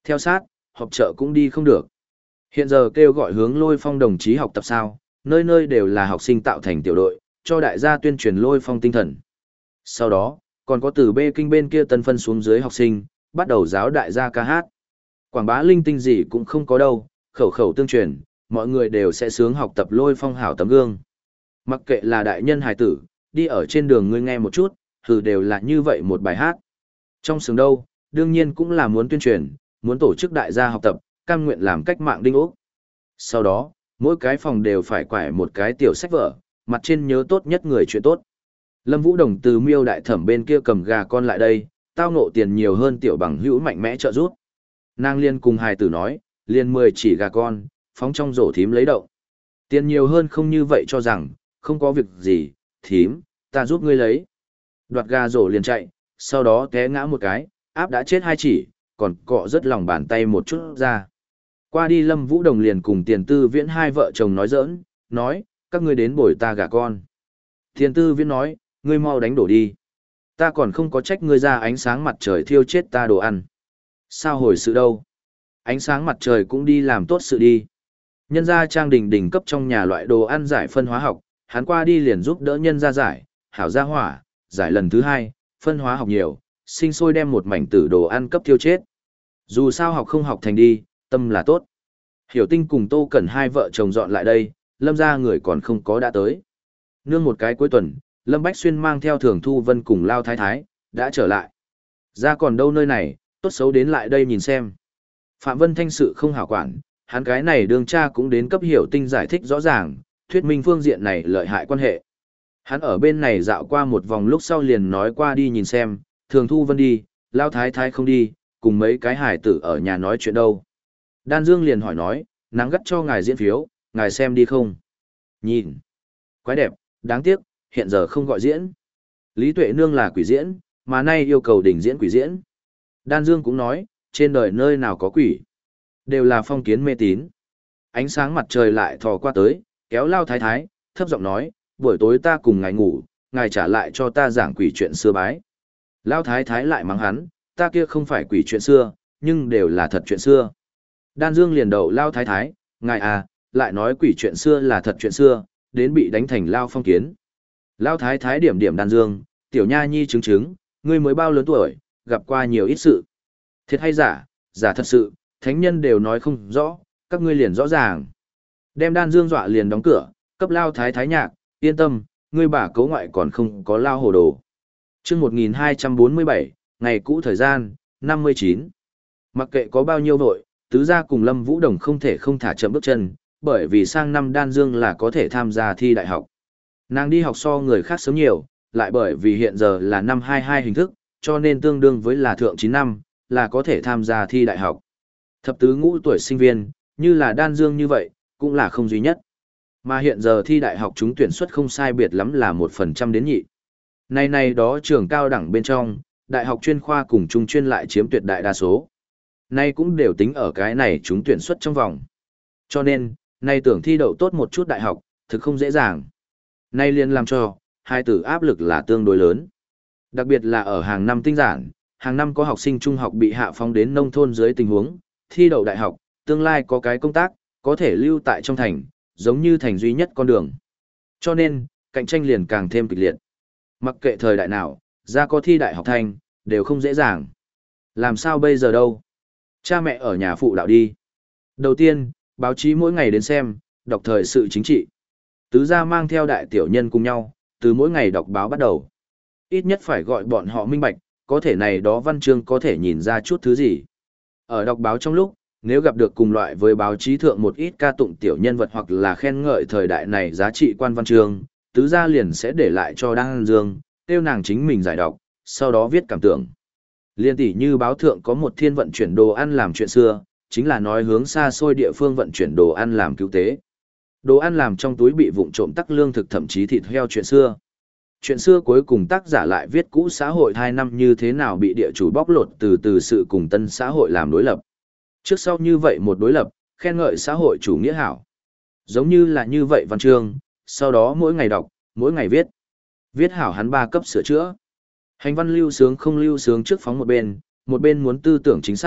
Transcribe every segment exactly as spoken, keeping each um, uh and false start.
Theo sát, họp chợ cũng đi không được. Hiện giờ kêu gọi hướng Lôi Phong đồng chí học tập sao, nơi nơi đều là học sinh tạo thành tiểu đội, cho đại gia tuyên truyền Lôi Phong tinh thần. Sau đó, còn có từ Bê Kinh bên kia tân phân xuống dưới học sinh, bắt đầu giáo đại gia ca hát. Quảng bá linh tinh gì cũng không có đâu, khẩu khẩu tương truyền, mọi người đều sẽ sướng học tập Lôi Phong hảo tấm gương. Mặc kệ là đại nhân hài tử, đi ở trên đường ngươi nghe một chút, thử đều là như vậy một bài hát. Trong sướng đâu, đương nhiên cũng là muốn tuyên truyền, muốn tổ chức đại gia học tập, cam nguyện làm cách mạng đinh ốc. Sau đó, mỗi cái phòng đều phải quải một cái tiểu sách vở, mặt trên nhớ tốt nhất người chuyện tốt. Lâm Vũ Đồng từ Miêu đại thẩm bên kia cầm gà con lại đây, tao ngộ tiền nhiều hơn tiểu bằng hữu mạnh mẽ trợ giúp. Nàng liên cùng hài tử nói, liền mười chỉ gà con, phóng trong rổ thím lấy đậu. Tiền nhiều hơn không như vậy cho rằng, không có việc gì, thím, ta giúp ngươi lấy. Đoạt gà rổ liền chạy, sau đó té ngã một cái, áp đã chết hai chỉ, còn cọ rất lòng bàn tay một chút ra. Qua đi Lâm Vũ Đồng liền cùng Tiền Tư Viễn hai vợ chồng nói giỡn, nói, các ngươi đến bồi ta gà con. Tiền Tư Viễn nói, ngươi mau đánh đổ đi. Ta còn không có trách ngươi ra ánh sáng mặt trời thiêu chết ta đồ ăn. Sao hồi sự đâu? Ánh sáng mặt trời cũng đi làm tốt sự đi. Nhân gia Trang Đình Đình cấp trong nhà loại đồ ăn giải phân hóa học, hắn qua đi liền giúp đỡ nhân gia giải, hảo gia hỏa, giải lần thứ hai, phân hóa học nhiều, sinh sôi đem một mảnh tử đồ ăn cấp thiêu chết. Dù sao học không học thành đi, tâm là tốt. Hiểu Tinh cùng Tô Cẩn hai vợ chồng dọn lại đây, Lâm gia người còn không có đã tới. Nương một cái cuối tuần, Lâm Bách Xuyên mang theo Thường Thu Vân cùng Lao Thái Thái, đã trở lại. Ra còn đâu nơi này, tốt xấu đến lại đây nhìn xem. Phạm Vân Thanh sự không hảo quản, hắn cái này đương cha cũng đến cấp Hiểu Tinh giải thích rõ ràng, thuyết minh phương diện này lợi hại quan hệ. Hắn ở bên này dạo qua một vòng lúc sau liền nói qua đi nhìn xem, Thường Thu Vân đi, Lao Thái Thái không đi, cùng mấy cái hải tử ở nhà nói chuyện đâu. Đan Dương liền hỏi nói, nắng gắt cho ngài diễn phiếu, ngài xem đi không? Nhìn. Quái đẹp, đáng tiếc, hiện giờ không gọi diễn. Lý Tuệ Nương là quỷ diễn, mà nay yêu cầu đỉnh diễn quỷ diễn. Đan Dương cũng nói, trên đời nơi nào có quỷ, đều là phong kiến mê tín. Ánh sáng mặt trời lại thò qua tới, kéo Lao Thái Thái, thấp giọng nói, buổi tối ta cùng ngài ngủ, ngài trả lại cho ta giảng quỷ chuyện xưa bái. Lao Thái Thái lại mắng hắn, ta kia không phải quỷ chuyện xưa, nhưng đều là thật chuyện xưa. Đan Dương liền đầu Lao Thái Thái, ngài à, lại nói quỷ chuyện xưa là thật chuyện xưa, đến bị đánh thành Lao phong kiến. Lao Thái Thái điểm điểm Đan Dương, tiểu nha nhi chứng chứng, ngươi mới bao lớn tuổi, gặp qua nhiều ít sự. Thiệt hay giả, giả thật sự, thánh nhân đều nói không rõ, các ngươi liền rõ ràng. Đem Đan Dương dọa liền đóng cửa, cấp Lao Thái Thái nhạc, yên tâm, ngươi bà cấu ngoại còn không có lao hồ đồ. Chương một nghìn hai trăm bốn mươi bảy, ngày cũ thời gian, năm mươi chín. Mặc kệ có bao nhiêu vội, tứ gia cùng Lâm Vũ Đồng không thể không thả chậm bước chân, bởi vì sang năm Đan Dương là có thể tham gia thi đại học. Nàng đi học so người khác sớm nhiều, lại bởi vì hiện giờ là năm hai hai hình thức, cho nên tương đương với là thượng chín năm, là có thể tham gia thi đại học. Thập tứ ngũ tuổi sinh viên, như là Đan Dương như vậy, cũng là không duy nhất. Mà hiện giờ thi đại học chúng tuyển suất không sai biệt lắm là một phần trăm đến nhị. Này này đó trường cao đẳng bên trong, đại học chuyên khoa cùng trung chuyên lại chiếm tuyệt đại đa số. Nay cũng đều tính ở cái này chúng tuyển suất trong vòng. Cho nên, nay tưởng thi đậu tốt một chút đại học, thực không dễ dàng. Nay liền làm cho, hai tử áp lực là tương đối lớn. Đặc biệt là ở hàng năm tinh giản, hàng năm có học sinh trung học bị hạ phóng đến nông thôn dưới tình huống, thi đậu đại học, tương lai có cái công tác, có thể lưu tại trong thành, giống như thành duy nhất con đường. Cho nên, cạnh tranh liền càng thêm kịch liệt. Mặc kệ thời đại nào, ra có thi đại học thành, đều không dễ dàng. Làm sao bây giờ đâu? Cha mẹ ở nhà phụ đạo đi. Đầu tiên, báo chí mỗi ngày đến xem, đọc thời sự chính trị. Tứ gia mang theo đại tiểu nhân cùng nhau, từ mỗi ngày đọc báo bắt đầu. Ít nhất phải gọi bọn họ minh bạch, có thể này đó văn chương có thể nhìn ra chút thứ gì. Ở đọc báo trong lúc, nếu gặp được cùng loại với báo chí thượng một ít ca tụng tiểu nhân vật hoặc là khen ngợi thời đại này giá trị quan văn chương, tứ gia liền sẽ để lại cho Đan Dương, tiêu nàng chính mình giải đọc, sau đó viết cảm tưởng. Liên tỷ như báo thượng có một thiên vận chuyển đồ ăn làm chuyện xưa, chính là nói hướng xa xôi địa phương vận chuyển đồ ăn làm cứu tế. Đồ ăn làm trong túi bị vụng trộm tắc lương thực thậm chí thịt heo chuyện xưa. Chuyện xưa cuối cùng tác giả lại viết cũ xã hội hai năm như thế nào bị địa chủ bóc lột từ từ sự cùng tân xã hội làm đối lập. Trước sau như vậy một đối lập, khen ngợi xã hội chủ nghĩa hảo. Giống như là như vậy văn chương, sau đó mỗi ngày đọc, mỗi ngày viết. Viết hảo hắn ba cấp sửa chữa. Hành văn lưu sướng không lưu sướng trước phóng một bên, một bên muốn tư tưởng chính xác,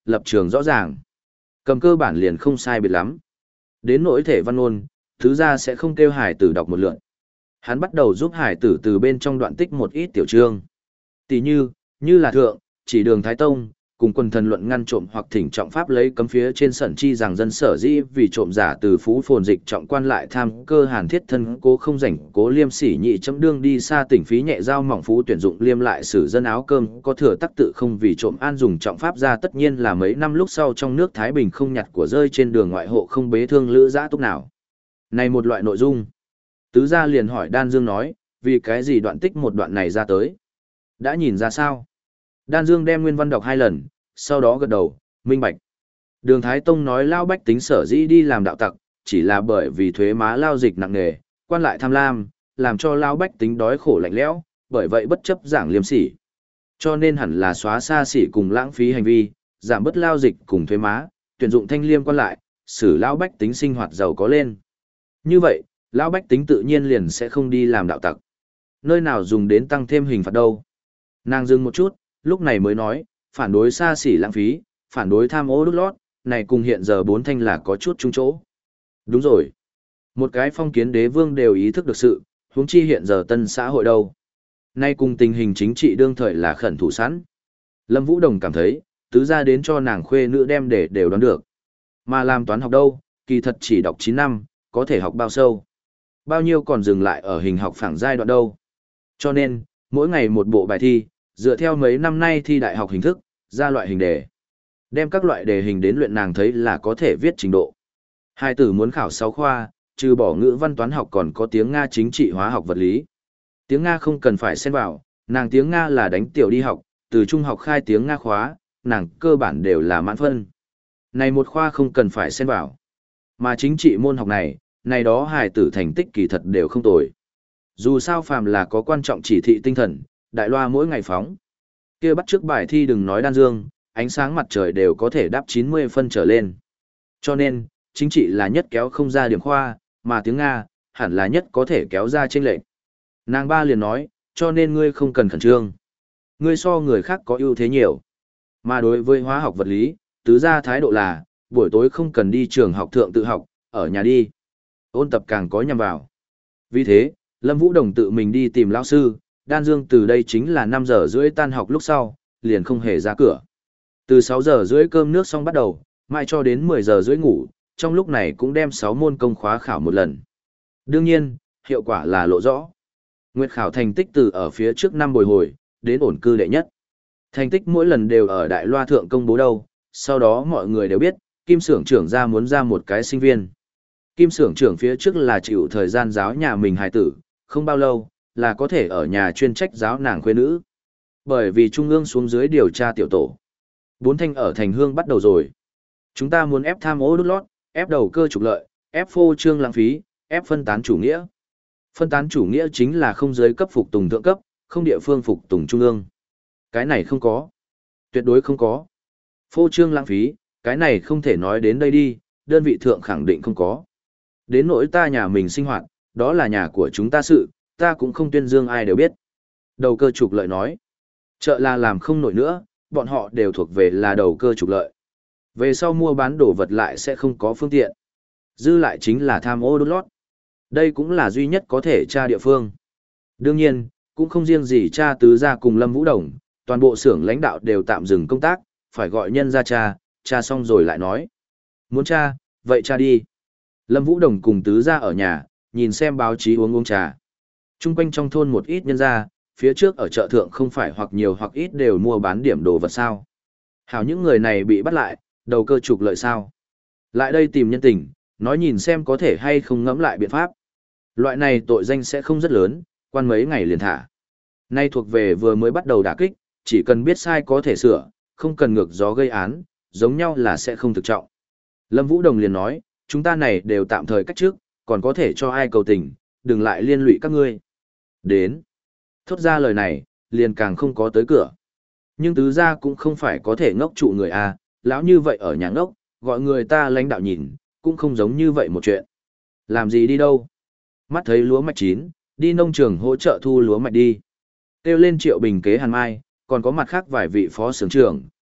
lập trường rõ ràng. Cầm cơ bản liền không sai biệt lắm. Đến nỗi thể văn ngôn, thứ ra sẽ không kêu hải tử đọc một lượt. Hắn bắt đầu giúp hải tử từ bên trong đoạn tích một ít tiểu chương. Tỷ như, như là thượng, chỉ đường Thái Tông, cùng quần thần luận ngăn trộm hoặc thỉnh trọng pháp lấy cấm phía trên sẩn chi rằng dân sở dĩ vì trộm giả từ phú phồn dịch trọng quan lại tham cơ hàn thiết thân cố không rảnh cố liêm sỉ nhị chấm đương đi xa tỉnh phí nhẹ giao mỏng phú tuyển dụng liêm lại sử dân áo cơm có thừa tắc tự không vì trộm an dùng trọng pháp ra tất nhiên là mấy năm lúc sau trong nước Thái Bình không nhặt của rơi trên đường ngoại hộ không bế thương lữ giã túc nào. Này một loại nội dung. Tứ gia liền hỏi Đan Dương nói, vì cái gì đoạn tích một đoạn này ra tới? Đã nhìn ra sao? Đan Dương đem nguyên văn đọc hai lần, sau đó gật đầu, minh bạch. Đường Thái Tông nói lao bách tính sở dĩ đi làm đạo tặc, chỉ là bởi vì thuế má lao dịch nặng nề, quan lại tham lam, làm cho lao bách tính đói khổ lạnh lẽo, bởi vậy bất chấp giảng liêm sỉ. Cho nên hẳn là xóa xa xỉ cùng lãng phí hành vi, giảm bớt lao dịch cùng thuế má, tuyển dụng thanh liêm quan lại, xử lao bách tính sinh hoạt giàu có lên. Như vậy, lao bách tính tự nhiên liền sẽ không đi làm đạo tặc. Nơi nào dùng đến tăng thêm hình phạt đâu? Nàng dừng một chút, lúc này mới nói, phản đối xa xỉ lãng phí, phản đối tham ô đút lót, này cùng hiện giờ bốn thanh là có chút chung chỗ. Đúng rồi. Một cái phong kiến đế vương đều ý thức được sự, huống chi hiện giờ tân xã hội đâu. Nay cùng tình hình chính trị đương thời là khẩn thủ sẵn. Lâm Vũ Đồng cảm thấy, tứ gia đến cho nàng khuê nữ đem để đều đoán được. Mà làm toán học đâu, kỳ thật chỉ đọc chín năm, có thể học bao sâu. Bao nhiêu còn dừng lại ở hình học phẳng giai đoạn đâu. Cho nên, mỗi ngày một bộ bài thi, dựa theo mấy năm nay thi đại học hình thức, ra loại hình đề. Đem các loại đề hình đến luyện nàng thấy là có thể viết trình độ. Hai tử muốn khảo sáu khoa, trừ bỏ ngữ văn toán học còn có tiếng Nga chính trị hóa học vật lý. Tiếng Nga không cần phải xen vào, nàng tiếng Nga là đánh tiểu đi học, từ trung học khai tiếng Nga khóa, nàng cơ bản đều là mãn phân. Này một khoa không cần phải xen vào. Mà chính trị môn học này, này đó hài tử thành tích kỳ thật đều không tồi. Dù sao phàm là có quan trọng chỉ thị tinh thần, đại loa mỗi ngày phóng. Kia bắt trước bài thi đừng nói Đan Dương, ánh sáng mặt trời đều có thể đáp chín mươi phân trở lên. Cho nên, chính trị là nhất kéo không ra điểm khoa, mà tiếng Nga, hẳn là nhất có thể kéo ra chênh lệch. Nàng ba liền nói, cho nên ngươi không cần khẩn trương. Ngươi so người khác có ưu thế nhiều. Mà đối với hóa học vật lý, tứ gia thái độ là, buổi tối không cần đi trường học thượng tự học, ở nhà đi. Ôn tập càng có nhằm vào. Vì thế, Lâm Vũ Đồng tự mình đi tìm lão sư, Đan Dương từ đây chính là năm giờ rưỡi tan học lúc sau, liền không hề ra cửa. Từ sáu giờ rưỡi cơm nước xong bắt đầu, mai cho đến mười giờ rưỡi ngủ, trong lúc này cũng đem sáu môn công khóa khảo một lần. Đương nhiên, hiệu quả là lộ rõ. Nguyệt khảo thành tích từ ở phía trước năm bồi hồi, đến ổn cư đệ nhất. Thành tích mỗi lần đều ở đại loa thượng công bố đâu, sau đó mọi người đều biết, Kim xưởng trưởng ra muốn ra một cái sinh viên. Kim xưởng trưởng phía trước là chịu thời gian giáo nhà mình hài tử, không bao lâu, là có thể ở nhà chuyên trách giáo nàng khuê nữ. Bởi vì trung ương xuống dưới điều tra tiểu tổ. Bốn thanh ở thành hương bắt đầu rồi. Chúng ta muốn ép tham ô đút lót, ép đầu cơ trục lợi, ép phô trương lãng phí, ép phân tán chủ nghĩa. Phân tán chủ nghĩa chính là không giới cấp phục tùng thượng cấp, không địa phương phục tùng trung ương. Cái này không có. Tuyệt đối không có. Phô trương lãng phí, cái này không thể nói đến đây đi, đơn vị thượng khẳng định không có. Đến nỗi ta nhà mình sinh hoạt, đó là nhà của chúng ta sự, ta cũng không tuyên dương ai đều biết. Đầu cơ trục lợi nói. Chợ là làm không nổi nữa, bọn họ đều thuộc về là đầu cơ trục lợi. Về sau mua bán đồ vật lại sẽ không có phương tiện. Dư lại chính là tham ô đốt lót. Đây cũng là duy nhất có thể tra địa phương. Đương nhiên, cũng không riêng gì tra tứ gia cùng Lâm Vũ Đồng, toàn bộ xưởng lãnh đạo đều tạm dừng công tác, phải gọi nhân ra tra, tra xong rồi lại nói. Muốn tra, vậy tra đi. Lâm Vũ Đồng cùng tứ gia ở nhà, nhìn xem báo chí uống uống trà. Trung quanh trong thôn một ít nhân gia, phía trước ở chợ thượng không phải hoặc nhiều hoặc ít đều mua bán điểm đồ vật sao. Hảo những người này bị bắt lại, đầu cơ trục lợi sao. Lại đây tìm nhân tình, nói nhìn xem có thể hay không ngẫm lại biện pháp. Loại này tội danh sẽ không rất lớn, quan mấy ngày liền thả. Nay thuộc về vừa mới bắt đầu đả kích, chỉ cần biết sai có thể sửa, không cần ngược gió gây án, giống nhau là sẽ không thực trọng. Lâm Vũ Đồng liền nói, chúng ta này đều tạm thời cách trước, còn có thể cho ai cầu tình, đừng lại liên lụy các ngươi. Đến. Thốt ra lời này, liền càng không có tới cửa. Nhưng tứ gia cũng không phải có thể ngốc trụ người a, lão như vậy ở nhà ngốc, gọi người ta lãnh đạo nhìn, cũng không giống như vậy một chuyện. Làm gì đi đâu? Mắt thấy lúa mạch chín, đi nông trường hỗ trợ thu lúa mạch đi. Kêu lên Triệu Bình kế Hàn Mai, còn có mặt khác vài vị phó xưởng trưởng,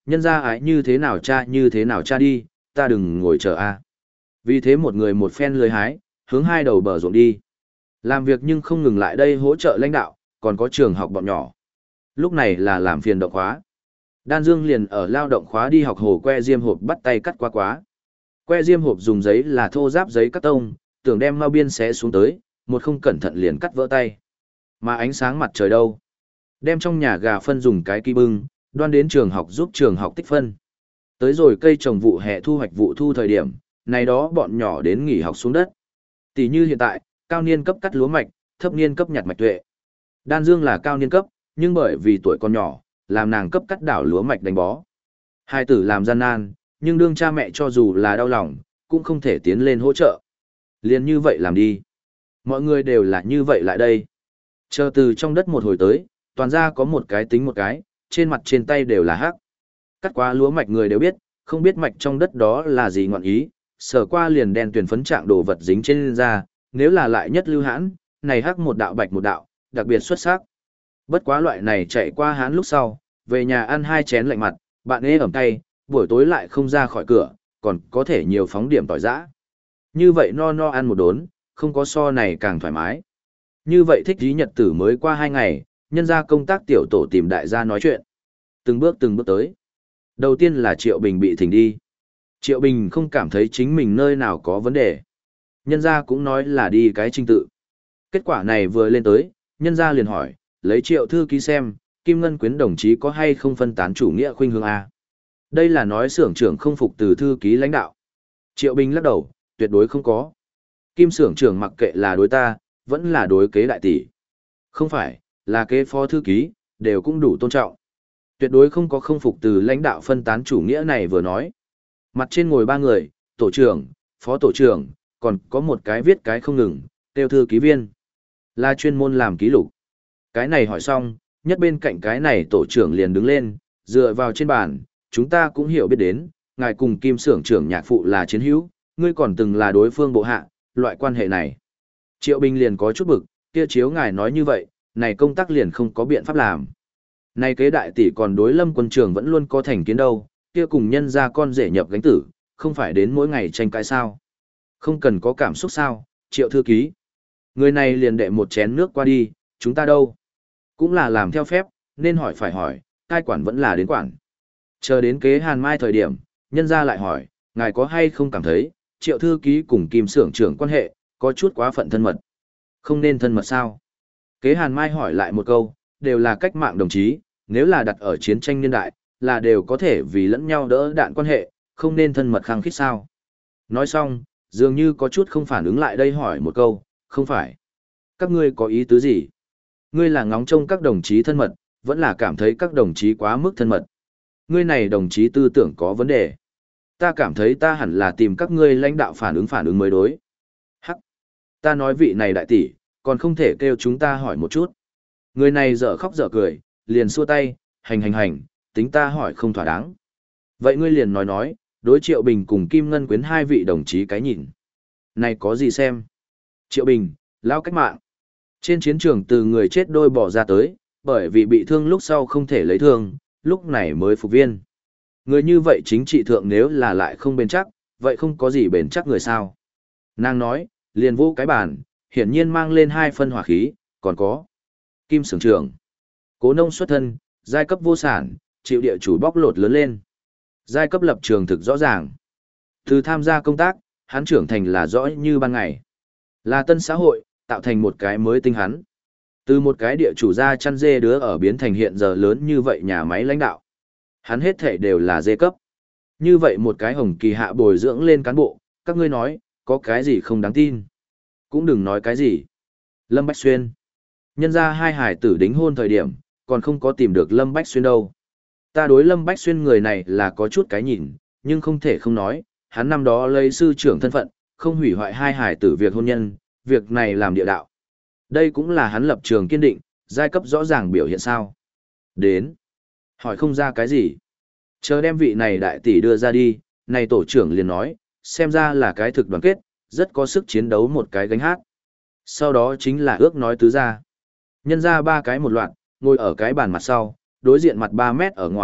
nhân ra ái như thế nào cha như thế nào cha đi, ta đừng ngồi chờ a. Vì thế một người một phen lưới hái, hướng hai đầu bờ ruộng đi. Làm việc nhưng không ngừng lại đây hỗ trợ lãnh đạo, còn có trường học bọn nhỏ. Lúc này là làm phiền động khóa. Đan Dương liền ở lao động khóa đi học hồ que diêm hộp bắt tay cắt qua quá. Que diêm hộp dùng giấy là thô giáp giấy cắt tông, tưởng đem mao biên xé xuống tới, một không cẩn thận liền cắt vỡ tay. Mà ánh sáng mặt trời đâu? Đem trong nhà gà phân dùng cái kỳ bưng, đoan đến trường học giúp trường học tích phân. Tới rồi cây trồng vụ hè thu hoạch vụ thu thời điểm, này đó bọn nhỏ đến nghỉ học xuống đất. Tỷ như hiện tại, cao niên cấp cắt lúa mạch, thấp niên cấp nhặt mạch tuệ. Đan Dương là cao niên cấp, nhưng bởi vì tuổi còn nhỏ, làm nàng cấp cắt đảo lúa mạch đánh bó. Hai tử làm gian nan, nhưng đương cha mẹ cho dù là đau lòng, cũng không thể tiến lên hỗ trợ. Liền như vậy làm đi. Mọi người đều là như vậy lại đây. Chờ từ trong đất một hồi tới, toàn ra có một cái tính một cái, trên mặt trên tay đều là hắc. Cắt qua lúa mạch người đều biết, không biết mạch trong đất đó là gì ngọn ý, sờ qua liền đen tuyền phấn trạng đồ vật dính trên da, nếu là lại nhất lưu hãn, này hắc một đạo bạch một đạo, đặc biệt xuất sắc. Bất quá loại này chạy qua hãn lúc sau, về nhà ăn hai chén lạnh mặt, bạn ê ẩm tay, buổi tối lại không ra khỏi cửa, còn có thể nhiều phóng điểm tỏi giã. Như vậy no no ăn một đốn, không có so này càng thoải mái. Như vậy thích dí nhật tử mới qua hai ngày, nhân ra công tác tiểu tổ tìm đại gia nói chuyện. Từng bước từng bước tới. Đầu tiên là Triệu Bình bị thỉnh đi. Triệu Bình không cảm thấy chính mình nơi nào có vấn đề. Nhân gia cũng nói là đi cái trình tự. Kết quả này vừa lên tới, nhân gia liền hỏi, lấy Triệu thư ký xem, Kim Ngân Quyến đồng chí có hay không phân tán chủ nghĩa khuynh hướng A. Đây là nói xưởng trưởng không phục từ thư ký lãnh đạo. Triệu Bình lắc đầu, tuyệt đối không có. Kim xưởng trưởng mặc kệ là đối ta, vẫn là đối kế đại tỷ. Không phải, là kế phó thư ký, đều cũng đủ tôn trọng. Tuyệt đối không có không phục từ lãnh đạo phân tán chủ nghĩa này vừa nói. Mặt trên ngồi ba người, tổ trưởng, phó tổ trưởng, còn có một cái viết cái không ngừng, tiêu thư ký viên. Là chuyên môn làm ký lục. Cái này hỏi xong, nhất bên cạnh cái này tổ trưởng liền đứng lên, dựa vào trên bàn, chúng ta cũng hiểu biết đến, ngài cùng Kim xưởng trưởng nhạc phụ là chiến hữu, ngươi còn từng là đối phương bộ hạ, loại quan hệ này. Triệu Bình liền có chút bực, kia chiếu ngài nói như vậy, này công tác liền không có biện pháp làm. Này kế đại tỷ còn đối Lâm quân trường vẫn luôn có thành kiến đâu, kia cùng nhân ra con rể nhập gánh tử, không phải đến mỗi ngày tranh cãi sao. Không cần có cảm xúc sao, Triệu thư ký. Người này liền đệ một chén nước qua đi, chúng ta đâu? Cũng là làm theo phép, nên hỏi phải hỏi, cai quản vẫn là đến quản. Chờ đến kế Hàn Mai thời điểm, nhân ra lại hỏi, ngài có hay không cảm thấy, Triệu thư ký cùng Kim xưởng trưởng quan hệ, có chút quá phận thân mật. Không nên thân mật sao? Kế Hàn Mai hỏi lại một câu, đều là cách mạng đồng chí, nếu là đặt ở chiến tranh niên đại, là đều có thể vì lẫn nhau đỡ đạn quan hệ, không nên thân mật khăng khít sao. Nói xong, dường như có chút không phản ứng lại đây hỏi một câu, không phải. Các ngươi có ý tứ gì? Ngươi là ngóng trông các đồng chí thân mật, vẫn là cảm thấy các đồng chí quá mức thân mật. Ngươi này đồng chí tư tưởng có vấn đề. Ta cảm thấy ta hẳn là tìm các ngươi lãnh đạo phản ứng phản ứng mới đối. Hắc. Ta nói vị này đại tỷ, còn không thể kêu chúng ta hỏi một chút. Người này dở khóc dở cười, liền xua tay, hành hành hành, tính ta hỏi không thỏa đáng. Vậy ngươi liền nói nói, đối Triệu Bình cùng Kim Ngân Quyến hai vị đồng chí cái nhìn. Này có gì xem? Triệu Bình, lao cách mạng. Trên chiến trường từ người chết đôi bỏ ra tới, bởi vì bị thương lúc sau không thể lấy thương, lúc này mới phục viên. Người như vậy chính trị thượng nếu là lại không bền chắc, vậy không có gì bền chắc người sao. Nàng nói, liền vô cái bàn, hiển nhiên mang lên hai phân hỏa khí, còn có. Kim xưởng trưởng. Cố nông xuất thân, giai cấp vô sản, chịu địa chủ bóc lột lớn lên. Giai cấp lập trường thực rõ ràng. Từ tham gia công tác, hắn trưởng thành là rõ như ban ngày. Là tân xã hội, tạo thành một cái mới tinh hắn. Từ một cái địa chủ gia chăn dê đứa ở biến thành hiện giờ lớn như vậy nhà máy lãnh đạo. Hắn hết thể đều là dê cấp. Như vậy một cái hồng kỳ hạ bồi dưỡng lên cán bộ, các ngươi nói, có cái gì không đáng tin. Cũng đừng nói cái gì. Lâm Bách Xuyên. Nhân ra hai hải tử đính hôn thời điểm, còn không có tìm được Lâm Bách Xuyên đâu. Ta đối Lâm Bách Xuyên người này là có chút cái nhìn, nhưng không thể không nói, hắn năm đó lấy sư trưởng thân phận, không hủy hoại hai hải tử việc hôn nhân, việc này làm địa đạo. Đây cũng là hắn lập trường kiên định, giai cấp rõ ràng biểu hiện sao. Đến. Hỏi không ra cái gì. Chờ đem vị này đại tỷ đưa ra đi, này tổ trưởng liền nói, xem ra là cái thực đoàn kết, rất có sức chiến đấu một cái gánh hát. Sau đó chính là ước nói tứ ra. Nhân ra ba cái một loạt, ngồi ở cái bàn mặt sau, đối diện mặt ba mét ở ngoài,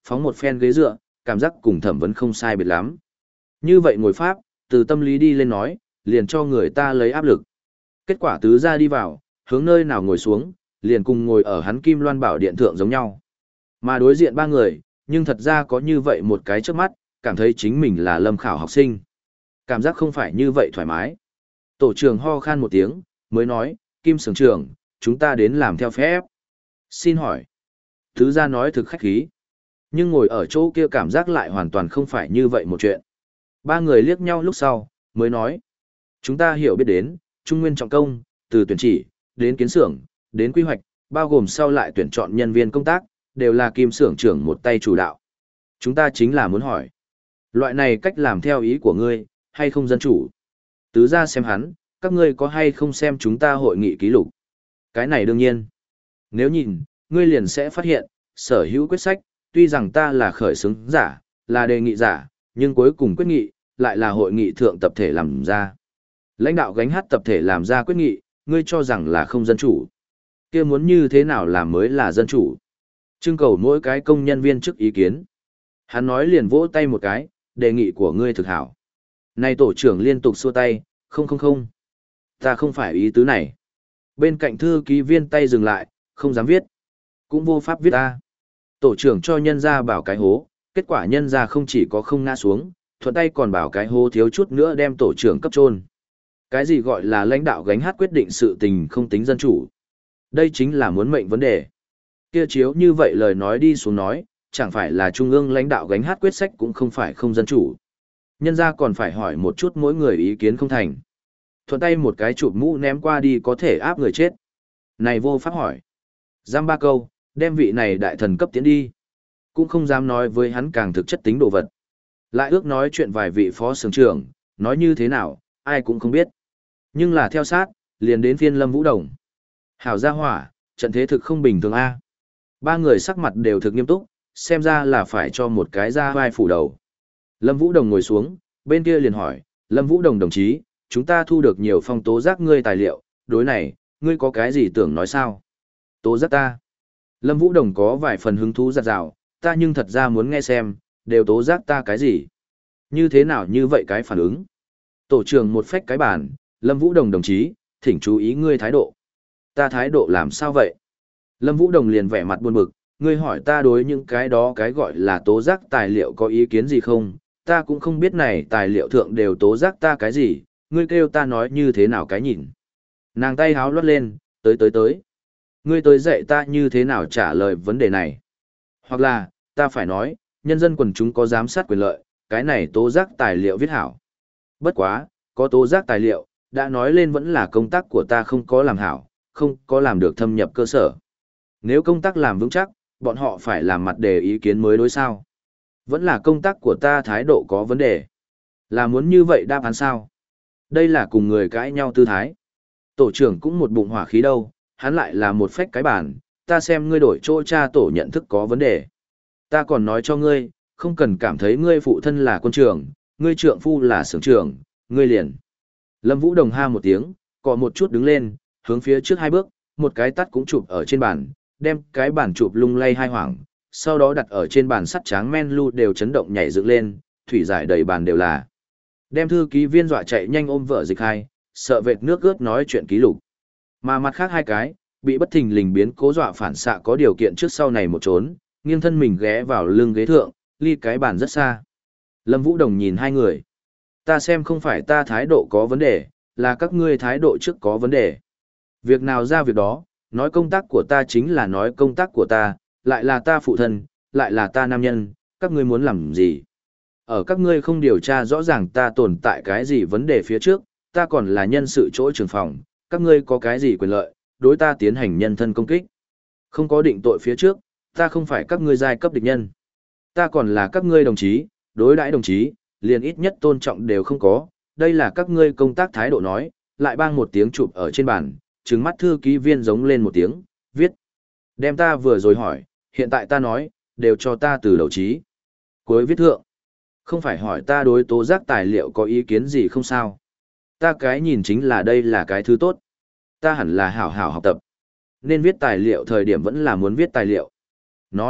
phóng một phen ghế dựa, cảm giác cùng thẩm vấn không sai biệt lắm. Như vậy ngồi pháp, từ tâm lý đi lên nói, liền cho người ta lấy áp lực. Kết quả tứ gia đi vào, hướng nơi nào ngồi xuống, liền cùng ngồi ở hắn Kim Loan Bảo Điện thượng giống nhau. Mà đối diện ba người, nhưng thật ra có như vậy một cái trước mắt, cảm thấy chính mình là Lâm Khảo học sinh. Cảm giác không phải như vậy thoải mái. Tổ trưởng ho khan một tiếng, mới nói, Kim Sưởng trưởng, chúng ta đến làm theo phép. Xin hỏi. Tứ gia nói thực khách khí. Nhưng ngồi ở chỗ kia cảm giác lại hoàn toàn không phải như vậy một chuyện. Ba người liếc nhau lúc sau, mới nói. Chúng ta hiểu biết đến, Trung Nguyên trọng công, từ tuyển chỉ, đến kiến xưởng, đến quy hoạch, bao gồm sau lại tuyển chọn nhân viên công tác, đều là Kim Sưởng trưởng một tay chủ đạo. Chúng ta chính là muốn hỏi. Loại này cách làm theo ý của ngươi, hay không dân chủ? Tứ gia xem hắn, các ngươi có hay không xem chúng ta hội nghị ký lục? Cái này đương nhiên. Nếu nhìn, ngươi liền sẽ phát hiện, sở hữu quyết sách, tuy rằng ta là khởi xướng giả, là đề nghị giả, nhưng cuối cùng quyết nghị, lại là hội nghị thượng tập thể làm ra. Lãnh đạo gánh hát tập thể làm ra quyết nghị, ngươi cho rằng là không dân chủ. Kia muốn như thế nào làm mới là dân chủ? Trưng cầu mỗi cái công nhân viên chức ý kiến. Hắn nói liền vỗ tay một cái, đề nghị của ngươi thực hảo. Này tổ trưởng liên tục xua tay, không không không. Ta không phải ý tứ này. Bên cạnh thư ký viên tay dừng lại, không dám viết. Cũng vô pháp viết ta. Tổ trưởng cho nhân ra bảo cái hố, kết quả nhân ra không chỉ có không ngã xuống, thuận tay còn bảo cái hố thiếu chút nữa đem tổ trưởng cấp trôn. Cái gì gọi là lãnh đạo gánh hát quyết định sự tình không tính dân chủ. Đây chính là muốn mệnh vấn đề. Kia chiếu như vậy lời nói đi xuống nói, chẳng phải là trung ương lãnh đạo gánh hát quyết sách cũng không phải không dân chủ. Nhân ra còn phải hỏi một chút mỗi người ý kiến không thành. Thuận tay một cái chụp mũ ném qua đi có thể áp người chết. Này vô pháp hỏi. Giam ba câu, đem vị này đại thần cấp tiến đi. Cũng không dám nói với hắn càng thực chất tính đồ vật. Lại ước nói chuyện vài vị phó xưởng trưởng, nói như thế nào, ai cũng không biết. Nhưng là theo sát, liền đến phiên Lâm Vũ Đồng. Hảo gia hỏa, trận thế thực không bình thường a. Ba người sắc mặt đều thực nghiêm túc, xem ra là phải cho một cái ra vai phủ đầu. Lâm Vũ Đồng ngồi xuống, bên kia liền hỏi, Lâm Vũ Đồng đồng chí, chúng ta thu được nhiều phong tố giác ngươi tài liệu, đối này, ngươi có cái gì tưởng nói sao? Tố giác ta. Lâm Vũ Đồng có vài phần hứng thú giặt rào, ta nhưng thật ra muốn nghe xem, đều tố giác ta cái gì? Như thế nào như vậy cái phản ứng? Tổ trưởng một phách cái bàn, Lâm Vũ Đồng đồng chí, thỉnh chú ý ngươi thái độ. Ta thái độ làm sao vậy? Lâm Vũ Đồng liền vẻ mặt buồn bực, ngươi hỏi ta đối những cái đó cái gọi là tố giác tài liệu có ý kiến gì không? Ta cũng không biết này tài liệu thượng đều tố giác ta cái gì, ngươi kêu ta nói như thế nào cái nhìn. Nàng tay háo loát lên, tới tới tới. Ngươi tới dạy ta như thế nào trả lời vấn đề này. Hoặc là, ta phải nói, nhân dân quần chúng có giám sát quyền lợi, cái này tố giác tài liệu viết hảo. Bất quá, có tố giác tài liệu, đã nói lên vẫn là công tác của ta không có làm hảo, không có làm được thâm nhập cơ sở. Nếu công tác làm vững chắc, bọn họ phải làm mặt đề ý kiến mới đối sao. Vẫn là công tác của ta thái độ có vấn đề. Là muốn như vậy đáp án sao? Đây là cùng người cãi nhau tư thái. Tổ trưởng cũng một bụng hỏa khí đâu, hắn lại là một phách cái bản, ta xem ngươi đổi chỗ cha tổ nhận thức có vấn đề. Ta còn nói cho ngươi, không cần cảm thấy ngươi phụ thân là quân trưởng, ngươi trượng phu là xưởng trưởng, ngươi liền. Lâm Vũ Đồng ha một tiếng, cọ một chút đứng lên, hướng phía trước hai bước, một cái tắt cũng chụp ở trên bàn, đem cái bàn chụp lung lay hai hoảng, sau đó đặt ở trên bàn sắt tráng men lu đều chấn động nhảy dựng lên, thủy giải đầy bàn đều là. Đem thư ký viên dọa chạy nhanh ôm vợ dịch hai, sợ vệt nước ướt nói chuyện ký lục. Mà mặt khác hai cái, bị bất thình lình biến cố dọa phản xạ có điều kiện trước sau này một trốn, nghiêng thân mình ghé vào lưng ghế thượng, ly cái bàn rất xa. Lâm Vũ Đồng nhìn hai người. Ta xem không phải ta thái độ có vấn đề, là các ngươi thái độ trước có vấn đề. Việc nào ra việc đó, nói công tác của ta chính là nói công tác của ta, lại là ta phụ thân, lại là ta nam nhân, các ngươi muốn làm gì? Ở các ngươi không điều tra rõ ràng ta tồn tại cái gì vấn đề phía trước, ta còn là nhân sự chỗ trưởng phòng, các ngươi có cái gì quyền lợi, đối ta tiến hành nhân thân công kích. Không có định tội phía trước, ta không phải các ngươi giai cấp địch nhân. Ta còn là các ngươi đồng chí, đối đãi đồng chí, liền ít nhất tôn trọng đều không có, đây là các ngươi công tác thái độ nói, lại bang một tiếng chụp ở trên bàn, trừng mắt thư ký viên giống lên một tiếng, viết. Đem ta vừa rồi hỏi, hiện tại ta nói, đều cho ta từ đầu chí. Cuối viết thượng, không phải hỏi ta đối tố giác tài liệu có ý kiến gì không sao. Ta cái nhìn chính là đây là cái thứ tốt. Ta hẳn là hảo hảo học tập. Nên viết tài liệu thời điểm vẫn là muốn viết tài liệu. Nói,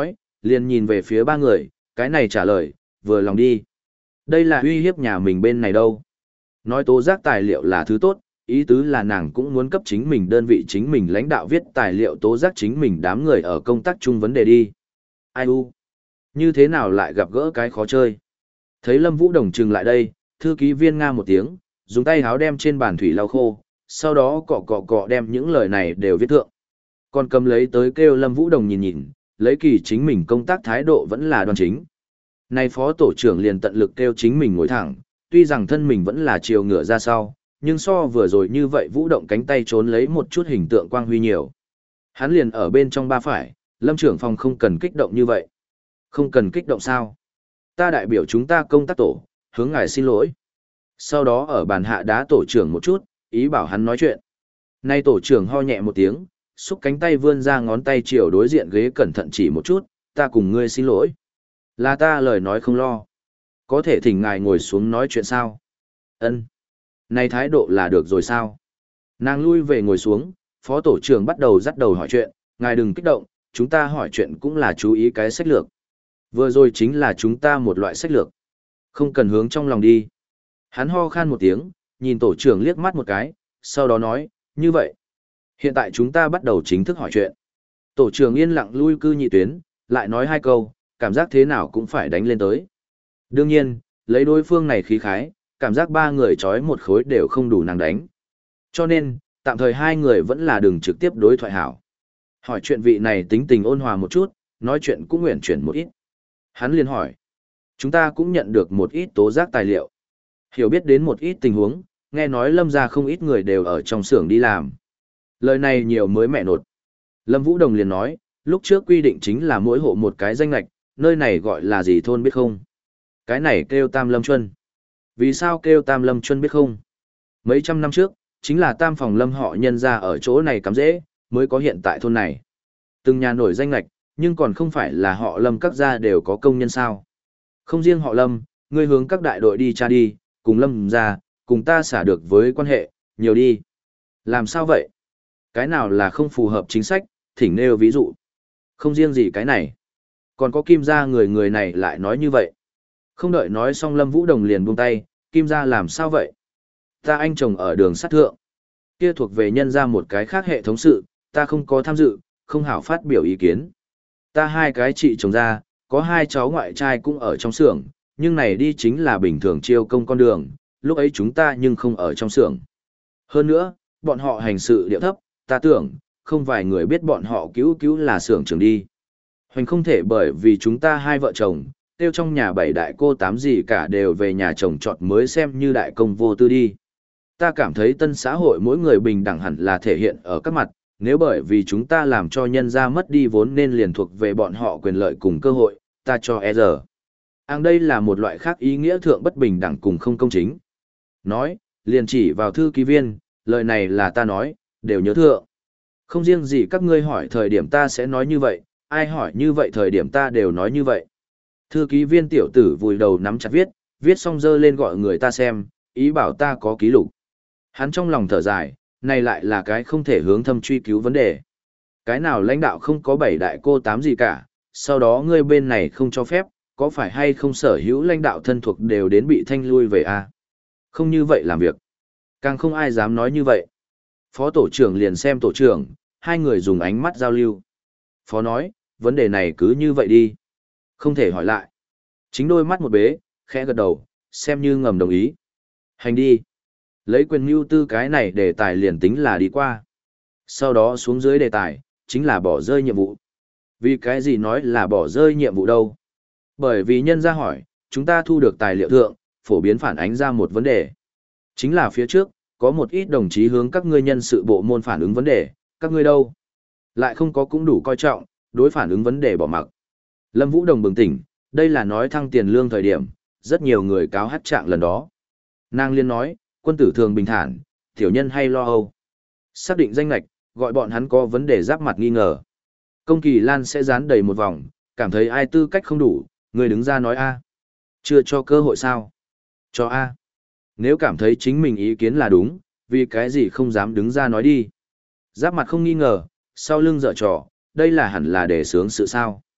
liền nhìn về phía ba người, cái này trả lời, vừa lòng đi. Đây là uy hiếp nhà mình bên này đâu. Nói tố giác tài liệu là thứ tốt, ý tứ là nàng cũng muốn cấp chính mình đơn vị chính mình lãnh đạo viết tài liệu tố giác chính mình đám người ở công tác chung vấn đề đi. Ai u? Như thế nào lại gặp gỡ cái khó chơi? Thấy Lâm Vũ Đồng trừng lại đây, thư ký viên nga một tiếng, dùng tay háo đem trên bàn thủy lau khô, sau đó cọ cọ cọ đem những lời này đều viết thượng. Còn cầm lấy tới kêu Lâm Vũ Đồng nhìn nhìn, lấy kỳ chính mình công tác thái độ vẫn là đoan chính. Nay phó tổ trưởng liền tận lực kêu chính mình ngồi thẳng, tuy rằng thân mình vẫn là chiều ngựa ra sau, nhưng so vừa rồi như vậy Vũ động cánh tay trốn lấy một chút hình tượng quang huy nhiều. Hắn liền ở bên trong ba phải, Lâm trưởng phòng không cần kích động như vậy. Không cần kích động sao? Ta đại biểu chúng ta công tác tổ, hướng ngài xin lỗi. Sau đó ở bàn hạ đá tổ trưởng một chút, ý bảo hắn nói chuyện. Nay tổ trưởng ho nhẹ một tiếng, xúc cánh tay vươn ra ngón tay chiều đối diện ghế cẩn thận chỉ một chút, ta cùng ngươi xin lỗi. Là ta lời nói không lo. Có thể thỉnh ngài ngồi xuống nói chuyện sao? Ân. Này thái độ là được rồi sao? Nàng lui về ngồi xuống, phó tổ trưởng bắt đầu dắt đầu hỏi chuyện, ngài đừng kích động, chúng ta hỏi chuyện cũng là chú ý cái sách lược. Vừa rồi chính là chúng ta một loại sách lược. Không cần hướng trong lòng đi. Hắn ho khan một tiếng, nhìn tổ trưởng liếc mắt một cái, sau đó nói, như vậy. Hiện tại chúng ta bắt đầu chính thức hỏi chuyện. Tổ trưởng yên lặng lui cư nhị tuyến, lại nói hai câu, cảm giác thế nào cũng phải đánh lên tới. Đương nhiên, lấy đối phương này khí khái, cảm giác ba người chói một khối đều không đủ nàng đánh. Cho nên, tạm thời hai người vẫn là đừng trực tiếp đối thoại hảo. Hỏi chuyện vị này tính tình ôn hòa một chút, nói chuyện cũng nguyện chuyển một ít. Hắn liền hỏi. Chúng ta cũng nhận được một ít tố giác tài liệu. Hiểu biết đến một ít tình huống, nghe nói Lâm gia không ít người đều ở trong xưởng đi làm. Lời này nhiều mới mẹ nột. Lâm Vũ Đồng liền nói, lúc trước quy định chính là mỗi hộ một cái danh lạch, nơi này gọi là gì thôn biết không? Cái này kêu Tam Lâm Chuân. Vì sao kêu Tam Lâm Chuân biết không? Mấy trăm năm trước, chính là Tam Phòng Lâm họ nhân ra ở chỗ này cắm dễ, mới có hiện tại thôn này. Từng nhà nổi danh lạch, nhưng còn không phải là họ Lâm các gia đều có công nhân sao. Không riêng họ Lâm, ngươi hướng các đại đội đi tra đi, cùng Lâm ra, cùng ta xả được với quan hệ, nhiều đi. Làm sao vậy? Cái nào là không phù hợp chính sách, thỉnh nêu ví dụ. Không riêng gì cái này. Còn có Kim gia người người này lại nói như vậy. Không đợi nói xong Lâm Vũ Đồng liền buông tay, Kim gia làm sao vậy? Ta anh chồng ở đường sát thượng. Kia thuộc về nhân ra một cái khác hệ thống sự, ta không có tham dự, không hảo phát biểu ý kiến. Ta hai cái chị chồng ra, có hai cháu ngoại trai cũng ở trong xưởng, nhưng này đi chính là bình thường chiêu công con đường, lúc ấy chúng ta nhưng không ở trong xưởng. Hơn nữa, bọn họ hành sự điệu thấp, ta tưởng, không vài người biết bọn họ cứu cứu là xưởng trưởng đi. Hoành không thể bởi vì chúng ta hai vợ chồng, tiêu trong nhà bảy đại cô tám gì cả đều về nhà chồng trọt mới xem như đại công vô tư đi. Ta cảm thấy tân xã hội mỗi người bình đẳng hẳn là thể hiện ở các mặt, nếu bởi vì chúng ta làm cho nhân gia mất đi vốn nên liền thuộc về bọn họ quyền lợi cùng cơ hội, ta cho e giờ. Ang đây là một loại khác ý nghĩa thượng bất bình đẳng cùng không công chính. Nói, liền chỉ vào thư ký viên, lời này là ta nói, đều nhớ thượng. Không riêng gì các ngươi hỏi thời điểm ta sẽ nói như vậy, ai hỏi như vậy thời điểm ta đều nói như vậy. Thư ký viên tiểu tử vùi đầu nắm chặt viết, viết xong dơ lên gọi người ta xem, ý bảo ta có ký lục. Hắn trong lòng thở dài, này lại là cái không thể hướng thâm truy cứu vấn đề. Cái nào lãnh đạo không có bảy đại cô tám gì cả, sau đó ngươi bên này không cho phép, có phải hay không sở hữu lãnh đạo thân thuộc đều đến bị thanh lui về à? Không như vậy làm việc. Càng không ai dám nói như vậy. Phó tổ trưởng liền xem tổ trưởng, hai người dùng ánh mắt giao lưu. Phó nói, vấn đề này cứ như vậy đi. Không thể hỏi lại. Chính đôi mắt một bế, khẽ gật đầu, xem như ngầm đồng ý. Hành đi. Lấy quyền mưu tư cái này đề tài liền tính là đi qua. Sau đó xuống dưới đề tài, chính là bỏ rơi nhiệm vụ. Vì cái gì nói là bỏ rơi nhiệm vụ đâu? Bởi vì nhân ra hỏi, chúng ta thu được tài liệu thượng, phổ biến phản ánh ra một vấn đề. Chính là phía trước, có một ít đồng chí hướng các ngươi nhân sự bộ môn phản ứng vấn đề, các ngươi đâu? Lại không có cũng đủ coi trọng, đối phản ứng vấn đề bỏ mặc. Lâm Vũ Đồng bừng tỉnh, đây là nói thăng tiền lương thời điểm, rất nhiều người cáo hát trạng lần đó. Nàng liên nói, quân tử thường bình thản, tiểu nhân hay lo âu. Xác định danh lệch, gọi bọn hắn có vấn đề giáp mặt nghi ngờ. Công Kỳ Lan sẽ dán đầy một vòng, cảm thấy ai tư cách không đủ, người đứng ra nói A. Chưa cho cơ hội sao? Cho A. Nếu cảm thấy chính mình ý kiến là đúng, vì cái gì không dám đứng ra nói đi. Giáp mặt không nghi ngờ, sau lưng dở trò, đây là hẳn là để sướng sự sao.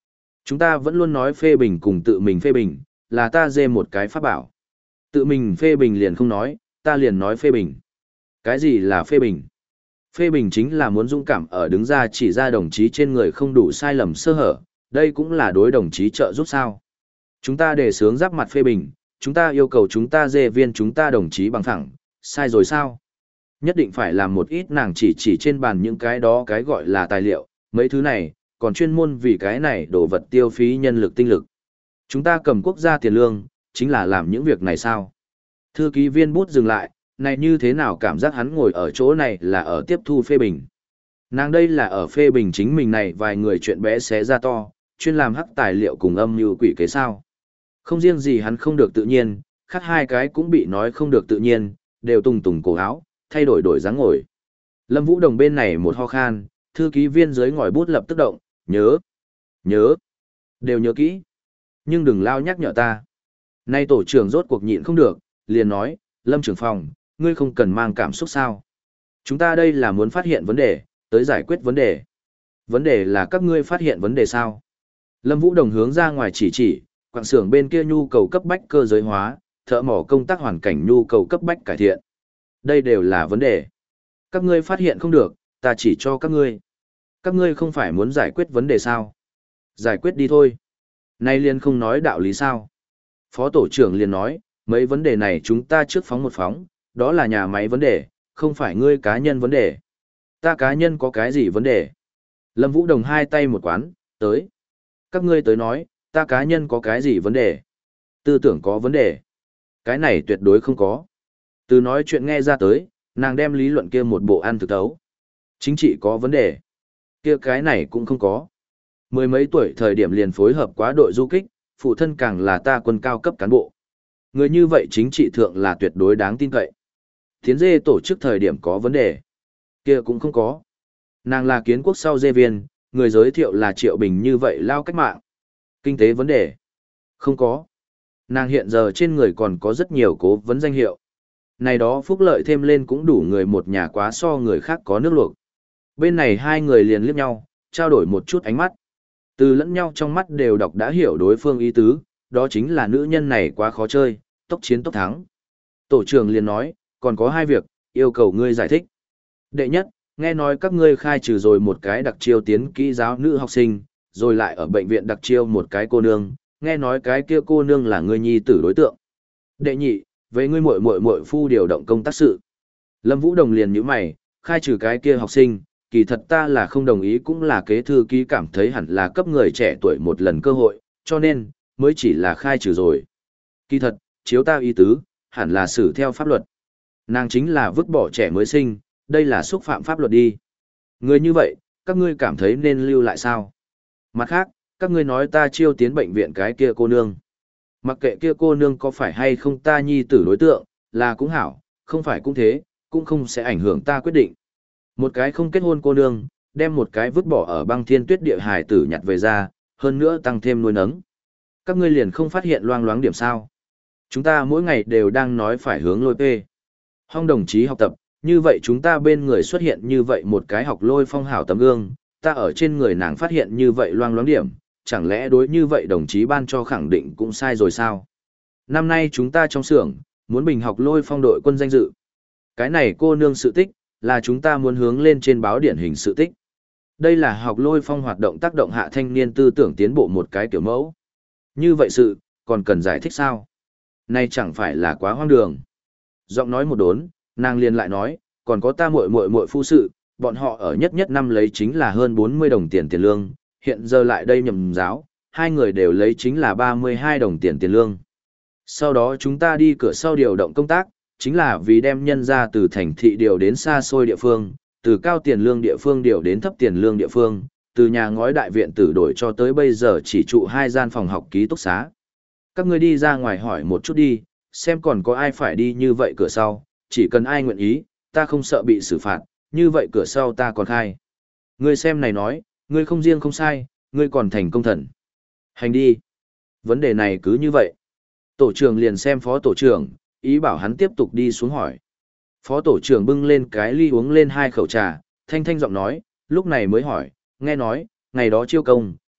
Chúng ta vẫn luôn nói phê bình cùng tự mình phê bình, là ta dê một cái pháp bảo. Tự mình phê bình liền không nói, ta liền nói phê bình. Cái gì là phê bình? Phê bình chính là muốn dũng cảm ở đứng ra chỉ ra đồng chí trên người không đủ sai lầm sơ hở, đây cũng là đối đồng chí trợ giúp sao. Chúng ta đề xướng giáp mặt phê bình, chúng ta yêu cầu chúng ta dê viên chúng ta đồng chí bằng thẳng, sai rồi sao? Nhất định phải làm một ít nàng chỉ chỉ trên bàn những cái đó cái gọi là tài liệu, mấy thứ này, còn chuyên môn vì cái này đổ vật tiêu phí nhân lực tinh lực. Chúng ta cầm quốc gia tiền lương, chính là làm những việc này sao? Thư ký viên bút dừng lại, này như thế nào cảm giác hắn ngồi ở chỗ này là ở tiếp thu phê bình. Nàng đây là ở phê bình chính mình này vài người chuyện bé xé ra to, chuyên làm hắc tài liệu cùng âm như quỷ kế sao. Không riêng gì hắn không được tự nhiên, khác hai cái cũng bị nói không được tự nhiên, đều tùng tùng cổ áo, thay đổi đổi dáng ngồi. Lâm Vũ Đồng bên này một ho khan, thư ký viên dưới ngòi bút lập tức động, nhớ, nhớ, đều nhớ kỹ. Nhưng đừng lao nhắc nhở ta. Nay tổ trưởng rốt cuộc nhịn không được, liền nói, Lâm trưởng phòng, ngươi không cần mang cảm xúc sao. Chúng ta đây là muốn phát hiện vấn đề, tới giải quyết vấn đề. Vấn đề là các ngươi phát hiện vấn đề sao. Lâm Vũ Đồng hướng ra ngoài chỉ chỉ, quảng xưởng bên kia nhu cầu cấp bách cơ giới hóa, thợ mỏ công tác hoàn cảnh nhu cầu cấp bách cải thiện. Đây đều là vấn đề. Các ngươi phát hiện không được, ta chỉ cho các ngươi. Các ngươi không phải muốn giải quyết vấn đề sao? Giải quyết đi thôi. Nay liền không nói đạo lý sao? Phó tổ trưởng liền nói, mấy vấn đề này chúng ta trước phóng một phóng, đó là nhà máy vấn đề, không phải ngươi cá nhân vấn đề. Ta cá nhân có cái gì vấn đề? Lâm Vũ Đồng hai tay một quán, tới. Các ngươi tới nói, ta cá nhân có cái gì vấn đề? Tư tưởng có vấn đề. Cái này tuyệt đối không có. Từ nói chuyện nghe ra tới, nàng đem lý luận kia một bộ ăn thực thấu. Chính trị có vấn đề. Kia cái này cũng không có. Mười mấy tuổi thời điểm liền phối hợp quá đội du kích, phụ thân càng là ta quân cao cấp cán bộ. Người như vậy chính trị thượng là tuyệt đối đáng tin cậy. Tiến dê tổ chức thời điểm có vấn đề. Kia cũng không có. Nàng là kiến quốc sau dê viên, người giới thiệu là Triệu Bình như vậy lao cách mạng. Kinh tế vấn đề. Không có. Nàng hiện giờ trên người còn có rất nhiều cố vấn danh hiệu. Này đó phúc lợi thêm lên cũng đủ người một nhà quá so người khác có nước luộc. Bên này hai người liền liếc nhau, trao đổi một chút ánh mắt. Từ lẫn nhau trong mắt đều đọc đã hiểu đối phương ý tứ, đó chính là nữ nhân này quá khó chơi, tốc chiến tốc thắng. Tổ trưởng liền nói, còn có hai việc, yêu cầu ngươi giải thích. Đệ nhất, nghe nói các ngươi khai trừ rồi một cái đặc chiêu tiến kỹ giáo nữ học sinh, rồi lại ở bệnh viện đặc chiêu một cái cô nương, nghe nói cái kia cô nương là ngươi nhi tử đối tượng. Đệ nhị, với ngươi muội muội muội phu điều động công tác sự. Lâm Vũ Đồng liền nhíu mày, khai trừ cái kia học sinh, kỳ thật ta là không đồng ý cũng là kế thư ký cảm thấy hẳn là cấp người trẻ tuổi một lần cơ hội, cho nên, mới chỉ là khai trừ rồi. Kỳ thật, chiếu ta ý tứ, hẳn là xử theo pháp luật. Nàng chính là vứt bỏ trẻ mới sinh, đây là xúc phạm pháp luật đi. Người như vậy, các ngươi cảm thấy nên lưu lại sao? Mặt khác, các ngươi nói ta chiêu tiến bệnh viện cái kia cô nương. Mặc kệ kia cô nương có phải hay không ta nhi tử đối tượng, là cũng hảo, không phải cũng thế, cũng không sẽ ảnh hưởng ta quyết định. Một cái không kết hôn cô nương, đem một cái vứt bỏ ở băng thiên tuyết địa hài tử nhặt về ra, hơn nữa tăng thêm nuôi nấng. Các ngươi liền không phát hiện loang loáng điểm sao. Chúng ta mỗi ngày đều đang nói phải hướng lôi pê. Hong đồng chí học tập, như vậy chúng ta bên người xuất hiện như vậy một cái học lôi phong hảo tấm gương, ta ở trên người nàng phát hiện như vậy loang loáng điểm, chẳng lẽ đối như vậy đồng chí ban cho khẳng định cũng sai rồi sao? Năm nay chúng ta trong xưởng, muốn bình học lôi phong đội quân danh dự. Cái này cô nương sự tích, là chúng ta muốn hướng lên trên báo điển hình sự tích. Đây là học lôi phong hoạt động tác động hạ thanh niên tư tưởng tiến bộ một cái kiểu mẫu. Như vậy sự, còn cần giải thích sao? Này chẳng phải là quá hoang đường. Giọng nói một đốn, nàng liền lại nói, còn có ta muội muội muội phu sự, bọn họ ở nhất nhất năm lấy chính là hơn bốn mươi đồng tiền tiền lương, hiện giờ lại đây nhầm giáo, hai người đều lấy chính là ba mươi hai đồng tiền tiền lương. Sau đó chúng ta đi cửa sau điều động công tác, chính là vì đem nhân ra từ thành thị điều đến xa xôi địa phương, từ cao tiền lương địa phương điều đến thấp tiền lương địa phương, từ nhà ngói đại viện tử đổi cho tới bây giờ chỉ trụ hai gian phòng học ký túc xá. Các ngươi đi ra ngoài hỏi một chút đi, xem còn có ai phải đi như vậy cửa sau, chỉ cần ai nguyện ý, ta không sợ bị xử phạt, như vậy cửa sau ta còn khai. Ngươi xem này nói, ngươi không riêng không sai, ngươi còn thành công thần. Hành đi. Vấn đề này cứ như vậy. Tổ trưởng liền xem phó tổ trưởng, ý bảo hắn tiếp tục đi xuống hỏi. Phó tổ trưởng bưng lên cái ly uống lên hai khẩu trà, thanh thanh giọng nói, lúc này mới hỏi, nghe nói, ngày đó chiêu công,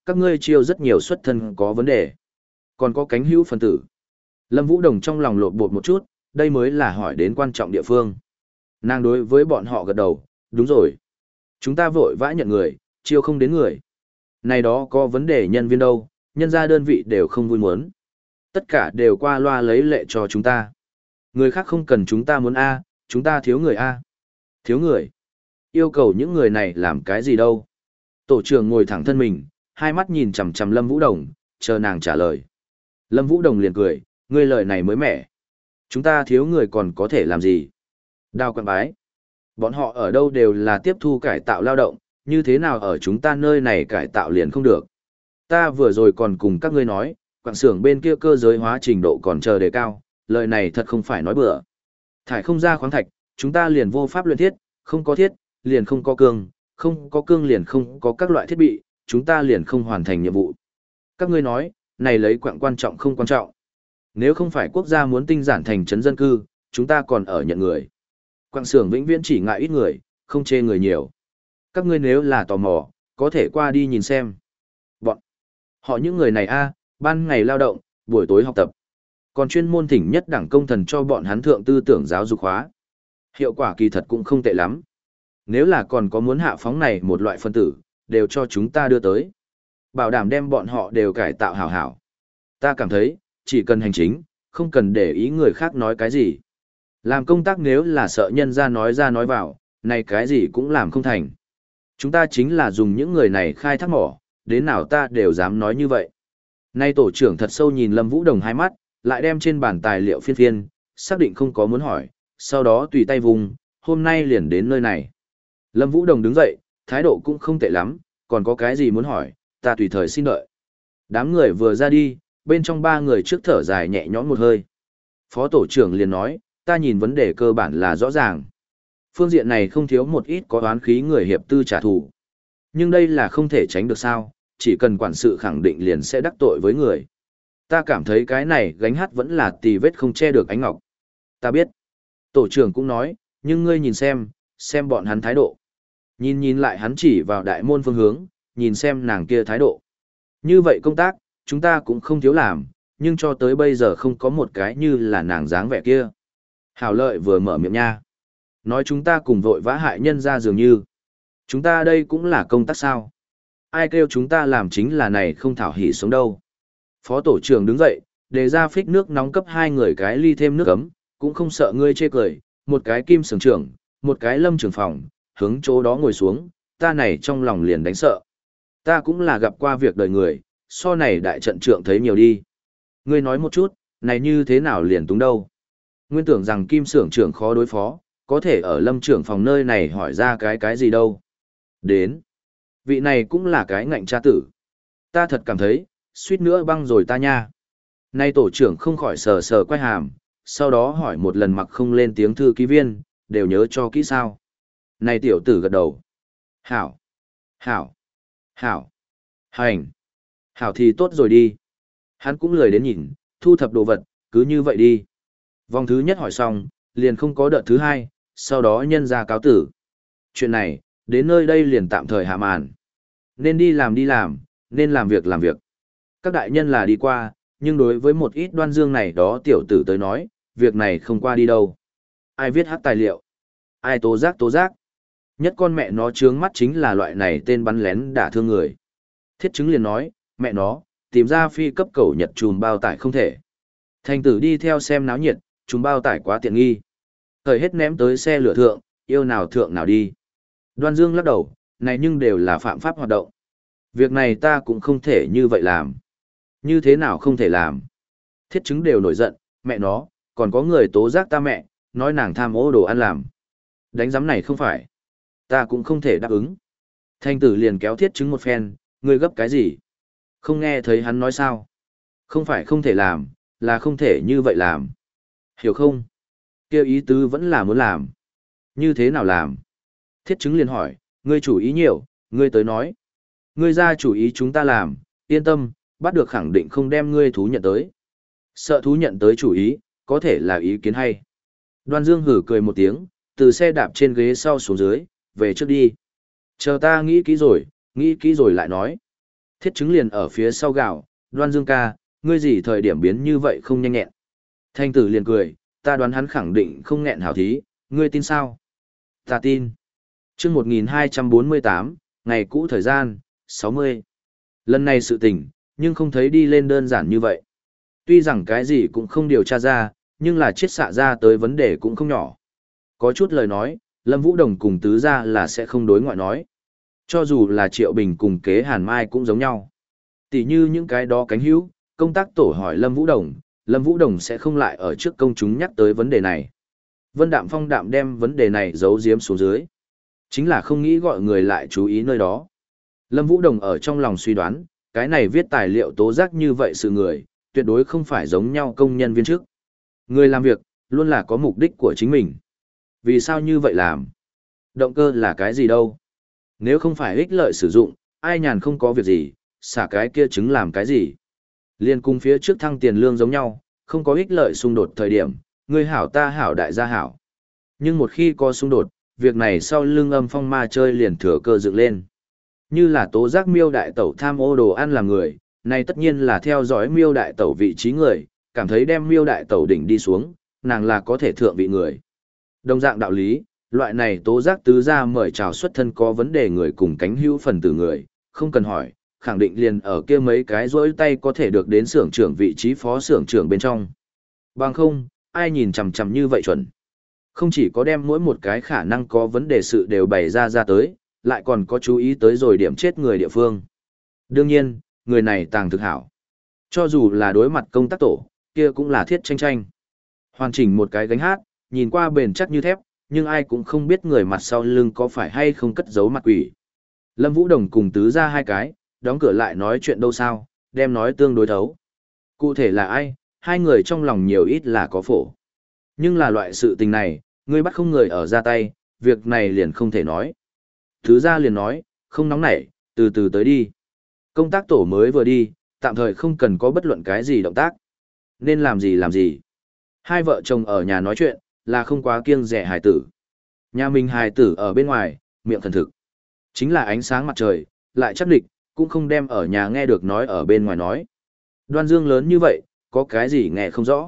các ngươi chiêu rất nhiều xuất thân có vấn đề. Còn có cánh hữu phân tử. Lâm Vũ Đồng trong lòng lộn bột một chút, đây mới là hỏi đến quan trọng địa phương. Nàng đối với bọn họ gật đầu, đúng rồi. Chúng ta vội vã nhận người, chiêu không đến người. Này đó có vấn đề nhân viên đâu, nhân ra đơn vị đều không vui muốn. Tất cả đều qua loa lấy lệ cho chúng ta. Người khác không cần chúng ta muốn A, chúng ta thiếu người A. Thiếu người. Yêu cầu những người này làm cái gì đâu. Tổ trưởng ngồi thẳng thân mình, hai mắt nhìn chằm chằm Lâm Vũ Đồng, chờ nàng trả lời. Lâm Vũ Đồng liền cười, ngươi lời này mới mẻ. Chúng ta thiếu người còn có thể làm gì? Đào quảng bái. Bọn họ ở đâu đều là tiếp thu cải tạo lao động, như thế nào ở chúng ta nơi này cải tạo liền không được. Ta vừa rồi còn cùng các ngươi nói, quảng xưởng bên kia cơ giới hóa trình độ còn chờ đề cao, lời này thật không phải nói bừa. Thải không ra khoáng thạch, chúng ta liền vô pháp luyện thiết, không có thiết, liền không có cương, không có cương liền không có các loại thiết bị, chúng ta liền không hoàn thành nhiệm vụ. Các ngươi nói, này lấy quạng quan trọng không quan trọng. Nếu không phải quốc gia muốn tinh giản thành trấn dân cư, chúng ta còn ở nhận người. Quạng xưởng vĩnh viễn chỉ ngại ít người, không chê người nhiều. Các ngươi nếu là tò mò, có thể qua đi nhìn xem. Bọn họ những người này a, ban ngày lao động, buổi tối học tập. Còn chuyên môn thỉnh nhất đẳng công thần cho bọn hắn thượng tư tưởng giáo dục hóa. Hiệu quả kỳ thật cũng không tệ lắm. Nếu là còn có muốn hạ phóng này một loại phân tử, đều cho chúng ta đưa tới. Bảo đảm đem bọn họ đều cải tạo hảo hảo. Ta cảm thấy, chỉ cần hành chính, không cần để ý người khác nói cái gì. Làm công tác nếu là sợ nhân ra nói ra nói vào, này cái gì cũng làm không thành. Chúng ta chính là dùng những người này khai thác mỏ, đến nào ta đều dám nói như vậy. Nay tổ trưởng thật sâu nhìn Lâm Vũ Đồng hai mắt, lại đem trên bàn tài liệu phiên phiên, xác định không có muốn hỏi, sau đó tùy tay vùng, hôm nay liền đến nơi này. Lâm Vũ Đồng đứng dậy, thái độ cũng không tệ lắm, còn có cái gì muốn hỏi, ta tùy thời xin đợi. Đám người vừa ra đi, bên trong ba người trước thở dài nhẹ nhõm một hơi. Phó tổ trưởng liền nói, ta nhìn vấn đề cơ bản là rõ ràng. Phương diện này không thiếu một ít có oán khí người hiệp tư trả thù. Nhưng đây là không thể tránh được sao, chỉ cần quản sự khẳng định liền sẽ đắc tội với người. Ta cảm thấy cái này gánh hát vẫn là tì vết không che được ánh ngọc. Ta biết. Tổ trưởng cũng nói, nhưng ngươi nhìn xem, xem bọn hắn thái độ. Nhìn nhìn lại hắn chỉ vào đại môn phương hướng, nhìn xem nàng kia thái độ. Như vậy công tác, chúng ta cũng không thiếu làm, nhưng cho tới bây giờ không có một cái như là nàng dáng vẻ kia. Hảo Lợi vừa mở miệng nha. Nói chúng ta cùng vội vã hại nhân ra dường như. Chúng ta đây cũng là công tác sao. Ai kêu chúng ta làm chính là này không thảo hỉ sống đâu. Phó tổ trưởng đứng dậy, đề ra phích nước nóng cấp hai người cái ly thêm nước ấm, cũng không sợ ngươi chê cười, một cái kim sưởng trưởng, một cái lâm trưởng phòng, hướng chỗ đó ngồi xuống, ta này trong lòng liền đánh sợ. Ta cũng là gặp qua việc đời người, so này đại trận trưởng thấy nhiều đi. Ngươi nói một chút, này như thế nào liền túng đâu. Nguyên tưởng rằng kim sưởng trưởng khó đối phó, có thể ở lâm trưởng phòng nơi này hỏi ra cái cái gì đâu. Đến. Vị này cũng là cái ngạnh cha tử. Ta thật cảm thấy, suýt nữa băng rồi ta nha. Nay tổ trưởng không khỏi sờ sờ quay hàm, sau đó hỏi một lần mặc không lên tiếng thư ký viên, đều nhớ cho kỹ sao. Này tiểu tử gật đầu. Hảo. Hảo. Hảo. Hành. Hảo thì tốt rồi đi. Hắn cũng lười đến nhìn, thu thập đồ vật, cứ như vậy đi. Vòng thứ nhất hỏi xong, liền không có đợt thứ hai, sau đó nhân ra cáo tử. Chuyện này, đến nơi đây liền tạm thời hạ màn. Nên đi làm đi làm, nên làm việc làm việc. Các đại nhân là đi qua, nhưng đối với một ít đoan dương này đó tiểu tử tới nói, việc này không qua đi đâu. Ai viết hát tài liệu? Ai tố giác tố giác? Nhất con mẹ nó trướng mắt chính là loại này tên bắn lén đả thương người. Thiết chứng liền nói, mẹ nó, tìm ra phi cấp cầu nhật chùm bao tải không thể. Thành tử đi theo xem náo nhiệt, chùm bao tải quá tiện nghi. Thời hết ném tới xe lửa thượng, yêu nào thượng nào đi. Đoan Dương lắc đầu, này nhưng đều là phạm pháp hoạt động. Việc này ta cũng không thể như vậy làm. Như thế nào không thể làm? Thiết chứng đều nổi giận, mẹ nó, còn có người tố giác ta mẹ, nói nàng tham ô đồ ăn làm. Đánh giám này không phải. Ta cũng không thể đáp ứng. Thanh tử liền kéo thiết chứng một phen, ngươi gấp cái gì? Không nghe thấy hắn nói sao? Không phải không thể làm, là không thể như vậy làm. Hiểu không? Kêu ý tứ vẫn là muốn làm. Như thế nào làm? Thiết chứng liền hỏi, ngươi chủ ý nhiều, ngươi tới nói. Ngươi ra chủ ý chúng ta làm, yên tâm, bắt được khẳng định không đem ngươi thú nhận tới. Sợ thú nhận tới chủ ý, có thể là ý kiến hay. Đoan Dương hử cười một tiếng, từ xe đạp trên ghế sau xuống dưới, về trước đi. Chờ ta nghĩ kỹ rồi, nghĩ kỹ rồi lại nói. Thiết chứng liền ở phía sau gạo, Đoan Dương ca, ngươi gì thời điểm biến như vậy không nhanh nhẹn. Thanh tử liền cười, ta đoán hắn khẳng định không nghẹn hảo thí, ngươi tin sao? Ta tin. Trước một nghìn hai trăm bốn mươi tám, ngày cũ thời gian, sáu mươi. Lần này sự tình, nhưng không thấy đi lên đơn giản như vậy. Tuy rằng cái gì cũng không điều tra ra, nhưng là chiết xạ ra tới vấn đề cũng không nhỏ. Có chút lời nói, Lâm Vũ Đồng cùng tứ gia là sẽ không đối ngoại nói. Cho dù là Triệu Bình cùng Kế Hàn Mai cũng giống nhau. Tỷ như những cái đó cánh hữu, công tác tổ hỏi Lâm Vũ Đồng, Lâm Vũ Đồng sẽ không lại ở trước công chúng nhắc tới vấn đề này. Vân Đạm Phong đạm đem vấn đề này giấu giếm xuống dưới. Chính là không nghĩ gọi người lại chú ý nơi đó. Lâm Vũ Đồng ở trong lòng suy đoán, cái này viết tài liệu tố giác như vậy sự người, tuyệt đối không phải giống nhau công nhân viên chức. Người làm việc, luôn là có mục đích của chính mình. Vì sao như vậy làm? Động cơ là cái gì đâu? Nếu không phải ích lợi sử dụng, ai nhàn không có việc gì, xả cái kia chứng làm cái gì? Liên cung phía trước thăng tiền lương giống nhau, không có ích lợi xung đột thời điểm, người hảo ta hảo đại gia hảo. Nhưng một khi có xung đột, việc này sau lưng âm phong ma chơi liền thừa cơ dựng lên. Như là tố giác miêu đại tẩu tham ô đồ ăn làm người, này tất nhiên là theo dõi miêu đại tẩu vị trí người, cảm thấy đem miêu đại tẩu đỉnh đi xuống, nàng là có thể thượng vị người. Đồng dạng đạo lý, loại này tố giác tứ gia mời chào xuất thân có vấn đề người cùng cánh hữu phần tử người, không cần hỏi, khẳng định liền ở kia mấy cái rỗi tay có thể được đến xưởng trưởng vị trí phó xưởng trưởng bên trong. Bằng không, ai nhìn chằm chằm như vậy chuẩn. Không chỉ có đem mỗi một cái khả năng có vấn đề sự đều bày ra ra tới, lại còn có chú ý tới rồi điểm chết người địa phương. Đương nhiên, người này tàng thực hảo. Cho dù là đối mặt công tác tổ, kia cũng là thiết tranh tranh. Hoàn chỉnh một cái gánh hát, nhìn qua bền chắc như thép, nhưng ai cũng không biết người mặt sau lưng có phải hay không cất giấu mặt quỷ. Lâm Vũ Đồng cùng tứ ra hai cái, đóng cửa lại nói chuyện đâu sao, đem nói tương đối thấu. Cụ thể là ai, hai người trong lòng nhiều ít là có phổ. Nhưng là loại sự tình này, ngươi bắt không người ở ra tay, việc này liền không thể nói. Tứ ra liền nói, không nóng nảy, từ từ tới đi. Công tác tổ mới vừa đi, tạm thời không cần có bất luận cái gì động tác. Nên làm gì làm gì. Hai vợ chồng ở nhà nói chuyện, là không quá kiêng rẻ hài tử. Nhà mình hài tử ở bên ngoài, miệng thần thực. Chính là ánh sáng mặt trời, lại chắc địch, cũng không đem ở nhà nghe được nói ở bên ngoài nói. Đoan Dương lớn như vậy, có cái gì nghe không rõ.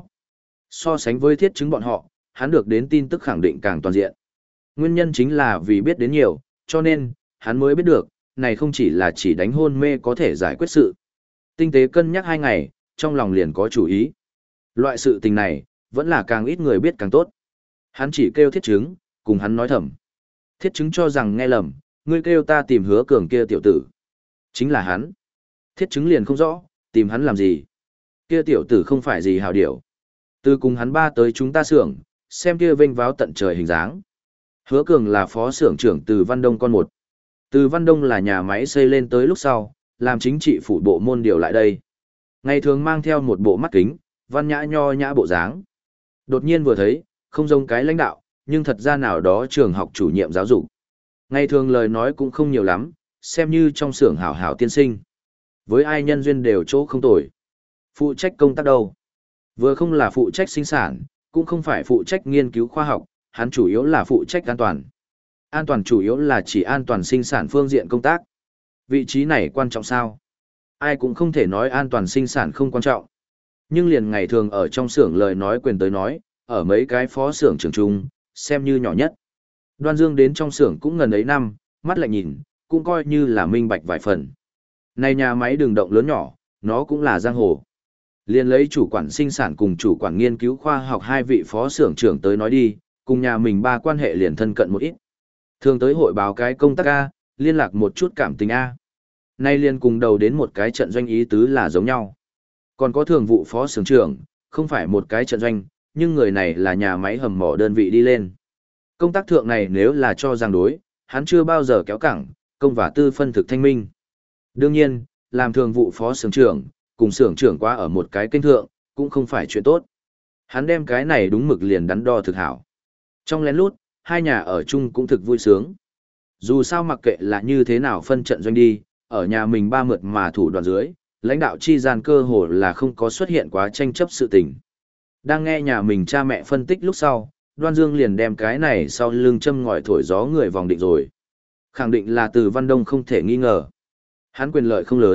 So sánh với thiết chứng bọn họ, hắn được đến tin tức khẳng định càng toàn diện. Nguyên nhân chính là vì biết đến nhiều, cho nên, hắn mới biết được, này không chỉ là chỉ đánh hôn mê có thể giải quyết sự. Tinh tế cân nhắc hai ngày, trong lòng liền có chủ ý. Loại sự tình này, vẫn là càng ít người biết càng tốt. Hắn chỉ kêu thiết chứng, cùng hắn nói thầm. Thiết chứng cho rằng nghe lầm, ngươi kêu ta tìm hứa cường kia tiểu tử. Chính là hắn. Thiết chứng liền không rõ, tìm hắn làm gì. Kia tiểu tử không phải gì hào điểu. Từ cùng hắn ba tới chúng ta xưởng, xem kia vênh váo tận trời hình dáng. Hứa cường là phó xưởng trưởng từ Văn Đông con một. Từ Văn Đông là nhà máy xây lên tới lúc sau, làm chính trị phủ bộ môn điều lại đây. Ngày thường mang theo một bộ mắt kính, văn nhã nho nhã bộ dáng. Đột nhiên vừa thấy, không giống cái lãnh đạo, nhưng thật ra nào đó trường học chủ nhiệm giáo dục. Ngày thường lời nói cũng không nhiều lắm, xem như trong xưởng hảo hảo tiên sinh. Với ai nhân duyên đều chỗ không tồi. Phụ trách công tác đâu? Vừa không là phụ trách sinh sản, cũng không phải phụ trách nghiên cứu khoa học, hắn chủ yếu là phụ trách an toàn. An toàn chủ yếu là chỉ an toàn sinh sản phương diện công tác. Vị trí này quan trọng sao? Ai cũng không thể nói an toàn sinh sản không quan trọng. Nhưng liền ngày thường ở trong xưởng lời nói quyền tới nói, ở mấy cái phó xưởng trưởng trung, xem như nhỏ nhất. Đoan Dương đến trong xưởng cũng gần ấy năm, mắt lại nhìn, cũng coi như là minh bạch vài phần. Này nhà máy đường động lớn nhỏ, nó cũng là giang hồ. Liên lấy chủ quản sinh sản cùng chủ quản nghiên cứu khoa học hai vị phó xưởng trưởng tới nói đi, cùng nhà mình ba quan hệ liền thân cận một ít. Thường tới hội báo cái công tác A, liên lạc một chút cảm tình A. Nay liên cùng đầu đến một cái trận doanh ý tứ là giống nhau. Còn có thường vụ phó xưởng trưởng, không phải một cái trận doanh, nhưng người này là nhà máy hầm mỏ đơn vị đi lên. Công tác thượng này nếu là cho rằng đối, hắn chưa bao giờ kéo cẳng, công và tư phân thực thanh minh. Đương nhiên, làm thường vụ phó xưởng trưởng, cùng xưởng trưởng qua ở một cái kênh thượng, cũng không phải chuyện tốt. Hắn đem cái này đúng mực liền đắn đo thực hảo. Trong lén lút, hai nhà ở chung cũng thực vui sướng. Dù sao mặc kệ là như thế nào phân trận doanh đi, ở nhà mình ba mượt mà thủ đoàn dưới, lãnh đạo chi gian cơ hồ là không có xuất hiện quá tranh chấp sự tình. Đang nghe nhà mình cha mẹ phân tích lúc sau, Đoan Dương liền đem cái này sau lưng châm ngòi thổi gió người vòng định rồi. Khẳng định là từ Văn Đông không thể nghi ngờ. Hắn quyền lợi không lớn,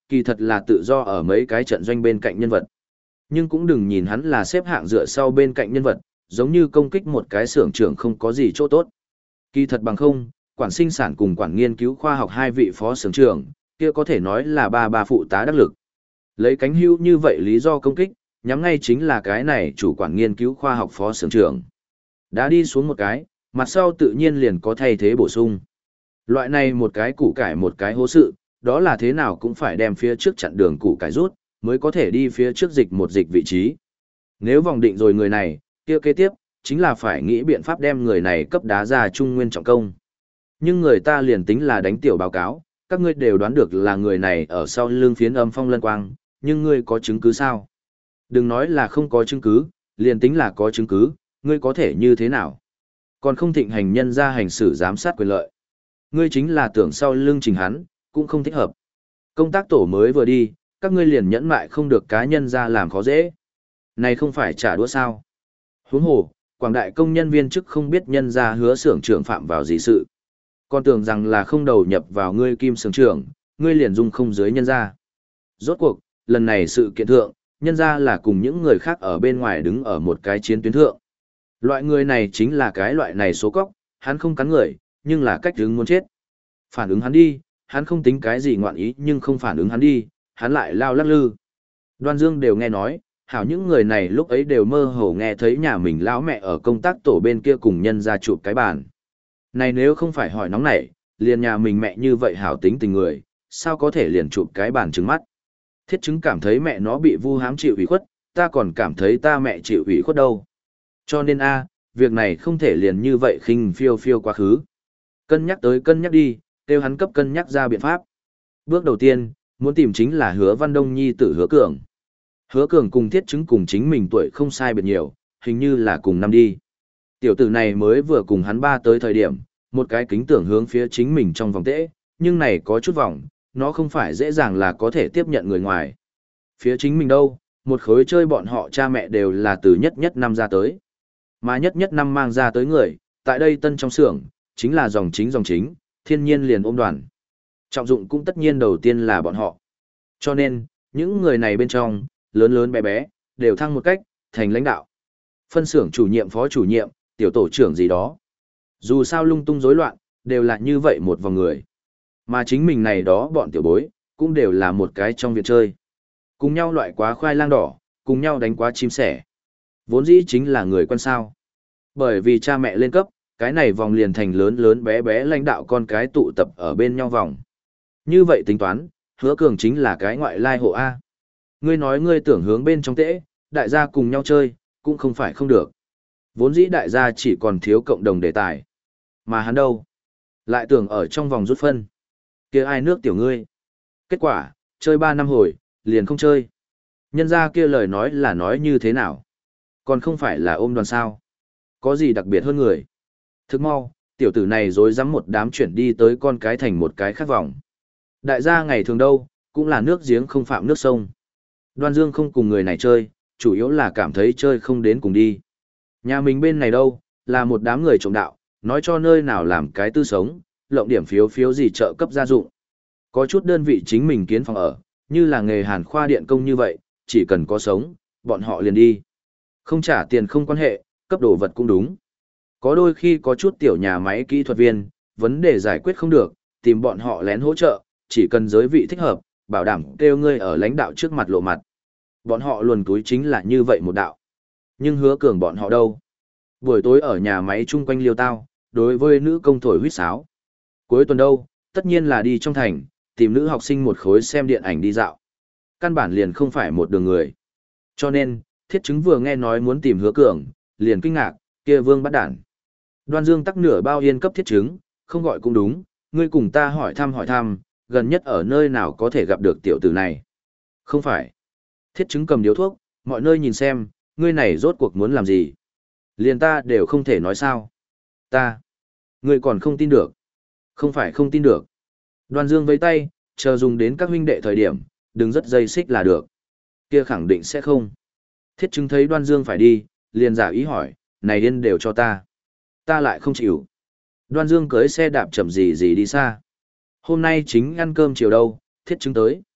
kỳ thật là tự do ở mấy cái trận doanh bên cạnh nhân vật. Nhưng cũng đừng nhìn hắn là xếp hạng dựa sau bên cạnh nhân vật, giống như công kích một cái xưởng trưởng không có gì chỗ tốt. Kỳ thật bằng không, quản sinh sản cùng quản nghiên cứu khoa học hai vị phó xưởng trưởng, kia có thể nói là ba ba phụ tá đắc lực. Lấy cánh hữu như vậy lý do công kích, nhắm ngay chính là cái này chủ quản nghiên cứu khoa học phó xưởng trưởng. Đã đi xuống một cái, mặt sau tự nhiên liền có thay thế bổ sung. Loại này một cái củ cải một cái hố sự, đó là thế nào cũng phải đem phía trước chặn đường củ cải rút, mới có thể đi phía trước dịch một dịch vị trí. Nếu vòng định rồi người này, kia kế tiếp, chính là phải nghĩ biện pháp đem người này cấp đá ra trung nguyên trọng công. Nhưng người ta liền tính là đánh tiểu báo cáo, các ngươi đều đoán được là người này ở sau lưng phiến âm phong lân quang, nhưng ngươi có chứng cứ sao? Đừng nói là không có chứng cứ, liền tính là có chứng cứ, ngươi có thể như thế nào? Còn không thịnh hành nhân ra hành xử giám sát quyền lợi. Ngươi chính là tưởng sau lưng trình hắn, cũng không thích hợp. Công tác tổ mới vừa đi, các ngươi liền nhẫn mại không được cá nhân ra làm khó dễ. Này không phải trả đũa sao? Huống hồ, quảng đại công nhân viên chức không biết nhân ra hứa xưởng trưởng phạm vào gì sự. Còn tưởng rằng là không đầu nhập vào ngươi kim xưởng trưởng, ngươi liền dung không dưới nhân ra. Rốt cuộc, lần này sự kiện thượng, nhân ra là cùng những người khác ở bên ngoài đứng ở một cái chiến tuyến thượng. Loại người này chính là cái loại này số cóc, hắn không cắn người, nhưng là cách đứng muốn chết. Phản ứng hắn đi, hắn không tính cái gì ngoạn ý nhưng không phản ứng hắn đi, hắn lại lao lắc lư. Đoan Dương đều nghe nói, hảo những người này lúc ấy đều mơ hồ nghe thấy nhà mình lão mẹ ở công tác tổ bên kia cùng nhân ra chụp cái bàn. Này nếu không phải hỏi nóng nảy, liền nhà mình mẹ như vậy hảo tính tình người, sao có thể liền chụp cái bàn trứng mắt. Thiết chứng cảm thấy mẹ nó bị vu hãm chịu ủy khuất, ta còn cảm thấy ta mẹ chịu ủy khuất đâu. Cho nên a, việc này không thể liền như vậy khinh phiêu phiêu quá khứ. Cân nhắc tới cân nhắc đi, kêu hắn cấp cân nhắc ra biện pháp. Bước đầu tiên, muốn tìm chính là Hứa Văn Đông nhi tử Hứa Cường. Hứa Cường cùng Thiết chứng cùng chính mình tuổi không sai biệt nhiều, hình như là cùng năm đi. Tiểu tử này mới vừa cùng hắn ba tới thời điểm, một cái kính tưởng hướng phía chính mình trong vòng tễ, nhưng này có chút vòng, nó không phải dễ dàng là có thể tiếp nhận người ngoài. Phía chính mình đâu, một khối chơi bọn họ cha mẹ đều là từ nhất nhất năm ra tới. Mà nhất nhất năm mang ra tới người, tại đây tân trong xưởng, chính là dòng chính dòng chính, thiên nhiên liền ôm đoàn. Trọng dụng cũng tất nhiên đầu tiên là bọn họ. Cho nên, những người này bên trong, lớn lớn bé bé, đều thăng một cách, thành lãnh đạo. Phân xưởng chủ nhiệm phó chủ nhiệm, tiểu tổ trưởng gì đó. Dù sao lung tung rối loạn, đều là như vậy một vòng người. Mà chính mình này đó bọn tiểu bối, cũng đều là một cái trong viện chơi. Cùng nhau loại quá khoai lang đỏ, cùng nhau đánh quá chim sẻ. Vốn dĩ chính là người quen sao. Bởi vì cha mẹ lên cấp, cái này vòng liền thành lớn lớn bé bé lãnh đạo con cái tụ tập ở bên nhau vòng. Như vậy tính toán, Hứa Cường chính là cái ngoại lai hộ A. Ngươi nói ngươi tưởng hướng bên trong tễ, đại gia cùng nhau chơi, cũng không phải không được. Vốn dĩ đại gia chỉ còn thiếu cộng đồng đề tài. Mà hắn đâu? Lại tưởng ở trong vòng rút phân. Kia ai nước tiểu ngươi? Kết quả, chơi ba năm hồi, liền không chơi. Nhân ra kia lời nói là nói như thế nào? Còn không phải là ôm đoàn sao? Có gì đặc biệt hơn người? Thức mau, tiểu tử này dối rắm một đám chuyển đi tới con cái thành một cái khác vòng. Đại gia ngày thường đâu, cũng là nước giếng không phạm nước sông. Đoan Dương không cùng người này chơi, chủ yếu là cảm thấy chơi không đến cùng đi. Nhà mình bên này đâu, là một đám người trộm đạo, nói cho nơi nào làm cái tư sống, lộng điểm phiếu phiếu gì trợ cấp gia dụng. Có chút đơn vị chính mình kiến phòng ở, như là nghề hàn khoa điện công như vậy, chỉ cần có sống, bọn họ liền đi. Không trả tiền không quan hệ, cấp đồ vật cũng đúng. Có đôi khi có chút tiểu nhà máy kỹ thuật viên, vấn đề giải quyết không được, tìm bọn họ lén hỗ trợ, chỉ cần giới vị thích hợp, bảo đảm kêu ngươi ở lãnh đạo trước mặt lộ mặt. Bọn họ luồn túi chính là như vậy một đạo. Nhưng Hứa Cường bọn họ đâu? Buổi tối ở nhà máy chung quanh liêu tao, đối với nữ công thổi huýt sáo. Cuối tuần đâu, tất nhiên là đi trong thành, tìm nữ học sinh một khối xem điện ảnh đi dạo. Căn bản liền không phải một đường người. Cho nên, Thiết chứng vừa nghe nói muốn tìm Hứa Cường, liền kinh ngạc, kia vương bắt đản. Đoan Dương tắc nửa bao yên cấp Thiết chứng, không gọi cũng đúng, ngươi cùng ta hỏi thăm hỏi thăm, gần nhất ở nơi nào có thể gặp được tiểu tử này. Không phải. Thiết chứng cầm điếu thuốc, mọi nơi nhìn xem, ngươi này rốt cuộc muốn làm gì. Liền ta đều không thể nói sao. Ta. Ngươi còn không tin được. Không phải không tin được. Đoan Dương vẫy tay, chờ dùng đến các huynh đệ thời điểm, đừng rất dây xích là được. Kia khẳng định sẽ không. Thiết chứng thấy Đoan Dương phải đi, liền giả ý hỏi, này điên đều cho ta. Ta lại không chịu. Đoan Dương cưới xe đạp chậm gì gì đi xa. Hôm nay chính ăn cơm chiều đâu, Thiết chứng tới.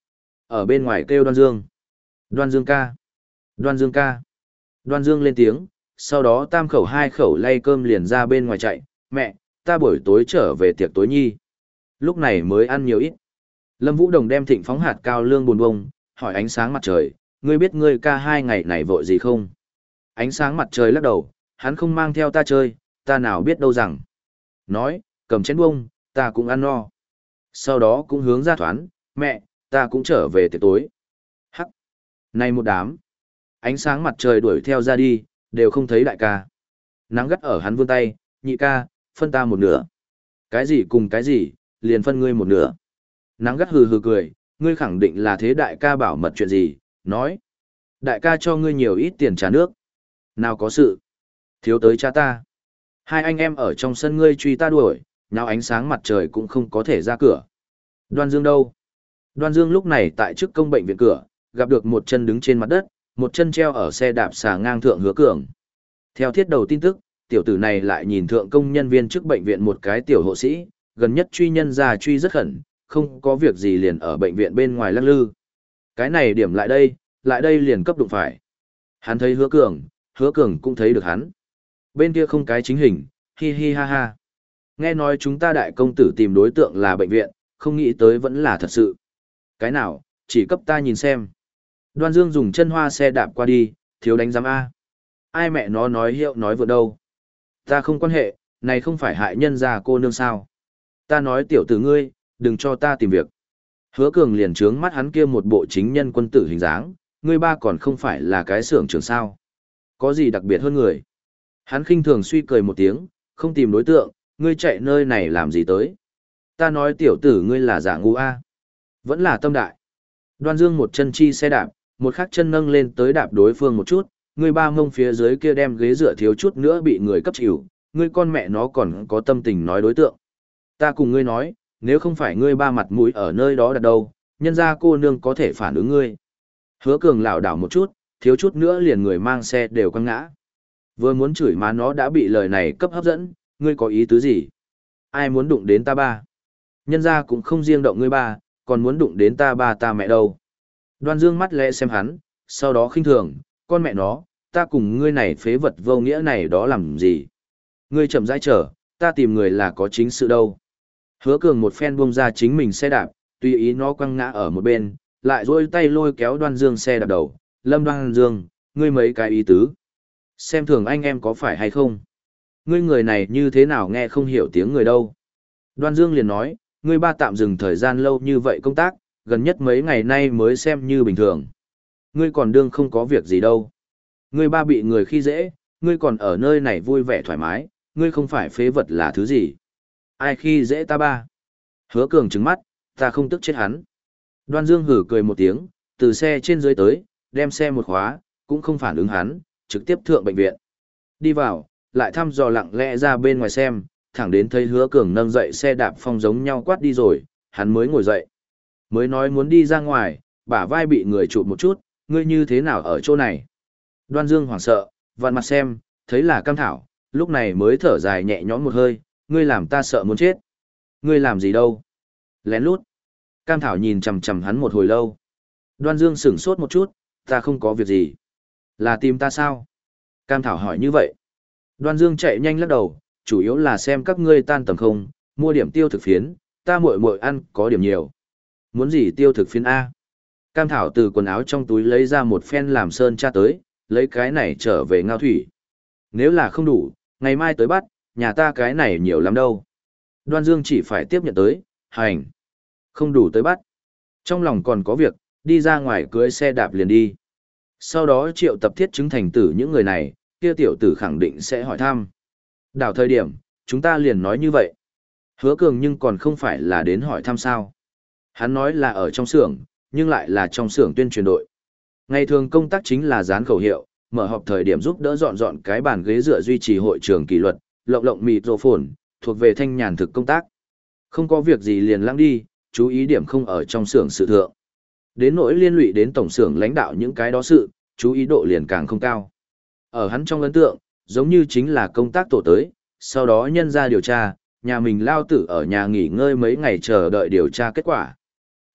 Ở bên ngoài kêu Đoan Dương. Đoan Dương ca. Đoan Dương ca. Đoan Dương lên tiếng, sau đó tam khẩu hai khẩu lay cơm liền ra bên ngoài chạy. Mẹ, ta buổi tối trở về tiệc tối nhi. Lúc này mới ăn nhiều ít. Lâm Vũ Đồng đem thịnh phóng hạt cao lương buồn bông, hỏi ánh sáng mặt trời, ngươi biết ngươi ca hai ngày này vội gì không? Ánh sáng mặt trời lắc đầu, hắn không mang theo ta chơi, ta nào biết đâu rằng. Nói, cầm chén bông, ta cũng ăn no. Sau đó cũng hướng ra thoán, mẹ, ta cũng trở về tiệc tối. Hắc, này một đám. Ánh sáng mặt trời đuổi theo ra đi, đều không thấy đại ca. Nắng gắt ở hắn vươn tay, nhị ca, phân ta một nửa. Cái gì cùng cái gì, liền phân ngươi một nửa. Nắng gắt hừ hừ cười, ngươi khẳng định là thế đại ca bảo mật chuyện gì, nói. Đại ca cho ngươi nhiều ít tiền trả nước. Nào có sự. Thiếu tới cha ta. Hai anh em ở trong sân ngươi truy ta đuổi, nào ánh sáng mặt trời cũng không có thể ra cửa. Đoan Dương đâu? Đoan Dương lúc này tại trước công bệnh viện cửa, gặp được một chân đứng trên mặt đất, một chân treo ở xe đạp xà ngang thượng Hứa Cường. Theo thiết đầu tin tức, tiểu tử này lại nhìn thượng công nhân viên trước bệnh viện một cái tiểu hộ sĩ, gần nhất truy nhân ra truy rất khẩn, không có việc gì liền ở bệnh viện bên ngoài lắc lư. Cái này điểm lại đây, lại đây liền cấp đụng phải. Hắn thấy Hứa Cường, Hứa Cường cũng thấy được hắn. Bên kia không cái chính hình, hi hi ha ha. Nghe nói chúng ta đại công tử tìm đối tượng là bệnh viện, không nghĩ tới vẫn là thật sự. Cái nào, chỉ cấp ta nhìn xem. Đoan Dương dùng chân hoa xe đạp qua đi, thiếu đánh giám A. Ai mẹ nó nói hiệu nói vừa đâu. Ta không quan hệ, này không phải hại nhân gia cô nương sao. Ta nói tiểu tử ngươi, đừng cho ta tìm việc. Hứa Cường liền trướng mắt hắn kia một bộ chính nhân quân tử hình dáng, ngươi ba còn không phải là cái xưởng trưởng sao. Có gì đặc biệt hơn người. Hắn khinh thường suy cười một tiếng, không tìm đối tượng, ngươi chạy nơi này làm gì tới. Ta nói tiểu tử ngươi là giả ngu A. Vẫn là tâm đại. Đoan Dương một chân chi xe đạp, một khắc chân nâng lên tới đạp đối phương một chút, ngươi ba mông phía dưới kia đem ghế dựa thiếu chút nữa bị người cấp chịu, ngươi con mẹ nó còn có tâm tình nói đối tượng. Ta cùng ngươi nói, nếu không phải ngươi ba mặt mũi ở nơi đó đặt đâu, nhân ra cô nương có thể phản ứng ngươi. Hứa Cường lảo đảo một chút, thiếu chút nữa liền người mang xe đều quăng ngã. Vừa muốn chửi má nó đã bị lời này cấp hấp dẫn, ngươi có ý tứ gì? Ai muốn đụng đến ta ba? Nhân ra cũng không riêng động ngươi ba, còn muốn đụng đến ta ba ta mẹ đâu. Đoan Dương mắt lẽ xem hắn, sau đó khinh thường, con mẹ nó, ta cùng ngươi này phế vật vô nghĩa này đó làm gì? Ngươi chậm rãi chờ, ta tìm người là có chính sự đâu. Hứa Cường một phen buông ra chính mình xe đạp, tùy ý nó quăng ngã ở một bên, lại rôi tay lôi kéo Đoan Dương xe đạp đầu. Lâm Đoan Dương, ngươi mấy cái ý tứ. Xem thường anh em có phải hay không? Ngươi người này như thế nào nghe không hiểu tiếng người đâu. Đoan Dương liền nói, ngươi ba tạm dừng thời gian lâu như vậy công tác, gần nhất mấy ngày nay mới xem như bình thường. Ngươi còn đương không có việc gì đâu. Ngươi ba bị người khi dễ, ngươi còn ở nơi này vui vẻ thoải mái, ngươi không phải phế vật là thứ gì. Ai khi dễ ta ba? Hứa Cường trừng mắt, ta không tức chết hắn. Đoan Dương hử cười một tiếng, từ xe trên dưới tới, đem xe một khóa, cũng không phản ứng hắn, trực tiếp thượng bệnh viện. Đi vào, lại thăm dò lặng lẽ ra bên ngoài xem, thẳng đến thấy Hứa Cường nâng dậy xe đạp phong giống nhau quát đi rồi, hắn mới ngồi dậy. Mới nói muốn đi ra ngoài, bả vai bị người chụp một chút, ngươi như thế nào ở chỗ này? Đoan Dương hoảng sợ, vặn mặt xem, thấy là Cam Thảo, lúc này mới thở dài nhẹ nhõm một hơi, ngươi làm ta sợ muốn chết. Ngươi làm gì đâu? Lén lút. Cam Thảo nhìn chằm chằm hắn một hồi lâu. Đoan Dương sửng sốt một chút, ta không có việc gì. Là tìm ta sao? Cam Thảo hỏi như vậy. Đoan Dương chạy nhanh lắc đầu, chủ yếu là xem các ngươi tan tầm không, mua điểm tiêu thực phiến, ta muội muội ăn có điểm nhiều. Muốn gì tiêu thực phiến A? Cam Thảo từ quần áo trong túi lấy ra một phen làm sơn tra tới, lấy cái này trở về ngao thủy. Nếu là không đủ, ngày mai tới bắt, nhà ta cái này nhiều lắm đâu. Đoan Dương chỉ phải tiếp nhận tới, hành. Không đủ tới bắt. Trong lòng còn có việc, đi ra ngoài cưới xe đạp liền đi. Sau đó triệu tập thiết chứng thành tử những người này, kia tiểu tử khẳng định sẽ hỏi thăm. Đảo thời điểm, chúng ta liền nói như vậy. Hứa Cường nhưng còn không phải là đến hỏi thăm sao. Hắn nói là ở trong xưởng, nhưng lại là trong xưởng tuyên truyền đội. Ngày thường công tác chính là dán khẩu hiệu, mở họp thời điểm giúp đỡ dọn dọn cái bàn ghế dựa duy trì hội trường kỷ luật, lộng lộng mịt rổ phồn, thuộc về thanh nhàn thực công tác. Không có việc gì liền lăng đi, chú ý điểm không ở trong xưởng sự thượng. Đến nỗi liên lụy đến tổng xưởng lãnh đạo những cái đó sự, chú ý độ liền càng không cao. Ở hắn trong ấn tượng, giống như chính là công tác tổ tới, sau đó nhân ra điều tra, nhà mình lao tử ở nhà nghỉ ngơi mấy ngày chờ đợi điều tra kết quả.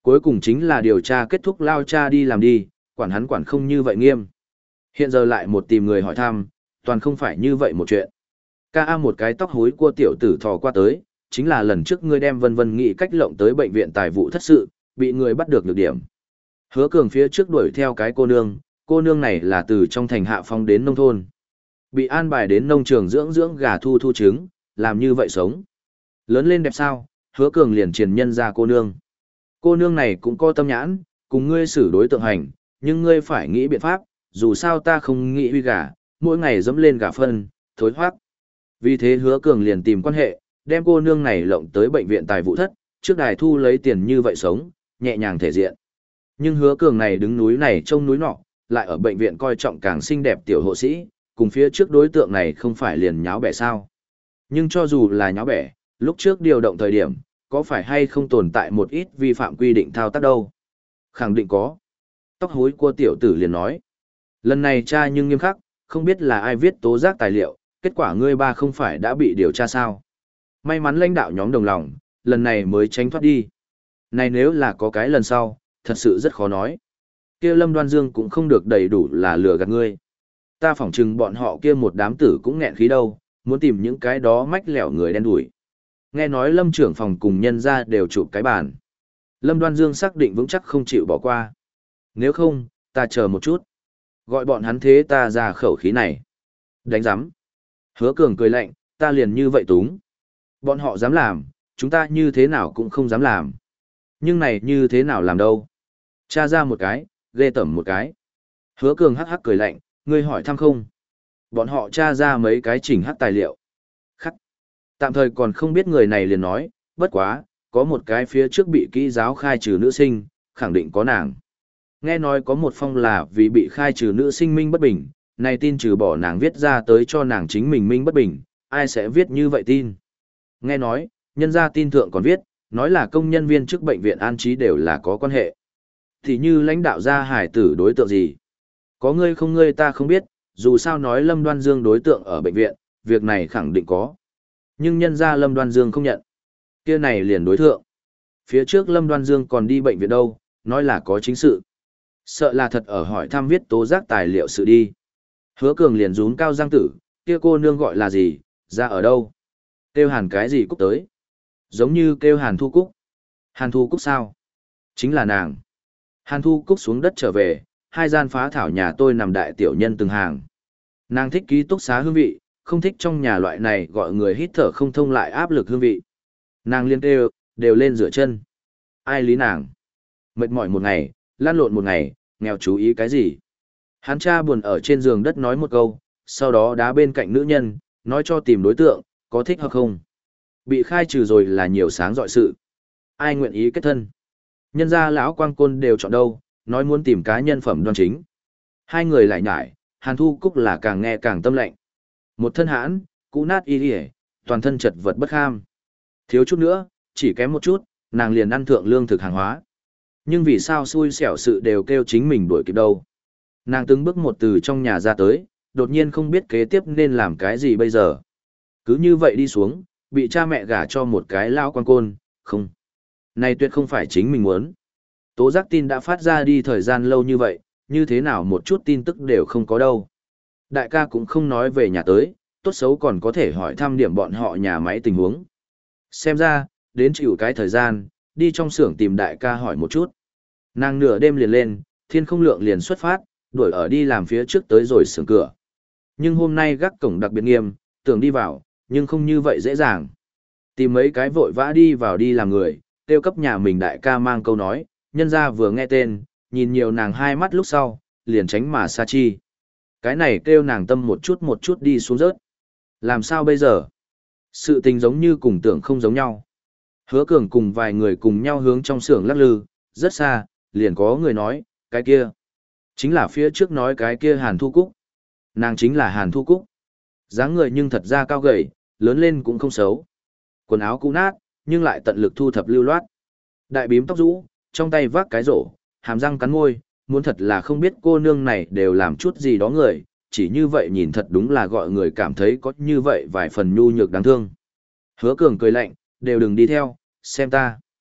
Cuối cùng chính là điều tra kết thúc lao cha đi làm đi, quản hắn quản không như vậy nghiêm. Hiện giờ lại một tìm người hỏi thăm, toàn không phải như vậy một chuyện. Ca A một cái tóc hối của tiểu tử thò qua tới, chính là lần trước ngươi đem Vân Vân nghĩ cách lộng tới bệnh viện tài vụ thất sự, bị người bắt được nhược điểm. Hứa Cường phía trước đuổi theo cái cô nương, cô nương này là từ trong thành hạ phong đến nông thôn. Bị an bài đến nông trường dưỡng dưỡng gà thu thu trứng, làm như vậy sống. Lớn lên đẹp sao, Hứa Cường liền truyền nhân ra cô nương. Cô nương này cũng có tâm nhãn, cùng ngươi xử đối tượng hành, nhưng ngươi phải nghĩ biện pháp, dù sao ta không nghĩ huy gà, mỗi ngày dẫm lên gà phân, thối hoác. Vì thế Hứa Cường liền tìm quan hệ, đem cô nương này lộng tới bệnh viện tài vụ thất, trước đài thu lấy tiền như vậy sống, nhẹ nhàng thể diện. Nhưng Hứa Cường này đứng núi này trông núi nọ, lại ở bệnh viện coi trọng càng xinh đẹp tiểu hộ sĩ, cùng phía trước đối tượng này không phải liền nháo bẻ sao. Nhưng cho dù là nháo bẻ, lúc trước điều động thời điểm, có phải hay không tồn tại một ít vi phạm quy định thao tác đâu? Khẳng định có. Tóc hối của tiểu tử liền nói. Lần này tra nhưng nghiêm khắc, không biết là ai viết tố giác tài liệu, kết quả ngươi ba không phải đã bị điều tra sao? May mắn lãnh đạo nhóm đồng lòng, lần này mới tránh thoát đi. Này nếu là có cái lần sau, thật sự rất khó nói. Kia Lâm Đoan Dương cũng không được đầy đủ là lừa gạt ngươi. Ta phỏng chừng bọn họ kia một đám tử cũng nghẹn khí đâu, muốn tìm những cái đó mách lẻo người đen đuổi. Nghe nói Lâm trưởng phòng cùng nhân ra đều chụp cái bàn. Lâm Đoan Dương xác định vững chắc không chịu bỏ qua. Nếu không, ta chờ một chút. Gọi bọn hắn thế ta ra khẩu khí này. Đánh giám. Hứa Cường cười lạnh, ta liền như vậy túng. Bọn họ dám làm, chúng ta như thế nào cũng không dám làm. Nhưng này như thế nào làm đâu. Tra ra một cái, ghê tẩm một cái. Hứa Cường hắc hắc cười lạnh, ngươi hỏi thăm không? Bọn họ tra ra mấy cái chỉnh hắc tài liệu. Khắc. Tạm thời còn không biết người này liền nói, bất quá, có một cái phía trước bị kỹ giáo khai trừ nữ sinh, khẳng định có nàng. Nghe nói có một phong là vì bị khai trừ nữ sinh minh bất bình, này tin trừ bỏ nàng viết ra tới cho nàng chính mình minh bất bình, ai sẽ viết như vậy tin? Nghe nói, nhân gia tin thượng còn viết, nói là công nhân viên chức bệnh viện an trí đều là có quan hệ. Thì như lãnh đạo gia hải tử đối tượng gì? Có ngươi không ngươi ta không biết, dù sao nói Lâm Đoan Dương đối tượng ở bệnh viện, việc này khẳng định có. Nhưng nhân gia Lâm Đoan Dương không nhận. Kia này liền đối thượng. Phía trước Lâm Đoan Dương còn đi bệnh viện đâu, nói là có chính sự. Sợ là thật ở hỏi thăm viết tố giác tài liệu sự đi. Hứa Cường liền rún cao giang tử, kia cô nương gọi là gì, ra ở đâu? Kêu Hàn cái gì Cúc tới? Giống như kêu Hàn Thu Cúc. Hàn Thu Cúc sao? Chính là nàng. Hàn Thu Cúc xuống đất trở về, hai gian phá thảo nhà tôi nằm đại tiểu nhân từng hàng. Nàng thích ký túc xá hương vị, không thích trong nhà loại này gọi người hít thở không thông lại áp lực hương vị. Nàng liên kêu, đều lên rửa chân. Ai lý nàng? Mệt mỏi một ngày, lan lộn một ngày, nghèo chú ý cái gì? Hắn cha buồn ở trên giường đất nói một câu, sau đó đá bên cạnh nữ nhân, nói cho tìm đối tượng, có thích hoặc không. Bị khai trừ rồi là nhiều sáng dọi sự. Ai nguyện ý kết thân? Nhân gia lão quang côn đều chọn đâu, nói muốn tìm cá nhân phẩm đoan chính. Hai người lại nhải, Hàn Thu Cúc là càng nghe càng tâm lạnh. Một thân hãn, cũ nát y đi, toàn thân chật vật bất kham. Thiếu chút nữa, chỉ kém một chút, nàng liền ăn thượng lương thực hàng hóa. Nhưng vì sao xui xẻo sự đều kêu chính mình đuổi kịp đâu. Nàng từng bước một từ trong nhà ra tới, đột nhiên không biết kế tiếp nên làm cái gì bây giờ. Cứ như vậy đi xuống, bị cha mẹ gả cho một cái lao quan côn, không. Này tuyệt không phải chính mình muốn. Tố giác tin đã phát ra đi thời gian lâu như vậy, như thế nào một chút tin tức đều không có đâu. Đại ca cũng không nói về nhà tới, tốt xấu còn có thể hỏi thăm điểm bọn họ nhà máy tình huống. Xem ra, đến chịu cái thời gian, đi trong xưởng tìm đại ca hỏi một chút. Nàng nửa đêm liền lên, thiên không lượng liền xuất phát, đuổi ở đi làm phía trước tới rồi xưởng cửa. Nhưng hôm nay gác cổng đặc biệt nghiêm, tưởng đi vào, nhưng không như vậy dễ dàng. Tìm mấy cái vội vã đi vào đi làm người, tiêu cấp nhà mình đại ca mang câu nói, nhân ra vừa nghe tên, nhìn nhiều nàng hai mắt lúc sau, liền tránh mà xa chi. Cái này kêu nàng tâm một chút một chút đi xuống rớt. Làm sao bây giờ? Sự tình giống như cùng tưởng không giống nhau. Hứa Cường cùng vài người cùng nhau hướng trong xưởng lắc lư, rất xa, liền có người nói, cái kia. Chính là phía trước nói cái kia Hàn Thu Cúc. Nàng chính là Hàn Thu Cúc. Dáng người nhưng thật ra cao gầy, lớn lên cũng không xấu. Quần áo cũ nát, nhưng lại tận lực thu thập lưu loát. Đại bím tóc rũ, trong tay vác cái rổ, hàm răng cắn môi, muốn thật là không biết cô nương này đều làm chút gì đó người, chỉ như vậy nhìn thật đúng là gọi người cảm thấy có như vậy vài phần nhu nhược đáng thương. Hứa Cường cười lạnh, đều đừng đi theo, xem ta.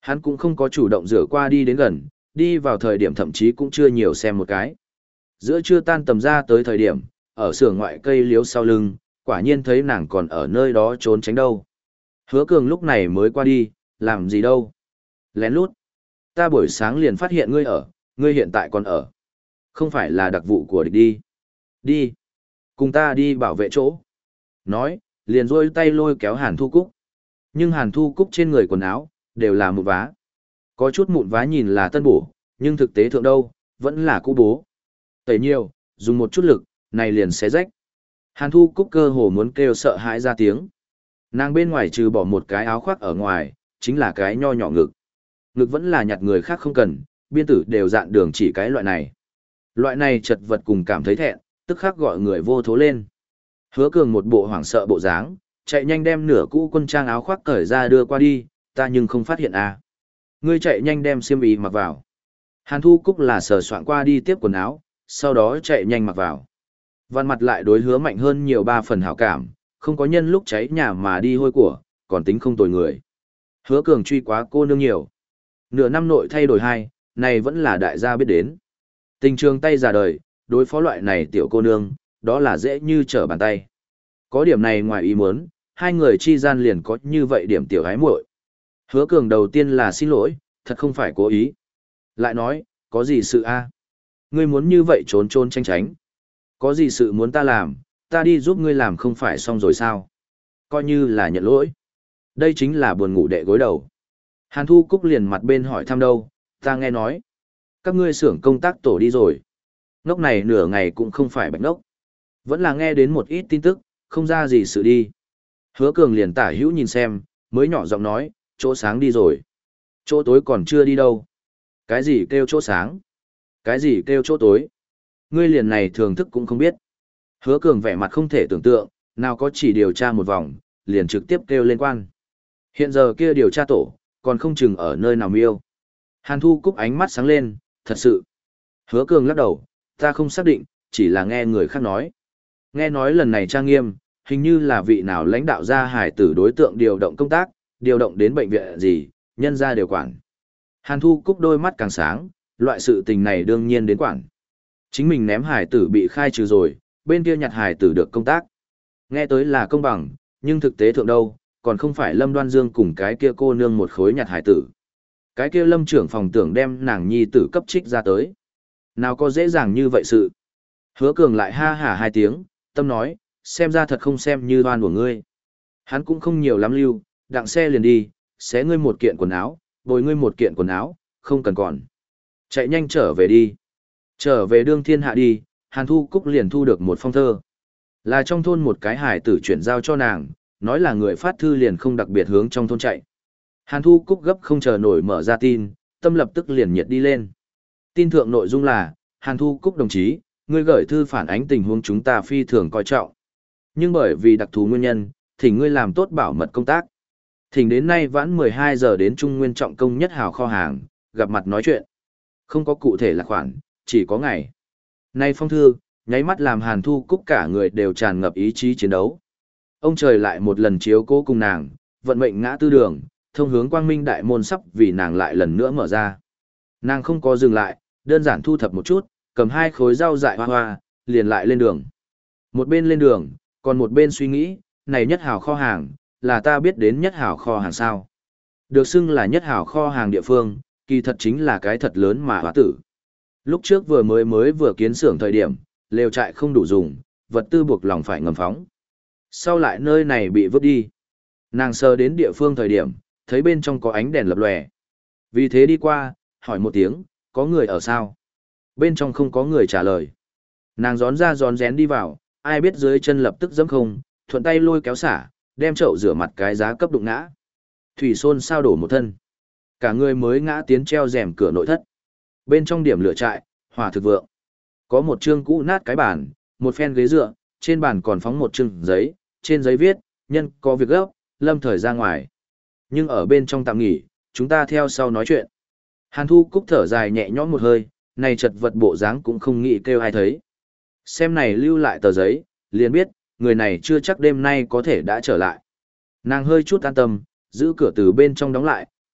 Hắn cũng không có chủ động rửa qua đi đến gần, đi vào thời điểm thậm chí cũng chưa nhiều xem một cái. Giữa trưa tan tầm ra tới thời điểm, ở xưởng ngoại cây liếu sau lưng, quả nhiên thấy nàng còn ở nơi đó trốn tránh đâu. Hứa Cường lúc này mới qua đi, làm gì đâu. Lén lút. Ta buổi sáng liền phát hiện ngươi ở, ngươi hiện tại còn ở. Không phải là đặc vụ của địch đi. Đi. Cùng ta đi bảo vệ chỗ. Nói, liền rôi tay lôi kéo Hàn Thu Cúc. Nhưng Hàn Thu Cúc trên người quần áo, đều là mụn vá. Có chút mụn vá nhìn là tân bổ, nhưng thực tế thượng đâu, vẫn là cũ bố. Tẩy nhiều, dùng một chút lực, này liền xé rách. Hàn Thu Cúc cơ hồ muốn kêu sợ hãi ra tiếng. Nàng bên ngoài trừ bỏ một cái áo khoác ở ngoài, chính là cái nho nhỏ ngực. Ngực vẫn là nhặt người khác không cần, biên tử đều dạn đường chỉ cái loại này. Loại này chật vật cùng cảm thấy thẹn, tức khắc gọi người vô thố lên. Hứa Cường một bộ hoảng sợ bộ dáng, chạy nhanh đem nửa cũ quân trang áo khoác cởi ra đưa qua đi, ta nhưng không phát hiện à. Ngươi chạy nhanh đem xiêm y mặc vào. Hàn Thu Cúc là sờ soạn qua đi tiếp quần áo, sau đó chạy nhanh mặc vào. Văn mặt lại đối hứa mạnh hơn nhiều ba phần hảo cảm, không có nhân lúc cháy nhà mà đi hôi của, còn tính không tồi người. Hứa Cường truy quá cô nương nhiều. Nửa năm nội thay đổi hai, này vẫn là đại gia biết đến. Tình trường tay già đời, đối phó loại này tiểu cô nương, đó là dễ như trở bàn tay. Có điểm này ngoài ý muốn, hai người chi gian liền có như vậy điểm tiểu gái muội. Hứa Cường đầu tiên là xin lỗi, thật không phải cố ý. Lại nói, có gì sự a? Ngươi muốn như vậy trốn trốn tránh tránh. Có gì sự muốn ta làm, ta đi giúp ngươi làm không phải xong rồi sao? Coi như là nhận lỗi. Đây chính là buồn ngủ đệ gối đầu. Hàn Thu Cúc liền mặt bên hỏi thăm đâu, ta nghe nói. Các ngươi xưởng công tác tổ đi rồi. Ngốc này nửa ngày cũng không phải bạch ngốc. Vẫn là nghe đến một ít tin tức, không ra gì sự đi. Hứa Cường liền tả hữu nhìn xem, mới nhỏ giọng nói, chỗ sáng đi rồi. Chỗ tối còn chưa đi đâu. Cái gì kêu chỗ sáng? Cái gì kêu chỗ tối? Ngươi liền này thường thức cũng không biết. Hứa Cường vẻ mặt không thể tưởng tượng, nào có chỉ điều tra một vòng, liền trực tiếp kêu lên quan. Hiện giờ kia điều tra tổ, còn không chừng ở nơi nào miêu. Hàn Thu Cúc ánh mắt sáng lên, thật sự. Hứa Cường lắc đầu, ta không xác định, chỉ là nghe người khác nói. Nghe nói lần này trang nghiêm, hình như là vị nào lãnh đạo gia hải tử đối tượng điều động công tác, điều động đến bệnh viện gì, nhân ra đều quản. Hàn Thu Cúc đôi mắt càng sáng, loại sự tình này đương nhiên đến quản. Chính mình ném hải tử bị khai trừ rồi, bên kia nhặt hải tử được công tác. Nghe tới là công bằng, nhưng thực tế thượng đâu, còn không phải Lâm Đoan Dương cùng cái kia cô nương một khối nhặt hải tử. Cái kia Lâm trưởng phòng tưởng đem nàng nhi tử cấp trích ra tới. Nào có dễ dàng như vậy sự. Hứa Cường lại ha hả hai tiếng, tâm nói, xem ra thật không xem như đoan của ngươi. Hắn cũng không nhiều lắm lưu, đặng xe liền đi, xé ngươi một kiện quần áo, bồi ngươi một kiện quần áo, không cần còn. Chạy nhanh trở về đi. Trở về đương thiên hạ đi, Hàn Thu Cúc liền thu được một phong thơ. Là trong thôn một cái hải tử chuyển giao cho nàng, nói là người phát thư liền không đặc biệt hướng trong thôn chạy. Hàn Thu Cúc gấp không chờ nổi mở ra tin, tâm lập tức liền nhiệt đi lên. Tin thượng nội dung là, Hàn Thu Cúc đồng chí, ngươi gửi thư phản ánh tình huống chúng ta phi thường coi trọng. Nhưng bởi vì đặc thù nguyên nhân, thỉnh ngươi làm tốt bảo mật công tác. Thỉnh đến nay vãn mười hai giờ đến Trung Nguyên trọng công nhất hào kho hàng, gặp mặt nói chuyện. Không có cụ thể là khoản, chỉ có ngày. Nay phong thư, nháy mắt làm Hàn Thu Cúc cả người đều tràn ngập ý chí chiến đấu. Ông trời lại một lần chiếu cố cùng nàng, vận mệnh ngã tư đường, thông hướng quang minh đại môn sắp vì nàng lại lần nữa mở ra. Nàng không có dừng lại, đơn giản thu thập một chút, cầm hai khối rau dại hoa hoa, liền lại lên đường. Một bên lên đường, còn một bên suy nghĩ, này nhất hào kho hàng, là ta biết đến nhất hào kho hàng sao. Được xưng là nhất hào kho hàng địa phương, kỳ thật chính là cái thật lớn mà hóa tử. Lúc trước vừa mới mới vừa kiến xưởng thời điểm, lều trại không đủ dùng, vật tư buộc lòng phải ngầm phóng. Sau lại nơi này bị vứt đi. Nàng sờ đến địa phương thời điểm, thấy bên trong có ánh đèn lập lòe. Vì thế đi qua, hỏi một tiếng, có người ở sao? Bên trong không có người trả lời. Nàng gión ra gión rén đi vào, ai biết dưới chân lập tức dẫm không, thuận tay lôi kéo xả, đem chậu rửa mặt cái giá cấp đụng ngã. Thủy xôn sao đổ một thân. Cả người mới ngã tiến treo rèm cửa nội thất. Bên trong điểm lửa trại, hỏa thực vượng. Có một chương cũ nát cái bàn, một phen ghế dựa, trên bàn còn phóng một chương giấy, trên giấy viết, nhân có việc gấp, lâm thời ra ngoài. Nhưng ở bên trong tạm nghỉ, chúng ta theo sau nói chuyện. Hàn Thu Cúc thở dài nhẹ nhõm một hơi, này chật vật bộ dáng cũng không nghĩ kêu ai thấy. Xem này lưu lại tờ giấy, liền biết, người này chưa chắc đêm nay có thể đã trở lại. Nàng hơi chút an tâm, giữ cửa từ bên trong đóng lại,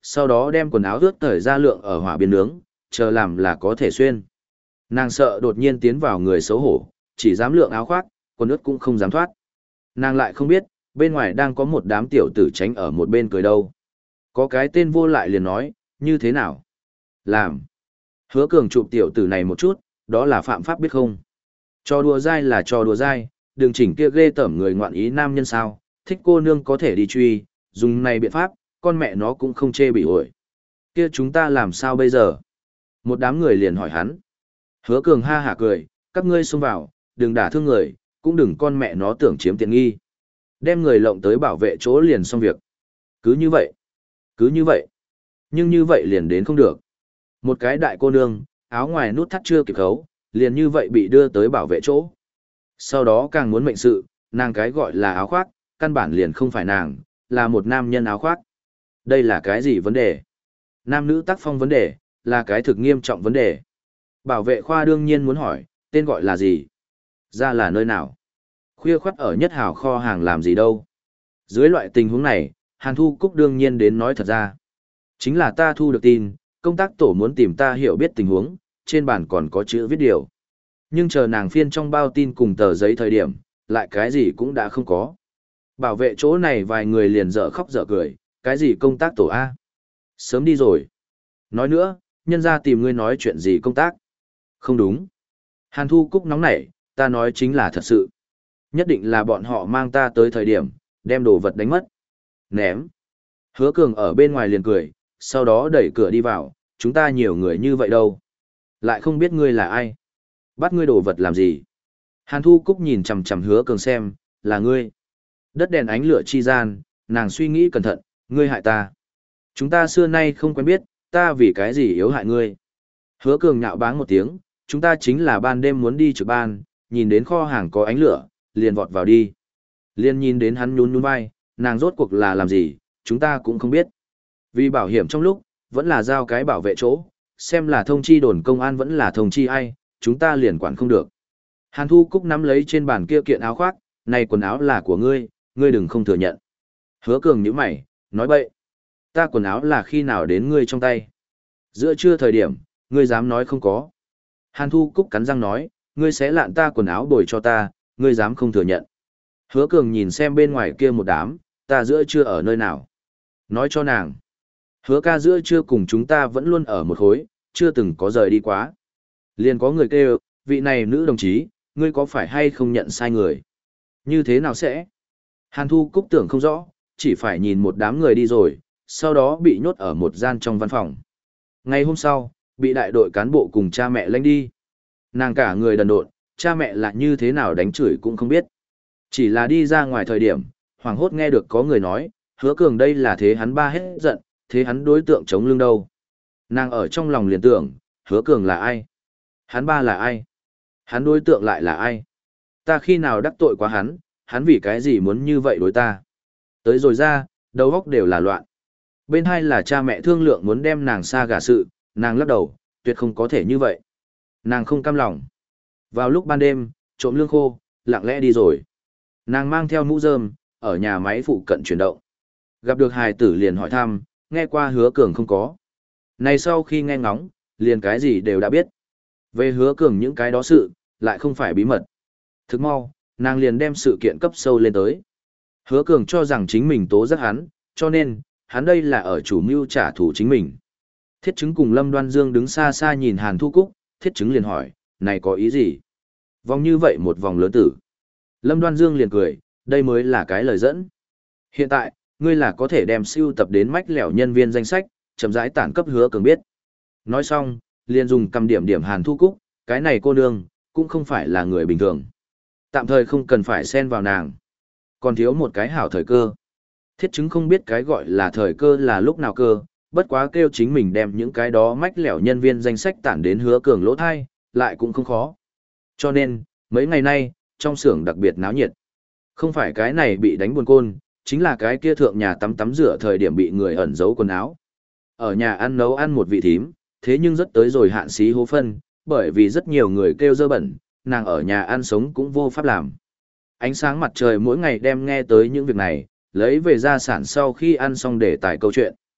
sau đó đem quần áo ướt tởi ra lượng ở hỏa biên nướng, chờ làm là có thể xuyên. Nàng sợ đột nhiên tiến vào người xấu hổ, chỉ dám lượng áo khoác, quần ướt cũng không dám thoát. Nàng lại không biết, bên ngoài đang có một đám tiểu tử tránh ở một bên cười đâu. Có cái tên vô lại liền nói, như thế nào? Làm. Hứa Cường chụp tiểu tử này một chút, đó là phạm pháp biết không? Cho đùa dai là cho đùa dai, đừng chỉnh kia ghê tởm người ngoạn ý nam nhân sao, thích cô nương có thể đi truy, dùng này biện pháp, con mẹ nó cũng không chê bị ổi. Kia chúng ta làm sao bây giờ? Một đám người liền hỏi hắn. Hứa Cường ha hả cười, các ngươi xông vào, đừng đả thương người, cũng đừng con mẹ nó tưởng chiếm tiện nghi. Đem người lộng tới bảo vệ chỗ liền xong việc. Cứ như vậy. Cứ như vậy. Nhưng như vậy liền đến không được. Một cái đại cô nương, áo ngoài nút thắt chưa kịp khấu, liền như vậy bị đưa tới bảo vệ chỗ. Sau đó càng muốn mệnh sự, nàng cái gọi là áo khoác, căn bản liền không phải nàng, là một nam nhân áo khoác. Đây là cái gì vấn đề? Nam nữ tác phong vấn đề, là cái thực nghiêm trọng vấn đề. Bảo vệ khoa đương nhiên muốn hỏi, tên gọi là gì? Ra là nơi nào? Khuya khoắt ở nhất hào kho hàng làm gì đâu? Dưới loại tình huống này, Hàn Thu Cúc đương nhiên đến nói thật ra. Chính là ta thu được tin, công tác tổ muốn tìm ta hiểu biết tình huống, trên bản còn có chữ viết điều. Nhưng chờ nàng phiên trong bao tin cùng tờ giấy thời điểm, lại cái gì cũng đã không có. Bảo vệ chỗ này vài người liền dở khóc dở cười, cái gì công tác tổ A? Sớm đi rồi. Nói nữa, nhân ra tìm ngươi nói chuyện gì công tác? Không đúng. Hàn Thu Cúc nóng nảy, ta nói chính là thật sự. Nhất định là bọn họ mang ta tới thời điểm, đem đồ vật đánh mất. Ném. Hứa Cường ở bên ngoài liền cười, sau đó đẩy cửa đi vào, chúng ta nhiều người như vậy đâu. Lại không biết ngươi là ai. Bắt ngươi đồ vật làm gì? Hàn Thu Cúc nhìn chằm chằm Hứa Cường xem, là ngươi. Đất đèn ánh lửa chi gian, nàng suy nghĩ cẩn thận, ngươi hại ta. Chúng ta xưa nay không quen biết, ta vì cái gì yếu hại ngươi. Hứa Cường nhạo báng một tiếng, chúng ta chính là ban đêm muốn đi trực ban, nhìn đến kho hàng có ánh lửa, liền vọt vào đi. Liền nhìn đến hắn nhún nhún vai, nàng rốt cuộc là làm gì, chúng ta cũng không biết. Vì bảo hiểm trong lúc, vẫn là giao cái bảo vệ chỗ, xem là thông chi đồn công an vẫn là thông chi ai, chúng ta liền quản không được. Hàn Thu Cúc nắm lấy trên bàn kia kiện áo khoác, này quần áo là của ngươi, ngươi đừng không thừa nhận. Hứa Cường nhíu mày, nói bậy. Ta quần áo là khi nào đến ngươi trong tay? Giữa trưa thời điểm, ngươi dám nói không có. Hàn Thu Cúc cắn răng nói, ngươi sẽ lạn ta quần áo bồi cho ta, ngươi dám không thừa nhận. Hứa Cường nhìn xem bên ngoài kia một đám, ta giữa trưa ở nơi nào? Nói cho nàng. Hứa ca giữa trưa cùng chúng ta vẫn luôn ở một khối, chưa từng có rời đi quá. Liền có người kêu, vị này nữ đồng chí, ngươi có phải hay không nhận sai người? Như thế nào sẽ? Hàn Thu Cúc tưởng không rõ, chỉ phải nhìn một đám người đi rồi, sau đó bị nhốt ở một gian trong văn phòng. Ngày hôm sau, bị đại đội cán bộ cùng cha mẹ lãnh đi. Nàng cả người đần độn, cha mẹ là như thế nào đánh chửi cũng không biết. Chỉ là đi ra ngoài thời điểm, hoàng hốt nghe được có người nói, Hứa Cường đây là thế hắn ba hết giận, thế hắn đối tượng chống lưng đâu. Nàng ở trong lòng liền tưởng, Hứa Cường là ai? Hắn ba là ai? Hắn đối tượng lại là ai? Ta khi nào đắc tội quá hắn, hắn vì cái gì muốn như vậy đối ta? Tới rồi ra, đầu óc đều là loạn. Bên hai là cha mẹ thương lượng muốn đem nàng xa gả sự, nàng lắc đầu, tuyệt không có thể như vậy. Nàng không cam lòng. Vào lúc ban đêm, trộm lương khô, lặng lẽ đi rồi. Nàng mang theo mũ rơm, ở nhà máy phụ cận chuyển động. Gặp được hài tử liền hỏi thăm, nghe qua Hứa Cường không có. Này sau khi nghe ngóng, liền cái gì đều đã biết. Về Hứa Cường những cái đó sự, lại không phải bí mật. Thức mau, nàng liền đem sự kiện cấp sâu lên tới. Hứa Cường cho rằng chính mình tố giác hắn, cho nên, hắn đây là ở chủ mưu trả thù chính mình. Thiết Chứng cùng Lâm Đoan Dương đứng xa xa nhìn Hàn Thu Cúc, Thiết Chứng liền hỏi, này có ý gì? Vòng như vậy một vòng lớn tử. Lâm Đoan Dương liền cười, đây mới là cái lời dẫn. Hiện tại, ngươi là có thể đem siêu tập đến mách lẻo nhân viên danh sách, chậm rãi tản cấp Hứa Cường biết. Nói xong, liền dùng cầm điểm điểm Hàn Thu Cúc, cái này cô nương, cũng không phải là người bình thường. Tạm thời không cần phải xen vào nàng. Còn thiếu một cái hảo thời cơ. Thiết Chứng không biết cái gọi là thời cơ là lúc nào cơ, bất quá kêu chính mình đem những cái đó mách lẻo nhân viên danh sách tản đến Hứa Cường lỗ thai, lại cũng không khó. Cho nên, mấy ngày nay, trong xưởng đặc biệt náo nhiệt. Không phải cái này bị đánh buồn côn, chính là cái kia thượng nhà tắm tắm rửa thời điểm bị người ẩn giấu quần áo. Ở nhà ăn nấu ăn một vị thím, thế nhưng rất tới rồi hạn xí hố phân, bởi vì rất nhiều người kêu dơ bẩn, nàng ở nhà ăn sống cũng vô pháp làm. Ánh sáng mặt trời mỗi ngày đem nghe tới những việc này, lấy về gia sản sau khi ăn xong để tải câu chuyện.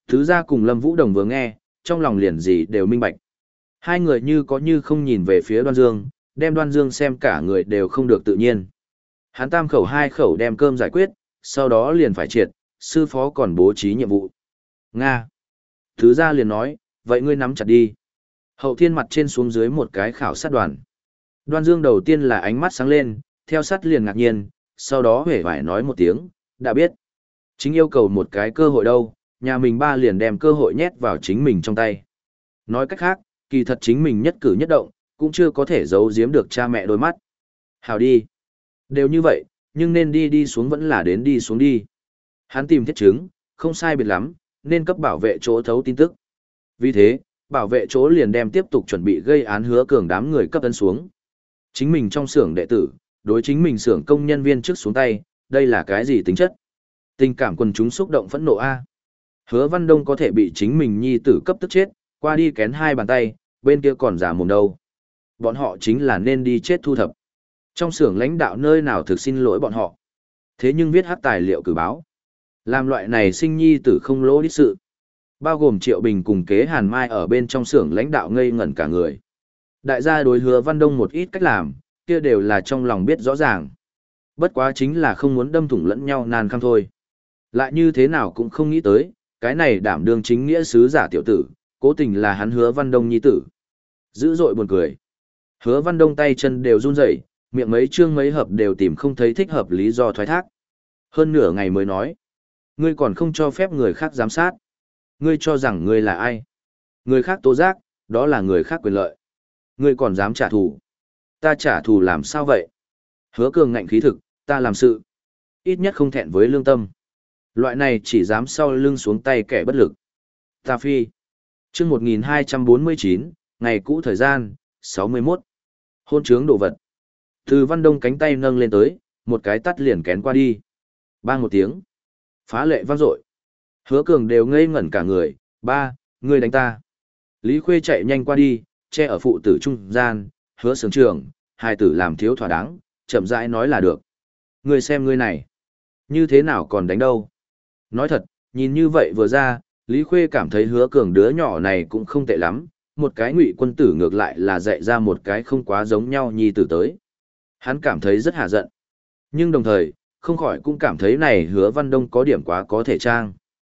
Thứ ra cùng Lâm Vũ Đồng vừa nghe, trong lòng liền gì đều minh bạch. Hai người như có như không nhìn về phía Đoan Dương, đem Đoan Dương xem cả người đều không được tự nhiên. Hắn tam khẩu hai khẩu đem cơm giải quyết, sau đó liền phải triệt, sư phó còn bố trí nhiệm vụ. Nga. Thứ ra liền nói, vậy ngươi nắm chặt đi. Hậu thiên mặt trên xuống dưới một cái khảo sát đoàn. Đoan Dương đầu tiên là ánh mắt sáng lên, theo sát liền ngạc nhiên, sau đó hề phải nói một tiếng, đã biết. Chính yêu cầu một cái cơ hội đâu, nhà mình ba liền đem cơ hội nhét vào chính mình trong tay. Nói cách khác, kỳ thật chính mình nhất cử nhất động, cũng chưa có thể giấu giếm được cha mẹ đôi mắt. Hào đi. Đều như vậy, nhưng nên đi đi xuống vẫn là đến đi xuống đi. Hắn tìm thiết chứng, không sai biệt lắm, nên cấp bảo vệ chỗ thấu tin tức. Vì thế, bảo vệ chỗ liền đem tiếp tục chuẩn bị gây án Hứa Cường đám người cấp ấn xuống. Chính mình trong xưởng đệ tử, đối chính mình xưởng công nhân viên trước xuống tay, đây là cái gì tính chất? Tình cảm quần chúng xúc động phẫn nộ A. Hứa Văn Đông có thể bị chính mình nhi tử cấp tức chết, qua đi kén hai bàn tay, bên kia còn giả mồm đâu. Bọn họ chính là nên đi chết thu thập. Trong xưởng lãnh đạo nơi nào thực xin lỗi bọn họ. Thế nhưng viết hát tài liệu cử báo. Làm loại này sinh nhi tử không lỗ đích sự. Bao gồm Triệu Bình cùng Kế Hàn Mai ở bên trong xưởng lãnh đạo ngây ngẩn cả người. Đại gia đối Hứa Văn Đông một ít cách làm, kia đều là trong lòng biết rõ ràng. Bất quá chính là không muốn đâm thủng lẫn nhau nan khăm thôi. Lại như thế nào cũng không nghĩ tới, cái này đảm đương chính nghĩa sứ giả tiểu tử, cố tình là hắn Hứa Văn Đông nhi tử. Dữ dội buồn cười. Hứa Văn Đông tay chân đều run rẩy, miệng mấy chương mấy hợp đều tìm không thấy thích hợp lý do thoái thác. Hơn nửa ngày mới nói, ngươi còn không cho phép người khác giám sát. Ngươi cho rằng ngươi là ai? Người khác tố giác, đó là người khác quyền lợi. Ngươi còn dám trả thù. Ta trả thù làm sao vậy? Hứa Cường ngạnh khí thực, ta làm sự. Ít nhất không thẹn với lương tâm. Loại này chỉ dám sau lưng xuống tay kẻ bất lực. Ta phi. Chương một nghìn hai trăm bốn mươi chín, ngày cũ thời gian, sáu mươi mốt. Hôn trướng đồ vật. Từ Văn Đông cánh tay nâng lên tới, một cái tắt liền kén qua đi. Bang một tiếng. Phá lệ vang dội. Hứa Cường đều ngây ngẩn cả người, ba, ngươi đánh ta. Lý Khuê chạy nhanh qua đi, che ở phụ tử trung gian, Hứa Sướng trưởng, hai tử làm thiếu thỏa đáng, chậm rãi nói là được. Ngươi xem ngươi này, như thế nào còn đánh đâu. Nói thật, nhìn như vậy vừa ra, Lý Khuê cảm thấy Hứa Cường đứa nhỏ này cũng không tệ lắm, một cái ngụy quân tử ngược lại là dạy ra một cái không quá giống nhau nhi tử tới. Hắn cảm thấy rất hạ giận. Nhưng đồng thời, không khỏi cũng cảm thấy này Hứa Văn Đông có điểm quá có thể trang.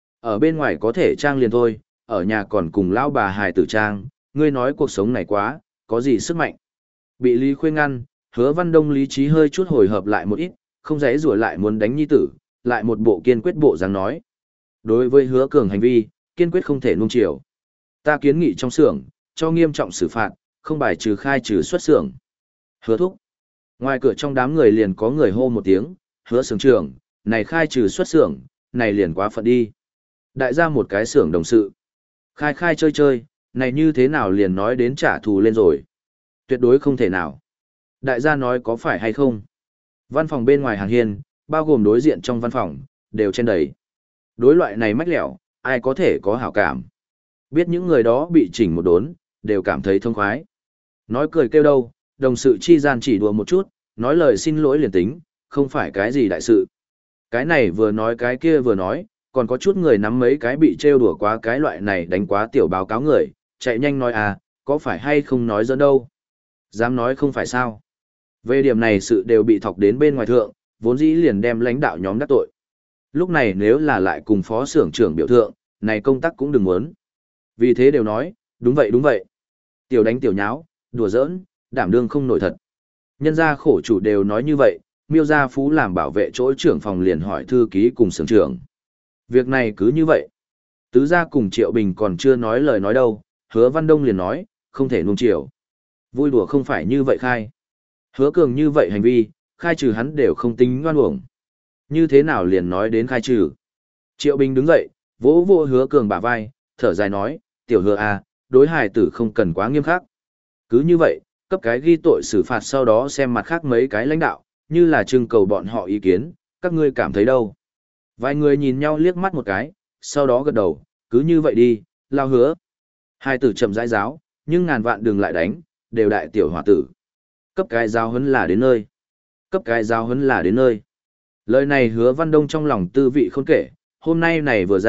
Ở bên ngoài có thể trang liền thôi, ở nhà còn cùng lão bà hài tử trang, ngươi nói cuộc sống này quá, có gì sức mạnh. Bị Lý Khuê ngăn, Hứa Văn Đông lý trí hơi chút hồi hợp lại một ít, không dễ rủa lại muốn đánh nhi tử, lại một bộ kiên quyết bộ dáng nói. Đối với Hứa Cường hành vi, kiên quyết không thể nuông chiều. Ta kiến nghị trong xưởng, cho nghiêm trọng xử phạt, không bài trừ khai trừ xuất xưởng. Hứa thúc. Ngoài cửa trong đám người liền có người hô một tiếng, Hứa xưởng trưởng, này khai trừ xuất xưởng, này liền quá phận đi. Đại gia một cái xưởng đồng sự. Khai khai chơi chơi, này như thế nào liền nói đến trả thù lên rồi. Tuyệt đối không thể nào. Đại gia nói có phải hay không. Văn phòng bên ngoài hàng hiên, bao gồm đối diện trong văn phòng, đều trên đầy. Đối loại này mách lẻo, ai có thể có hảo cảm. Biết những người đó bị chỉnh một đốn, đều cảm thấy thông khoái. Nói cười kêu đâu, đồng sự chi gian chỉ đùa một chút, nói lời xin lỗi liền tính, không phải cái gì đại sự. Cái này vừa nói cái kia vừa nói, còn có chút người nắm mấy cái bị trêu đùa quá cái loại này đánh quá tiểu báo cáo người, chạy nhanh nói à, có phải hay không nói dẫn đâu. Dám nói không phải sao. Về điểm này sự đều bị thọc đến bên ngoài thượng, vốn dĩ liền đem lãnh đạo nhóm đắc tội. Lúc này nếu là lại cùng phó xưởng trưởng biểu thượng, này công tác cũng đừng muốn. Vì thế đều nói, đúng vậy đúng vậy. Tiểu đánh tiểu nháo, đùa giỡn, đảm đương không nổi thật. Nhân gia khổ chủ đều nói như vậy, Miêu Gia Phú làm bảo vệ chỗ trưởng phòng liền hỏi thư ký cùng xưởng trưởng. Việc này cứ như vậy. Tứ gia cùng Triệu Bình còn chưa nói lời nói đâu, Hứa Văn Đông liền nói, không thể nuông chiều. Vui đùa không phải như vậy khai. Hứa Cường như vậy hành vi, khai trừ hắn đều không tính ngoan uổng. Như thế nào liền nói đến khai trừ. Triệu Bình đứng dậy, vỗ vỗ Hứa Cường bả vai, thở dài nói, tiểu Hứa à, đối hài tử không cần quá nghiêm khắc. Cứ như vậy, cấp cái ghi tội xử phạt sau đó xem mặt khác mấy cái lãnh đạo, như là trưng cầu bọn họ ý kiến, các ngươi cảm thấy đâu. Vài người nhìn nhau liếc mắt một cái, sau đó gật đầu, cứ như vậy đi, lao Hứa. Hai tử chậm rãi giáo, nhưng ngàn vạn đừng lại đánh, đều đại tiểu hòa tử. Cấp cái giáo huấn là đến nơi. Cấp cái giáo huấn là đến nơi. Lời này Hứa Văn Đông trong lòng tư vị khôn kể, hôm nay này vừa ra,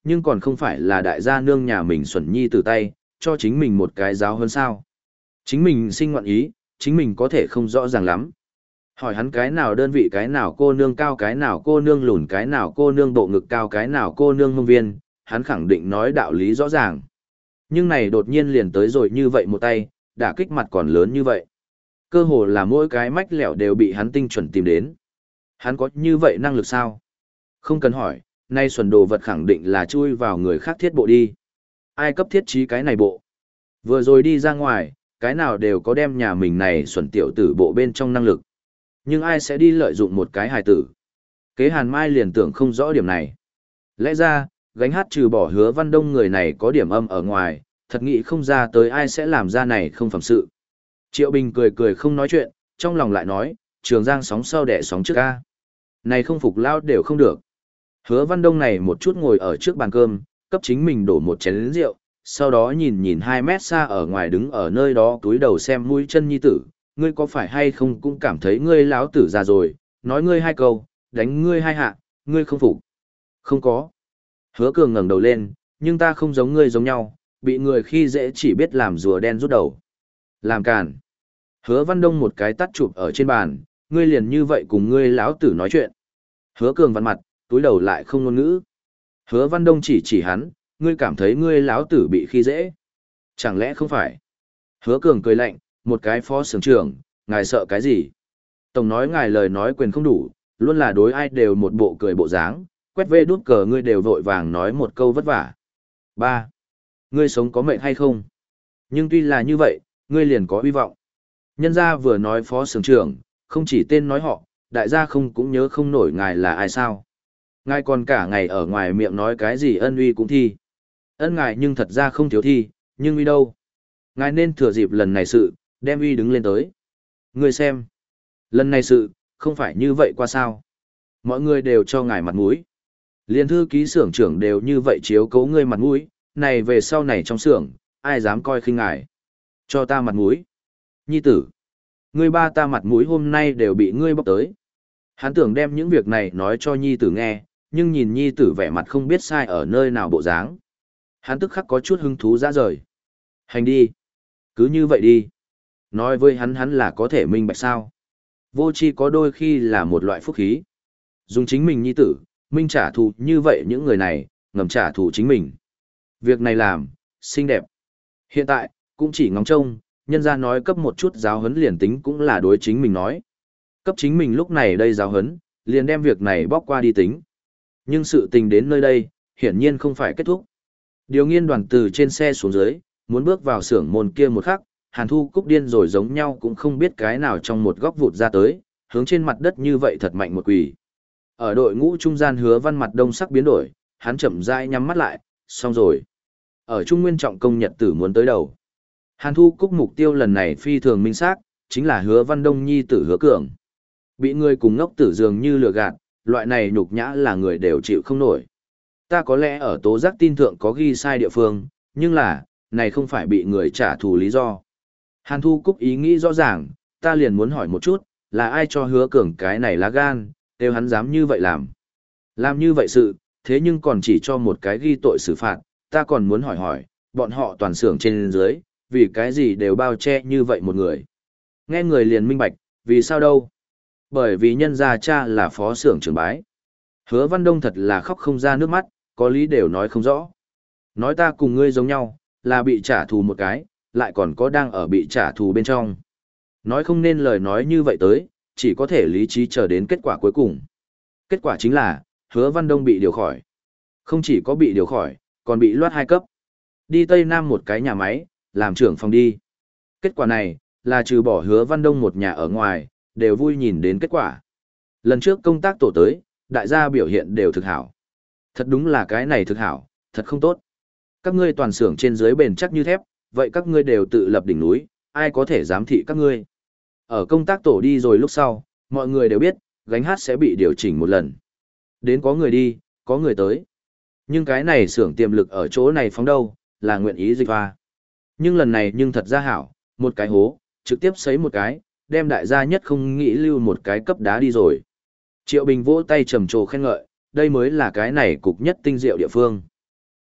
nhưng còn không phải là đại gia nương nhà mình Xuân Nhi từ tay, cho chính mình một cái giáo hơn sao. Chính mình sinh ngoạn ý, chính mình có thể không rõ ràng lắm. Hỏi hắn cái nào đơn vị cái nào cô nương cao cái nào cô nương lùn cái nào cô nương bộ ngực cao cái nào cô nương mông viên, hắn khẳng định nói đạo lý rõ ràng. Nhưng này đột nhiên liền tới rồi như vậy một tay, đả kích mặt còn lớn như vậy. Cơ hồ là mỗi cái mách lẻo đều bị hắn tinh chuẩn tìm đến. Hắn có như vậy năng lực sao? Không cần hỏi, nay xuẩn đồ vật khẳng định là chui vào người khác thiết bộ đi. Ai cấp thiết trí cái này bộ? Vừa rồi đi ra ngoài, cái nào đều có đem nhà mình này xuẩn tiểu tử bộ bên trong năng lực. Nhưng ai sẽ đi lợi dụng một cái hài tử? Kế Hàn Mai liền tưởng không rõ điểm này. Lẽ ra, gánh hát trừ bỏ Hứa Văn Đông người này có điểm âm ở ngoài, thật nghĩ không ra tới ai sẽ làm ra này không phẩm sự. Triệu Bình cười cười không nói chuyện, trong lòng lại nói, Trường Giang sóng sau đẻ sóng trước ca. Này không phục lao đều không được. Hứa Văn Đông này một chút ngồi ở trước bàn cơm, cấp chính mình đổ một chén rượu, sau đó nhìn nhìn hai mét xa ở ngoài đứng ở nơi đó túi đầu xem mũi chân nhi tử, ngươi có phải hay không cũng cảm thấy ngươi láo tử già rồi, nói ngươi hai câu, đánh ngươi hai hạ, ngươi không phục. Không có. Hứa Cường ngẩng đầu lên, nhưng ta không giống ngươi giống nhau, bị người khi dễ chỉ biết làm rùa đen rút đầu. Làm càn. Hứa Văn Đông một cái tắt chụp ở trên bàn, ngươi liền như vậy cùng ngươi lão tử nói chuyện. Hứa Cường vặn mặt, túi đầu lại không ngôn ngữ. Hứa Văn Đông chỉ chỉ hắn, ngươi cảm thấy ngươi lão tử bị khi dễ. Chẳng lẽ không phải? Hứa Cường cười lạnh, một cái phó xưởng trưởng, ngài sợ cái gì? Tổng nói ngài lời nói quyền không đủ, luôn là đối ai đều một bộ cười bộ dáng, quét vê đút cờ ngươi đều vội vàng nói một câu vất vả. Ba, ngươi sống có mệnh hay không? Nhưng tuy là như vậy, ngươi liền có hy vọng. Nhân gia vừa nói phó xưởng trưởng, không chỉ tên nói họ, đại gia không cũng nhớ không nổi ngài là ai sao. Ngài còn cả ngày ở ngoài miệng nói cái gì ân uy cũng thi. Ân ngài nhưng thật ra không thiếu thi, nhưng uy đâu. Ngài nên thừa dịp lần này sự, đem uy đứng lên tới. Ngươi xem. Lần này sự, không phải như vậy qua sao. Mọi người đều cho ngài mặt mũi. Liên thư ký xưởng trưởng đều như vậy chiếu cố ngươi mặt mũi, này về sau này trong xưởng, ai dám coi khinh ngài. Cho ta mặt mũi. Nhi tử. Ngươi ba ta mặt mũi hôm nay đều bị ngươi bóc tới. Hắn tưởng đem những việc này nói cho nhi tử nghe, nhưng nhìn nhi tử vẻ mặt không biết sai ở nơi nào bộ dáng. Hắn tức khắc có chút hứng thú ra rời. Hành đi. Cứ như vậy đi. Nói với hắn hắn là có thể minh bạch sao. Vô tri có đôi khi là một loại phúc khí. Dùng chính mình nhi tử, minh trả thù như vậy những người này, ngầm trả thù chính mình. Việc này làm, xinh đẹp. Hiện tại, cũng chỉ ngóng trông, nhân ra nói cấp một chút giáo huấn liền tính cũng là đối chính mình nói. Cấp chính mình lúc này đây giáo huấn, liền đem việc này bóc qua đi tính. Nhưng sự tình đến nơi đây, hiển nhiên không phải kết thúc. Điều nghiên đoàn từ trên xe xuống dưới, muốn bước vào xưởng môn kia một khắc, Hàn Thu Cúc điên rồi giống nhau cũng không biết cái nào trong một góc vụt ra tới, hướng trên mặt đất như vậy thật mạnh một quỳ. Ở đội ngũ trung gian Hứa Văn mặt đông sắc biến đổi, hắn chậm rãi nhắm mắt lại, xong rồi. Ở Trung Nguyên trọng công nhật tử muốn tới đầu. Hàn Thu Cúc mục tiêu lần này phi thường minh xác, chính là Hứa Văn Đông nhi tử Hứa Cường. Bị người cùng ngốc tử dường như lừa gạt, loại này nhục nhã là người đều chịu không nổi. Ta có lẽ ở tố giác tin thượng có ghi sai địa phương, nhưng là, này không phải bị người trả thù lý do. Hàn Thu Cúc ý nghĩ rõ ràng, ta liền muốn hỏi một chút, là ai cho Hứa Cường cái này lá gan, nếu hắn dám như vậy làm. Làm như vậy sự, thế nhưng còn chỉ cho một cái ghi tội xử phạt, ta còn muốn hỏi hỏi, bọn họ toàn xưởng trên dưới, vì cái gì đều bao che như vậy một người. Nghe người liền minh bạch, vì sao đâu? Bởi vì nhân gia cha là phó xưởng trưởng bái. Hứa Văn Đông thật là khóc không ra nước mắt, có lý đều nói không rõ. Nói ta cùng ngươi giống nhau, là bị trả thù một cái, lại còn có đang ở bị trả thù bên trong. Nói không nên lời nói như vậy tới, chỉ có thể lý trí chờ đến kết quả cuối cùng. Kết quả chính là, Hứa Văn Đông bị điều khỏi. Không chỉ có bị điều khỏi, còn bị loát hai cấp. Đi Tây Nam một cái nhà máy, làm trưởng phòng đi. Kết quả này, là trừ bỏ Hứa Văn Đông một nhà ở ngoài, đều vui nhìn đến kết quả. Lần trước công tác tổ tới, đại gia biểu hiện đều thực hảo. Thật đúng là cái này thực hảo, thật không tốt. Các ngươi toàn xưởng trên dưới bền chắc như thép, vậy các ngươi đều tự lập đỉnh núi, ai có thể giám thị các ngươi. Ở công tác tổ đi rồi lúc sau, mọi người đều biết, gánh hát sẽ bị điều chỉnh một lần. Đến có người đi, có người tới. Nhưng cái này xưởng tiềm lực ở chỗ này phóng đâu, là nguyện ý dịch hoa. Nhưng lần này nhưng thật ra hảo, một cái hố, trực tiếp sấy một cái, đem đại gia nhất không nghĩ lưu một cái cấp đá đi rồi. Triệu Bình vỗ tay trầm trồ khen ngợi, đây mới là cái này cục nhất tinh diệu địa phương.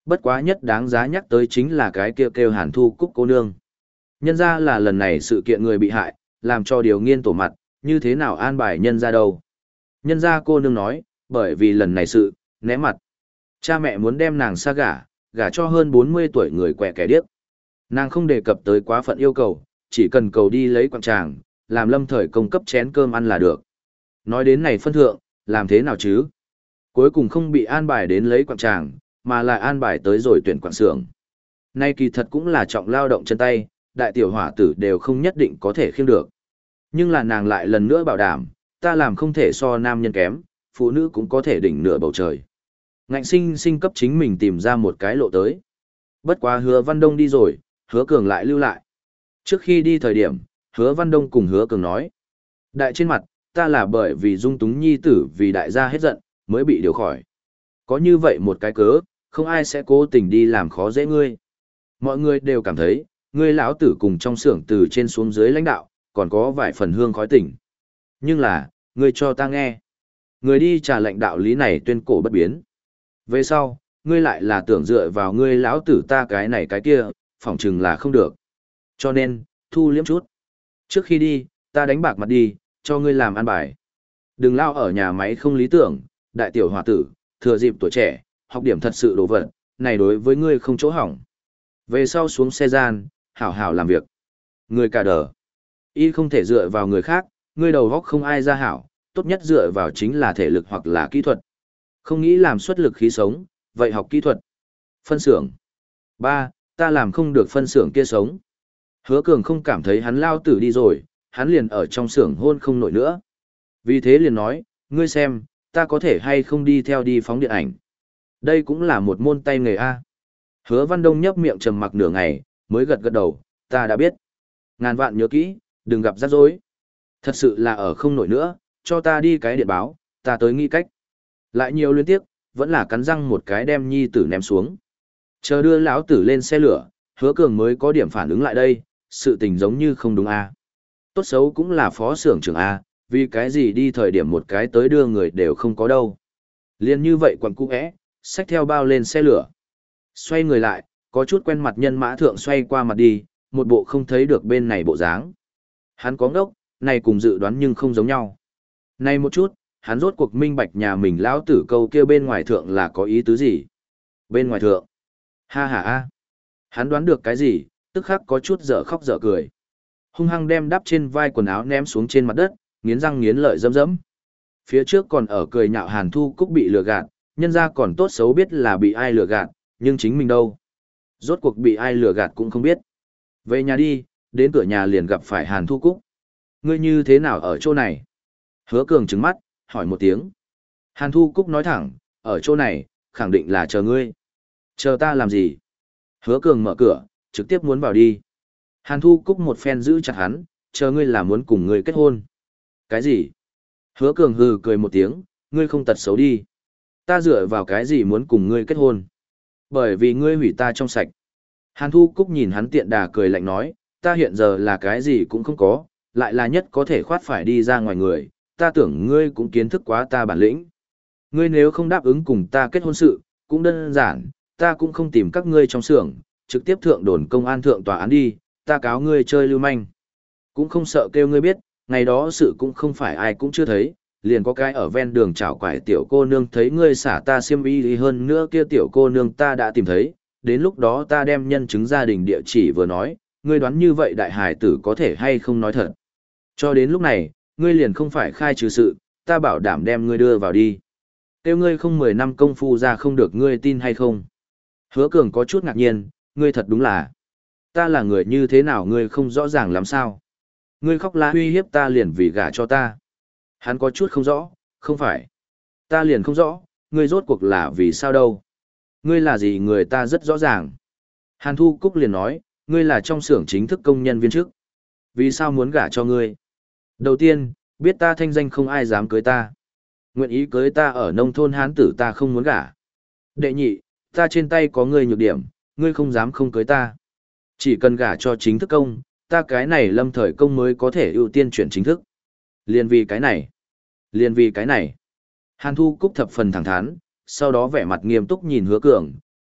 Bất quá nhất đáng giá nhắc tới chính là cái kêu kêu Hàn Thu Cúc cô nương. Nhân ra là lần này sự kiện người bị hại, làm cho điều nghiên tổ mặt, như thế nào an bài nhân ra đâu. Nhân ra cô nương nói, bởi vì lần này sự, né mặt. Cha mẹ muốn đem nàng xa gả, gả cho hơn bốn mươi tuổi người quẹ kẻ điếc. Nàng không đề cập tới quá phận yêu cầu, chỉ cần cầu đi lấy quạng tràng, làm lâm thời công cấp chén cơm ăn là được. Nói đến này phân thượng, làm thế nào chứ? Cuối cùng không bị an bài đến lấy quạng tràng, mà lại an bài tới rồi tuyển quạng xưởng. Nay kỳ thật cũng là trọng lao động chân tay, đại tiểu hỏa tử đều không nhất định có thể khiêng được. Nhưng là nàng lại lần nữa bảo đảm, ta làm không thể so nam nhân kém, phụ nữ cũng có thể đỉnh nửa bầu trời. Ngạnh sinh sinh cấp chính mình tìm ra một cái lộ tới. Bất quá Hứa Văn Đông đi rồi, Hứa Cường lại lưu lại. Trước khi đi thời điểm, Hứa Văn Đông cùng Hứa Cường nói. Đại trên mặt, ta là bởi vì dung túng nhi tử vì đại gia hết giận, mới bị điều khỏi. Có như vậy một cái cớ, không ai sẽ cố tình đi làm khó dễ ngươi. Mọi người đều cảm thấy, ngươi lão tử cùng trong xưởng từ trên xuống dưới lãnh đạo, còn có vài phần hương khói tỉnh. Nhưng là, ngươi cho ta nghe. Ngươi đi trả lệnh đạo lý này tuyên cổ bất biến. Về sau, ngươi lại là tưởng dựa vào ngươi lão tử ta cái này cái kia, phỏng chừng là không được. Cho nên, thu liếm chút. Trước khi đi, ta đánh bạc mặt đi, cho ngươi làm ăn bài. Đừng lao ở nhà máy không lý tưởng, đại tiểu hòa tử, thừa dịp tuổi trẻ, học điểm thật sự đồ vật, này đối với ngươi không chỗ hỏng. Về sau xuống xe gian, hảo hảo làm việc. Ngươi cả đờ. Y không thể dựa vào người khác, ngươi đầu góc không ai ra hảo, tốt nhất dựa vào chính là thể lực hoặc là kỹ thuật. Không nghĩ làm xuất lực khí sống, vậy học kỹ thuật. Phân xưởng. Ba, ta làm không được phân xưởng kia sống. Hứa Cường không cảm thấy hắn lao tử đi rồi, hắn liền ở trong xưởng hôn không nổi nữa. Vì thế liền nói, ngươi xem, ta có thể hay không đi theo đi phóng điện ảnh. Đây cũng là một môn tay nghề A. Hứa Văn Đông nhấp miệng trầm mặc nửa ngày, mới gật gật đầu, ta đã biết. Ngàn vạn nhớ kỹ, đừng gặp rắc rối. Thật sự là ở không nổi nữa, cho ta đi cái điện báo, ta tới nghĩ cách. Lại nhiều liên tiếp, vẫn là cắn răng một cái đem nhi tử ném xuống. Chờ đưa lão tử lên xe lửa, Hứa Cường mới có điểm phản ứng lại đây, sự tình giống như không đúng A. Tốt xấu cũng là phó xưởng trưởng A, vì cái gì đi thời điểm một cái tới đưa người đều không có đâu. Liên như vậy quẳng cũ ẽ, xách theo bao lên xe lửa. Xoay người lại, có chút quen mặt nhân mã thượng xoay qua mặt đi, một bộ không thấy được bên này bộ dáng. Hắn có ngốc, này cùng dự đoán nhưng không giống nhau. Này một chút, hắn rốt cuộc minh bạch nhà mình lão tử câu kêu bên ngoài thượng là có ý tứ gì. Bên ngoài thượng. Ha ha ha. Hắn đoán được cái gì, tức khắc có chút dở khóc dở cười. Hung hăng đem đắp trên vai quần áo ném xuống trên mặt đất, nghiến răng nghiến lợi dẫm dẫm. Phía trước còn ở cười nhạo Hàn Thu Cúc bị lừa gạt, nhân ra còn tốt xấu biết là bị ai lừa gạt, nhưng chính mình đâu. Rốt cuộc bị ai lừa gạt cũng không biết. Về nhà đi, đến cửa nhà liền gặp phải Hàn Thu Cúc. Ngươi như thế nào ở chỗ này? Hứa Cường trừng mắt, hỏi một tiếng. Hàn Thu Cúc nói thẳng, ở chỗ này, khẳng định là chờ ngươi. Chờ ta làm gì? Hứa Cường mở cửa, trực tiếp muốn vào đi. Hàn Thu Cúc một phen giữ chặt hắn, chờ ngươi là muốn cùng ngươi kết hôn. Cái gì? Hứa Cường hừ cười một tiếng, ngươi không tật xấu đi. Ta dựa vào cái gì muốn cùng ngươi kết hôn? Bởi vì ngươi hủy ta trong sạch. Hàn Thu Cúc nhìn hắn tiện đà cười lạnh nói, ta hiện giờ là cái gì cũng không có, lại là nhất có thể khoát phải đi ra ngoài người, ta tưởng ngươi cũng kiến thức quá ta bản lĩnh. Ngươi nếu không đáp ứng cùng ta kết hôn sự, cũng đơn giản, ta cũng không tìm các ngươi trong xưởng, trực tiếp thượng đồn công an thượng tòa án đi, ta cáo ngươi chơi lưu manh. Cũng không sợ kêu ngươi biết, ngày đó sự cũng không phải ai cũng chưa thấy, liền có cái ở ven đường chảo quải tiểu cô nương thấy ngươi xả ta xiêm y hơn nữa kia tiểu cô nương ta đã tìm thấy, đến lúc đó ta đem nhân chứng gia đình địa chỉ vừa nói, ngươi đoán như vậy đại hải tử có thể hay không nói thật. Cho đến lúc này, ngươi liền không phải khai trừ sự, ta bảo đảm đem ngươi đưa vào đi. Tiêu ngươi không mười năm công phu ra không được ngươi tin hay không. Hứa Cường có chút ngạc nhiên, ngươi thật đúng là. Ta là người như thế nào ngươi không rõ ràng lắm sao. Ngươi khóc la uy hiếp ta liền vì gả cho ta. Hắn có chút không rõ, không phải. Ta liền không rõ, ngươi rốt cuộc là vì sao đâu. Ngươi là gì người ta rất rõ ràng. Hàn Thu Cúc liền nói, ngươi là trong xưởng chính thức công nhân viên chức. Vì sao muốn gả cho ngươi? Đầu tiên, biết ta thanh danh không ai dám cưới ta. Nguyện ý cưới ta ở nông thôn hán tử ta không muốn gả. Đệ nhị, ta trên tay có ngươi nhược điểm, ngươi không dám không cưới ta. Chỉ cần gả cho chính thức công, ta cái này lâm thời công mới có thể ưu tiên chuyển chính thức. Liên vì cái này. Liên vì cái này. Hàn Thu Cúc thập phần thẳng thắn, sau đó vẻ mặt nghiêm túc nhìn Hứa Cường,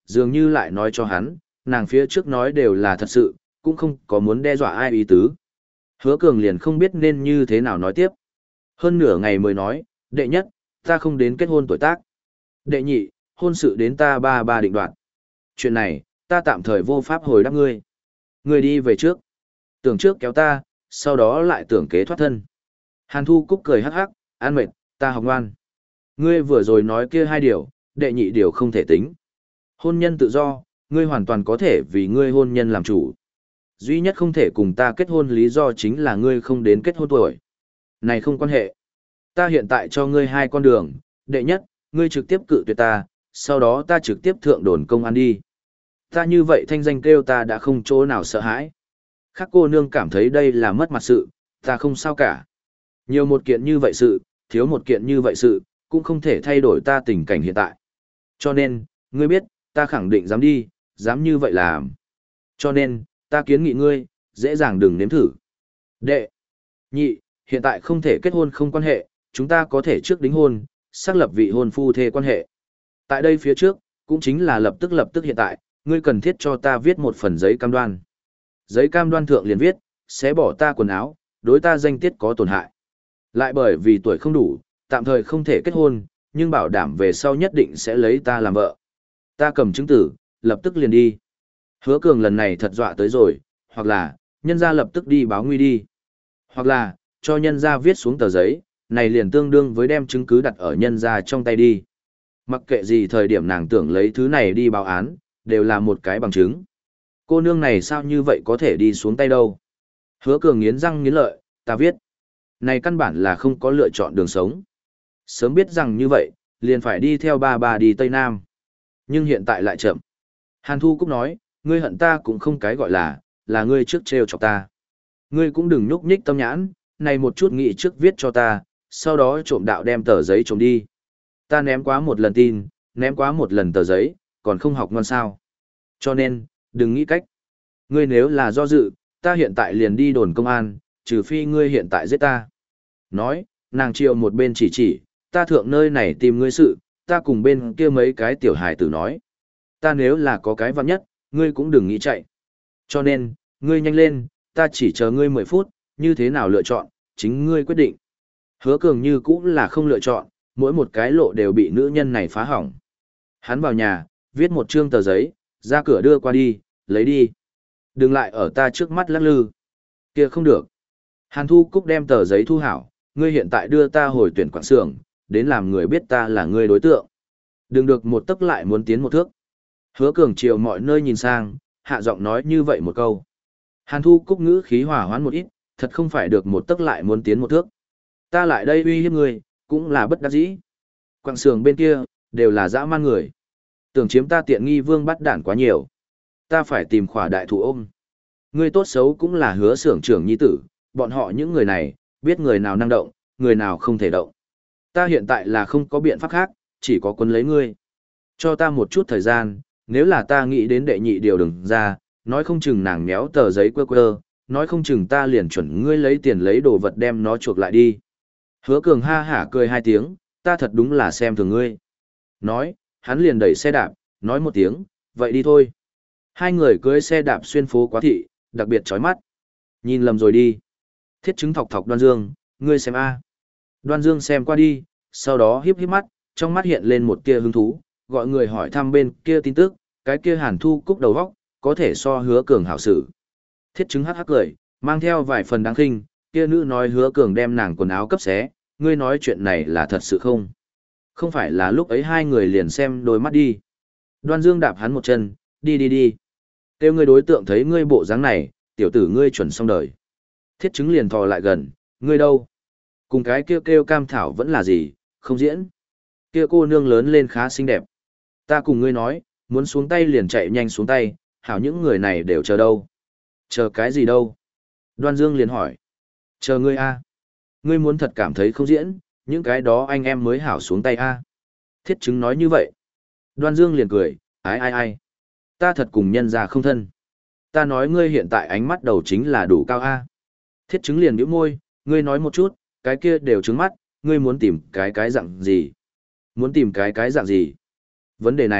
dường như lại nói cho hắn, nàng phía trước nói đều là thật sự, cũng không có muốn đe dọa ai ý tứ. Hứa Cường liền không biết nên như thế nào nói tiếp. Hơn nửa ngày mới nói, đệ nhất, ta không đến kết hôn tuổi tác. Đệ nhị, hôn sự đến ta ba ba định đoạt. Chuyện này, ta tạm thời vô pháp hồi đáp ngươi. Ngươi đi về trước. Tưởng trước kéo ta, sau đó lại tưởng kế thoát thân. Hàn Thu Cúc cười hắc hắc, an mệt, ta học ngoan. Ngươi vừa rồi nói kia hai điều, đệ nhị điều không thể tính. Hôn nhân tự do, ngươi hoàn toàn có thể vì ngươi hôn nhân làm chủ. Duy nhất không thể cùng ta kết hôn lý do chính là ngươi không đến kết hôn tuổi. Này không quan hệ. Ta hiện tại cho ngươi hai con đường, đệ nhất, ngươi trực tiếp cự tuyệt ta, sau đó ta trực tiếp thượng đồn công an đi. Ta như vậy thanh danh kêu ta đã không chỗ nào sợ hãi. Khác cô nương cảm thấy đây là mất mặt sự, ta không sao cả. Nhiều một kiện như vậy sự, thiếu một kiện như vậy sự, cũng không thể thay đổi ta tình cảnh hiện tại. Cho nên, ngươi biết, ta khẳng định dám đi, dám như vậy làm. Cho nên, ta kiến nghị ngươi, dễ dàng đừng nếm thử. Đệ, nhị, hiện tại không thể kết hôn không quan hệ, chúng ta có thể trước đính hôn, xác lập vị hôn phu thê quan hệ. Tại đây phía trước, cũng chính là lập tức lập tức hiện tại, ngươi cần thiết cho ta viết một phần giấy cam đoan. Giấy cam đoan thượng liền viết, sẽ bỏ ta quần áo, đối ta danh tiết có tổn hại. Lại bởi vì tuổi không đủ, tạm thời không thể kết hôn, nhưng bảo đảm về sau nhất định sẽ lấy ta làm vợ. Ta cầm chứng tử, lập tức liền đi. Hứa Cường lần này thật dọa tới rồi, hoặc là, nhân gia lập tức đi báo nguy đi. Hoặc là, cho nhân gia viết xuống tờ giấy, này liền tương đương với đem chứng cứ đặt ở nhân gia trong tay đi. Mặc kệ gì thời điểm nàng tưởng lấy thứ này đi báo án, đều là một cái bằng chứng. Cô nương này sao như vậy có thể đi xuống tay đâu? Hứa Cường nghiến răng nghiến lợi, ta viết. Này căn bản là không có lựa chọn đường sống. Sớm biết rằng như vậy, liền phải đi theo ba bà đi Tây Nam. Nhưng hiện tại lại chậm. Hàn Thu Cúc nói, ngươi hận ta cũng không cái gọi là, là ngươi trước trêu chọc ta. Ngươi cũng đừng nhúc nhích tâm nhãn, này một chút nghĩ trước viết cho ta, sau đó trộm đạo đem tờ giấy trộm đi. Ta ném quá một lần tin, ném quá một lần tờ giấy, còn không học ngon sao. Cho nên, đừng nghĩ cách. Ngươi nếu là do dự, ta hiện tại liền đi đồn công an, trừ phi ngươi hiện tại giết ta. Nói, nàng chiều một bên chỉ chỉ, ta thượng nơi này tìm ngươi sự, ta cùng bên kia mấy cái tiểu hài tử nói. Ta nếu là có cái vặn nhất, ngươi cũng đừng nghĩ chạy. Cho nên, ngươi nhanh lên, ta chỉ chờ ngươi mười phút, như thế nào lựa chọn, chính ngươi quyết định. Hứa Cường như cũng là không lựa chọn, mỗi một cái lộ đều bị nữ nhân này phá hỏng. Hắn vào nhà, viết một trương tờ giấy, ra cửa đưa qua đi, lấy đi. Đừng lại ở ta trước mắt lắc lư. Kia không được. Hàn Thu Cúc đem tờ giấy thu hảo, ngươi hiện tại đưa ta hồi tuyển quản xưởng, đến làm người biết ta là ngươi đối tượng. Đừng được một tấc lại muốn tiến một thước. Hứa Cường chiều mọi nơi nhìn sang, hạ giọng nói như vậy một câu. Hàn Thu Cúc ngữ khí hòa hoãn một ít, thật không phải được một tấc lại muốn tiến một thước. Ta lại đây uy hiếp ngươi, cũng là bất đắc dĩ. Quảng xưởng bên kia, đều là dã man người. Tưởng chiếm ta tiện nghi vương bắt đản quá nhiều. Ta phải tìm khỏa đại thủ ôm. Ngươi tốt xấu cũng là hứa xưởng trưởng nhi tử, bọn họ những người này, biết người nào năng động, người nào không thể động. Ta hiện tại là không có biện pháp khác, chỉ có quân lấy ngươi. Cho ta một chút thời gian, nếu là ta nghĩ đến đệ nhị điều đừng ra, nói không chừng nàng méo tờ giấy quơ quơ, nói không chừng ta liền chuẩn ngươi lấy tiền lấy đồ vật đem nó chuộc lại đi. Hứa Cường ha hả cười hai tiếng, ta thật đúng là xem thường ngươi. Nói, hắn liền đẩy xe đạp, nói một tiếng, vậy đi thôi. Hai người cưới xe đạp xuyên phố quá thị, đặc biệt chói mắt. Nhìn lầm rồi đi. Thiết chứng thọc thọc Đoan Dương, ngươi xem a. Đoan Dương xem qua đi, sau đó híp híp mắt, trong mắt hiện lên một tia hứng thú, gọi người hỏi thăm bên kia tin tức, cái kia Hàn Thu Cúc đầu góc, có thể so Hứa Cường hảo xử. Thiết chứng hắc hắc cười, mang theo vài phần đáng khinh, kia nữ nói Hứa Cường đem nàng quần áo cấp xé, ngươi nói chuyện này là thật sự không? Không phải là lúc ấy hai người liền xem đôi mắt đi. Đoan Dương đạp hắn một chân, đi đi đi. Tiêu ngươi đối tượng thấy ngươi bộ dáng này, tiểu tử ngươi chuẩn xong đời. Thiết chứng liền thò lại gần, ngươi đâu? Cùng cái kêu kêu cam thảo vẫn là gì, không diễn. Kia cô nương lớn lên khá xinh đẹp. Ta cùng ngươi nói, muốn xuống tay liền chạy nhanh xuống tay, hảo những người này đều chờ đâu. Chờ cái gì đâu? Đoan Dương liền hỏi. Chờ ngươi a. Ngươi muốn thật cảm thấy không diễn, những cái đó anh em mới hảo xuống tay a. Thiết chứng nói như vậy. Đoan Dương liền cười, ai ai ai. Ta thật cùng nhân ra không thân. Ta nói ngươi hiện tại ánh mắt đầu chính là đủ cao a. Thiết chứng liền nhíu môi, ngươi nói một chút, cái kia đều trứng mắt, ngươi muốn tìm cái cái dạng gì? Muốn tìm cái cái dạng gì? Vấn đề này,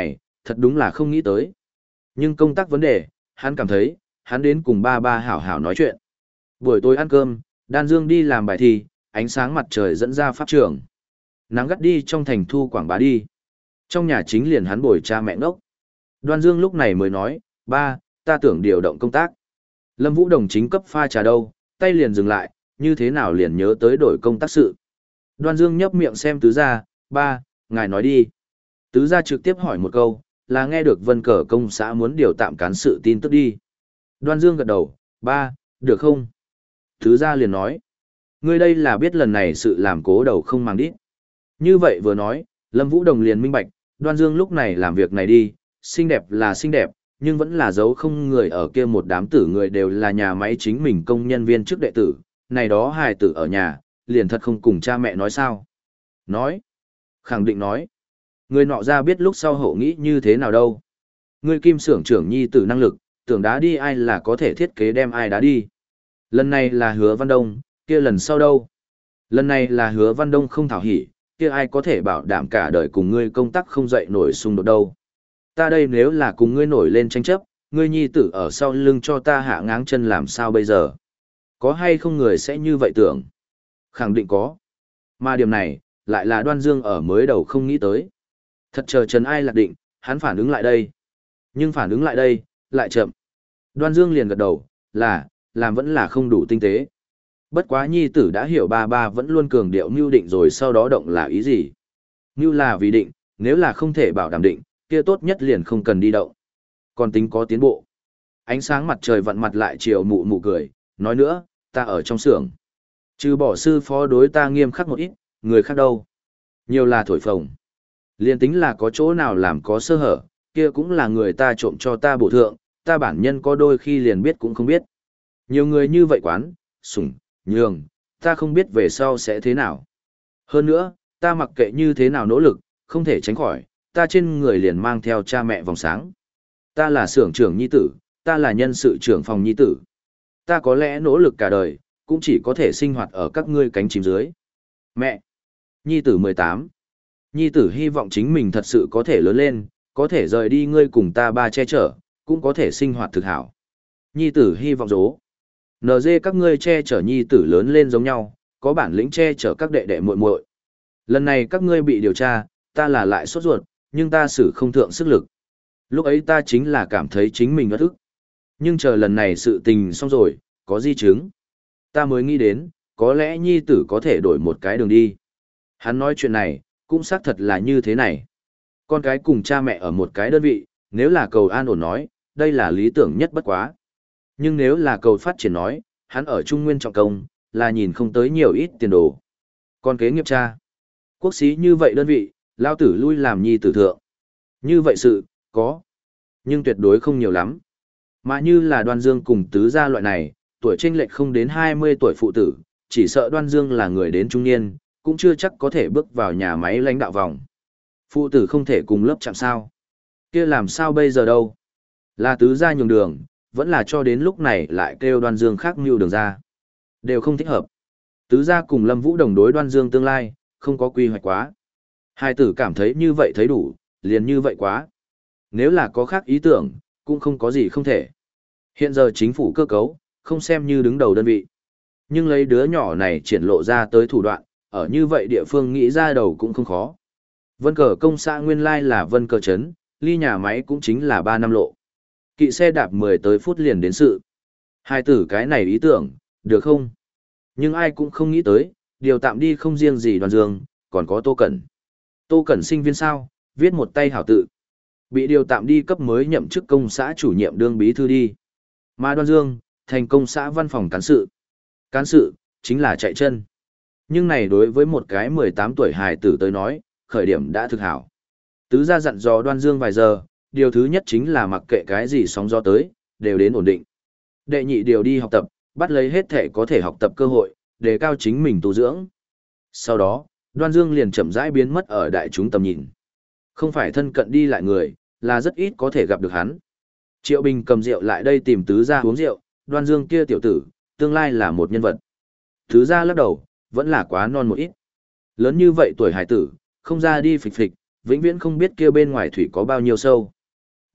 thật đúng là không nghĩ tới. Nhưng công tác vấn đề, hắn cảm thấy, hắn đến cùng ba ba hảo hảo nói chuyện. Buổi tối ăn cơm, Đan Dương đi làm bài thi, ánh sáng mặt trời dẫn ra pháp trường. Nắng gắt đi trong thành thu quảng bá đi. Trong nhà chính liền hắn bồi cha mẹ ngốc. Đoan Dương lúc này mới nói, ba, ta tưởng điều động công tác. Lâm Vũ Đồng chính cấp pha trà đâu, tay liền dừng lại, như thế nào liền nhớ tới đổi công tác sự. Đoan Dương nhấp miệng xem tứ gia, ba, ngài nói đi. Tứ gia trực tiếp hỏi một câu, là nghe được Vân Cờ công xã muốn điều tạm cán sự tin tức đi. Đoan Dương gật đầu, ba, được không? Tứ gia liền nói, ngươi đây là biết lần này sự làm cố đầu không mang đít. Như vậy vừa nói, Lâm Vũ Đồng liền minh bạch, Đoan Dương lúc này làm việc này đi, xinh đẹp là xinh đẹp, nhưng vẫn là dấu không người ở kia một đám tử người đều là nhà máy chính mình công nhân viên trước đệ tử, này đó hài tử ở nhà, liền thật không cùng cha mẹ nói sao. Nói, khẳng định nói, người nọ ra biết lúc sau hậu nghĩ như thế nào đâu. Người kim xưởng trưởng nhi tử năng lực, tưởng đá đi ai là có thể thiết kế đem ai đá đi. Lần này là Hứa Văn Đông, kia lần sau đâu? Lần này là Hứa Văn Đông không thảo hỉ, kia ai có thể bảo đảm cả đời cùng ngươi công tác không dậy nổi xung đột đâu. Ta đây nếu là cùng ngươi nổi lên tranh chấp, ngươi nhi tử ở sau lưng cho ta hạ ngáng chân làm sao bây giờ? Có hay không người sẽ như vậy tưởng? Khẳng định có. Mà điểm này, lại là Đoan Dương ở mới đầu không nghĩ tới. Thật chờ Trần Ai lạc định, hắn phản ứng lại đây. Nhưng phản ứng lại đây, lại chậm. Đoan Dương liền gật đầu, là, làm vẫn là không đủ tinh tế. Bất quá nhi tử đã hiểu ba ba vẫn luôn cường điệu mưu định rồi sau đó động là ý gì. Mưu là vì định, nếu là không thể bảo đảm định, kia tốt nhất liền không cần đi động. Còn tính có tiến bộ. Ánh sáng mặt trời vặn mặt lại chiều mụ mụ cười, nói nữa, ta ở trong xưởng. Trừ bỏ sư phó đối ta nghiêm khắc một ít, người khác đâu. Nhiều là thổi phồng. Liên tính là có chỗ nào làm có sơ hở, kia cũng là người ta trộm cho ta bổ thượng, ta bản nhân có đôi khi liền biết cũng không biết. Nhiều người như vậy quán, sủng, nhường, ta không biết về sau sẽ thế nào. Hơn nữa, ta mặc kệ như thế nào nỗ lực, không thể tránh khỏi, ta trên người liền mang theo cha mẹ vòng sáng. Ta là xưởng trưởng nhi tử, ta là nhân sự trưởng phòng nhi tử. Ta có lẽ nỗ lực cả đời, cũng chỉ có thể sinh hoạt ở các ngươi cánh chim dưới. Mẹ! Nhi tử mười tám. Nhi tử hy vọng chính mình thật sự có thể lớn lên, có thể rời đi ngươi cùng ta ba che chở, cũng có thể sinh hoạt thực hảo. Nhi tử hy vọng dố. en giê các ngươi che chở nhi tử lớn lên giống nhau, có bản lĩnh che chở các đệ đệ muội muội. Lần này các ngươi bị điều tra, ta là lại sốt ruột, nhưng ta xử không thượng sức lực. Lúc ấy ta chính là cảm thấy chính mình bất ức. Nhưng chờ lần này sự tình xong rồi, có di chứng. Ta mới nghĩ đến, có lẽ nhi tử có thể đổi một cái đường đi. Hắn nói chuyện này, cũng xác thật là như thế này. Con cái cùng cha mẹ ở một cái đơn vị, nếu là cầu an ổn nói, đây là lý tưởng nhất bất quá. Nhưng nếu là cầu phát triển nói, hắn ở Trung Nguyên trọng công, là nhìn không tới nhiều ít tiền đồ. Con kế nghiệp cha. Quốc sĩ như vậy đơn vị, lao tử lui làm nhi tử thượng. Như vậy sự, có. Nhưng tuyệt đối không nhiều lắm. Mà như là Đoan Dương cùng tứ gia loại này, tuổi chênh lệch không đến hai mươi tuổi phụ tử, chỉ sợ Đoan Dương là người đến trung niên, cũng chưa chắc có thể bước vào nhà máy lãnh đạo vòng. Phụ tử không thể cùng lớp chạm sao. Kia làm sao bây giờ đâu? Là tứ gia nhường đường, vẫn là cho đến lúc này lại kêu Đoan Dương khác mưu đường ra. Đều không thích hợp. Tứ gia cùng Lâm Vũ Đồng đối Đoan Dương tương lai, không có quy hoạch quá. Hai tử cảm thấy như vậy thấy đủ, liền như vậy quá. Nếu là có khác ý tưởng, cũng không có gì không thể. Hiện giờ chính phủ cơ cấu, không xem như đứng đầu đơn vị. Nhưng lấy đứa nhỏ này triển lộ ra tới thủ đoạn, ở như vậy địa phương nghĩ ra đầu cũng không khó. Vân Cờ công xã nguyên lai là Vân Cờ trấn, ly nhà máy cũng chính là ba năm lộ. Kỵ xe đạp mười tới phút liền đến sự. Hai tử cái này ý tưởng, được không? Nhưng ai cũng không nghĩ tới, điều tạm đi không riêng gì Đoan Dương, còn có Tô Cẩn. Tô Cẩn sinh viên sao, viết một tay hảo tự. Bị điều tạm đi cấp mới nhậm chức công xã chủ nhiệm đương bí thư đi. Mà Đoan Dương, thành công xã văn phòng cán sự. Cán sự, chính là chạy chân. Nhưng này đối với một cái mười tám tuổi hài tử tới nói, khởi điểm đã thực hảo. Tứ gia dặn dò Đoan Dương vài giờ, điều thứ nhất chính là mặc kệ cái gì sóng gió tới, đều đến ổn định. Đệ nhị điều đi học tập, bắt lấy hết thể có thể học tập cơ hội, đề cao chính mình tu dưỡng. Sau đó, Đoan Dương liền chậm rãi biến mất ở đại chúng tầm nhìn. Không phải thân cận đi lại người, là rất ít có thể gặp được hắn. Triệu Bình cầm rượu lại đây tìm tứ gia uống rượu, Đoan Dương kia tiểu tử, tương lai là một nhân vật. Tứ gia lắc đầu, vẫn là quá non một ít. Lớn như vậy tuổi hải tử, không ra đi phịch phịch, vĩnh viễn không biết kia bên ngoài thủy có bao nhiêu sâu.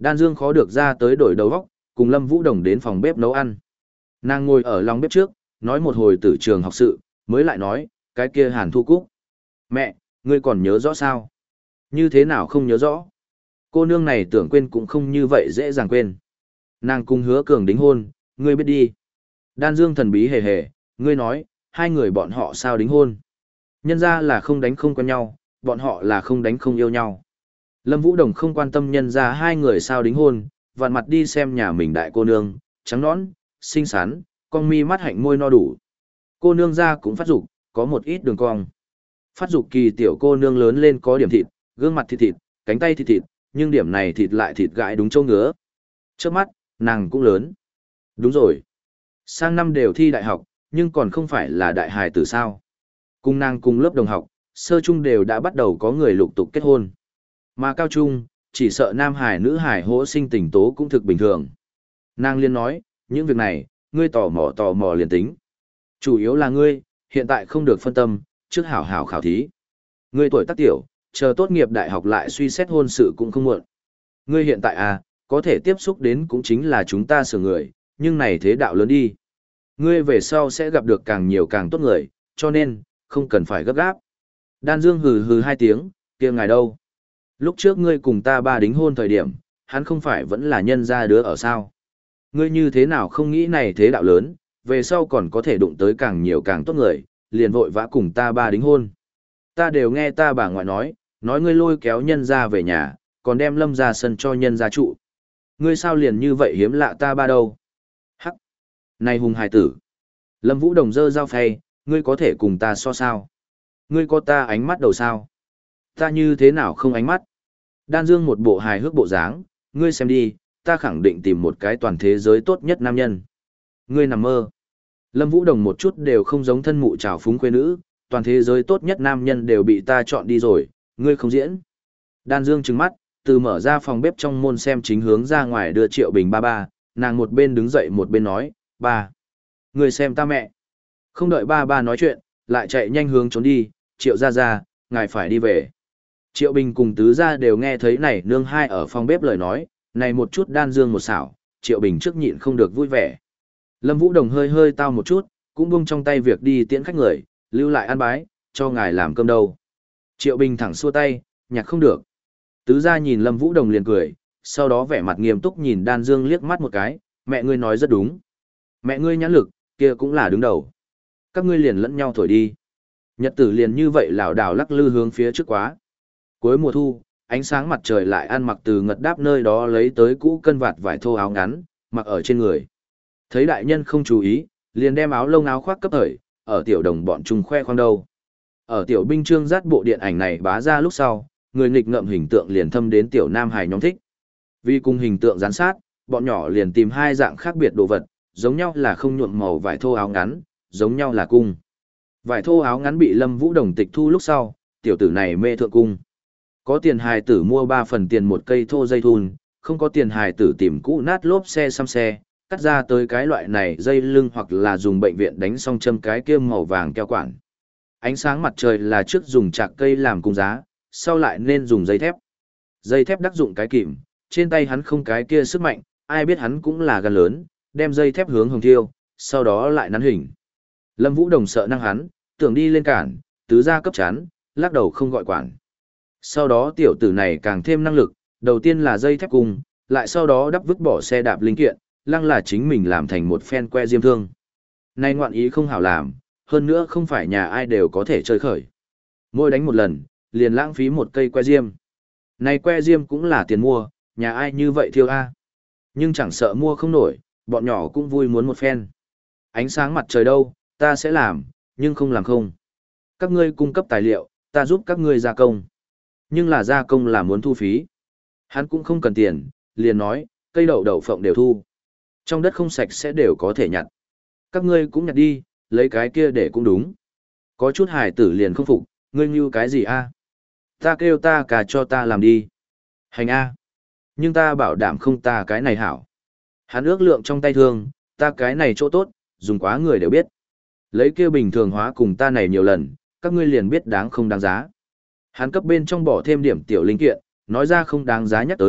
Đan Dương khó được ra tới đổi đầu góc, cùng Lâm Vũ Đồng đến phòng bếp nấu ăn. Nàng ngồi ở lòng bếp trước, nói một hồi từ trường học sự, mới lại nói, cái kia Hàn Thu Cúc. Mẹ, ngươi còn nhớ rõ sao? Như thế nào không nhớ rõ? Cô nương này tưởng quên cũng không như vậy dễ dàng quên. Nàng cùng Hứa Cường đính hôn, ngươi biết đi. Đan Dương thần bí hề hề, ngươi nói, hai người bọn họ sao đính hôn? Nhân ra là không đánh không quen nhau, bọn họ là không đánh không yêu nhau. Lâm Vũ Đồng không quan tâm nhân ra hai người sao đính hôn, vặn mặt đi xem nhà mình đại cô nương, trắng nõn, xinh xắn, con mi mắt hạnh môi no đủ. Cô nương ra cũng phát dục, có một ít đường cong. Phát dục kỳ tiểu cô nương lớn lên có điểm thịt, gương mặt thịt thịt, cánh tay thịt thịt, nhưng điểm này thịt lại thịt gãi đúng chỗ ngứa. Trước mắt, nàng cũng lớn. Đúng rồi. Sang năm đều thi đại học, nhưng còn không phải là đại hài tử sao. Cùng nàng cùng lớp đồng học, sơ trung đều đã bắt đầu có người lục tục kết hôn. Mà cao trung, chỉ sợ nam hài nữ hài hỗ sinh tình tố cũng thực bình thường. Nàng liên nói, những việc này, ngươi tò mò tò mò liền tính. Chủ yếu là ngươi, hiện tại không được phân tâm, trước hảo hảo khảo thí. Ngươi tuổi tác tiểu, chờ tốt nghiệp đại học lại suy xét hôn sự cũng không muộn. Ngươi hiện tại à, có thể tiếp xúc đến cũng chính là chúng ta sửa người, nhưng này thế đạo lớn đi. Ngươi về sau sẽ gặp được càng nhiều càng tốt người, cho nên, không cần phải gấp gáp. Đan Dương hừ hừ hai tiếng, kia ngài đâu? Lúc trước ngươi cùng ta ba đính hôn thời điểm, hắn không phải vẫn là nhân gia đứa ở sao? Ngươi như thế nào không nghĩ này thế đạo lớn, về sau còn có thể đụng tới càng nhiều càng tốt người, liền vội vã cùng ta ba đính hôn. Ta đều nghe ta bà ngoại nói, nói ngươi lôi kéo nhân gia về nhà, còn đem Lâm ra sân cho nhân gia trụ. Ngươi sao liền như vậy hiếm lạ ta ba đâu? Hắc! Này hùng hài tử! Lâm Vũ Đồng dơ dao phay, ngươi có thể cùng ta so sao? Ngươi có ta ánh mắt đầu sao? Ta như thế nào không ánh mắt? Đan Dương một bộ hài hước bộ dáng, ngươi xem đi, ta khẳng định tìm một cái toàn thế giới tốt nhất nam nhân. Ngươi nằm mơ. Lâm Vũ Đồng một chút đều không giống thân mụ trào phúng quê nữ, toàn thế giới tốt nhất nam nhân đều bị ta chọn đi rồi, ngươi không diễn. Đan Dương trừng mắt, từ mở ra phòng bếp trong môn xem chính hướng ra ngoài đưa Triệu Bình ba ba, nàng một bên đứng dậy một bên nói, ba. Ngươi xem ta mẹ. Không đợi ba ba nói chuyện, lại chạy nhanh hướng trốn đi, Triệu ra ra, ngài phải đi về. Triệu Bình cùng tứ gia đều nghe thấy này nương hai ở phòng bếp lời nói, này một chút Đan Dương một xảo, Triệu Bình trước nhịn không được vui vẻ. Lâm Vũ Đồng hơi hơi tao một chút, cũng buông trong tay việc đi tiễn khách người, lưu lại ăn bái, cho ngài làm cơm đâu. Triệu Bình thẳng xua tay, nhạc không được. Tứ gia nhìn Lâm Vũ Đồng liền cười, sau đó vẻ mặt nghiêm túc nhìn Đan Dương liếc mắt một cái, mẹ ngươi nói rất đúng. Mẹ ngươi nhãn lực, kia cũng là đứng đầu. Các ngươi liền lẫn nhau thổi đi. Nhật tử liền như vậy lảo đảo lắc lư hướng phía trước quá. Cuối mùa thu, ánh sáng mặt trời lại ăn mặc từ ngật đáp nơi đó lấy tới cũ cân vạt vải thô áo ngắn, mặc ở trên người. Thấy đại nhân không chú ý, liền đem áo lông áo khoác cấp thời, ở tiểu đồng bọn chung khoe khoang đâu. Ở tiểu binh trương dắt bộ điện ảnh này bá ra lúc sau, người nghịch ngợm hình tượng liền thâm đến tiểu nam hài nhóm thích. Vì cùng hình tượng gián sát, bọn nhỏ liền tìm hai dạng khác biệt đồ vật, giống nhau là không nhuộm màu vải thô áo ngắn, giống nhau là cung. Vải thô áo ngắn bị Lâm Vũ Đồng tịch thu lúc sau, tiểu tử này mê thượng cung. Có tiền hài tử mua ba phần tiền một cây thô dây thun, không có tiền hài tử tìm cũ nát lốp xe xăm xe, cắt ra tới cái loại này dây lưng hoặc là dùng bệnh viện đánh xong châm cái kia màu vàng keo quản. Ánh sáng mặt trời là trước dùng chạc cây làm cung giá, sau lại nên dùng dây thép. Dây thép đắc dụng cái kìm, trên tay hắn không cái kia sức mạnh, ai biết hắn cũng là gan lớn, đem dây thép hướng hồng thiêu, sau đó lại nắn hình. Lâm Vũ Đồng sợ năng hắn, tưởng đi lên cản, tứ gia cấp chán, lắc đầu không gọi quản. Sau đó tiểu tử này càng thêm năng lực, đầu tiên là dây thép cung, lại sau đó đắp vứt bỏ xe đạp linh kiện, lăng là chính mình làm thành một phen que diêm thương. Nay ngoạn ý không hảo làm, hơn nữa không phải nhà ai đều có thể chơi khởi. Mỗi đánh một lần, liền lãng phí một cây que diêm. Này que diêm cũng là tiền mua, nhà ai như vậy thiêu a. Nhưng chẳng sợ mua không nổi, bọn nhỏ cũng vui muốn một phen. Ánh sáng mặt trời đâu, ta sẽ làm, nhưng không làm không. Các ngươi cung cấp tài liệu, ta giúp các ngươi gia công. Nhưng là gia công là muốn thu phí. Hắn cũng không cần tiền, liền nói, cây đậu đậu phộng đều thu. Trong đất không sạch sẽ đều có thể nhặt. Các ngươi cũng nhặt đi, lấy cái kia để cũng đúng. Có chút hài tử liền không phục, ngươi như cái gì a? Ta kêu ta cả cho ta làm đi. Hành a. Nhưng ta bảo đảm không ta cái này hảo. Hắn ước lượng trong tay thương, ta cái này chỗ tốt, dùng quá người đều biết. Lấy kia bình thường hóa cùng ta này nhiều lần, các ngươi liền biết đáng không đáng giá. Hắn cấp bên trong bỏ thêm điểm tiểu linh kiện, nói ra không đáng giá nhắc tới,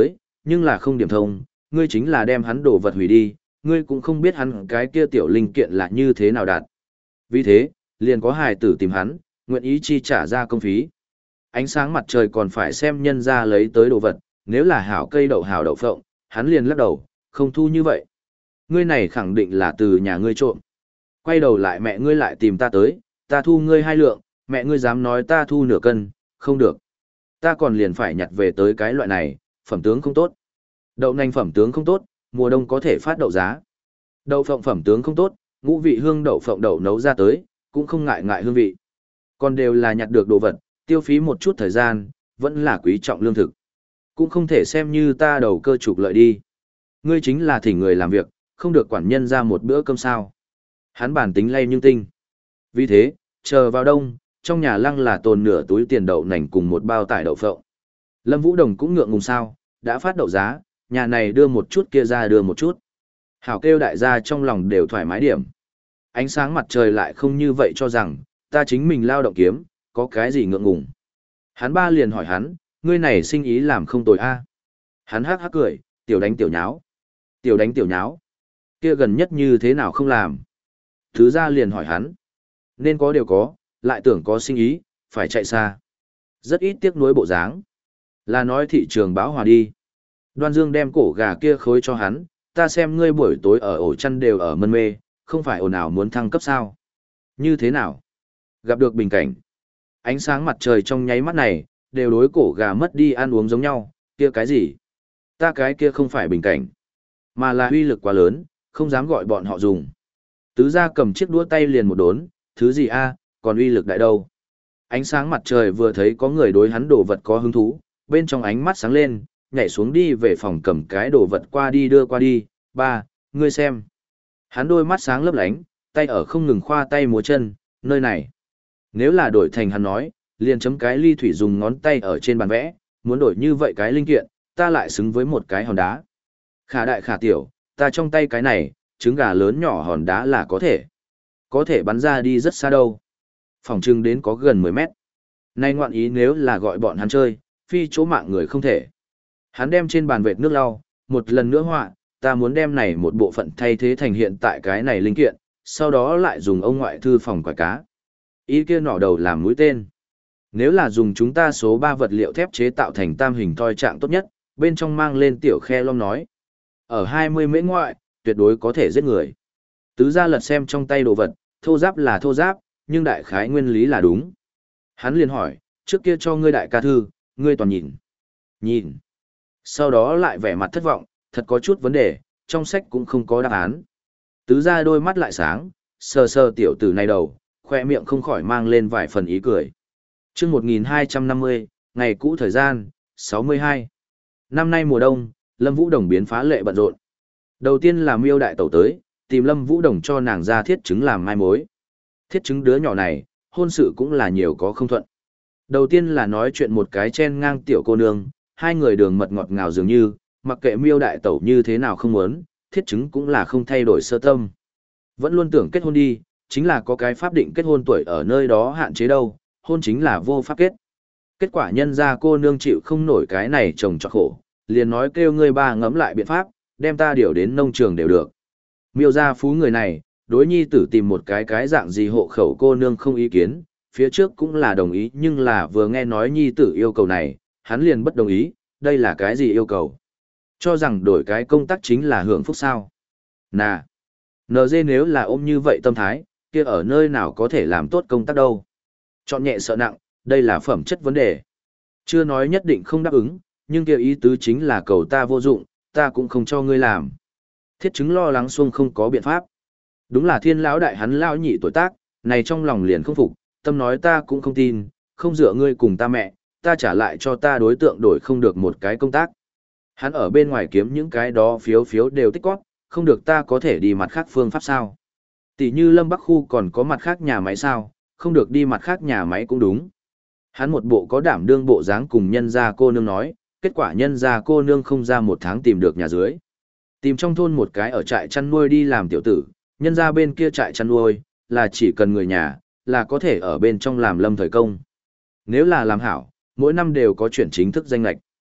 nhưng là không điểm thông, ngươi chính là đem hắn đồ vật hủy đi, ngươi cũng không biết hắn cái kia tiểu linh kiện là như thế nào đạt. Vì thế, liền có hài tử tìm hắn, nguyện ý chi trả ra công phí. Ánh sáng mặt trời còn phải xem nhân ra lấy tới đồ vật, nếu là hảo cây đậu hảo đậu phộng, hắn liền lắc đầu, không thu như vậy. Ngươi này khẳng định là từ nhà ngươi trộm. Quay đầu lại mẹ ngươi lại tìm ta tới, ta thu ngươi hai lượng, mẹ ngươi dám nói ta thu nửa cân, không được. Ta còn liền phải nhặt về tới cái loại này, phẩm tướng không tốt. Đậu nành phẩm tướng không tốt, mùa đông có thể phát đậu giá. Đậu phộng phẩm tướng không tốt, ngũ vị hương đậu phộng đậu nấu ra tới, cũng không ngại ngại hương vị. Còn đều là nhặt được đồ vật, tiêu phí một chút thời gian, vẫn là quý trọng lương thực. Cũng không thể xem như ta đầu cơ trục lợi đi. Ngươi chính là thỉnh người làm việc, không được quản nhân ra một bữa cơm sao. Hắn bản tính lay nhưng tinh. Vì thế, chờ vào đông, trong nhà lăng là tồn nửa túi tiền đậu nành cùng một bao tải đậu phộng. Lâm Vũ Đồng cũng ngượng ngùng sao, đã phát đậu giá, nhà này đưa một chút kia ra đưa một chút. Hảo kêu đại gia trong lòng đều thoải mái điểm. Ánh sáng mặt trời lại không như vậy cho rằng, ta chính mình lao động kiếm, có cái gì ngượng ngùng. Hắn ba liền hỏi hắn, ngươi này sinh ý làm không tồi a. Hắn hắc hắc cười, tiểu đánh tiểu nháo. Tiểu đánh tiểu nháo. Kia gần nhất như thế nào không làm. Thứ ra liền hỏi hắn. Nên có điều có, lại tưởng có sinh ý, phải chạy xa. Rất ít tiếc nuối bộ dáng. Là nói thị trường báo hòa đi. Đoan Dương đem cổ gà kia khối cho hắn, ta xem ngươi buổi tối ở ổ chăn đều ở mân mê, không phải ồn ào muốn thăng cấp sao. Như thế nào? Gặp được bình cảnh. Ánh sáng mặt trời trong nháy mắt này, đều đối cổ gà mất đi ăn uống giống nhau, kia cái gì? Ta cái kia không phải bình cảnh, mà là uy lực quá lớn, không dám gọi bọn họ dùng. Tứ gia cầm chiếc đũa tay liền một đốn, thứ gì a, còn uy lực đại đâu? Ánh sáng mặt trời vừa thấy có người đối hắn đồ vật có hứng thú, bên trong ánh mắt sáng lên, nhảy xuống đi về phòng cầm cái đồ vật qua đi đưa qua đi, ba, ngươi xem. Hắn đôi mắt sáng lấp lánh, tay ở không ngừng khoa tay múa chân, nơi này. Nếu là đổi thành hắn nói, liền chấm cái ly thủy dùng ngón tay ở trên bàn vẽ, muốn đổi như vậy cái linh kiện, ta lại xứng với một cái hòn đá. Khả đại khả tiểu, ta trong tay cái này, trứng gà lớn nhỏ hòn đá là có thể. Có thể bắn ra đi rất xa đâu. Phòng trưng đến có gần mười mét. Nay ngoạn ý nếu là gọi bọn hắn chơi, phi chỗ mạng người không thể. Hắn đem trên bàn vệt nước lau, một lần nữa họa, ta muốn đem này một bộ phận thay thế thành hiện tại cái này linh kiện, sau đó lại dùng ông ngoại thư phòng quải cá. Ý kia nỏ đầu làm mũi tên. Nếu là dùng chúng ta số ba vật liệu thép chế tạo thành tam hình toi trạng tốt nhất, bên trong mang lên tiểu khe lom nói. Ở hai mươi mễ ngoại, tuyệt đối có thể giết người. Tứ gia lật xem trong tay đồ vật, thô giáp là thô giáp, nhưng đại khái nguyên lý là đúng. Hắn liền hỏi, trước kia cho ngươi đại ca thư, ngươi toàn nhìn. Nhìn. Sau đó lại vẻ mặt thất vọng, thật có chút vấn đề, trong sách cũng không có đáp án. Tứ gia đôi mắt lại sáng, sờ sờ tiểu tử này đầu, khoe miệng không khỏi mang lên vài phần ý cười. Trước một nghìn hai trăm năm mươi, ngày cũ thời gian, sáu mươi hai. Năm nay mùa đông, Lâm Vũ Đồng biến phá lệ bận rộn. Đầu tiên là Miêu đại tẩu tới, tìm Lâm Vũ Đồng cho nàng ra thiết chứng làm mai mối. Thiết chứng đứa nhỏ này, hôn sự cũng là nhiều có không thuận. Đầu tiên là nói chuyện một cái chen ngang tiểu cô nương, hai người đường mật ngọt ngào dường như, mặc kệ Miêu đại tẩu như thế nào không muốn, thiết chứng cũng là không thay đổi sơ tâm. Vẫn luôn tưởng kết hôn đi, chính là có cái pháp định kết hôn tuổi ở nơi đó hạn chế đâu, hôn chính là vô pháp kết. Kết quả nhân ra cô nương chịu không nổi cái này chồng cho khổ, liền nói kêu ngươi ba ngẫm lại biện pháp, đem ta điều đến nông trường đều được. Miêu gia phú người này, đối nhi tử tìm một cái cái dạng gì hộ khẩu cô nương không ý kiến, phía trước cũng là đồng ý nhưng là vừa nghe nói nhi tử yêu cầu này, hắn liền bất đồng ý, đây là cái gì yêu cầu. Cho rằng đổi cái công tác chính là hưởng phúc sao. Nà, en giê nếu là ôm như vậy tâm thái, kia ở nơi nào có thể làm tốt công tác đâu. Chọn nhẹ sợ nặng, đây là phẩm chất vấn đề. Chưa nói nhất định không đáp ứng, nhưng kia ý tứ chính là cầu ta vô dụng, ta cũng không cho ngươi làm. Thiết chứng lo lắng xuông không có biện pháp. Đúng là thiên lão đại hắn lão nhị tuổi tác, này trong lòng liền không phục, tâm nói ta cũng không tin, không dựa ngươi cùng ta mẹ, ta trả lại cho ta đối tượng đổi không được một cái công tác. Hắn ở bên ngoài kiếm những cái đó phiếu phiếu đều tích góp, không được ta có thể đi mặt khác phương pháp sao. Tỷ như Lâm Bắc khu còn có mặt khác nhà máy sao, không được đi mặt khác nhà máy cũng đúng. Hắn một bộ có đảm đương bộ dáng cùng nhân gia cô nương nói, kết quả nhân gia cô nương không ra một tháng tìm được nhà dưới. Tìm trong thôn một cái ở trại chăn nuôi đi làm tiểu tử, nhân gia bên kia trại chăn nuôi, là chỉ cần người nhà, là có thể ở bên trong làm lâm thời công. Nếu là làm hảo, mỗi năm đều có chuyển chính thức danh lệch.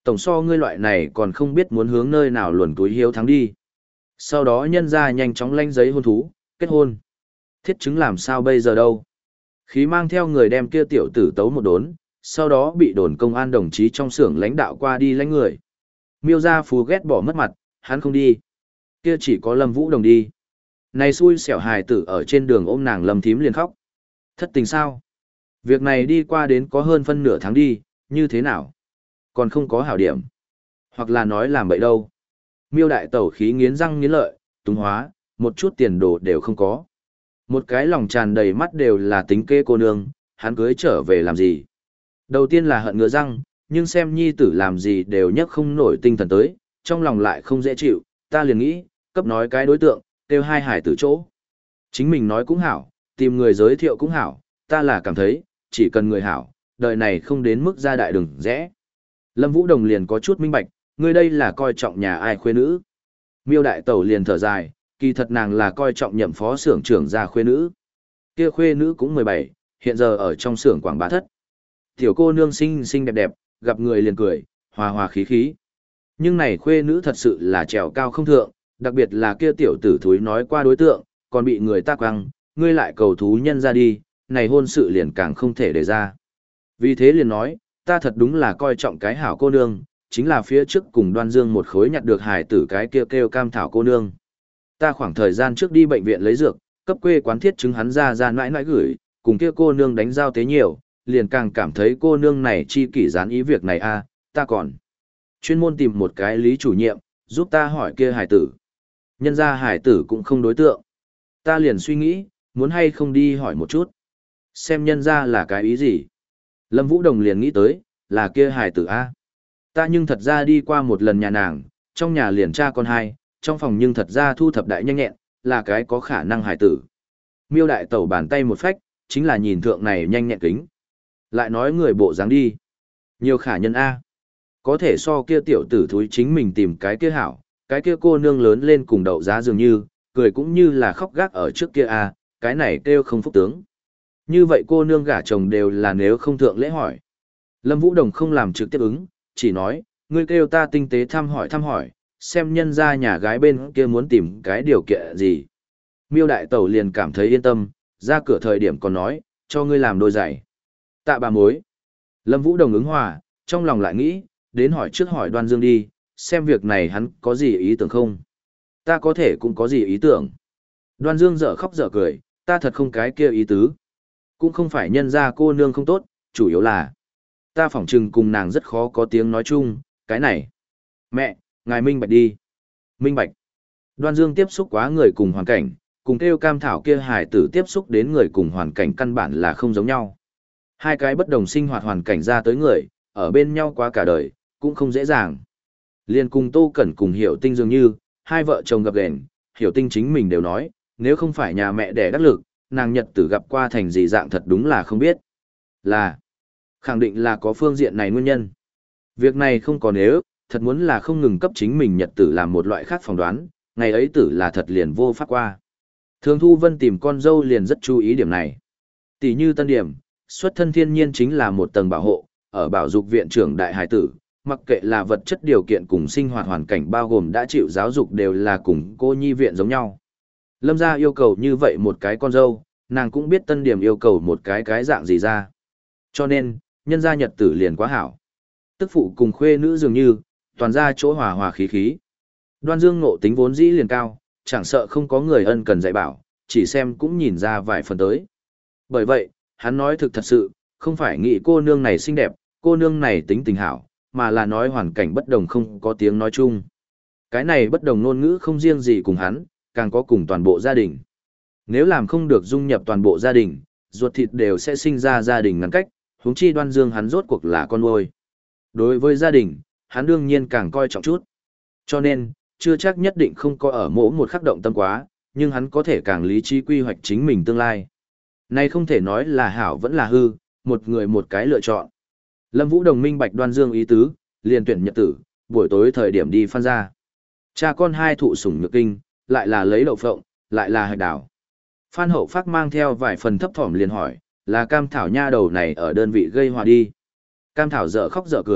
Tổng so ngươi loại này còn không biết muốn hướng nơi nào luồn túi hiếu thắng đi. Sau đó nhân ra nhanh chóng lanh giấy hôn thú, kết hôn. Thiết chứng làm sao bây giờ đâu. Khí mang theo người đem kia tiểu tử tấu một đốn, sau đó bị đồn công an đồng chí trong xưởng lãnh đạo qua đi lãnh người. Miêu Gia Phú ghét bỏ mất mặt, hắn không đi. Kia chỉ có Lâm Vũ Đồng đi. Này xui xẻo hài tử ở trên đường ôm nàng Lâm thím liền khóc. Thất tình sao? Việc này đi qua đến có hơn phân nửa tháng đi, như thế nào? Còn không có hảo điểm. Hoặc là nói làm bậy đâu. Miêu đại tẩu khí nghiến răng nghiến lợi, túng hóa, một chút tiền đồ đều không có. Một cái lòng tràn đầy mắt đều là tính kê cô nương, hắn cưới trở về làm gì? Đầu tiên là hận ngứa răng, nhưng xem nhi tử làm gì đều nhấc không nổi tinh thần tới, trong lòng lại không dễ chịu, ta liền nghĩ, cấp nói cái đối tượng, kêu hai hải tử chỗ. Chính mình nói cũng hảo, tìm người giới thiệu cũng hảo, ta là cảm thấy, chỉ cần người hảo, đời này không đến mức ra đại đừng rẽ. Lâm Vũ Đồng liền có chút minh bạch, ngươi đây là coi trọng nhà ai khuê nữ. Miêu đại tẩu liền thở dài, kỳ thật nàng là coi trọng nhậm phó xưởng trưởng gia khuê nữ. Kia khuê nữ cũng mười bảy, hiện giờ ở trong xưởng quảng bá thất. Tiểu cô nương xinh xinh đẹp đẹp, gặp người liền cười, hòa hòa khí khí. Nhưng này khuê nữ thật sự là trèo cao không thượng, đặc biệt là kia tiểu tử thúi nói qua đối tượng, còn bị người ta quăng, ngươi lại cầu thú nhân ra đi, này hôn sự liền càng không thể để ra. Vì thế liền nói, ta thật đúng là coi trọng cái hảo cô nương, chính là phía trước cùng Đoan Dương một khối nhặt được hài tử cái kia kêu, kêu cam thảo cô nương. Ta khoảng thời gian trước đi bệnh viện lấy dược, cấp quê quán thiết chứng hắn ra ra mãi mãi gửi, cùng kia cô nương đánh giao tế nhiều, liền càng cảm thấy cô nương này chi kỷ gián ý việc này a, ta còn chuyên môn tìm một cái lý chủ nhiệm, giúp ta hỏi kia hài tử. Nhân ra hài tử cũng không đối tượng. Ta liền suy nghĩ, muốn hay không đi hỏi một chút. Xem nhân ra là cái ý gì. Lâm Vũ Đồng liền nghĩ tới, là kia hài tử a. Ta nhưng thật ra đi qua một lần nhà nàng, trong nhà liền cha con hai, trong phòng nhưng thật ra thu thập đại nhanh nhẹn, là cái có khả năng hài tử. Miêu đại tẩu bàn tay một phách, chính là nhìn thượng này nhanh nhẹn kính. Lại nói người bộ dáng đi. Nhiều khả nhân A. Có thể so kia tiểu tử thúi chính mình tìm cái kia hảo, cái kia cô nương lớn lên cùng đậu giá dường như, cười cũng như là khóc gác ở trước kia A, cái này kêu không phúc tướng. Như vậy cô nương gả chồng đều là nếu không thượng lễ hỏi. Lâm Vũ Đồng không làm trực tiếp ứng, chỉ nói, ngươi kêu ta tinh tế thăm hỏi thăm hỏi, xem nhân ra nhà gái bên kia muốn tìm cái điều kiện gì. Miêu đại tẩu liền cảm thấy yên tâm, ra cửa thời điểm còn nói, cho ngươi làm đôi giày. Tạ bà mối. Lâm Vũ Đồng ứng hòa, trong lòng lại nghĩ, đến hỏi trước hỏi Đoan Dương đi, xem việc này hắn có gì ý tưởng không. Ta có thể cũng có gì ý tưởng. Đoan Dương dở khóc dở cười, ta thật không cái kia ý tứ. Cũng không phải nhân ra cô nương không tốt, chủ yếu là ta phỏng chừng cùng nàng rất khó có tiếng nói chung, cái này. Mẹ, ngài minh bạch đi. Minh bạch. Đoan Dương tiếp xúc quá người cùng hoàn cảnh, cùng kêu cam thảo kia hài tử tiếp xúc đến người cùng hoàn cảnh căn bản là không giống nhau. Hai cái bất đồng sinh hoạt hoàn cảnh ra tới người, ở bên nhau qua cả đời, cũng không dễ dàng. Liên cùng Tô Cẩn cùng Hiểu Tinh dường như, hai vợ chồng gặp gền, Hiểu Tinh chính mình đều nói, nếu không phải nhà mẹ đẻ đắc lực, nàng nhật tử gặp qua thành gì dạng thật đúng là không biết. Là, khẳng định là có phương diện này nguyên nhân. Việc này không có nếu, thật muốn là không ngừng cấp chính mình nhật tử làm một loại khác phỏng đoán, ngày ấy tử là thật liền vô pháp qua. Thường Thu Vân tìm con dâu liền rất chú ý điểm này. Tỷ như tân điểm, xuất thân thiên nhiên chính là một tầng bảo hộ, ở bảo dục viện trưởng đại hải tử, mặc kệ là vật chất điều kiện cùng sinh hoạt hoàn cảnh bao gồm đã chịu giáo dục đều là cùng cô nhi viện giống nhau. Lâm gia yêu cầu như vậy một cái con dâu, nàng cũng biết tân điểm yêu cầu một cái cái dạng gì ra. Cho nên, nhân gia nhật tử liền quá hảo. Tức phụ cùng khuê nữ dường như, toàn ra chỗ hòa hòa khí khí. Đoan Dương ngộ tính vốn dĩ liền cao, chẳng sợ không có người ân cần dạy bảo, chỉ xem cũng nhìn ra vài phần tới. Bởi vậy, hắn nói thực thật sự, không phải nghĩ cô nương này xinh đẹp, cô nương này tính tình hảo, mà là nói hoàn cảnh bất đồng không có tiếng nói chung. Cái này bất đồng ngôn ngữ không riêng gì cùng hắn, càng có cùng toàn bộ gia đình. Nếu làm không được dung nhập toàn bộ gia đình, ruột thịt đều sẽ sinh ra gia đình ngăn cách, huống chi Đoan Dương hắn rốt cuộc là con nuôi. Đối với gia đình, hắn đương nhiên càng coi trọng chút. Cho nên, chưa chắc nhất định không có ở mỗi một khắc động tâm quá, nhưng hắn có thể càng lý trí quy hoạch chính mình tương lai. Này không thể nói là hảo vẫn là hư, một người một cái lựa chọn. Lâm Vũ Đồng minh bạch Đoan Dương ý tứ, liền tuyển nhật tử, buổi tối thời điểm đi Phan ra. Cha con hai thụ sủng nhược kinh, lại là lấy đậu phộng, lại là hạch đào. Phan Hậu Phác mang theo vài phần thấp thỏm liền hỏi, là Cam Thảo nha đầu này ở đơn vị gây họa đi. Cam Thảo dở khóc dở cười,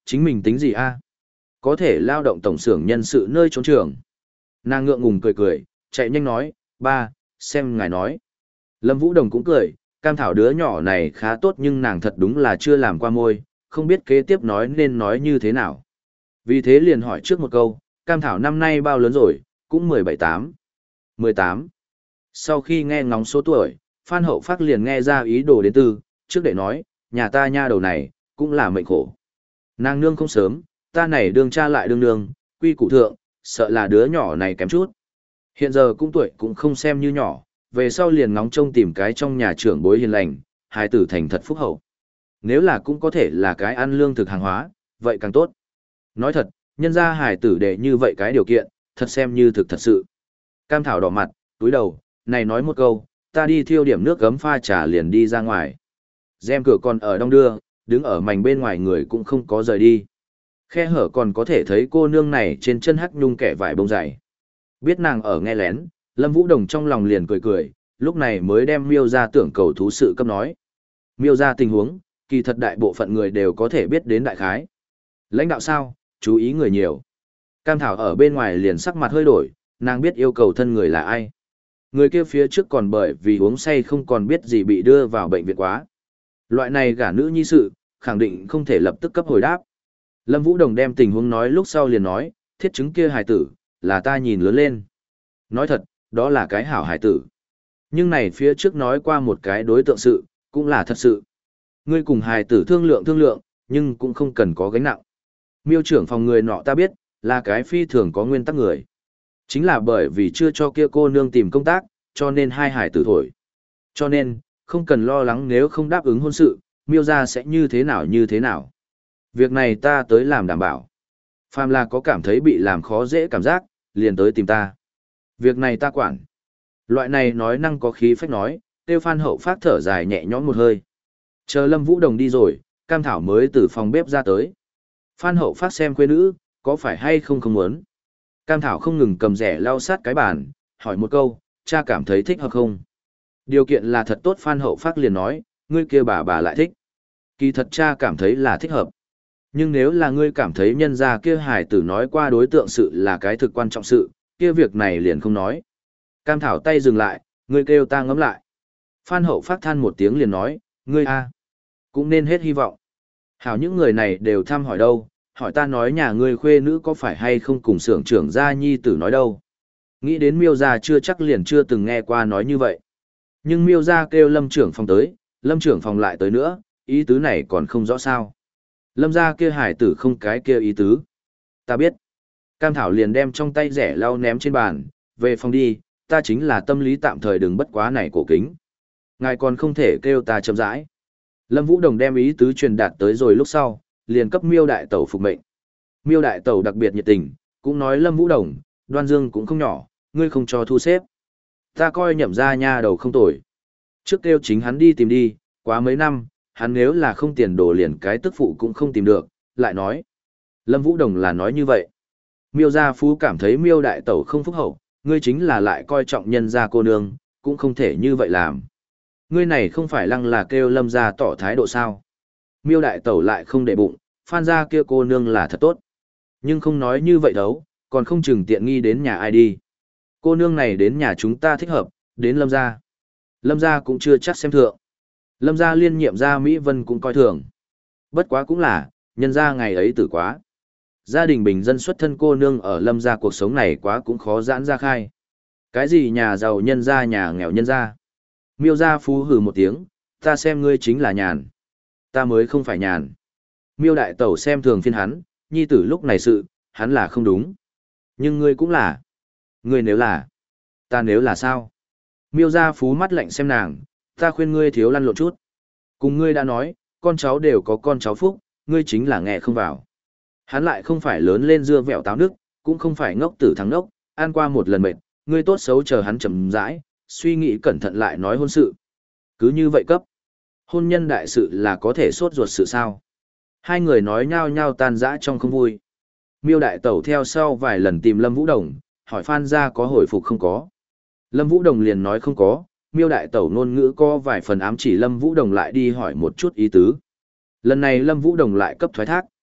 Chính mình tính gì a? Có thể lao động tổng xưởng nhân sự nơi trốn trường. Nàng ngượng ngùng cười cười, chạy nhanh nói, ba, xem ngài nói. Lâm Vũ Đồng cũng cười, cam thảo đứa nhỏ này khá tốt nhưng nàng thật đúng là chưa làm qua môi, không biết kế tiếp nói nên nói như thế nào. Vì thế liền hỏi trước một câu, cam thảo năm nay bao lớn rồi, cũng mười bảy tám. mười tám. Sau khi nghe ngóng số tuổi, Phan Hậu Phác liền nghe ra ý đồ đến từ, trước để nói, nhà ta nha đầu này, cũng là mệnh khổ. Nàng nương không sớm, ta này đương cha lại đương nương, quy củ thượng, sợ là đứa nhỏ này kém chút. Hiện giờ cũng tuổi cũng không xem như nhỏ, về sau liền ngóng trông tìm cái trong nhà trưởng bối hiền lành, hài tử thành thật phúc hậu. Nếu là cũng có thể là cái ăn lương thực hàng hóa, vậy càng tốt. Nói thật, nhân ra hài tử để như vậy cái điều kiện, thật xem như thực thật sự. Cam thảo đỏ mặt, túi đầu, này nói một câu, ta đi thiêu điểm nước gấm pha trà liền đi ra ngoài. Rèm cửa còn ở đông đưa, đứng ở mảnh bên ngoài người cũng không có rời đi. Khe hở còn có thể thấy cô nương này trên chân hắc nhung kẻ vải bông dày. Biết nàng ở nghe lén, Lâm Vũ Đồng trong lòng liền cười cười, lúc này mới đem miêu ra tưởng cầu thú sự cấp nói. Miêu ra tình huống, kỳ thật đại bộ phận người đều có thể biết đến đại khái. Lãnh đạo sao, chú ý người nhiều. Cam thảo ở bên ngoài liền sắc mặt hơi đổi, nàng biết yêu cầu thân người là ai. Người kia phía trước còn bởi vì uống say không còn biết gì bị đưa vào bệnh viện quá. Loại này gả nữ nhi sự, khẳng định không thể lập tức cấp hồi đáp. Lâm Vũ Đồng đem tình huống nói lúc sau liền nói, thiết chứng kia hài tử, là ta nhìn lớn lên. Nói thật, đó là cái hảo hài tử. Nhưng này phía trước nói qua một cái đối tượng sự, cũng là thật sự. Ngươi cùng hài tử thương lượng thương lượng, nhưng cũng không cần có gánh nặng. Miêu trưởng phòng người nọ ta biết, là cái phi thường có nguyên tắc người. Chính là bởi vì chưa cho kia cô nương tìm công tác, cho nên hai hài tử thổi. Cho nên, không cần lo lắng nếu không đáp ứng hôn sự, miêu ra sẽ như thế nào như thế nào. Việc này ta tới làm đảm bảo. Phàm là có cảm thấy bị làm khó dễ cảm giác, liền tới tìm ta. Việc này ta quản. Loại này nói năng có khí phách nói, tiêu Phan Hậu Phác thở dài nhẹ nhõm một hơi. Chờ Lâm Vũ Đồng đi rồi, Cam Thảo mới từ phòng bếp ra tới. Phan Hậu Phác xem quê nữ, có phải hay không không muốn. Cam Thảo không ngừng cầm rẻ lau sát cái bàn, hỏi một câu, cha cảm thấy thích hợp không? Điều kiện là thật tốt. Phan Hậu Phác liền nói, ngươi kia bà bà lại thích. Kỳ thật cha cảm thấy là thích hợp. Nhưng nếu là ngươi cảm thấy nhân gia kia hài tử nói qua đối tượng sự là cái thực quan trọng sự, kia việc này liền không nói. Cam Thảo tay dừng lại, ngươi kêu ta ngẫm lại. Phan Hậu Phác than một tiếng liền nói, ngươi a, cũng nên hết hy vọng. Hảo, những người này đều thăm hỏi đâu, hỏi ta nói nhà ngươi khuê nữ có phải hay không cùng xưởng trưởng gia nhi tử nói đâu. Nghĩ đến miêu gia chưa chắc liền chưa từng nghe qua nói như vậy. Nhưng miêu gia kêu Lâm trưởng phòng tới, Lâm trưởng phòng lại tới nữa, ý tứ này còn không rõ sao. Lâm gia kia hải tử không cái kia ý tứ. Ta biết. Cam Thảo liền đem trong tay rẻ lau ném trên bàn, về phòng đi, ta chính là tâm lý tạm thời đừng bất quá này cổ kính. Ngài còn không thể kêu ta chậm rãi. Lâm Vũ Đồng đem ý tứ truyền đạt tới rồi lúc sau, liền cấp miêu đại tẩu phục mệnh. Miêu đại tẩu đặc biệt nhiệt tình, cũng nói Lâm Vũ Đồng, Đoan Dương cũng không nhỏ, ngươi không cho thu xếp. Ta coi nhậm ra nha đầu không tồi. Trước kêu chính hắn đi tìm đi, quá mấy năm, hắn nếu là không tiền đồ liền cái tức phụ cũng không tìm được, lại nói. Lâm Vũ Đồng là nói như vậy. Miêu gia phú cảm thấy miêu đại tẩu không phúc hậu, ngươi chính là lại coi trọng nhân gia cô nương, cũng không thể như vậy làm. Ngươi này không phải lăng là kêu Lâm gia tỏ thái độ sao. Miêu đại tẩu lại không để bụng, Phan gia kia cô nương là thật tốt. Nhưng không nói như vậy đâu, còn không chừng tiện nghi đến nhà ai đi. Cô nương này đến nhà chúng ta thích hợp, đến Lâm gia. Lâm gia cũng chưa chắc xem thượng. Lâm gia liên nhiệm gia Mỹ Vân cũng coi thường. Bất quá cũng là, nhân gia ngày ấy tử quá. Gia đình bình dân xuất thân cô nương ở Lâm gia cuộc sống này quá cũng khó giãn ra khai. Cái gì nhà giàu nhân gia nhà nghèo nhân gia. Miêu gia phú hừ một tiếng, ta xem ngươi chính là nhàn. Ta mới không phải nhàn. Miêu đại tẩu xem thường phiên hắn, nhi tử lúc này sự, hắn là không đúng. Nhưng ngươi cũng là. Ngươi nếu là. Ta nếu là sao? Miêu gia phú mắt lạnh xem nàng, ta khuyên ngươi thiếu lăn lộn chút. Cùng ngươi đã nói, con cháu đều có con cháu phúc, ngươi chính là nghe không vào. Hắn lại không phải lớn lên dưa vẹo táo nước, cũng không phải ngốc tử thắng ngốc, ăn qua một lần mệt, ngươi tốt xấu chờ hắn chậm rãi, suy nghĩ cẩn thận lại nói hôn sự. Cứ như vậy cấp. Hôn nhân đại sự là có thể sốt ruột sự sao. Hai người nói nhao nhao tan rã trong không vui. Miêu đại tẩu theo sau vài lần tìm Lâm Vũ Đồng, hỏi Phan gia có hồi phục không có. Lâm Vũ Đồng liền nói không có, miêu đại tẩu ngôn ngữ có vài phần ám chỉ Lâm Vũ Đồng lại đi hỏi một chút ý tứ. Lần này Lâm Vũ Đồng lại cấp thoái thác.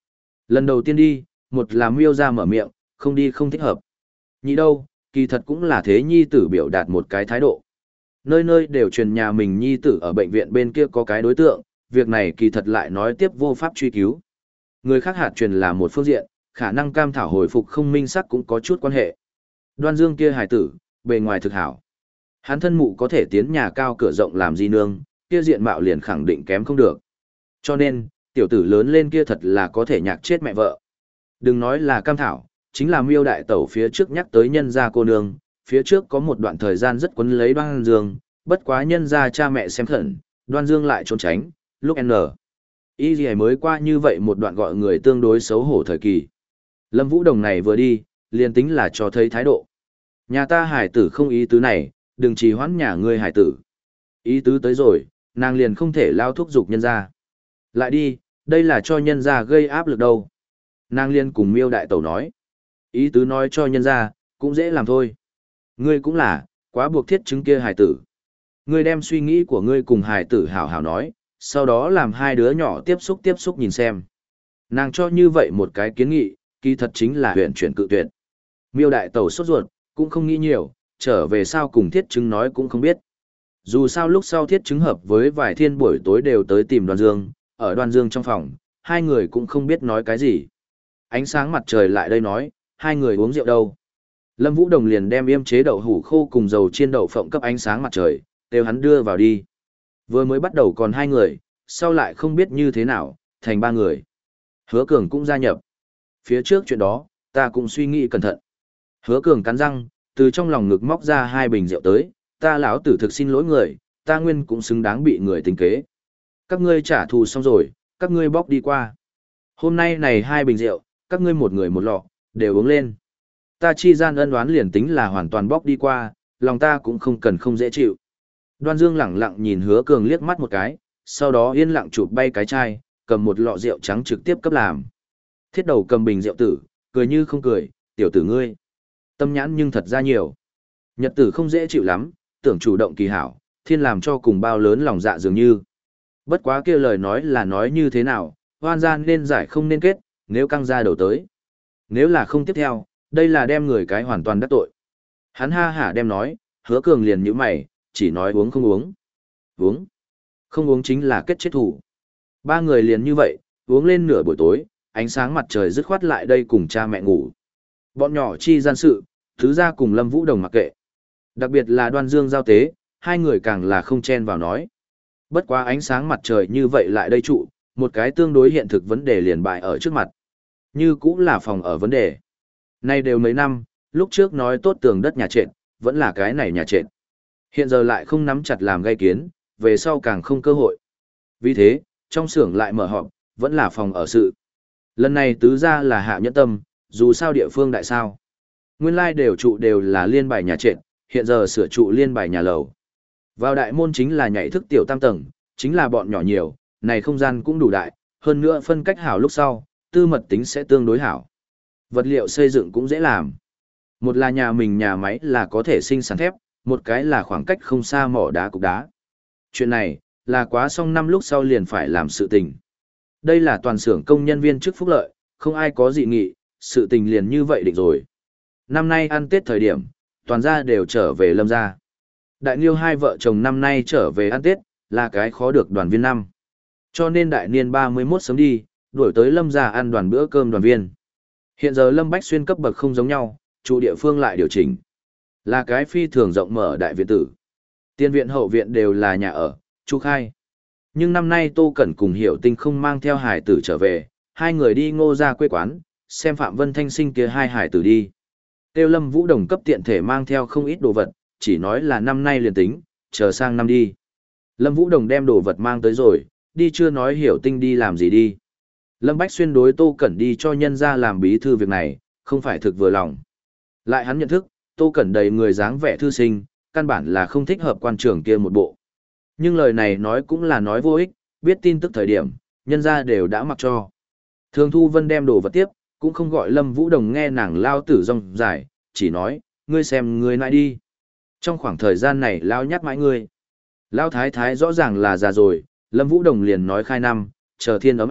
Lần đầu tiên đi, một là miêu ra mở miệng, không đi không thích hợp. Nhị đâu, kỳ thật cũng là thế nhi tử biểu đạt một cái thái độ. Nơi nơi đều truyền nhà mình nhi tử ở bệnh viện bên kia có cái đối tượng, việc này kỳ thật lại nói tiếp vô pháp truy cứu. Người khác hạt truyền là một phương diện, khả năng cam thảo hồi phục không minh sắc cũng có chút quan hệ. Đoan Dương kia hài tử, bề ngoài thực hảo. Hắn thân mụ có thể tiến nhà cao cửa rộng làm gì nương, kia diện mạo liền khẳng định kém không được. Cho nên, tiểu tử lớn lên kia thật là có thể nhạc chết mẹ vợ. Đừng nói là cam thảo, chính là miêu đại tẩu phía trước nhắc tới nhân gia cô nương, phía trước có một đoạn thời gian rất quấn lấy Đoan Dương, bất quá nhân gia cha mẹ xem khẩn, Đoan Dương lại trốn tránh, lúc N. Y gì mới qua như vậy một đoạn gọi người tương đối xấu hổ thời kỳ. Lâm Vũ Đồng này vừa đi, liền tính là cho thấy thái độ. Nhà ta hải tử không ý tứ này, đừng trì hoãn nhà ngươi hải tử. Ý tứ tới rồi, nàng liền không thể lao thúc giục nhân ra. Lại đi, đây là cho nhân ra gây áp lực đâu. Nàng liên cùng miêu đại tẩu nói. Ý tứ nói cho nhân ra, cũng dễ làm thôi. Ngươi cũng là, quá buộc thiết chứng kia hải tử. Ngươi đem suy nghĩ của ngươi cùng hải tử hảo hảo nói, sau đó làm hai đứa nhỏ tiếp xúc tiếp xúc nhìn xem. Nàng cho như vậy một cái kiến nghị, kỳ thật chính là huyện chuyển cự tuyệt. Miêu đại tẩu sốt ruột, cũng không nghĩ nhiều, trở về sao cùng thiết chứng nói cũng không biết. Dù sao lúc sau thiết chứng hợp với vài thiên buổi tối đều tới tìm Đoan Dương, ở Đoan Dương trong phòng, hai người cũng không biết nói cái gì. Ánh sáng mặt trời lại đây nói, hai người uống rượu đâu. Lâm Vũ Đồng liền đem yêm chế đậu hủ khô cùng dầu chiên đậu phộng cấp ánh sáng mặt trời, đều hắn đưa vào đi. Vừa mới bắt đầu còn hai người, sau lại không biết như thế nào, thành ba người. Hứa Cường cũng gia nhập. Phía trước chuyện đó, ta cũng suy nghĩ cẩn thận. Hứa Cường cắn răng, từ trong lòng ngực móc ra hai bình rượu tới, ta lão tử thực xin lỗi người, ta nguyên cũng xứng đáng bị người tính kế. Các ngươi trả thù xong rồi, các ngươi bóc đi qua. Hôm nay này hai bình rượu, các ngươi một người một lọ, đều uống lên. Ta chi gian ân oán liền tính là hoàn toàn bóc đi qua, lòng ta cũng không cần không dễ chịu. Đoan Dương lẳng lặng nhìn Hứa Cường liếc mắt một cái, sau đó yên lặng chụp bay cái chai, cầm một lọ rượu trắng trực tiếp cấp làm. Thiết đầu cầm bình rượu tử, cười như không cười, tiểu tử ngươi. Tâm nhãn nhưng thật ra nhiều. Nhật tử không dễ chịu lắm, tưởng chủ động kỳ hảo, thiên làm cho cùng bao lớn lòng dạ dường như. Bất quá kia lời nói là nói như thế nào, hoan gian nên giải không nên kết, nếu căng ra đầu tới. Nếu là không tiếp theo, đây là đem người cái hoàn toàn đắc tội. Hắn ha hả đem nói, Hứa Cường liền nhíu mày, chỉ nói uống không uống. Uống. Không uống chính là kết chết thủ. Ba người liền như vậy, uống lên nửa buổi tối, ánh sáng mặt trời dứt khoát lại đây cùng cha mẹ ngủ. Bọn nhỏ chi gian sự, thứ ra cùng Lâm Vũ Đồng mặc kệ. Đặc biệt là Đoan Dương giao tế, hai người càng là không chen vào nói. Bất quá ánh sáng mặt trời như vậy lại đây trụ, một cái tương đối hiện thực vấn đề liền bại ở trước mặt. Như cũng là phòng ở vấn đề. Nay đều mấy năm, lúc trước nói tốt tường đất nhà trệt, vẫn là cái này nhà trệt. Hiện giờ lại không nắm chặt làm gây kiến, về sau càng không cơ hội. Vì thế, trong xưởng lại mở họp, vẫn là phòng ở sự. Lần này tứ ra là hạ nhẫn tâm, dù sao địa phương đại sao. Nguyên lai đều trụ đều là liên bài nhà trệt, hiện giờ sửa trụ liên bài nhà lầu. Vào đại môn chính là nhảy thức tiểu tam tầng, chính là bọn nhỏ nhiều, này không gian cũng đủ đại, hơn nữa phân cách hảo lúc sau, tư mật tính sẽ tương đối hảo. Vật liệu xây dựng cũng dễ làm. Một là nhà mình nhà máy là có thể sinh sản thép, một cái là khoảng cách không xa mỏ đá cục đá. Chuyện này, là quá xong năm lúc sau liền phải làm sự tình. Đây là toàn xưởng công nhân viên chức phúc lợi, không ai có dị nghị, sự tình liền như vậy định rồi. Năm nay ăn Tết thời điểm, toàn gia đều trở về Lâm gia. Đại Niêu hai vợ chồng năm nay trở về ăn Tết, là cái khó được đoàn viên năm. Cho nên đại niên ba mươi mốt sớm đi, đuổi tới Lâm gia ăn đoàn bữa cơm đoàn viên. Hiện giờ Lâm Bách Xuyên cấp bậc không giống nhau, chủ địa phương lại điều chỉnh. Là cái phi thường rộng mở đại viện tử. Tiên viện hậu viện đều là nhà ở, chu khai. Nhưng năm nay Tô Cẩn cùng Hiểu Tinh không mang theo hải tử trở về, hai người đi Ngô ra quê quán, xem Phạm Vân Thanh sinh kia hai hải tử đi. Tiêu Lâm Vũ Đồng cấp tiện thể mang theo không ít đồ vật, chỉ nói là năm nay liền tính, chờ sang năm đi. Lâm Vũ Đồng đem đồ vật mang tới rồi, đi chưa nói Hiểu Tinh đi làm gì đi. Lâm Bách Xuyên đối Tô Cẩn đi cho nhân ra làm bí thư việc này, không phải thực vừa lòng. Lại hắn nhận thức, Tô Cẩn đầy người dáng vẻ thư sinh, căn bản là không thích hợp quan trường kia một bộ. Nhưng lời này nói cũng là nói vô ích, biết tin tức thời điểm, nhân ra đều đã mặc cho. Thường Thu Vân đem đồ vật tiếp, cũng không gọi Lâm Vũ Đồng nghe nàng lao tử rong dài, chỉ nói, ngươi xem ngươi nãy đi. Trong khoảng thời gian này lao nhắc mãi ngươi. Lao thái thái rõ ràng là già rồi, Lâm Vũ Đồng liền nói khai năm, chờ thiên ấm áp,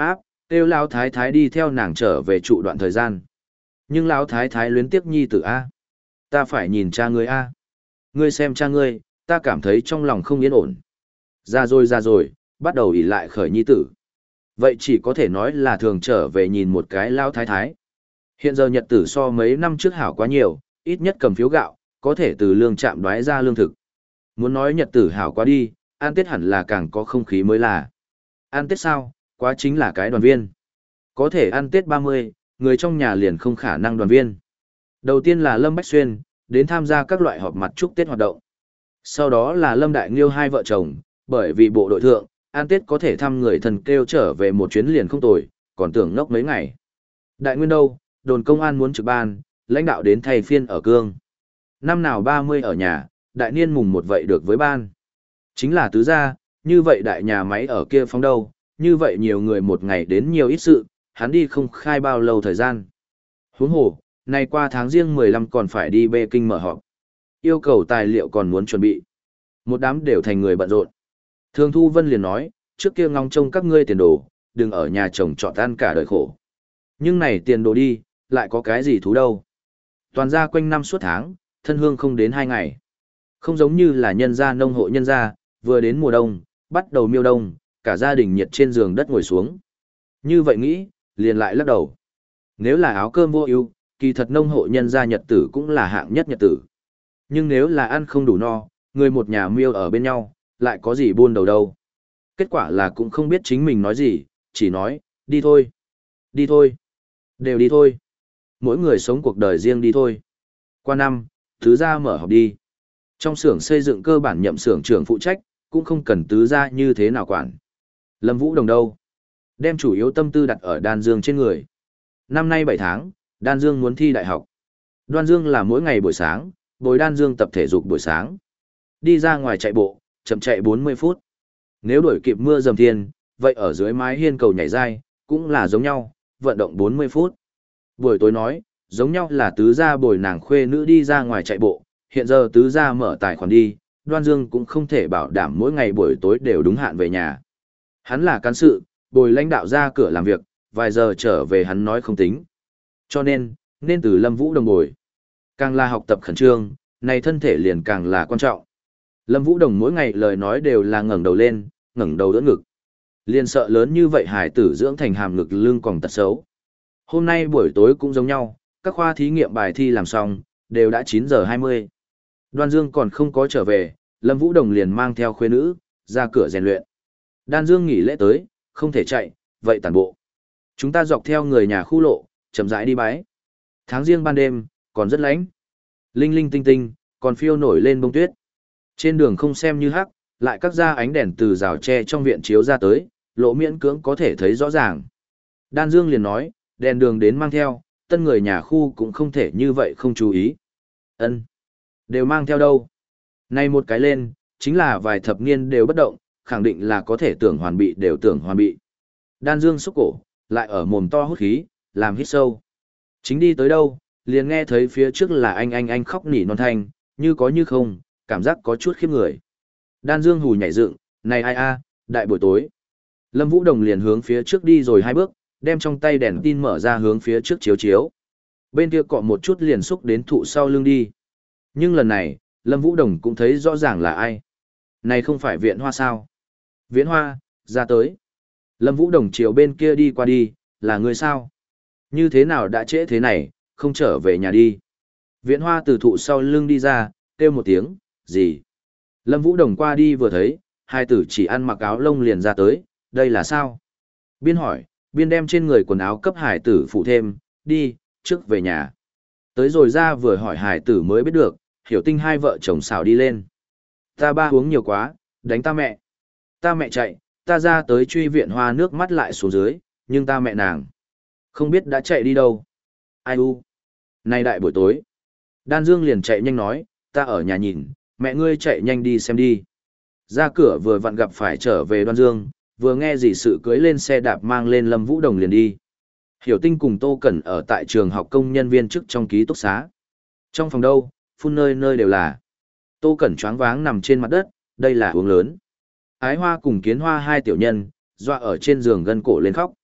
kêu lão thái thái đi theo nàng trở về trụ đoạn thời gian. Nhưng lão thái thái luyến tiếc nhi tử A. Ta phải nhìn cha ngươi A. Ngươi xem cha ngươi, ta cảm thấy trong lòng không yên ổn. Ra rồi ra rồi, bắt đầu ỉ lại khởi nhi tử. Vậy chỉ có thể nói là thường trở về nhìn một cái lão thái thái. Hiện giờ nhật tử so mấy năm trước hảo quá nhiều, ít nhất cầm phiếu gạo, có thể từ lương trạm đoái ra lương thực. Muốn nói nhật tử hảo quá đi, ăn Tết hẳn là càng có không khí mới là. Ăn Tết sao, quá chính là cái đoàn viên. Có thể ăn Tết ba mươi, người trong nhà liền không khả năng đoàn viên. Đầu tiên là Lâm Bách Xuyên, đến tham gia các loại họp mặt chúc Tết hoạt động. Sau đó là Lâm Đại Nghiêu hai vợ chồng, bởi vì bộ đội thượng, ăn Tết có thể thăm người thân kêu trở về một chuyến liền không tồi, còn tưởng ngốc mấy ngày. Đại Nguyên đâu, đồn công an muốn trực ban, lãnh đạo đến thay phiên ở cương. Năm nào ba mươi ở nhà, đại niên mùng một vậy được với ban. Chính là tứ gia, như vậy đại nhà máy ở kia phóng đâu, như vậy nhiều người một ngày đến nhiều ít sự, hắn đi không khai bao lâu thời gian. Huống hồ, nay qua tháng riêng mười lăm còn phải đi Bê Kinh mở họp. Yêu cầu tài liệu còn muốn chuẩn bị. Một đám đều thành người bận rộn. Thường Thu Vân liền nói, trước kia ngóng trông các ngươi tiền đồ, đừng ở nhà chồng trọt ăn cả đời khổ. Nhưng này tiền đồ đi, lại có cái gì thú đâu. Toàn ra quanh năm suốt tháng, thân hương không đến hai ngày. Không giống như là nhân gia nông hộ nhân gia, vừa đến mùa đông, bắt đầu miêu đông, cả gia đình nhiệt trên giường đất ngồi xuống. Như vậy nghĩ, liền lại lắc đầu. Nếu là áo cơm vô ưu, kỳ thật nông hộ nhân gia nhật tử cũng là hạng nhất nhật tử. Nhưng nếu là ăn không đủ no, người một nhà miêu ở bên nhau, lại có gì buôn đầu đâu. Kết quả là cũng không biết chính mình nói gì, chỉ nói, đi thôi, đi thôi, đều đi thôi. Mỗi người sống cuộc đời riêng đi thôi. Qua năm, tứ gia mở họp đi. Trong xưởng xây dựng cơ bản nhậm xưởng trưởng phụ trách, cũng không cần tứ gia như thế nào quản. Lâm Vũ Đồng đâu? Đem chủ yếu tâm tư đặt ở Đan Dương trên người. Năm nay bảy tháng, Đan Dương muốn thi đại học. Đoan Dương là mỗi ngày buổi sáng, bồi Đan Dương tập thể dục buổi sáng. Đi ra ngoài chạy bộ, chậm chạy bốn mươi phút. Nếu đuổi kịp mưa dầm thiên, vậy ở dưới mái hiên cầu nhảy dai, cũng là giống nhau, vận động bốn mươi phút. Buổi tối nói, giống nhau là tứ gia bồi nàng khuê nữ đi ra ngoài chạy bộ, hiện giờ tứ gia mở tài khoản đi, Đoan Dương cũng không thể bảo đảm mỗi ngày buổi tối đều đúng hạn về nhà. Hắn là cán sự, bồi lãnh đạo ra cửa làm việc, vài giờ trở về hắn nói không tính. Cho nên, nên từ Lâm Vũ Đồng bồi. Càng là học tập khẩn trương, này thân thể liền càng là quan trọng. Lâm Vũ Đồng mỗi ngày lời nói đều là ngẩng đầu lên, ngẩng đầu đỡ ngực. Liền sợ lớn như vậy hải tử dưỡng thành hàm ngực lưng còn tật xấu. Hôm nay buổi tối cũng giống nhau, các khoa thí nghiệm bài thi làm xong, đều đã chín giờ hai mươi. Đoan Dương còn không có trở về, Lâm Vũ Đồng liền mang theo khuê nữ, ra cửa rèn luyện. Đan Dương nghỉ lễ tới, không thể chạy, vậy tản bộ. Chúng ta dọc theo người nhà khu lộ, chậm rãi đi bái. Tháng riêng ban đêm, còn rất lạnh. Linh linh tinh tinh, còn phiêu nổi lên bông tuyết. Trên đường không xem như hắc, lại các ra ánh đèn từ rào tre trong viện chiếu ra tới, lộ miễn cưỡng có thể thấy rõ ràng. Đan Dương liền nói, đèn đường đến mang theo, tân người nhà khu cũng không thể như vậy không chú ý. Ân, đều mang theo đâu? Này một cái lên, chính là vài thập niên đều bất động, khẳng định là có thể tưởng hoàn bị đều tưởng hoàn bị. Đan Dương xúc cổ, lại ở mồm to hút khí, làm hít sâu. Chính đi tới đâu, liền nghe thấy phía trước là anh anh anh khóc nỉ non thanh, như có như không, cảm giác có chút khiếp người. Đan Dương hù nhảy dựng, này ai a, đại buổi tối. Lâm Vũ Đồng liền hướng phía trước đi rồi hai bước, đem trong tay đèn tin mở ra hướng phía trước chiếu chiếu. Bên kia cọ một chút liền xúc đến thụ sau lưng đi. Nhưng lần này, Lâm Vũ Đồng cũng thấy rõ ràng là ai. Này không phải Viện Hoa sao? Viễn Hoa, ra tới. Lâm Vũ Đồng chiều bên kia đi qua đi, là người sao? Như thế nào đã trễ thế này, không trở về nhà đi. Viễn Hoa từ thụ sau lưng đi ra, kêu một tiếng, gì? Lâm Vũ Đồng qua đi vừa thấy, hai tử chỉ ăn mặc áo lông liền ra tới, đây là sao? Biên hỏi, biên đem trên người quần áo cấp hải tử phụ thêm, đi, trước về nhà. Tới rồi ra vừa hỏi hải tử mới biết được, hiểu tinh hai vợ chồng xào đi lên. Ta ba uống nhiều quá, đánh ta mẹ. Ta mẹ chạy, ta ra tới truy Viện Hoa nước mắt lại xuống dưới, nhưng ta mẹ nàng. Không biết đã chạy đi đâu. Ai u? Này đại buổi tối. Đan Dương liền chạy nhanh nói, ta ở nhà nhìn, mẹ ngươi chạy nhanh đi xem đi. Ra cửa vừa vặn gặp phải trở về Đoan Dương, vừa nghe gì sự cưới lên xe đạp mang lên Lâm Vũ Đồng liền đi. Hiểu Tinh cùng Tô Cẩn ở tại trường học công nhân viên chức trong ký túc xá. Trong phòng đâu, phun nơi nơi đều là. Tô Cẩn choáng váng nằm trên mặt đất, đây là uống lớn. Ái Hoa cùng Kiến Hoa hai tiểu nhân, dọa ở trên giường gân cổ lên khóc.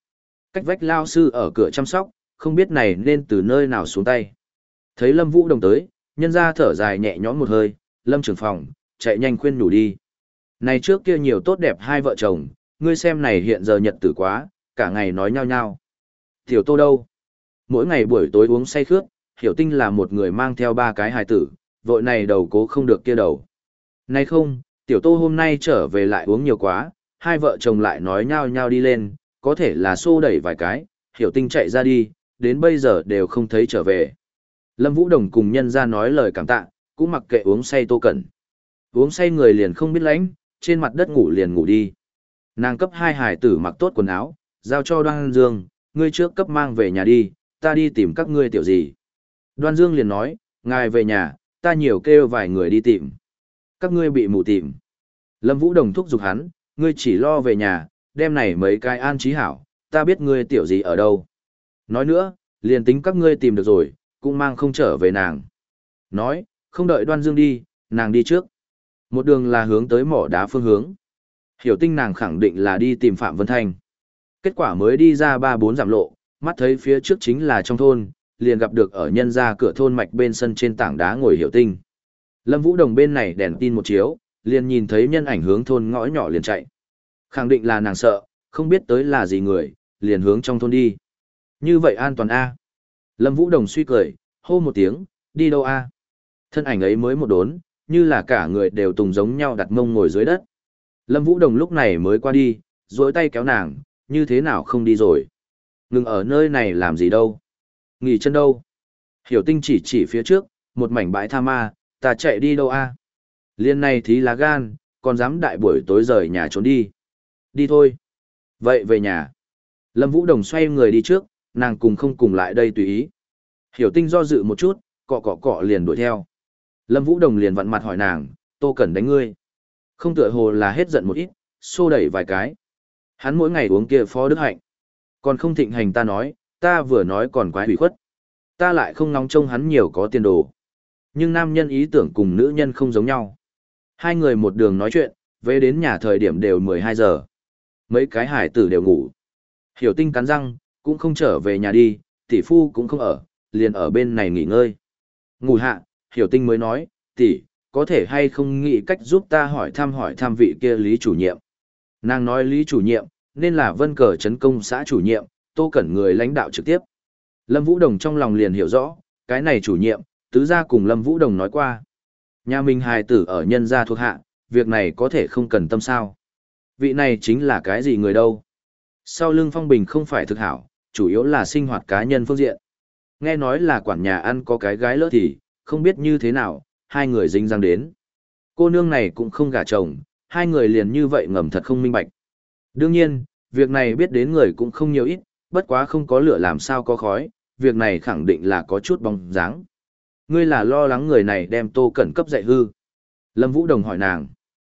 Cách vách lao sư ở cửa chăm sóc, không biết này nên từ nơi nào xuống tay. Thấy Lâm Vũ Đồng tới, nhân ra thở dài nhẹ nhõm một hơi, Lâm trưởng phòng, chạy nhanh khuyên nhủ đi. Này trước kia nhiều tốt đẹp hai vợ chồng, ngươi xem này hiện giờ nhật tử quá, cả ngày nói nhau nhau. Tiểu Tô đâu? Mỗi ngày buổi tối uống say khướt, Hiểu Tinh là một người mang theo ba cái hài tử, vội này đầu cố không được kia đầu. Này không, Tiểu Tô hôm nay trở về lại uống nhiều quá, hai vợ chồng lại nói nhau nhau đi lên, có thể là xô đẩy vài cái, Hiểu Tinh chạy ra đi, đến bây giờ đều không thấy trở về. Lâm Vũ Đồng cùng nhân ra nói lời cảm tạ, cũng mặc kệ uống say Tô Cẩn. Uống say người liền không biết lãnh, trên mặt đất ngủ liền ngủ đi. Nàng cấp hai hải tử mặc tốt quần áo, giao cho Đoan Dương, ngươi trước cấp mang về nhà đi, ta đi tìm các ngươi tiểu gì. Đoan Dương liền nói, ngài về nhà, ta nhiều kêu vài người đi tìm. Các ngươi bị mù tìm. Lâm Vũ Đồng thúc giục hắn, ngươi chỉ lo về nhà, đem này mấy cái an trí hảo, ta biết ngươi tiểu gì ở đâu. Nói nữa, liền tính các ngươi tìm được rồi, cũng mang không trở về nàng. Nói, không đợi Đoan Dương đi, nàng đi trước. Một đường là hướng tới mỏ đá phương hướng. Hiểu Tinh nàng khẳng định là đi tìm Phạm Vân Thanh. Kết quả mới đi ra ba bốn dặm lộ, mắt thấy phía trước chính là trong thôn, liền gặp được ở nhân ra cửa thôn mạch bên sân trên tảng đá ngồi Hiểu Tinh. Lâm Vũ Đồng bên này đèn tin một chiếu, liền nhìn thấy nhân ảnh hướng thôn ngõ nhỏ liền chạy. Khẳng định là nàng sợ, không biết tới là gì người, liền hướng trong thôn đi. Như vậy an toàn a. Lâm Vũ Đồng suy cười, hô một tiếng, đi đâu a? Thân ảnh ấy mới một đốn, như là cả người đều tùng giống nhau đặt mông ngồi dưới đất. Lâm Vũ Đồng lúc này mới qua đi, duỗi tay kéo nàng, như thế nào không đi rồi. Ngừng ở nơi này làm gì đâu. Nghỉ chân đâu. Hiểu Tinh chỉ chỉ phía trước, một mảnh bãi tha ma, ta chạy đi đâu a? Liên này thí lá gan, còn dám đại buổi tối rời nhà trốn đi. Đi thôi. Vậy về nhà. Lâm Vũ Đồng xoay người đi trước, nàng cùng không cùng lại đây tùy ý. Hiểu Tinh do dự một chút, cọ cọ cọ liền đuổi theo. Lâm Vũ Đồng liền vặn mặt hỏi nàng, Tô Cẩn đánh ngươi. Không tựa hồ là hết giận một ít, xô đẩy vài cái. Hắn mỗi ngày uống kia phó đức hạnh. Còn không thịnh hành ta nói, ta vừa nói còn quái hủy khuất. Ta lại không ngóng trông hắn nhiều có tiền đồ. Nhưng nam nhân ý tưởng cùng nữ nhân không giống nhau. Hai người một đường nói chuyện, về đến nhà thời điểm đều mười hai giờ. Mấy cái hải tử đều ngủ. Hiểu Tinh cắn răng, cũng không trở về nhà đi, tỷ phu cũng không ở, liền ở bên này nghỉ ngơi. Ngủ hạ, Hiểu Tinh mới nói, tỷ, có thể hay không nghĩ cách giúp ta hỏi thăm hỏi thăm vị kia Lý chủ nhiệm. Nàng nói Lý chủ nhiệm, nên là Vân Cờ Trấn Công xã chủ nhiệm, Tô Cẩn người lãnh đạo trực tiếp. Lâm Vũ Đồng trong lòng liền hiểu rõ, cái này chủ nhiệm, tứ gia cùng Lâm Vũ Đồng nói qua. Nhà mình hài tử ở nhân gia thuộc hạ, việc này có thể không cần tâm sao. Vị này chính là cái gì người đâu. Sau lưng Phong Bình không phải thực hảo, chủ yếu là sinh hoạt cá nhân phương diện. Nghe nói là quản nhà ăn có cái gái lỡ thì, không biết như thế nào, hai người dính răng đến. Cô nương này cũng không gả chồng, hai người liền như vậy ngầm thật không minh bạch. Đương nhiên, việc này biết đến người cũng không nhiều ít, bất quá không có lửa làm sao có khói, việc này khẳng định là có chút bóng dáng. Ngươi là lo lắng người này đem Tô Cẩn cấp dạy hư. Lâm Vũ Đồng hỏi nàng.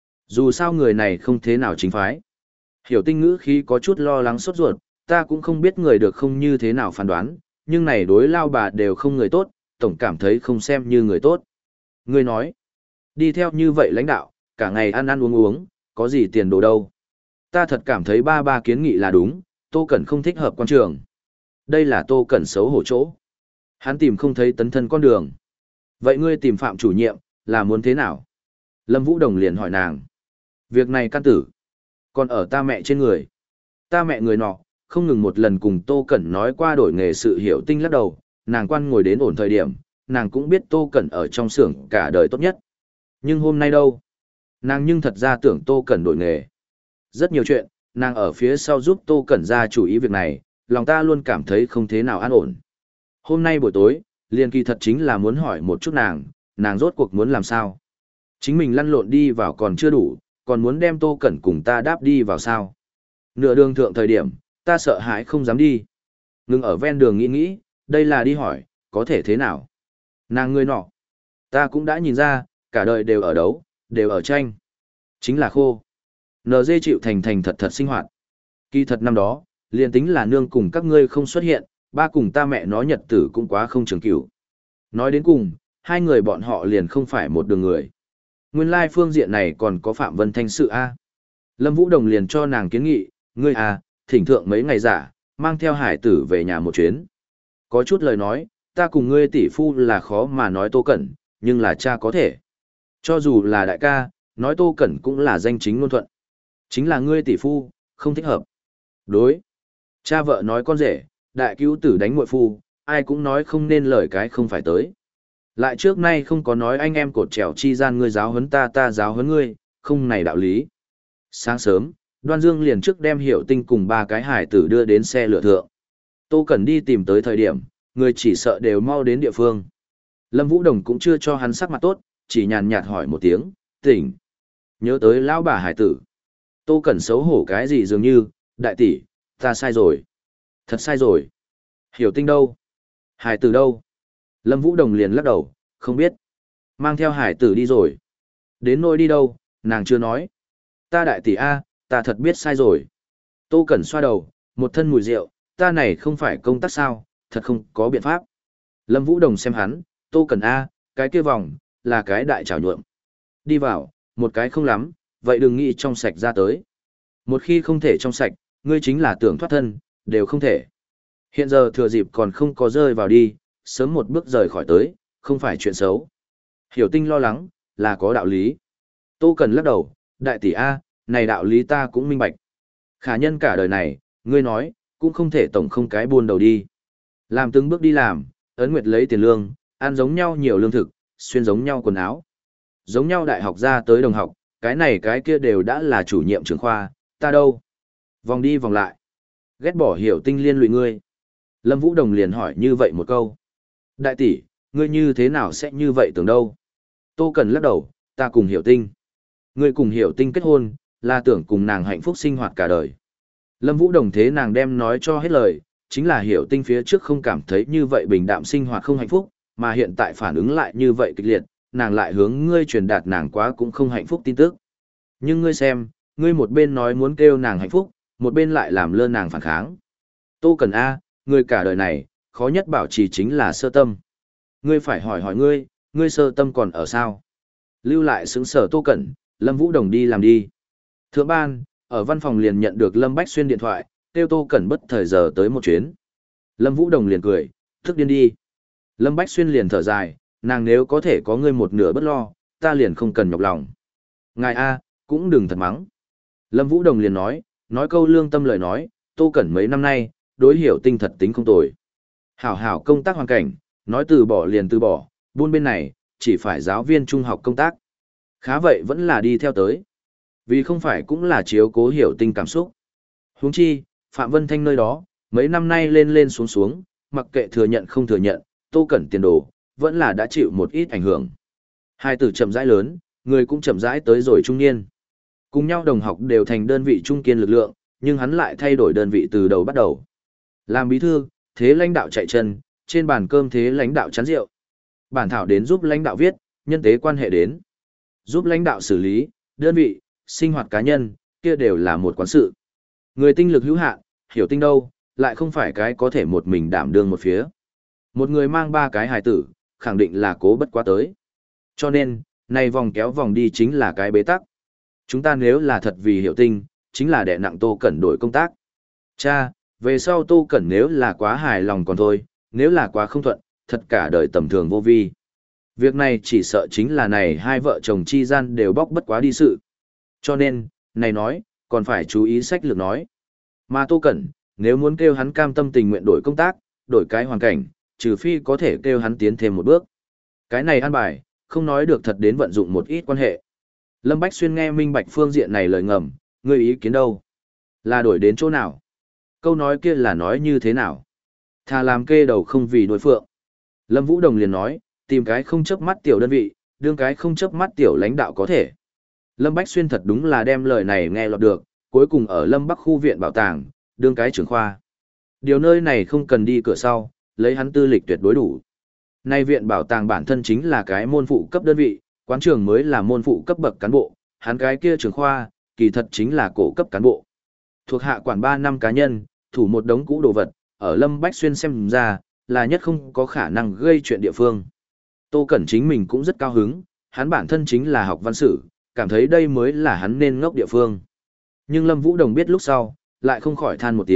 Dù sao người này không thế nào chính phái. Hiểu Tinh ngữ khi có chút lo lắng sốt ruột, ta cũng không biết người được không như thế nào phán đoán, nhưng này đối lao bà đều không người tốt, tổng cảm thấy không xem như người tốt. Ngươi nói, đi theo như vậy lãnh đạo, cả ngày ăn ăn uống uống, có gì tiền đồ đâu. Ta thật cảm thấy ba ba kiến nghị là đúng, Tô Cẩn không thích hợp quan trường. Đây là Tô Cẩn xấu hổ chỗ. Hắn tìm không thấy tấn thân con đường. Vậy ngươi tìm Phạm chủ nhiệm, là muốn thế nào? Lâm Vũ Đồng liền hỏi nàng. Việc này căn tử, còn ở ta mẹ trên người. Ta mẹ người nọ, không ngừng một lần cùng Tô Cẩn nói qua đổi nghề sự Hiểu Tinh lắc đầu, nàng quan ngồi đến ổn thời điểm, nàng cũng biết Tô Cẩn ở trong xưởng cả đời tốt nhất. Nhưng hôm nay đâu? Nàng nhưng thật ra tưởng Tô Cẩn đổi nghề. Rất nhiều chuyện, nàng ở phía sau giúp Tô Cẩn ra chủ ý việc này, lòng ta luôn cảm thấy không thế nào an ổn. Hôm nay buổi tối, liền kỳ thật chính là muốn hỏi một chút nàng, nàng rốt cuộc muốn làm sao? Chính mình lăn lộn đi vào còn chưa đủ, còn muốn đem Tô Cẩn cùng ta đáp đi vào sao? Nửa đường thượng thời điểm, ta sợ hãi không dám đi. Ngừng ở ven đường nghĩ nghĩ, đây là đi hỏi, có thể thế nào? Nàng người nọ. Ta cũng đã nhìn ra, cả đời đều ở đấu, đều ở tranh. Chính là khô. en giê chịu thành thành thật thật sinh hoạt. Kỳ thật năm đó, liền tính là nương cùng các ngươi không xuất hiện, ba cùng ta mẹ nó nhật tử cũng quá không trường cửu. Nói đến cùng, hai người bọn họ liền không phải một đường người. Nguyên lai phương diện này còn có Phạm Vân Thanh sự A. Lâm Vũ Đồng liền cho nàng kiến nghị, ngươi à, thỉnh thượng mấy ngày giả, mang theo hải tử về nhà một chuyến. Có chút lời nói, ta cùng ngươi tỷ phu là khó mà nói Tô Cẩn, nhưng là cha có thể. Cho dù là đại ca, nói Tô Cẩn cũng là danh chính ngôn thuận. Chính là ngươi tỷ phu, không thích hợp. Đối. Cha vợ nói con rể, đại cứu tử đánh muội phu, ai cũng nói không nên lời cái không phải tới. Lại trước nay không có nói anh em cột trèo chi gian ngươi giáo huấn ta ta giáo huấn ngươi, không này đạo lý. Sáng sớm, Đoan Dương liền trước đem Hiểu Tinh cùng ba cái hải tử đưa đến xe lửa thượng. Tô Cẩn đi tìm tới thời điểm, người chỉ sợ đều mau đến địa phương. Lâm Vũ Đồng cũng chưa cho hắn sắc mặt tốt, chỉ nhàn nhạt hỏi một tiếng, tỉnh. Nhớ tới lão bà hải tử. Tô Cẩn xấu hổ cái gì dường như, đại tỷ, ta sai rồi. Thật sai rồi. Hiểu Tinh đâu? Hải tử đâu? Lâm Vũ Đồng liền lắc đầu, không biết. Mang theo hải tử đi rồi. Đến nỗi đi đâu, nàng chưa nói. Ta đại tỷ A, ta thật biết sai rồi. Tô Cẩn xoa đầu, một thân mùi rượu, ta này không phải công tác sao, thật không có biện pháp. Lâm Vũ Đồng xem hắn, Tô Cẩn A, cái kia vòng, là cái đại trảo nhuộm. Đi vào, một cái không lắm, vậy đừng nghĩ trong sạch ra tới. Một khi không thể trong sạch, ngươi chính là tưởng thoát thân, đều không thể. Hiện giờ thừa dịp còn không có rơi vào đi, sớm một bước rời khỏi tới, không phải chuyện xấu. Hiểu Tinh lo lắng, là có đạo lý. Tô Cần lắc đầu, đại tỷ A, này đạo lý ta cũng minh bạch. Khả nhân cả đời này, ngươi nói, cũng không thể tổng không cái buôn đầu đi. Làm từng bước đi làm, ấn nguyệt lấy tiền lương, ăn giống nhau nhiều lương thực, xuyên giống nhau quần áo. Giống nhau đại học ra tới đồng học, cái này cái kia đều đã là chủ nhiệm trưởng khoa, ta đâu? Vòng đi vòng lại. Ghét bỏ Hiểu Tinh liên lụy ngươi. Lâm Vũ Đồng liền hỏi như vậy một câu. Đại tỷ, ngươi như thế nào sẽ như vậy tưởng đâu? Tô Cần lắc đầu, ta cùng Hiểu Tinh. Ngươi cùng Hiểu Tinh kết hôn, là tưởng cùng nàng hạnh phúc sinh hoạt cả đời. Lâm Vũ Đồng thế nàng đem nói cho hết lời, chính là Hiểu Tinh phía trước không cảm thấy như vậy bình đạm sinh hoạt không hạnh phúc, mà hiện tại phản ứng lại như vậy kịch liệt, nàng lại hướng ngươi truyền đạt nàng quá cũng không hạnh phúc tin tức. Nhưng ngươi xem, ngươi một bên nói muốn kêu nàng hạnh phúc, một bên lại làm lơ nàng phản kháng. Tô Cần A, ngươi cả đời này, khó nhất bảo trì chính là sơ tâm. Ngươi phải hỏi hỏi ngươi, ngươi sơ tâm còn ở sao? Lưu lại xứng sở Tô Cẩn, Lâm Vũ Đồng đi làm đi. Thượng ban, ở văn phòng liền nhận được Lâm Bách Xuyên điện thoại, kêu Tô Cẩn bất thời giờ tới một chuyến. Lâm Vũ Đồng liền cười, thức điên đi. Lâm Bách Xuyên liền thở dài, nàng nếu có thể có ngươi một nửa bất lo, ta liền không cần nhọc lòng. Ngài A, cũng đừng thật mắng. Lâm Vũ Đồng liền nói, nói câu lương tâm lời nói, Tô Cẩn mấy năm nay, đối Hiểu Tinh thật tính không tồi. Hảo hảo công tác hoàn cảnh, nói từ bỏ liền từ bỏ, buôn bên này, chỉ phải giáo viên trung học công tác. Khá vậy vẫn là đi theo tới. Vì không phải cũng là chiếu cố Hiểu Tinh cảm xúc. Huống chi, Phạm Vân Thanh nơi đó, mấy năm nay lên lên xuống xuống, mặc kệ thừa nhận không thừa nhận, Tô Cẩn tiền đồ, vẫn là đã chịu một ít ảnh hưởng. Hai tử chậm rãi lớn, người cũng chậm rãi tới rồi trung niên. Cùng nhau đồng học đều thành đơn vị trung kiên lực lượng, nhưng hắn lại thay đổi đơn vị từ đầu bắt đầu. Làm bí thư, thế lãnh đạo chạy chân, trên bàn cơm thế lãnh đạo chán rượu. Bản thảo đến giúp lãnh đạo viết, nhân tế quan hệ đến. Giúp lãnh đạo xử lý, đơn vị, sinh hoạt cá nhân, kia đều là một quán sự. Người tinh lực hữu hạn, Hiểu Tinh đâu, lại không phải cái có thể một mình đảm đương một phía. Một người mang ba cái hài tử, khẳng định là cố bất quá tới. Cho nên, này vòng kéo vòng đi chính là cái bế tắc. Chúng ta nếu là thật vì Hiểu Tinh, chính là đè nặng Tô Cẩn đổi công tác. Cha, về sau Tô Cẩn nếu là quá hài lòng còn thôi, nếu là quá không thuận, thật cả đời tầm thường vô vi. Việc này chỉ sợ chính là này hai vợ chồng chi gian đều bóc bất quá đi sự. Cho nên, này nói, còn phải chú ý sách lược nói. Mà Tô Cẩn, nếu muốn kêu hắn cam tâm tình nguyện đổi công tác, đổi cái hoàn cảnh, trừ phi có thể kêu hắn tiến thêm một bước. Cái này an bài, không nói được thật đến vận dụng một ít quan hệ. Lâm Bách Xuyên nghe minh bạch phương diện này lời ngầm, ngươi ý kiến đâu? Là đổi đến chỗ nào? Câu nói kia là nói như thế nào? Thà làm kê đầu không vì đối phượng. Lâm Vũ Đồng liền nói, tìm cái không chớp mắt tiểu đơn vị, đương cái không chớp mắt tiểu lãnh đạo có thể. Lâm Bách Xuyên thật đúng là đem lời này nghe lọt được, cuối cùng ở Lâm Bắc khu viện bảo tàng, đương cái trưởng khoa. Điều nơi này không cần đi cửa sau, lấy hắn tư lịch tuyệt đối đủ. Nay viện bảo tàng bản thân chính là cái môn phụ cấp đơn vị, quán trường mới là môn phụ cấp bậc cán bộ, hắn cái kia trưởng khoa, kỳ thật chính là cổ cấp cán bộ. Thuộc hạ quản ba năm cá nhân, thủ một đống cũ đồ vật, ở Lâm Bách Xuyên xem ra, là nhất không có khả năng gây chuyện địa phương. Tô Cẩn chính mình cũng rất cao hứng, hắn bản thân chính là học văn sử, cảm thấy đây mới là hắn nên ngốc địa phương. Nhưng Lâm Vũ Đồng biết lúc sau, lại không khỏi than một tiếng,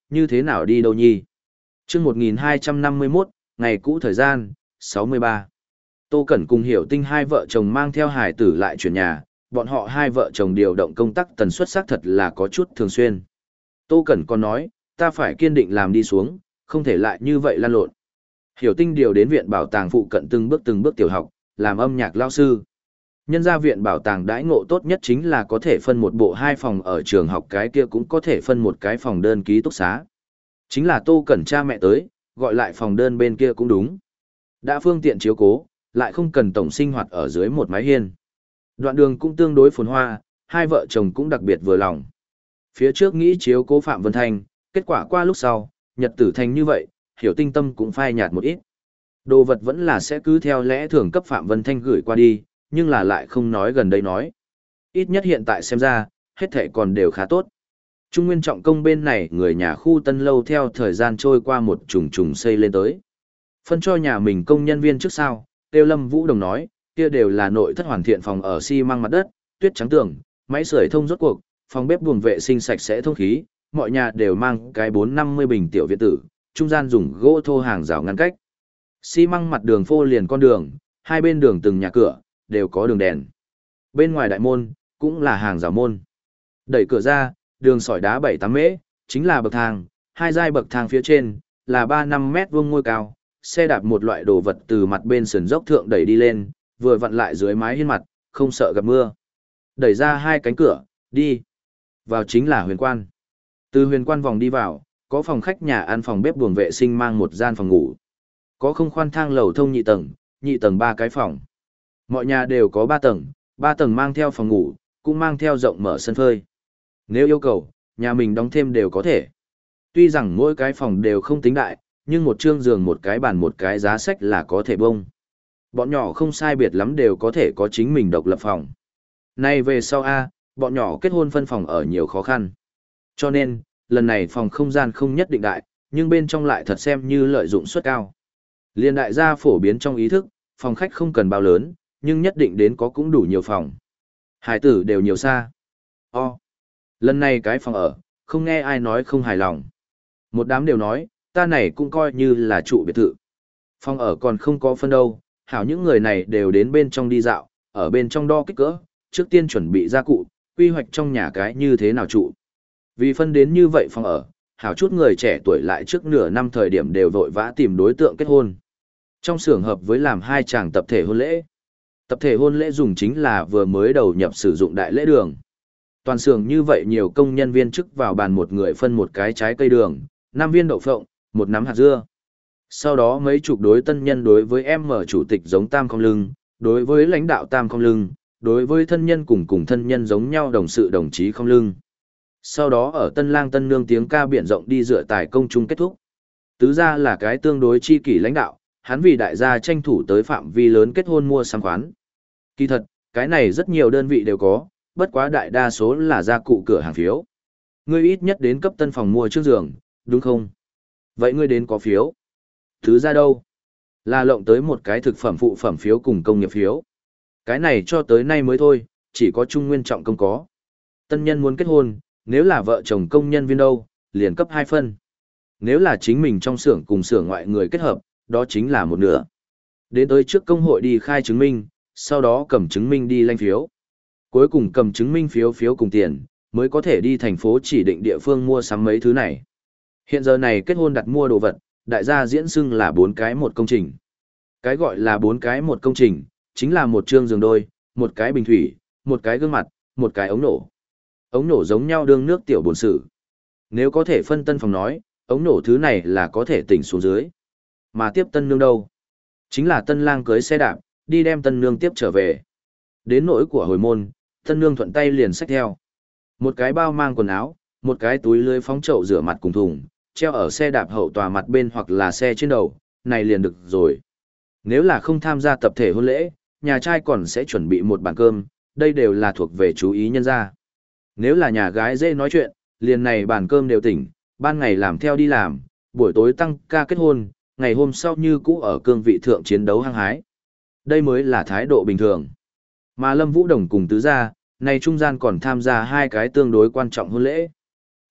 như thế nào đi đâu nhi. Trước một nghìn hai trăm năm mươi mốt, ngày cũ thời gian, sáu mươi ba. Tô Cẩn cùng Hiểu Tinh hai vợ chồng mang theo hải tử lại chuyển nhà, bọn họ hai vợ chồng điều động công tác tần suất xác thật là có chút thường xuyên. Tô Cẩn còn nói, ta phải kiên định làm đi xuống, không thể lại như vậy lan lộn. Hiểu Tinh điều đến viện bảo tàng phụ cận từng bước từng bước tiểu học, làm âm nhạc lao sư. Nhân ra viện bảo tàng đãi ngộ tốt nhất chính là có thể phân một bộ hai phòng ở trường học, cái kia cũng có thể phân một cái phòng đơn ký túc xá. Chính là Tô Cẩn cha mẹ tới, gọi lại phòng đơn bên kia cũng đúng. Đã phương tiện chiếu cố, lại không cần tổng sinh hoạt ở dưới một mái hiên. Đoạn đường cũng tương đối phồn hoa, hai vợ chồng cũng đặc biệt vừa lòng. Phía trước nghĩ chiếu cố Phạm Vân Thanh, kết quả qua lúc sau, nhật tử thành như vậy, Hiểu Tinh tâm cũng phai nhạt một ít. Đồ vật vẫn là sẽ cứ theo lẽ thường cấp Phạm Vân Thanh gửi qua đi, nhưng là lại không nói gần đây nói. Ít nhất hiện tại xem ra, hết thảy còn đều khá tốt. Trung Nguyên Trọng Công bên này người nhà khu Tân Lâu theo thời gian trôi qua một trùng trùng xây lên tới. Phân cho nhà mình công nhân viên trước sau, Tiêu Lâm Vũ Đồng nói, kia đều là nội thất hoàn thiện phòng ở xi măng mặt đất, tuyết trắng tường, máy sưởi thông rốt cuộc, phòng bếp buồng vệ sinh sạch sẽ thông khí, mọi nhà đều mang cái bốn năm mươi bình tiểu viện tử, trung gian dùng gỗ thô hàng rào ngăn cách. Xi măng mặt đường phô liền con đường, hai bên đường từng nhà cửa, đều có đường đèn. Bên ngoài đại môn, cũng là hàng rào môn. Đẩy cửa ra, đường sỏi đá bảy tám mễ, chính là bậc thang, hai giai bậc thang phía trên, là ba năm mét vuông ngôi cao, xe đạp một loại đồ vật từ mặt bên sườn dốc thượng đẩy đi lên, vừa vặn lại dưới mái hiên mặt, không sợ gặp mưa. Đẩy ra hai cánh cửa, đi. Vào chính là huyền quan. Từ huyền quan vòng đi vào, có phòng khách nhà ăn phòng bếp buồng vệ sinh mang một gian phòng ngủ. Có không khoan thang lầu thông nhị tầng, nhị tầng ba cái phòng. Mọi nhà đều có ba tầng, ba tầng mang theo phòng ngủ, cũng mang theo rộng mở sân phơi. Nếu yêu cầu, nhà mình đóng thêm đều có thể. Tuy rằng mỗi cái phòng đều không tính đại, nhưng một chương giường một cái bàn một cái giá sách là có thể bông. Bọn nhỏ không sai biệt lắm đều có thể có chính mình độc lập phòng. Nay về sau A, bọn nhỏ kết hôn phân phòng ở nhiều khó khăn. Cho nên, lần này phòng không gian không nhất định đại, nhưng bên trong lại thật xem như lợi dụng suất cao. Liên đại gia phổ biến trong ý thức, phòng khách không cần bao lớn, nhưng nhất định đến có cũng đủ nhiều phòng. Hải tử đều nhiều xa. O. Lần này cái phòng ở, không nghe ai nói không hài lòng. Một đám đều nói, ta này cũng coi như là trụ biệt thự. Phòng ở còn không có phân đâu, hảo những người này đều đến bên trong đi dạo, ở bên trong đo kích cỡ, trước tiên chuẩn bị gia cụ, quy hoạch trong nhà cái như thế nào trụ. Vì phân đến như vậy phòng ở, hảo chút người trẻ tuổi lại trước nửa năm thời điểm đều vội vã tìm đối tượng kết hôn. Trong xưởng hợp với làm hai chàng tập thể hôn lễ. Tập thể hôn lễ dùng chính là vừa mới đầu nhập sử dụng đại lễ đường. Toàn xưởng như vậy nhiều công nhân viên chức vào bàn một người phân một cái trái cây đường, năm viên đậu phộng, một nắm hạt dưa. Sau đó mấy chục đối tân nhân đối với em mở chủ tịch giống tam không lưng, đối với lãnh đạo tam không lưng, đối với thân nhân cùng cùng thân nhân giống nhau đồng sự đồng chí không lưng. Sau đó ở tân lang tân nương tiếng ca biển rộng đi dựa tài công chung kết thúc. Tứ gia là cái tương đối chi kỷ lãnh đạo, hắn vì đại gia tranh thủ tới phạm vi lớn kết hôn mua sắm khoán. Kỳ thật, cái này rất nhiều đơn vị đều có, bất quá đại đa số là gia cụ cửa hàng phiếu. Ngươi ít nhất đến cấp tân phòng mua trước giường, đúng không? Vậy ngươi đến có phiếu. Thứ ra đâu? Là lộng tới một cái thực phẩm phụ phẩm phiếu cùng công nghiệp phiếu. Cái này cho tới nay mới thôi, chỉ có Trung Nguyên Trọng Công có. Tân nhân muốn kết hôn, nếu là vợ chồng công nhân viên đâu, liền cấp hai phân. Nếu là chính mình trong xưởng cùng xưởng ngoại người kết hợp, đó chính là một nửa. Đến tới trước công hội đi khai chứng minh, sau đó cầm chứng minh đi lanh phiếu. Cuối cùng cầm chứng minh phiếu phiếu cùng tiền, mới có thể đi thành phố chỉ định địa phương mua sắm mấy thứ này. Hiện giờ này kết hôn đặt mua đồ vật, đại gia diễn xưng là bốn cái một công trình. Cái gọi là bốn cái một công trình, chính là một chương giường đôi, một cái bình thủy, một cái gương mặt, một cái ống nổ. Ống nổ giống nhau đương nước tiểu bồn sử. Nếu có thể phân tân phòng nói, ống nổ thứ này là có thể tỉnh xuống dưới. Mà tiếp tân nương đâu? Chính là tân lang cưới xe đạp, đi đem tân nương tiếp trở về. Đến nỗi của hồi môn, tân nương thuận tay liền xách theo. Một cái bao mang quần áo, một cái túi lưới phóng chậu rửa mặt cùng thùng, treo ở xe đạp hậu tòa mặt bên hoặc là xe trên đầu, này liền được rồi. Nếu là không tham gia tập thể hôn lễ, nhà trai còn sẽ chuẩn bị một bàn cơm, đây đều là thuộc về chú ý nhân gia. Nếu là nhà gái dễ nói chuyện, liền này bàn cơm đều tỉnh, ban ngày làm theo đi làm, buổi tối tăng ca kết hôn, ngày hôm sau như cũ ở cương vị thượng chiến đấu hăng hái. Đây mới là thái độ bình thường. Mà Lâm Vũ Đồng cùng tứ gia, này trung gian còn tham gia hai cái tương đối quan trọng hôn lễ.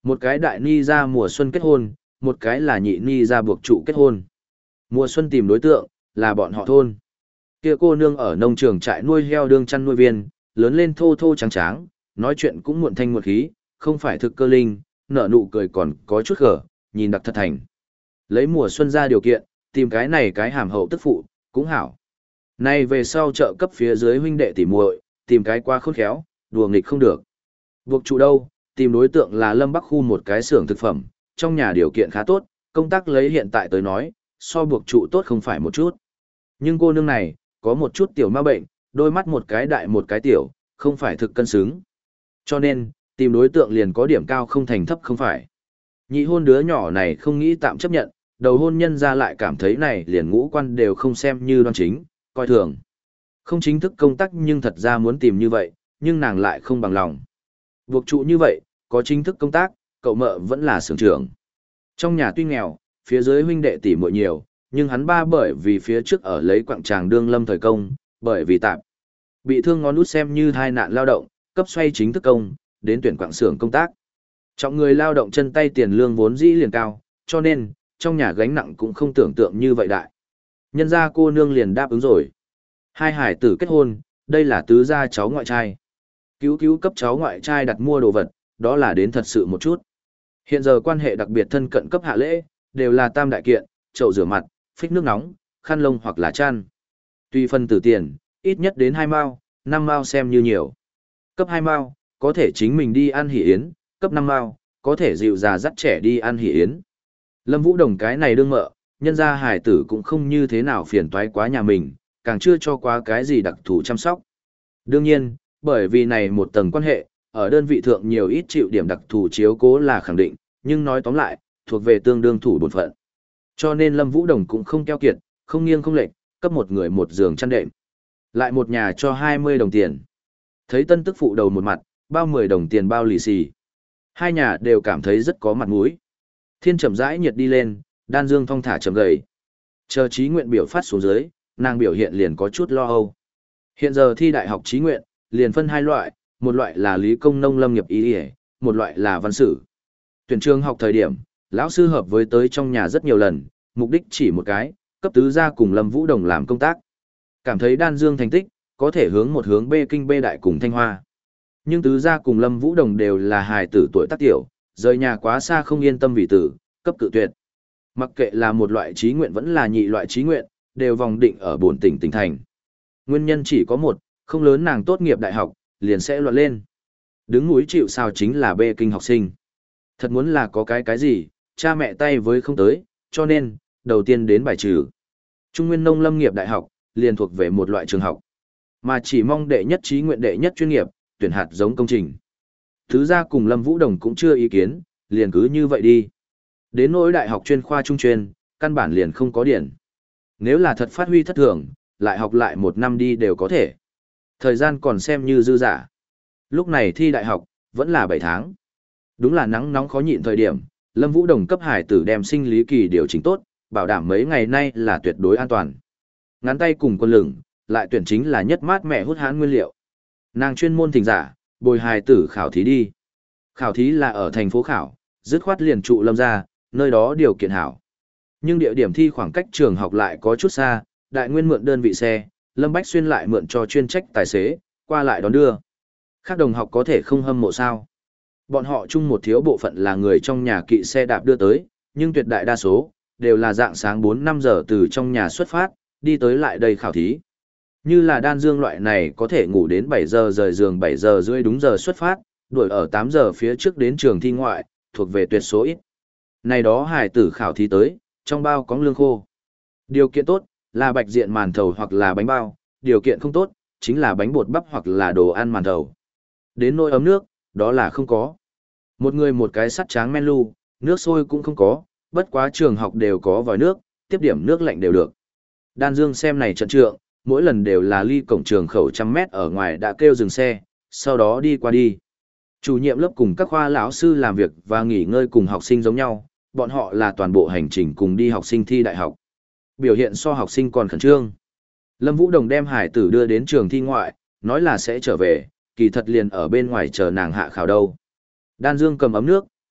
Một cái đại ni ra mùa xuân kết hôn, một cái là nhị ni ra buộc trụ kết hôn. Mùa xuân tìm đối tượng, là bọn họ thôn. Kia cô nương ở nông trường trại nuôi heo đương chăn nuôi viên, lớn lên thô thô trắng tráng, nói chuyện cũng muộn thanh muộn khí, không phải thực cơ linh, nở nụ cười còn có chút gở, nhìn đặc thật thành. Lấy mùa xuân ra điều kiện, tìm cái này cái hàm hậu tức phụ, cũng hảo. Nay về sau trợ cấp phía dưới huynh đệ tỉ muội, tìm cái qua khôn khéo, đùa nghịch không được. Buộc trụ đâu, tìm đối tượng là Lâm Bắc khu một cái xưởng thực phẩm, trong nhà điều kiện khá tốt, công tác lấy hiện tại tới nói, so buộc trụ tốt không phải một chút. Nhưng cô nương này, có một chút tiểu ma bệnh, đôi mắt một cái đại một cái tiểu, không phải thực cân xứng. Cho nên, tìm đối tượng liền có điểm cao không thành thấp không phải. Nhị hôn đứa nhỏ này không nghĩ tạm chấp nhận, đầu hôn nhân ra lại cảm thấy này liền ngũ quan đều không xem như đoan chính, coi thường. Không chính thức công tác nhưng thật ra muốn tìm như vậy, nhưng nàng lại không bằng lòng. Buộc trụ như vậy, có chính thức công tác, cậu mợ vẫn là xưởng trưởng. Trong nhà tuy nghèo, phía dưới huynh đệ tỷ muội nhiều, nhưng hắn ba bởi vì phía trước ở lấy quặng tràng đương lâm thời công, bởi vì tạm bị thương ngón út xem như thai nạn lao động, cấp xoay chính thức công, đến tuyển quặng xưởng công tác. Trọng người lao động chân tay tiền lương vốn dĩ liền cao, cho nên, trong nhà gánh nặng cũng không tưởng tượng như vậy đại. Nhân ra cô nương liền đáp ứng rồi. Hai hải tử kết hôn, đây là tứ gia cháu ngoại trai. Cứu cứu cấp cháu ngoại trai đặt mua đồ vật, đó là đến thật sự một chút. Hiện giờ quan hệ đặc biệt thân cận cấp hạ lễ, đều là tam đại kiện, chậu rửa mặt, phích nước nóng, khăn lông hoặc là chăn. Tùy phân tử tiền, ít nhất đến hai mao, năm mao xem như nhiều. Cấp hai mao, có thể chính mình đi ăn hỷ yến, cấp năm mao, có thể dịu già dắt trẻ đi ăn hỷ yến. Lâm Vũ Đồng cái này đương mợ, nhân gia hải tử cũng không như thế nào phiền toái quá nhà mình, càng chưa cho quá cái gì đặc thù chăm sóc. Đương nhiên, bởi vì này một tầng quan hệ, ở đơn vị thượng nhiều ít chịu điểm đặc thù chiếu cố là khẳng định, nhưng nói tóm lại, thuộc về tương đương thủ bổn phận. Cho nên Lâm Vũ Đồng cũng không keo kiệt, không nghiêng không lệch, cấp một người một giường chăn đệm. Lại một nhà cho hai mươi đồng tiền. Thấy tân tức phụ đầu một mặt, bao mười đồng tiền bao lì xì. Hai nhà đều cảm thấy rất có mặt mũi. Thiên chậm rãi nhiệt đi lên, đan dương thong thả chậm gầy. Chờ trí nguyện biểu phát xuống dưới, nàng biểu hiện liền có chút lo âu. Hiện giờ thi đại học trí nguyện, liền phân hai loại, một loại là lý công nông lâm nghiệp y, một loại là văn sử. Tuyển trường học thời điểm, lão sư hợp với tới trong nhà rất nhiều lần, mục đích chỉ một cái, cấp tứ gia cùng Lâm Vũ Đồng làm công tác. Cảm thấy đan dương thành tích, có thể hướng một hướng B kinh B đại cùng Thanh Hoa. Nhưng tứ gia cùng Lâm Vũ Đồng đều là hài tử tuổi tác tiểu, rời nhà quá xa không yên tâm vì tử, cấp cự tuyệt. Mặc kệ là một loại trí nguyện vẫn là nhị loại trí nguyện, đều vòng định ở bổn tỉnh tỉnh thành. Nguyên nhân chỉ có một, không lớn nàng tốt nghiệp đại học, liền sẽ loạn lên. Đứng núi chịu sao chính là B kinh học sinh. Thật muốn là có cái cái gì, cha mẹ tay với không tới, cho nên, đầu tiên đến bài trừ. Trung Nguyên Nông Lâm nghiệp đại học, liền thuộc về một loại trường học. Mà chỉ mong đệ nhất trí nguyện đệ nhất chuyên nghiệp, tuyển hạt giống công trình. Thứ gia cùng Lâm Vũ Đồng cũng chưa ý kiến, liền cứ như vậy đi. Đến nỗi đại học chuyên khoa trung chuyên, căn bản liền không có điển. Nếu là thật phát huy thất thường, lại học lại một năm đi đều có thể. Thời gian còn xem như dư giả. Lúc này thi đại học, vẫn là bảy tháng. Đúng là nắng nóng khó nhịn thời điểm, Lâm Vũ Đồng cấp hải tử đem sinh lý kỳ điều chỉnh tốt, bảo đảm mấy ngày nay là tuyệt đối an toàn. Ngắn tay cùng quân lửng, lại tuyển chính là nhất mát mẹ hút hán nguyên liệu. Nàng chuyên môn thỉnh giả, bồi hài tử khảo thí đi. Khảo thí là ở thành phố khảo, dứt khoát liền trụ Lâm ra, nơi đó điều kiện hảo. Nhưng địa điểm thi khoảng cách trường học lại có chút xa, đại nguyên mượn đơn vị xe, Lâm Bách Xuyên lại mượn cho chuyên trách tài xế, qua lại đón đưa. Khác đồng học có thể không hâm mộ sao. Bọn họ chung một thiếu bộ phận là người trong nhà kỵ xe đạp đưa tới, nhưng tuyệt đại đa số, đều là dạng sáng bốn năm giờ từ trong nhà xuất phát, đi tới lại đây khảo thí. Như là đan dương loại này có thể ngủ đến bảy giờ rời giường bảy giờ rưỡi đúng giờ xuất phát, đuổi ở tám giờ phía trước đến trường thi ngoại, thuộc về tuyệt số ít. Này đó hải tử khảo thí tới, trong bao có lương khô. Điều kiện tốt, là bạch diện màn thầu hoặc là bánh bao, điều kiện không tốt, chính là bánh bột bắp hoặc là đồ ăn màn thầu. Đến nỗi ấm nước, đó là không có. Một người một cái sắt tráng men lu, nước sôi cũng không có, bất quá trường học đều có vòi nước, tiếp điểm nước lạnh đều được. Đan Dương xem này trận trượng, mỗi lần đều là ly cổng trường khẩu trăm mét ở ngoài đã kêu dừng xe, sau đó đi qua đi. Chủ nhiệm lớp cùng các khoa lão sư làm việc và nghỉ ngơi cùng học sinh giống nhau, bọn họ là toàn bộ hành trình cùng đi học sinh thi đại học. Biểu hiện so học sinh còn khẩn trương. Lâm Vũ Đồng đem hải tử đưa đến trường thi ngoại, nói là sẽ trở về, kỳ thật liền ở bên ngoài chờ nàng hạ khảo đâu. Đan Dương cầm ấm nước,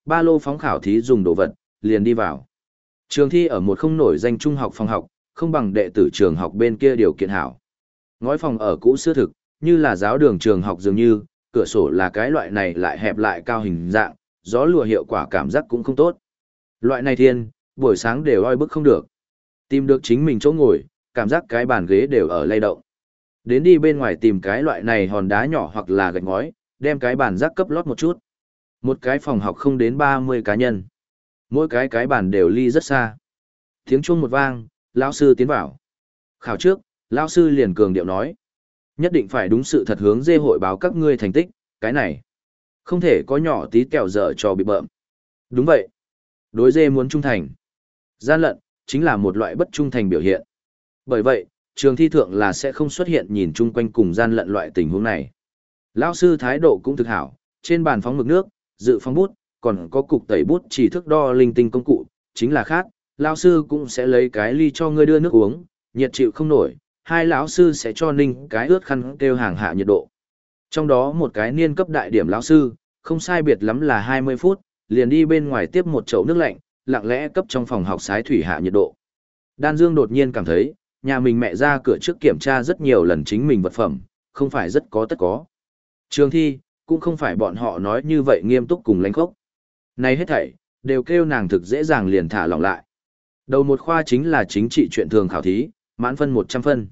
ba lô phóng khảo thí dùng đồ vật, liền đi vào. Trường thi ở một không nổi danh trung học phòng học, không bằng đệ tử trường học bên kia điều kiện hảo. Ngói phòng ở cũ xưa thực, như là giáo đường trường học dường như, cửa sổ là cái loại này lại hẹp lại cao hình dạng, gió lùa hiệu quả cảm giác cũng không tốt. Loại này thiên, buổi sáng đều oi bức không được. Tìm được chính mình chỗ ngồi, cảm giác cái bàn ghế đều ở lay động. Đến đi bên ngoài tìm cái loại này hòn đá nhỏ hoặc là gạch ngói, đem cái bàn rác cấp lót một chút. Một cái phòng học không đến ba mươi cá nhân. Mỗi cái cái bàn đều ly rất xa. Tiếng chuông một vang, lão sư tiến vào. Khảo trước, lão sư liền cường điệu nói. Nhất định phải đúng sự thật hướng dê hội báo các ngươi thành tích, cái này. Không thể có nhỏ tí kẹo dở cho bị bợm. Đúng vậy. Đối dê muốn trung thành. Gian lận, chính là một loại bất trung thành biểu hiện. Bởi vậy, trường thi thượng là sẽ không xuất hiện nhìn chung quanh cùng gian lận loại tình huống này. Lão sư thái độ cũng thực hảo, trên bàn phóng mực nước, dự phóng bút, còn có cục tẩy bút chỉ thước đo linh tinh công cụ, chính là khác, lão sư cũng sẽ lấy cái ly cho ngươi đưa nước uống, nhiệt chịu không nổi, hai lão sư sẽ cho ninh cái ướt khăn kêu hàng hạ nhiệt độ. Trong đó một cái niên cấp đại điểm lão sư, không sai biệt lắm là hai mươi phút, liền đi bên ngoài tiếp một chậu nước lạnh, lặng lẽ cấp trong phòng học sái thủy hạ nhiệt độ. Đan Dương đột nhiên cảm thấy, nhà mình mẹ ra cửa trước kiểm tra rất nhiều lần chính mình vật phẩm, không phải rất có tất có. Trường thi, cũng không phải bọn họ nói như vậy nghiêm túc cùng lãnh khốc. Này hết thảy, đều kêu nàng thực dễ dàng liền thả lỏng lại. Đầu một khoa chính là chính trị chuyện thường khảo thí, mãn phân một trăm phân.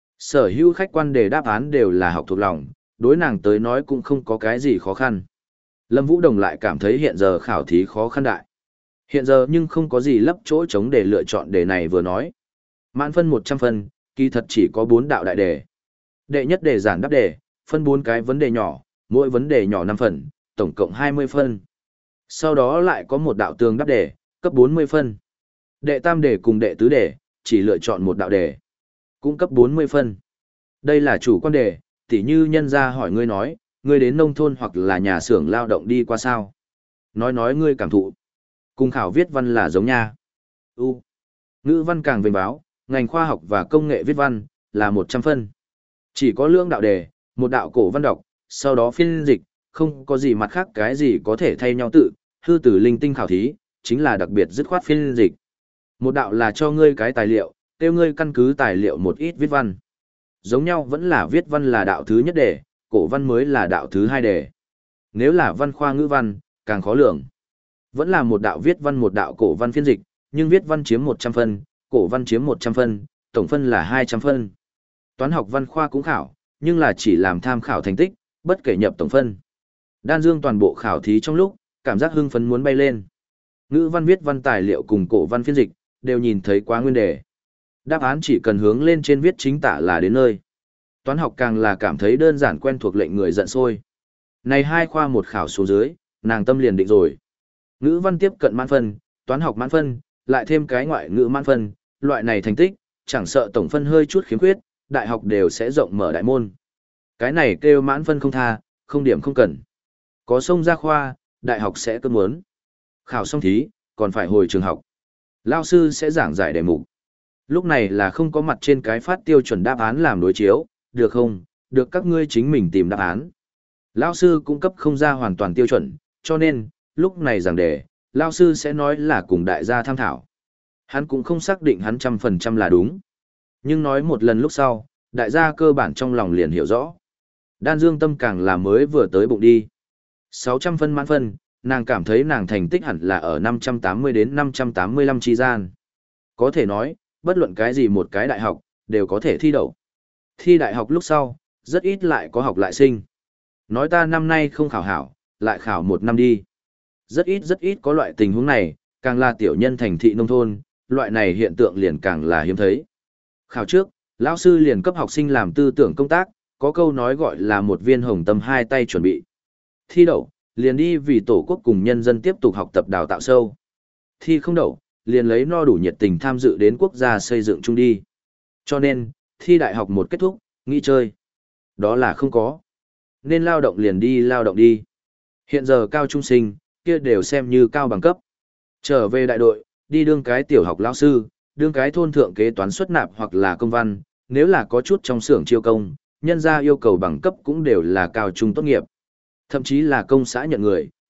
Sở hữu khách quan đề đáp án đều là học thuộc lòng, đối nàng tới nói cũng không có cái gì khó khăn. Lâm Vũ Đồng lại cảm thấy hiện giờ khảo thí khó khăn đại. Hiện giờ nhưng không có gì lấp chỗ trống để lựa chọn đề này vừa nói. Mãn phân một trăm phân, kỳ thật chỉ có bốn đạo đại đề. Đệ nhất đề giản đáp đề, phân bốn cái vấn đề nhỏ, mỗi vấn đề nhỏ năm phần, tổng cộng hai mươi phân. Sau đó lại có một đạo tường đáp đề, cấp bốn mươi phân. Đệ tam đề cùng đệ tứ đề, chỉ lựa chọn một đạo đề, cũng cấp bốn mươi phân. Đây là chủ quan đề, tỉ như nhân gia hỏi ngươi nói, ngươi đến nông thôn hoặc là nhà xưởng lao động đi qua sao? Nói nói ngươi cảm thụ. Cùng khảo viết văn là giống nha. U. Ngữ văn càng vênh báo, ngành khoa học và công nghệ viết văn, là một trăm phân. Chỉ có lưỡng đạo đề, một đạo cổ văn đọc, sau đó phiên dịch, không có gì mặt khác cái gì có thể thay nhau tự, hư tử linh tinh khảo thí, chính là đặc biệt dứt khoát phiên dịch. Một đạo là cho ngươi cái tài liệu, tiêu ngươi căn cứ tài liệu một ít viết văn. Giống nhau vẫn là viết văn là đạo thứ nhất đề, cổ văn mới là đạo thứ hai đề. Nếu là văn khoa ngữ văn, càng khó lường. Vẫn là một đạo viết văn một đạo cổ văn phiên dịch, nhưng viết văn chiếm một trăm phân, cổ văn chiếm một trăm phân, tổng phân là hai trăm phân. Toán học văn khoa cũng khảo, nhưng là chỉ làm tham khảo thành tích, bất kể nhập tổng phân. Đan Dương toàn bộ khảo thí trong lúc, cảm giác hưng phấn muốn bay lên. Ngữ văn viết văn tài liệu cùng cổ văn phiên dịch, đều nhìn thấy quá nguyên đề. Đáp án chỉ cần hướng lên trên viết chính tả là đến nơi. Toán học càng là cảm thấy đơn giản quen thuộc lệnh người giận sôi. Này hai khoa một khảo số dưới, nàng tâm liền định rồi. Ngữ văn tiếp cận mãn phân, toán học mãn phân, lại thêm cái ngoại ngữ mãn phân, loại này thành tích, chẳng sợ tổng phân hơi chút khiếm khuyết, đại học đều sẽ rộng mở đại môn. Cái này kêu mãn phân không tha, không điểm không cần. Có sông ra khoa, đại học sẽ cơn muốn. Khảo xong thí, còn phải hồi trường học. Lao sư sẽ giảng giải đề mục. Lúc này là không có mặt trên cái phát tiêu chuẩn đáp án làm đối chiếu, được không? Được các ngươi chính mình tìm đáp án. Lao sư cung cấp không ra hoàn toàn tiêu chuẩn, cho nên, lúc này giảng đề, Lao sư sẽ nói là cùng đại gia tham thảo. Hắn cũng không xác định hắn trăm phần trăm là đúng. Nhưng nói một lần lúc sau, đại gia cơ bản trong lòng liền hiểu rõ. Đan Dương tâm càng là mới vừa tới bụng đi. sáu trăm phân mãn phân, nàng cảm thấy nàng thành tích hẳn là ở năm trăm tám mươi đến năm trăm tám mươi lăm chi gian. Có thể nói, bất luận cái gì một cái đại học, đều có thể thi đậu. Thi đại học lúc sau, rất ít lại có học lại sinh. Nói ta năm nay không khảo hảo, lại khảo một năm đi. Rất ít rất ít có loại tình huống này, càng là tiểu nhân thành thị nông thôn, loại này hiện tượng liền càng là hiếm thấy. Khảo trước, lão sư liền cấp học sinh làm tư tưởng công tác, có câu nói gọi là một viên hồng tâm hai tay chuẩn bị. Thi đậu, liền đi vì tổ quốc cùng nhân dân tiếp tục học tập đào tạo sâu. Thi không đậu, liền lấy no đủ nhiệt tình tham dự đến quốc gia xây dựng chung đi. Cho nên, thi đại học một kết thúc, nghỉ chơi. Đó là không có. Nên lao động liền đi lao động đi. Hiện giờ cao trung sinh, kia đều xem như cao bằng cấp. Trở về đại đội, đi đương cái tiểu học lão sư, đương cái thôn thượng kế toán xuất nạp hoặc là công văn, nếu là có chút trong xưởng chiêu công, nhân ra yêu cầu bằng cấp cũng đều là cao trung tốt nghiệp. Thậm chí là công xã nhận người,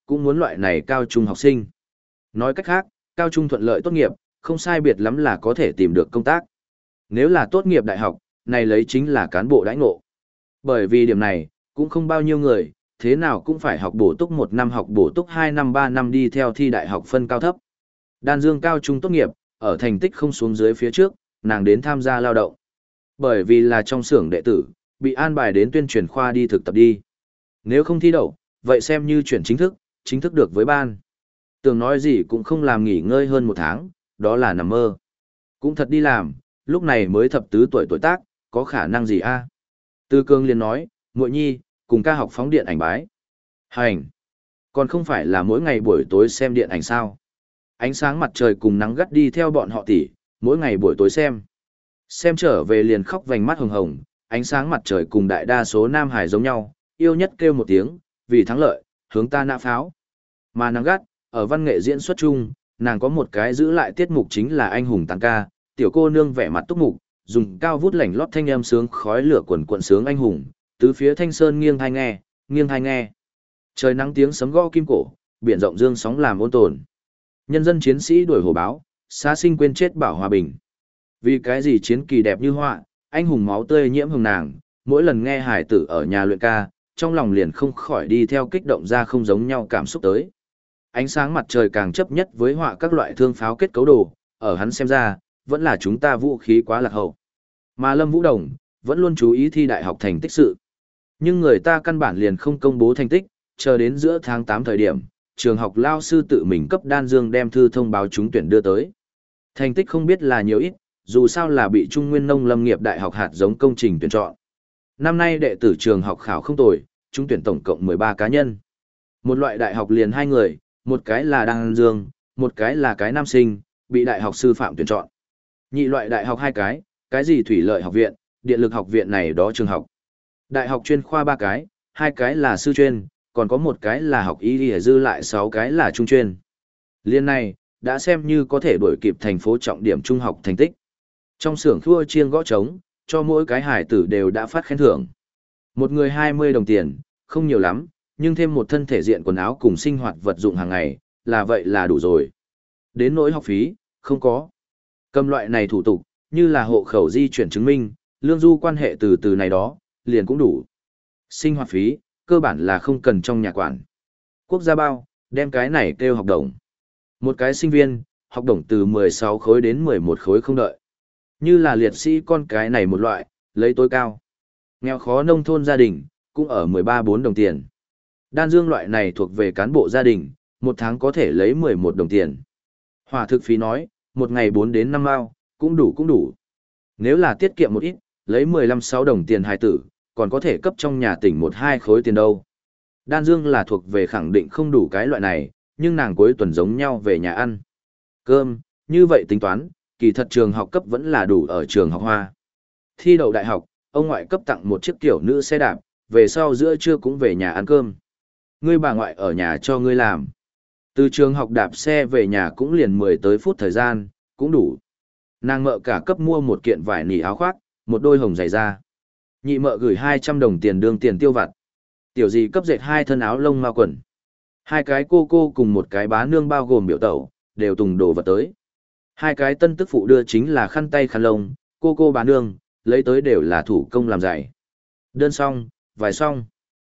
cũng muốn loại này cao trung học sinh. Nói cách khác, cao trung thuận lợi tốt nghiệp, không sai biệt lắm là có thể tìm được công tác. Nếu là tốt nghiệp đại học, này lấy chính là cán bộ đãi ngộ. Bởi vì điểm này, cũng không bao nhiêu người, thế nào cũng phải học bổ túc một năm học bổ túc hai năm ba năm đi theo thi đại học phân cao thấp. Đan Dương cao trung tốt nghiệp, ở thành tích không xuống dưới phía trước, nàng đến tham gia lao động. Bởi vì là trong xưởng đệ tử, bị an bài đến tuyên truyền khoa đi thực tập đi. Nếu không thi đậu, vậy xem như chuyển chính thức, chính thức được với ban. Tưởng nói gì cũng không làm nghỉ ngơi hơn một tháng, đó là nằm mơ. Cũng thật đi làm, lúc này mới thập tứ tuổi tuổi tác, có khả năng gì a? Tư Cương liền nói, muội nhi, cùng ca học phóng điện ảnh bái. Hành! Còn không phải là mỗi ngày buổi tối xem điện ảnh sao? Ánh sáng mặt trời cùng nắng gắt đi theo bọn họ tỉ, mỗi ngày buổi tối xem. Xem trở về liền khóc vành mắt hồng hồng, ánh sáng mặt trời cùng đại đa số nam hải giống nhau, yêu nhất kêu một tiếng, vì thắng lợi, hướng ta nã pháo. Mà nắng gắt, ở văn nghệ diễn xuất chung, nàng có một cái giữ lại tiết mục chính là anh hùng tàng ca, tiểu cô nương vẻ mặt túc mục, dùng cao vút lảnh lót thanh âm sướng khói lửa quần quần sướng anh hùng, tứ phía thanh sơn nghiêng thai nghe, nghiêng thai nghe. Trời nắng tiếng sấm gõ kim cổ, biển rộng dương sóng làm ôn tồn. Nhân dân chiến sĩ đuổi hổ báo, xá sinh quên chết bảo hòa bình. Vì cái gì chiến kỳ đẹp như họa, anh hùng máu tươi nhiễm hồng nàng, mỗi lần nghe hải tử ở nhà luyện ca, trong lòng liền không khỏi đi theo kích động ra không giống nhau cảm xúc tới. Ánh sáng mặt trời càng chấp nhất với họa các loại thương pháo kết cấu đồ, ở hắn xem ra, vẫn là chúng ta vũ khí quá lạc hậu. Mà Lâm Vũ Đồng, vẫn luôn chú ý thi đại học thành tích sự. Nhưng người ta căn bản liền không công bố thành tích, chờ đến giữa tháng tám thời điểm, trường học lao sư tự mình cấp Đan Dương đem thư thông báo trúng tuyển đưa tới. Thành tích không biết là nhiều ít, dù sao là bị Trung Nguyên Nông Lâm nghiệp đại học hạt giống công trình tuyển chọn. Năm nay đệ tử trường học khảo không tồi, trúng tuyển tổng cộng mười ba cá nhân. Một loại đại học liền hai người, một cái là Đan Dương, một cái là cái nam sinh, bị đại học sư phạm tuyển chọn. Nhị loại đại học hai cái, cái gì thủy lợi học viện, điện lực học viện này đó trường học. Đại học chuyên khoa ba cái, hai cái là sư chuyên, còn có một cái là học y y dư lại sáu cái là trung chuyên. Liên này, đã xem như có thể đuổi kịp thành phố trọng điểm trung học thành tích. Trong xưởng thua chiêng gõ trống, cho mỗi cái hải tử đều đã phát khen thưởng. Một người hai mươi đồng tiền, không nhiều lắm, nhưng thêm một thân thể diện quần áo cùng sinh hoạt vật dụng hàng ngày, là vậy là đủ rồi. Đến nỗi học phí, không có. Cầm loại này thủ tục, như là hộ khẩu di chuyển chứng minh, lương du quan hệ từ từ này đó, liền cũng đủ. Sinh hoạt phí, cơ bản là không cần trong nhà quản. Quốc gia bao, đem cái này kêu học đồng. Một cái sinh viên, học đồng từ mười sáu khối đến mười một khối không đợi. Như là liệt sĩ con cái này một loại, lấy tối cao. Nghèo khó nông thôn gia đình, cũng ở mười ba bốn đồng tiền. Đan Dương loại này thuộc về cán bộ gia đình, một tháng có thể lấy mười một đồng tiền. Hỏa thực phí nói, một ngày bốn đến năm mao, cũng đủ cũng đủ. Nếu là tiết kiệm một ít, lấy mười lăm sáu đồng tiền hài tử, còn có thể cấp trong nhà tỉnh một hai khối tiền đâu. Đan Dương là thuộc về khẳng định không đủ cái loại này, nhưng nàng cuối tuần giống nhau về nhà ăn. Cơm, như vậy tính toán, kỳ thật trường học cấp vẫn là đủ ở trường học Hoa. Thi đậu đại học, ông ngoại cấp tặng một chiếc tiểu nữ xe đạp, về sau giữa trưa cũng về nhà ăn cơm. Ngươi bà ngoại ở nhà cho ngươi làm. Từ trường học đạp xe về nhà cũng liền mười tới phút thời gian, cũng đủ. Nàng mợ cả cấp mua một kiện vải nỉ áo khoác, một đôi hồng giày da. Nhị mợ gửi hai trăm đồng tiền đương tiền tiêu vặt. Tiểu dì cấp dệt hai thân áo lông ma quần. Hai cái cô cô cùng một cái bá nương bao gồm biểu tẩu, đều tùng đồ vật tới. Hai cái tân tức phụ đưa chính là khăn tay khăn lông, cô cô bá nương, lấy tới đều là thủ công làm giày. Đơn xong, vài xong.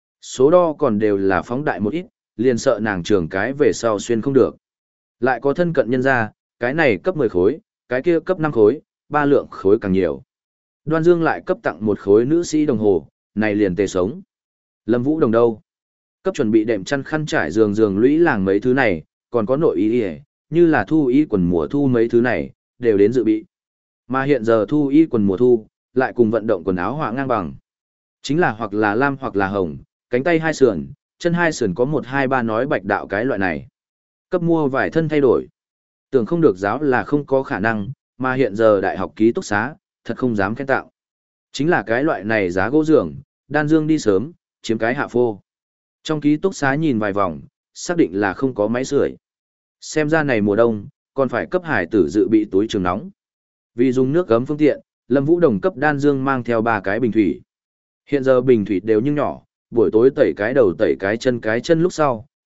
Số đo còn đều là phóng đại một ít, liền sợ nàng trường cái về sau xuyên không được. Lại có thân cận nhân ra, cái này cấp mười khối, cái kia cấp năm khối, ba lượng khối càng nhiều. Đoan Dương lại cấp tặng một khối nữ sĩ đồng hồ, này liền tề sống. Lâm Vũ Đồng đâu? Cấp chuẩn bị đệm chăn khăn trải giường giường lũy làng mấy thứ này, còn có nội y y, như là thu y quần mùa thu mấy thứ này, đều đến dự bị. Mà hiện giờ thu y quần mùa thu, lại cùng vận động quần áo họa ngang bằng. Chính là hoặc là lam hoặc là hồng, cánh tay hai sườn, chân hai sườn có một hai ba nói bạch đạo cái loại này. Cấp mua vài thân thay đổi. Tưởng không được giáo là không có khả năng, mà hiện giờ đại học ký túc xá, thật không dám khen tạo. Chính là cái loại này giá gỗ giường, Đan Dương đi sớm, chiếm cái hạ phô. Trong ký túc xá nhìn vài vòng, xác định là không có máy sưởi. Xem ra này mùa đông, còn phải cấp hải tử dự bị túi trường nóng. Vì dùng nước gấm phương tiện, Lâm Vũ Đồng cấp Đan Dương mang theo ba cái bình thủy. Hiện giờ bình thủy đều như nhỏ, buổi tối tẩy cái đầu tẩy cái chân cái chân lúc sau,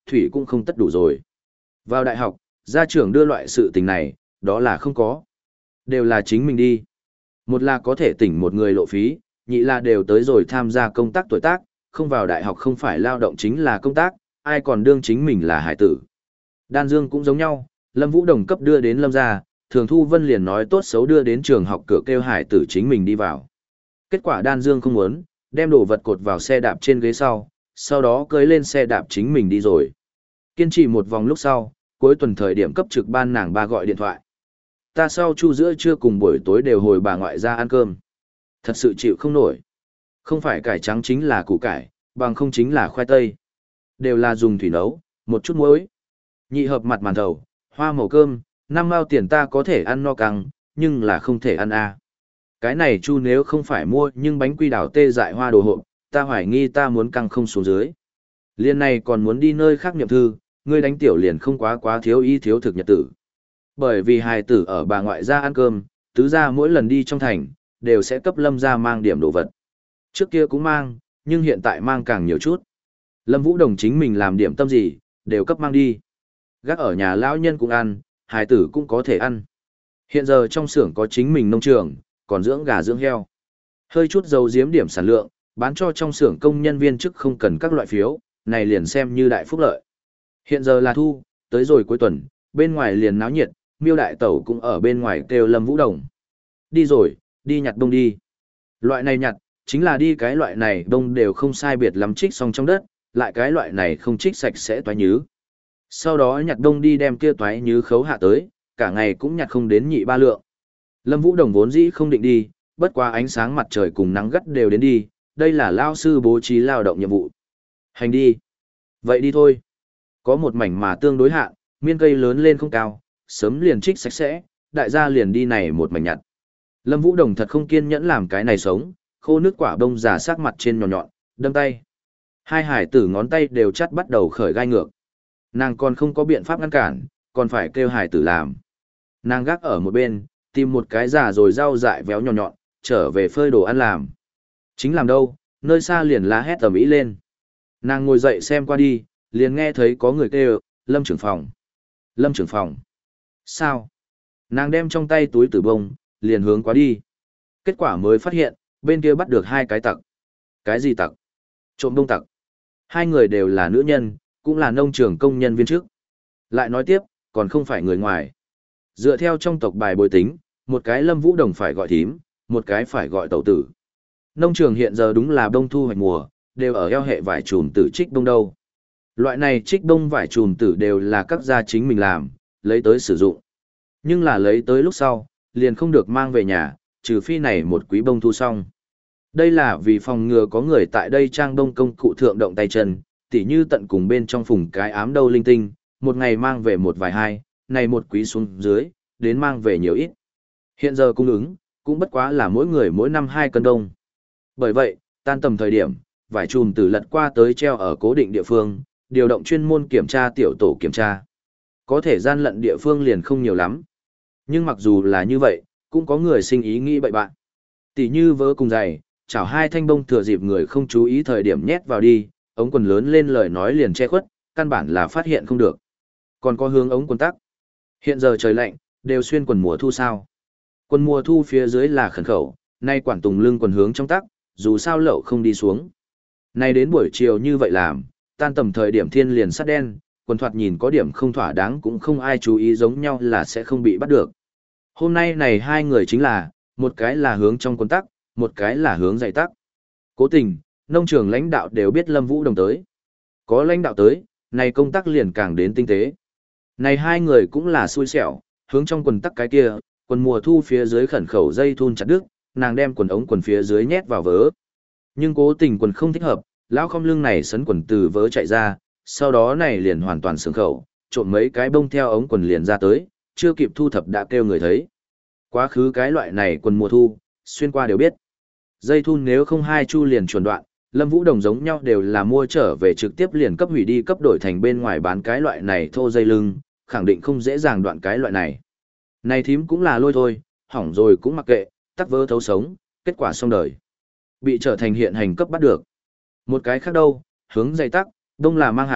thủy cũng không tất đủ rồi. Vào đại học, gia trưởng đưa loại sự tình này, đó là không có. Đều là chính mình đi. Một là có thể tỉnh một người lộ phí, nhị là đều tới rồi tham gia công tác tuổi tác, không vào đại học không phải lao động chính là công tác, ai còn đương chính mình là hải tử. Đan Dương cũng giống nhau, Lâm Vũ Đồng cấp đưa đến Lâm gia, Thường Thu Vân liền nói tốt xấu đưa đến trường học cửa kêu hải tử chính mình đi vào. Kết quả Đan Dương không muốn, đem đồ vật cột vào xe đạp trên ghế sau, sau đó cưỡi lên xe đạp chính mình đi rồi. Kiên trì một vòng lúc sau, cuối tuần thời điểm cấp trực ban nàng ba gọi điện thoại. Ta sau chu giữa trưa cùng buổi tối đều hồi bà ngoại ra ăn cơm. Thật sự chịu không nổi. Không phải cải trắng chính là củ cải, bằng không chính là khoai tây. Đều là dùng thủy nấu, một chút muối. Nhị hợp mặt màn thầu, hoa màu cơm, năm mao tiền ta có thể ăn no căng, nhưng là không thể ăn a. Cái này chu nếu không phải mua nhưng bánh quy đảo tê dại hoa đồ hộp, ta hoài nghi ta muốn căng không xuống dưới. Liên này còn muốn đi nơi khác niệm thư, ngươi đánh tiểu liền không quá quá thiếu y thiếu thực nhật tử. Bởi vì hài tử ở bà ngoại ra ăn cơm, tứ gia mỗi lần đi trong thành, đều sẽ cấp Lâm gia mang điểm đồ vật. Trước kia cũng mang, nhưng hiện tại mang càng nhiều chút. Lâm Vũ Đồng chính mình làm điểm tâm gì, đều cấp mang đi. Gác ở nhà lão nhân cũng ăn, hài tử cũng có thể ăn. Hiện giờ trong xưởng có chính mình nông trường, còn dưỡng gà dưỡng heo. Hơi chút dầu giếm điểm sản lượng, bán cho trong xưởng công nhân viên chức không cần các loại phiếu, này liền xem như đại phúc lợi. Hiện giờ là thu, tới rồi cuối tuần, bên ngoài liền náo nhiệt, Miêu đại tẩu cũng ở bên ngoài kêu Lâm Vũ Đồng. Đi rồi, đi nhặt đông đi. Loại này nhặt, chính là đi cái loại này đông đều không sai biệt lắm trích xong trong đất, lại cái loại này không trích sạch sẽ toái nhứ. Sau đó nhặt đông đi đem kia toái nhứ khấu hạ tới, cả ngày cũng nhặt không đến nhị ba lượng. Lâm Vũ Đồng vốn dĩ không định đi, bất quá ánh sáng mặt trời cùng nắng gắt đều đến đi, đây là lao sư bố trí lao động nhiệm vụ. Hành đi. Vậy đi thôi. Có một mảnh mà tương đối hạn, miên cây lớn lên không cao, sớm liền trích sạch sẽ, đại gia liền đi này một mảnh nhặt. Lâm Vũ Đồng thật không kiên nhẫn làm cái này sống, khô nước quả bông già sắc mặt trên nhọn nhọn, đâm tay. Hai hải tử ngón tay đều chắt bắt đầu khởi gai ngược. Nàng còn không có biện pháp ngăn cản, còn phải kêu hải tử làm. Nàng gác ở một bên, tìm một cái già rồi rau dại véo nhọn nhọn, trở về phơi đồ ăn làm. Chính làm đâu, nơi xa liền lá hét tầm ý lên. Nàng ngồi dậy xem qua đi, liền nghe thấy có người kêu, Lâm trưởng phòng. Lâm trưởng phòng. Sao? Nàng đem trong tay túi tử bông, liền hướng qua đi. Kết quả mới phát hiện, bên kia bắt được hai cái tặc. Cái gì tặc? Trộm đông tặc. Hai người đều là nữ nhân, cũng là nông trường công nhân viên chức. Lại nói tiếp, còn không phải người ngoài. Dựa theo trong tộc bài bối tính, một cái Lâm Vũ Đồng phải gọi thím, một cái phải gọi tẩu tử. Nông trường hiện giờ đúng là đông thu hoạch mùa, đều ở eo hệ vải trùm tử trích đông đâu. Loại này trích đông vải trùm tử đều là các gia chính mình làm, lấy tới sử dụng. Nhưng là lấy tới lúc sau, liền không được mang về nhà, trừ phi này một quý bông thu xong. Đây là vì phòng ngừa có người tại đây trang đông công cụ thượng động tay chân, tỉ như tận cùng bên trong phùng cái ám đâu linh tinh, một ngày mang về một vài hai, này một quý xuống dưới, đến mang về nhiều ít. Hiện giờ cung ứng, cũng bất quá là mỗi người mỗi năm hai cân đông. Bởi vậy, tan tầm thời điểm, vải chùm tử lật qua tới treo ở cố định địa phương, điều động chuyên môn kiểm tra tiểu tổ kiểm tra. Có thể gian lận địa phương liền không nhiều lắm. Nhưng mặc dù là như vậy, cũng có người sinh ý nghĩ bậy bạn. Tỷ như vớ cùng giày, chảo hai thanh bông thừa dịp người không chú ý thời điểm nhét vào đi, ống quần lớn lên lời nói liền che khuất, căn bản là phát hiện không được. Còn có hướng ống quần tắc. Hiện giờ trời lạnh, đều xuyên quần mùa thu sao. Quần mùa thu phía dưới là khẩn khẩu, nay quản tùng lưng quần hướng trong tắc, dù sao lậu không đi xuống. Nay đến buổi chiều như vậy làm, tan tầm thời điểm thiên liền sắt đen, quần thoạt nhìn có điểm không thỏa đáng cũng không ai chú ý giống nhau là sẽ không bị bắt được. Hôm nay này hai người chính là, một cái là hướng trong quần tắc, một cái là hướng dày tắc. Cố tình, nông trường lãnh đạo đều biết Lâm Vũ Đồng tới. Có lãnh đạo tới, này công tác liền càng đến tinh tế. Này hai người cũng là xui xẻo, hướng trong quần tắc cái kia, quần mùa thu phía dưới khẩn khẩu dây thun chặt đứt, nàng đem quần ống quần phía dưới nhét vào vớ. Nhưng cố tình quần không thích hợp, lão không lưng này sấn quần từ vớ chạy ra, sau đó này liền hoàn toàn sướng khẩu, trộn mấy cái bông theo ống quần liền ra tới, chưa kịp thu thập đã kêu người thấy. Quá khứ cái loại này quần mùa thu, xuyên qua đều biết. Dây thun nếu không hai chu liền chuẩn đoạn, Lâm Vũ Đồng giống nhau đều là mua trở về trực tiếp liền cấp hủy đi cấp đổi thành bên ngoài bán cái loại này thô dây lưng, khẳng định không dễ dàng đoạn cái loại này. Này thím cũng là lôi thôi, hỏng rồi cũng mặc kệ, tắc vớ thấu sống, kết quả xong đời. Bị trở thành hiện hành cấp bắt được. Một cái khác đâu, hướng dây tắc, đông là mang hạt,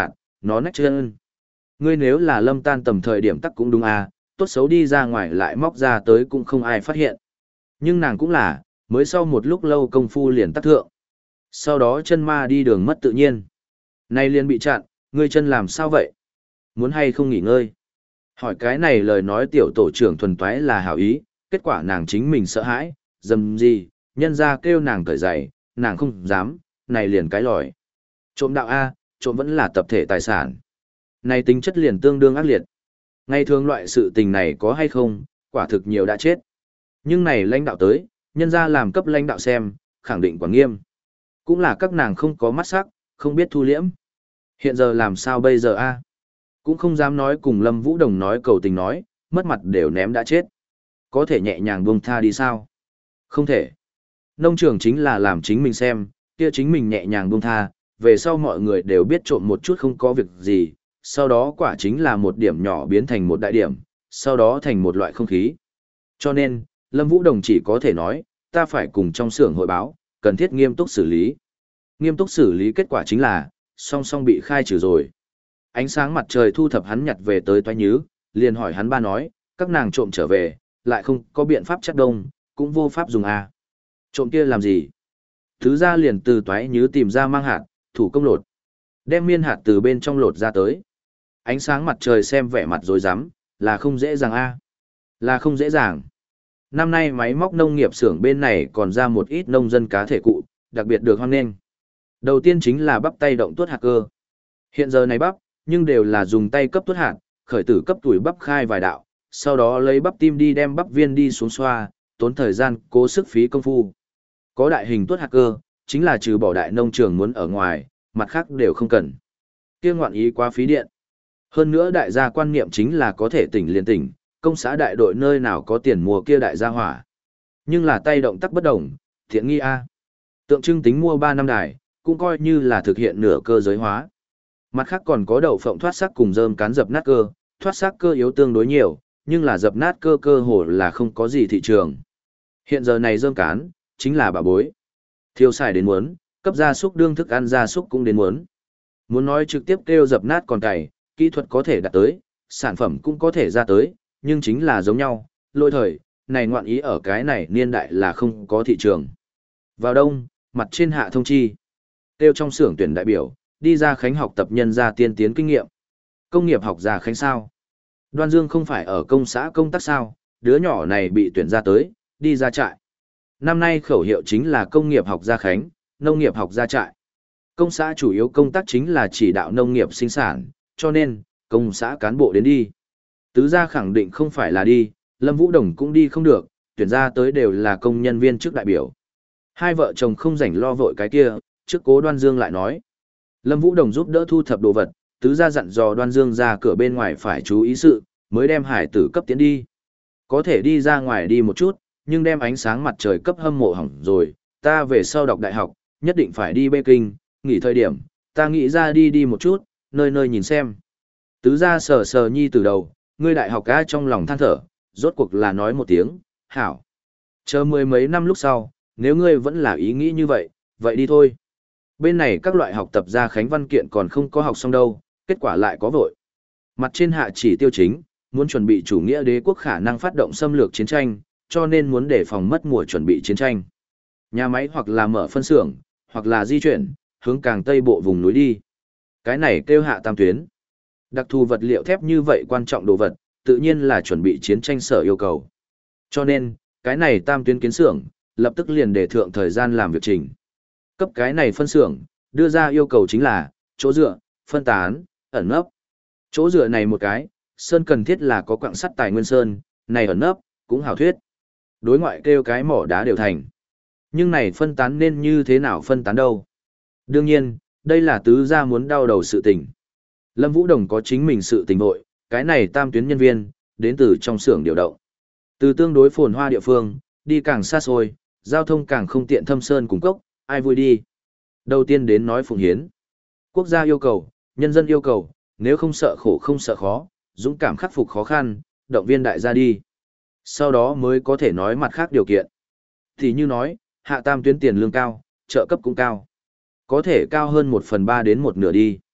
nó nách chân. Ngươi nếu là lâm tan tầm thời điểm tắc cũng đúng à, tốt xấu đi ra ngoài lại móc ra tới cũng không ai phát hiện. Nhưng nàng cũng là, mới sau một lúc lâu công phu liền tắc thượng. Sau đó chân ma đi đường mất tự nhiên. Nay liền bị chặn, ngươi chân làm sao vậy? Muốn hay không nghỉ ngơi? Hỏi cái này lời nói tiểu tổ trưởng thuần toái là hảo ý, kết quả nàng chính mình sợ hãi, dầm gì, nhân ra kêu nàng cởi giày, nàng không dám, này liền cái lòi. Trộm đạo A, trộm vẫn là tập thể tài sản. Này tính chất liền tương đương ác liệt. Ngày thường loại sự tình này có hay không, quả thực nhiều đã chết. Nhưng này lãnh đạo tới, nhân ra làm cấp lãnh đạo xem, khẳng định quả nghiêm. Cũng là các nàng không có mắt sắc, không biết thu liễm. Hiện giờ làm sao bây giờ a? Cũng không dám nói cùng Lâm Vũ Đồng nói cầu tình nói, mất mặt đều ném đã chết. Có thể nhẹ nhàng buông tha đi sao? Không thể. Nông trường chính là làm chính mình xem, kia chính mình nhẹ nhàng buông tha, về sau mọi người đều biết trộm một chút không có việc gì, sau đó quả chính là một điểm nhỏ biến thành một đại điểm, sau đó thành một loại không khí. Cho nên, Lâm Vũ Đồng chỉ có thể nói, ta phải cùng trong xưởng hội báo, cần thiết nghiêm túc xử lý. Nghiêm túc xử lý kết quả chính là, song song bị khai trừ rồi. Ánh sáng mặt trời thu thập hắn nhặt về tới Toái Nhứ, liền hỏi hắn ba nói, các nàng trộm trở về, lại không có biện pháp chắc đông, cũng vô pháp dùng à. Trộm kia làm gì? Thứ ra liền từ Toái Nhứ tìm ra mang hạt, thủ công lột. Đem miên hạt từ bên trong lột ra tới. Ánh sáng mặt trời xem vẻ mặt rồi dám, là không dễ dàng a à. Là không dễ dàng. Năm nay máy móc nông nghiệp xưởng bên này còn ra một ít nông dân cá thể cụ, đặc biệt được hoan nghênh. Đầu tiên chính là bắp tay động tuốt hạt cơ. Hiện giờ này bắp, nhưng đều là dùng tay cấp tuốt hạt, khởi tử cấp tuổi bắp khai vài đạo, sau đó lấy bắp tim đi đem bắp viên đi xuống xoa, tốn thời gian, cố sức phí công phu. Có đại hình tuốt hạt cơ, chính là trừ bỏ đại nông trường muốn ở ngoài, mặt khác đều không cần. Kia ngoạn ý quá phí điện. Hơn nữa đại gia quan niệm chính là có thể tỉnh liên tỉnh, công xã đại đội nơi nào có tiền mua kia đại gia hỏa. Nhưng là tay động tác bất đồng, thiện nghi a. Tượng trưng tính mua ba năm đài, cũng coi như là thực hiện nửa cơ giới hóa. Mặt khác còn có đậu phộng thoát sắc cùng rơm cán dập nát cơ, thoát sắc cơ yếu tương đối nhiều, nhưng là dập nát cơ cơ hồ là không có gì thị trường. Hiện giờ này rơm cán, chính là bà bối. Thiêu xài đến muốn, cấp gia súc đương thức ăn gia súc cũng đến muốn. Muốn nói trực tiếp kêu dập nát còn cày, kỹ thuật có thể đạt tới, sản phẩm cũng có thể ra tới, nhưng chính là giống nhau, lôi thời, này ngoạn ý ở cái này niên đại là không có thị trường. Vào đông, mặt trên hạ thông chi. Tiêu trong xưởng tuyển đại biểu, đi ra khánh học tập nhân ra tiên tiến kinh nghiệm. Công nghiệp học ra khánh sao? Đoan Dương không phải ở công xã công tác sao, đứa nhỏ này bị tuyển ra tới, đi ra trại. Năm nay khẩu hiệu chính là công nghiệp học gia khánh, nông nghiệp học gia trại. Công xã chủ yếu công tác chính là chỉ đạo nông nghiệp sinh sản, cho nên, công xã cán bộ đến đi. Tứ gia khẳng định không phải là đi, Lâm Vũ Đồng cũng đi không được, tuyển ra tới đều là công nhân viên trước đại biểu. Hai vợ chồng không rảnh lo vội cái kia, trước Cố Đoan Dương lại nói. Lâm Vũ Đồng giúp đỡ thu thập đồ vật, tứ gia dặn dò Đoan Dương ra cửa bên ngoài phải chú ý sự, mới đem hải tử cấp tiến đi. Có thể đi ra ngoài đi một chút, nhưng đem ánh sáng mặt trời cấp hâm mộ hỏng rồi, ta về sau đọc đại học, nhất định phải đi Bê Kinh, nghỉ thời điểm, ta nghĩ ra đi đi một chút, nơi nơi nhìn xem. Tứ gia sờ sờ nhi từ đầu, ngươi đại học ca trong lòng than thở, rốt cuộc là nói một tiếng, hảo. Chờ mười mấy năm lúc sau, nếu ngươi vẫn là ý nghĩ như vậy, vậy đi thôi. Bên này các loại học tập ra khánh văn kiện còn không có học xong đâu, kết quả lại có vội. Mặt trên hạ chỉ tiêu chính, muốn chuẩn bị chủ nghĩa đế quốc khả năng phát động xâm lược chiến tranh, cho nên muốn để phòng mất mùa chuẩn bị chiến tranh. Nhà máy hoặc là mở phân xưởng, hoặc là di chuyển, hướng càng tây bộ vùng núi đi. Cái này kêu hạ tam tuyến. Đặc thù vật liệu thép như vậy quan trọng đồ vật, tự nhiên là chuẩn bị chiến tranh sở yêu cầu. Cho nên, cái này tam tuyến kiến xưởng, lập tức liền đề thượng thời gian làm việc trình. Cấp cái này phân xưởng, đưa ra yêu cầu chính là, chỗ dựa, phân tán, ẩn nấp. Chỗ dựa này một cái, sơn cần thiết là có quặng sắt tài nguyên sơn, này ẩn nấp, cũng hảo thuyết. Đối ngoại kêu cái mỏ đá đều thành. Nhưng này phân tán nên như thế nào phân tán đâu? Đương nhiên, đây là tứ gia muốn đau đầu sự tình. Lâm Vũ Đồng có chính mình sự tình vội, cái này tam tuyến nhân viên, đến từ trong xưởng điều động. Từ tương đối phồn hoa địa phương, đi càng xa xôi, giao thông càng không tiện thâm sơn cùng cốc, ai vui đi. Đầu tiên đến nói phụng hiến. Quốc gia yêu cầu, nhân dân yêu cầu, nếu không sợ khổ không sợ khó, dũng cảm khắc phục khó khăn, động viên đại gia đi. Sau đó mới có thể nói mặt khác điều kiện. Thì như nói, hạ tam tuyến tiền lương cao, trợ cấp cũng cao. Có thể cao hơn một phần ba đến một nửa đi.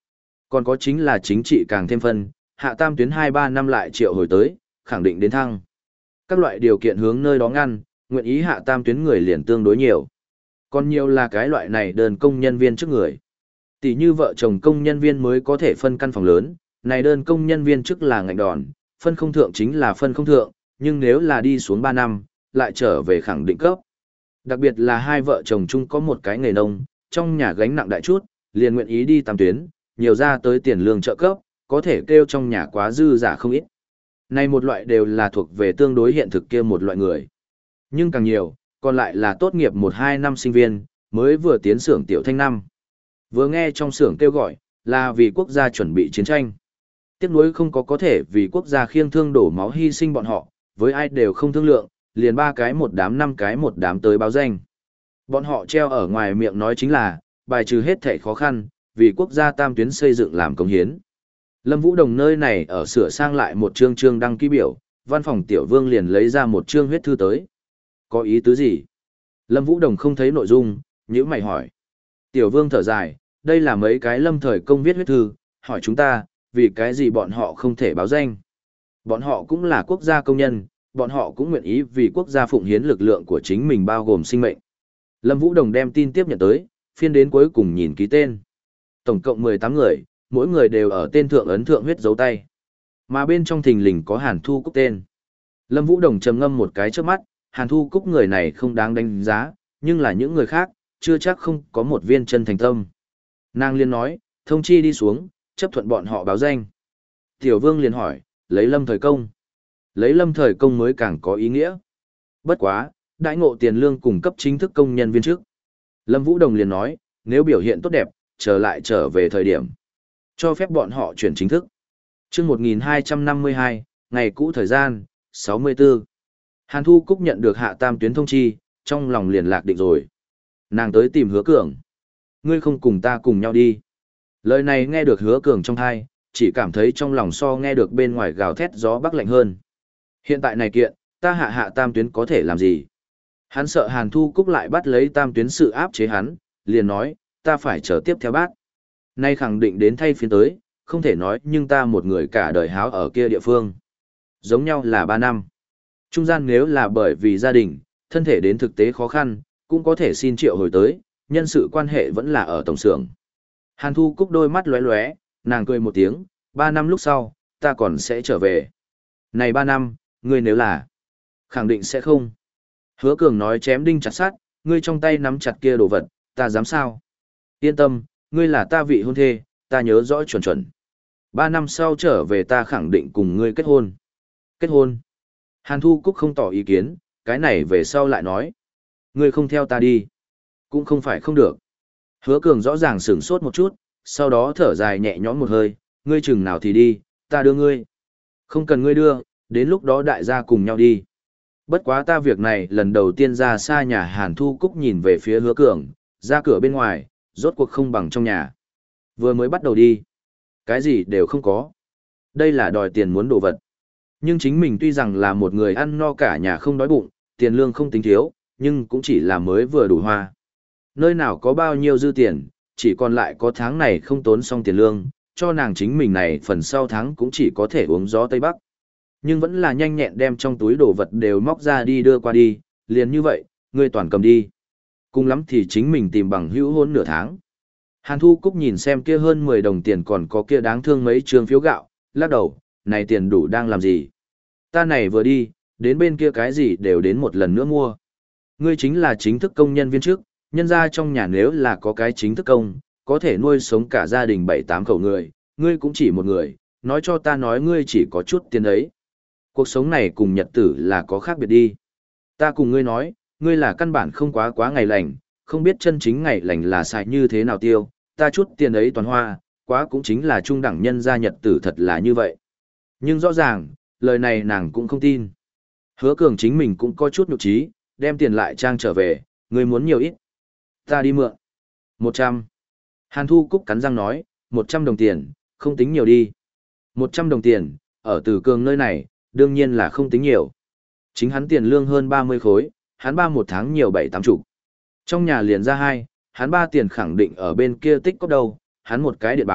Còn có chính là chính trị càng thêm phân, hạ tam tuyến hai ba năm lại triệu hồi tới, khẳng định đến thăng. Các loại điều kiện hướng nơi đó ngăn, nguyện ý hạ tam tuyến người liền tương đối nhiều. Còn nhiều là cái loại này đơn công nhân viên trước người. Tỷ như vợ chồng công nhân viên mới có thể phân căn phòng lớn, này đơn công nhân viên trước là ngạnh đòn, phân không thượng chính là phân không thượng, nhưng nếu là đi xuống ba năm, lại trở về khẳng định cấp. Đặc biệt là hai vợ chồng chung có một cái nghề nông, trong nhà gánh nặng đại chút, liền nguyện ý đi tam tuyến, nhiều ra tới tiền lương trợ cấp, có thể kêu trong nhà quá dư giả không ít. Này một loại đều là thuộc về tương đối hiện thực kia một loại người. Nhưng càng nhiều, còn lại là tốt nghiệp một hai năm sinh viên, mới vừa tiến xưởng tiểu thanh năm. Vừa nghe trong xưởng kêu gọi, là vì quốc gia chuẩn bị chiến tranh. Tiếc nuối không có có thể vì quốc gia khiêng thương đổ máu hy sinh bọn họ, với ai đều không thương lượng, liền ba cái một đám năm cái một đám tới báo danh. Bọn họ treo ở ngoài miệng nói chính là, bài trừ hết thảy khó khăn, vì quốc gia tam tuyến xây dựng làm công hiến. Lâm Vũ Đồng nơi này ở sửa sang lại một chương chương đăng ký biểu, văn phòng tiểu vương liền lấy ra một chương huyết thư tới. Có ý tứ gì? Lâm Vũ Đồng không thấy nội dung, nhíu mày hỏi. Tiểu vương thở dài, đây là mấy cái lâm thời công viết huyết thư, hỏi chúng ta, vì cái gì bọn họ không thể báo danh. Bọn họ cũng là quốc gia công nhân, bọn họ cũng nguyện ý vì quốc gia phụng hiến lực lượng của chính mình bao gồm sinh mệnh. Lâm Vũ Đồng đem tin tiếp nhận tới, phiên đến cuối cùng nhìn ký tên. Tổng cộng mười tám người, mỗi người đều ở tên thượng ấn thượng huyết dấu tay. Mà bên trong thình lình có Hàn Thu Cúc tên. Lâm Vũ Đồng trầm ngâm một cái trước mắt, Hàn Thu Cúc người này không đáng đánh giá, nhưng là những người khác, chưa chắc không có một viên chân thành tâm. Nàng liên nói, thông chi đi xuống, chấp thuận bọn họ báo danh. Tiểu Vương liền hỏi, lấy lâm thời công. Lấy lâm thời công mới càng có ý nghĩa. Bất quá, đãi ngộ tiền lương cung cấp chính thức công nhân viên trước. Lâm Vũ Đồng liền nói, nếu biểu hiện tốt đẹp, trở lại trở về thời điểm. Cho phép bọn họ chuyển chính thức. Trước một nghìn hai trăm năm mươi hai, ngày cũ thời gian, sáu mươi tư. Hàn Thu Cúc nhận được hạ tam tuyến thông chi, trong lòng liền lạc định rồi. Nàng tới tìm Hứa Cường. Ngươi không cùng ta cùng nhau đi. Lời này nghe được Hứa Cường trong thai, chỉ cảm thấy trong lòng so nghe được bên ngoài gào thét gió bắc lạnh hơn. Hiện tại này kiện, ta hạ hạ tam tuyến có thể làm gì? Hắn sợ Hàn Thu Cúc lại bắt lấy tam tuyến sự áp chế hắn, liền nói, ta phải chờ tiếp theo bác. Nay khẳng định đến thay phiên tới, không thể nói nhưng ta một người cả đời háo ở kia địa phương. Giống nhau là ba năm. Trung gian nếu là bởi vì gia đình, thân thể đến thực tế khó khăn, cũng có thể xin triệu hồi tới, nhân sự quan hệ vẫn là ở tổng xưởng. Hàn Thu Cúc đôi mắt lóe lóe, nàng cười một tiếng, ba năm lúc sau, ta còn sẽ trở về. Này ba năm, ngươi nếu là, khẳng định sẽ không. Hứa Cường nói chém đinh chặt sắt, ngươi trong tay nắm chặt kia đồ vật, ta dám sao? Yên tâm, ngươi là ta vị hôn thê, ta nhớ rõ chuẩn chuẩn. Ba năm sau trở về ta khẳng định cùng ngươi kết hôn. Kết hôn? Hàn Thu Cúc không tỏ ý kiến, cái này về sau lại nói. Ngươi không theo ta đi. Cũng không phải không được. Hứa Cường rõ ràng sửng sốt một chút, sau đó thở dài nhẹ nhõm một hơi, ngươi chừng nào thì đi, ta đưa ngươi. Không cần ngươi đưa, đến lúc đó đại gia cùng nhau đi. Bất quá ta việc này lần đầu tiên ra xa nhà Hàn Thu Cúc nhìn về phía Hứa Cường, ra cửa bên ngoài, rốt cuộc không bằng trong nhà. Vừa mới bắt đầu đi. Cái gì đều không có. Đây là đòi tiền muốn đồ vật. Nhưng chính mình tuy rằng là một người ăn no cả nhà không đói bụng, tiền lương không tính thiếu, nhưng cũng chỉ là mới vừa đủ hoa. Nơi nào có bao nhiêu dư tiền, chỉ còn lại có tháng này không tốn xong tiền lương, cho nàng chính mình này phần sau tháng cũng chỉ có thể uống gió Tây Bắc. Nhưng vẫn là nhanh nhẹn đem trong túi đồ vật đều móc ra đi đưa qua đi, liền như vậy, ngươi toàn cầm đi. Cùng lắm thì chính mình tìm bằng hữu hôn nửa tháng. Hàn Thu Cúc nhìn xem kia hơn mười đồng tiền còn có kia đáng thương mấy trường phiếu gạo, lắc đầu, này tiền đủ đang làm gì? Ta này vừa đi, đến bên kia cái gì đều đến một lần nữa mua. Ngươi chính là chính thức công nhân viên trước, nhân ra trong nhà nếu là có cái chính thức công, có thể nuôi sống cả gia đình bảy tám khẩu người, ngươi cũng chỉ một người, nói cho ta nói ngươi chỉ có chút tiền ấy. Cuộc sống này cùng nhật tử là có khác biệt đi. Ta cùng ngươi nói, ngươi là căn bản không quá quá ngày lành, không biết chân chính ngày lành là xài như thế nào tiêu, ta chút tiền ấy toàn hoa, quá cũng chính là trung đẳng nhân gia nhật tử thật là như vậy. Nhưng rõ ràng, lời này nàng cũng không tin. Hứa Cường chính mình cũng có chút nhục trí, đem tiền lại trang trở về, ngươi muốn nhiều ít. Ta đi mượn. Một trăm. Hàn Thu Cúc cắn răng nói, một trăm đồng tiền, không tính nhiều đi. Một trăm đồng tiền, ở Từ Cường nơi này, đương nhiên là không tính nhiều. Chính hắn tiền lương hơn ba mươi khối, hắn ba một tháng nhiều bảy tám chục. Trong nhà liền ra hai, hắn ba tiền khẳng định ở bên kia tích có đâu, hắn một cái điện báo,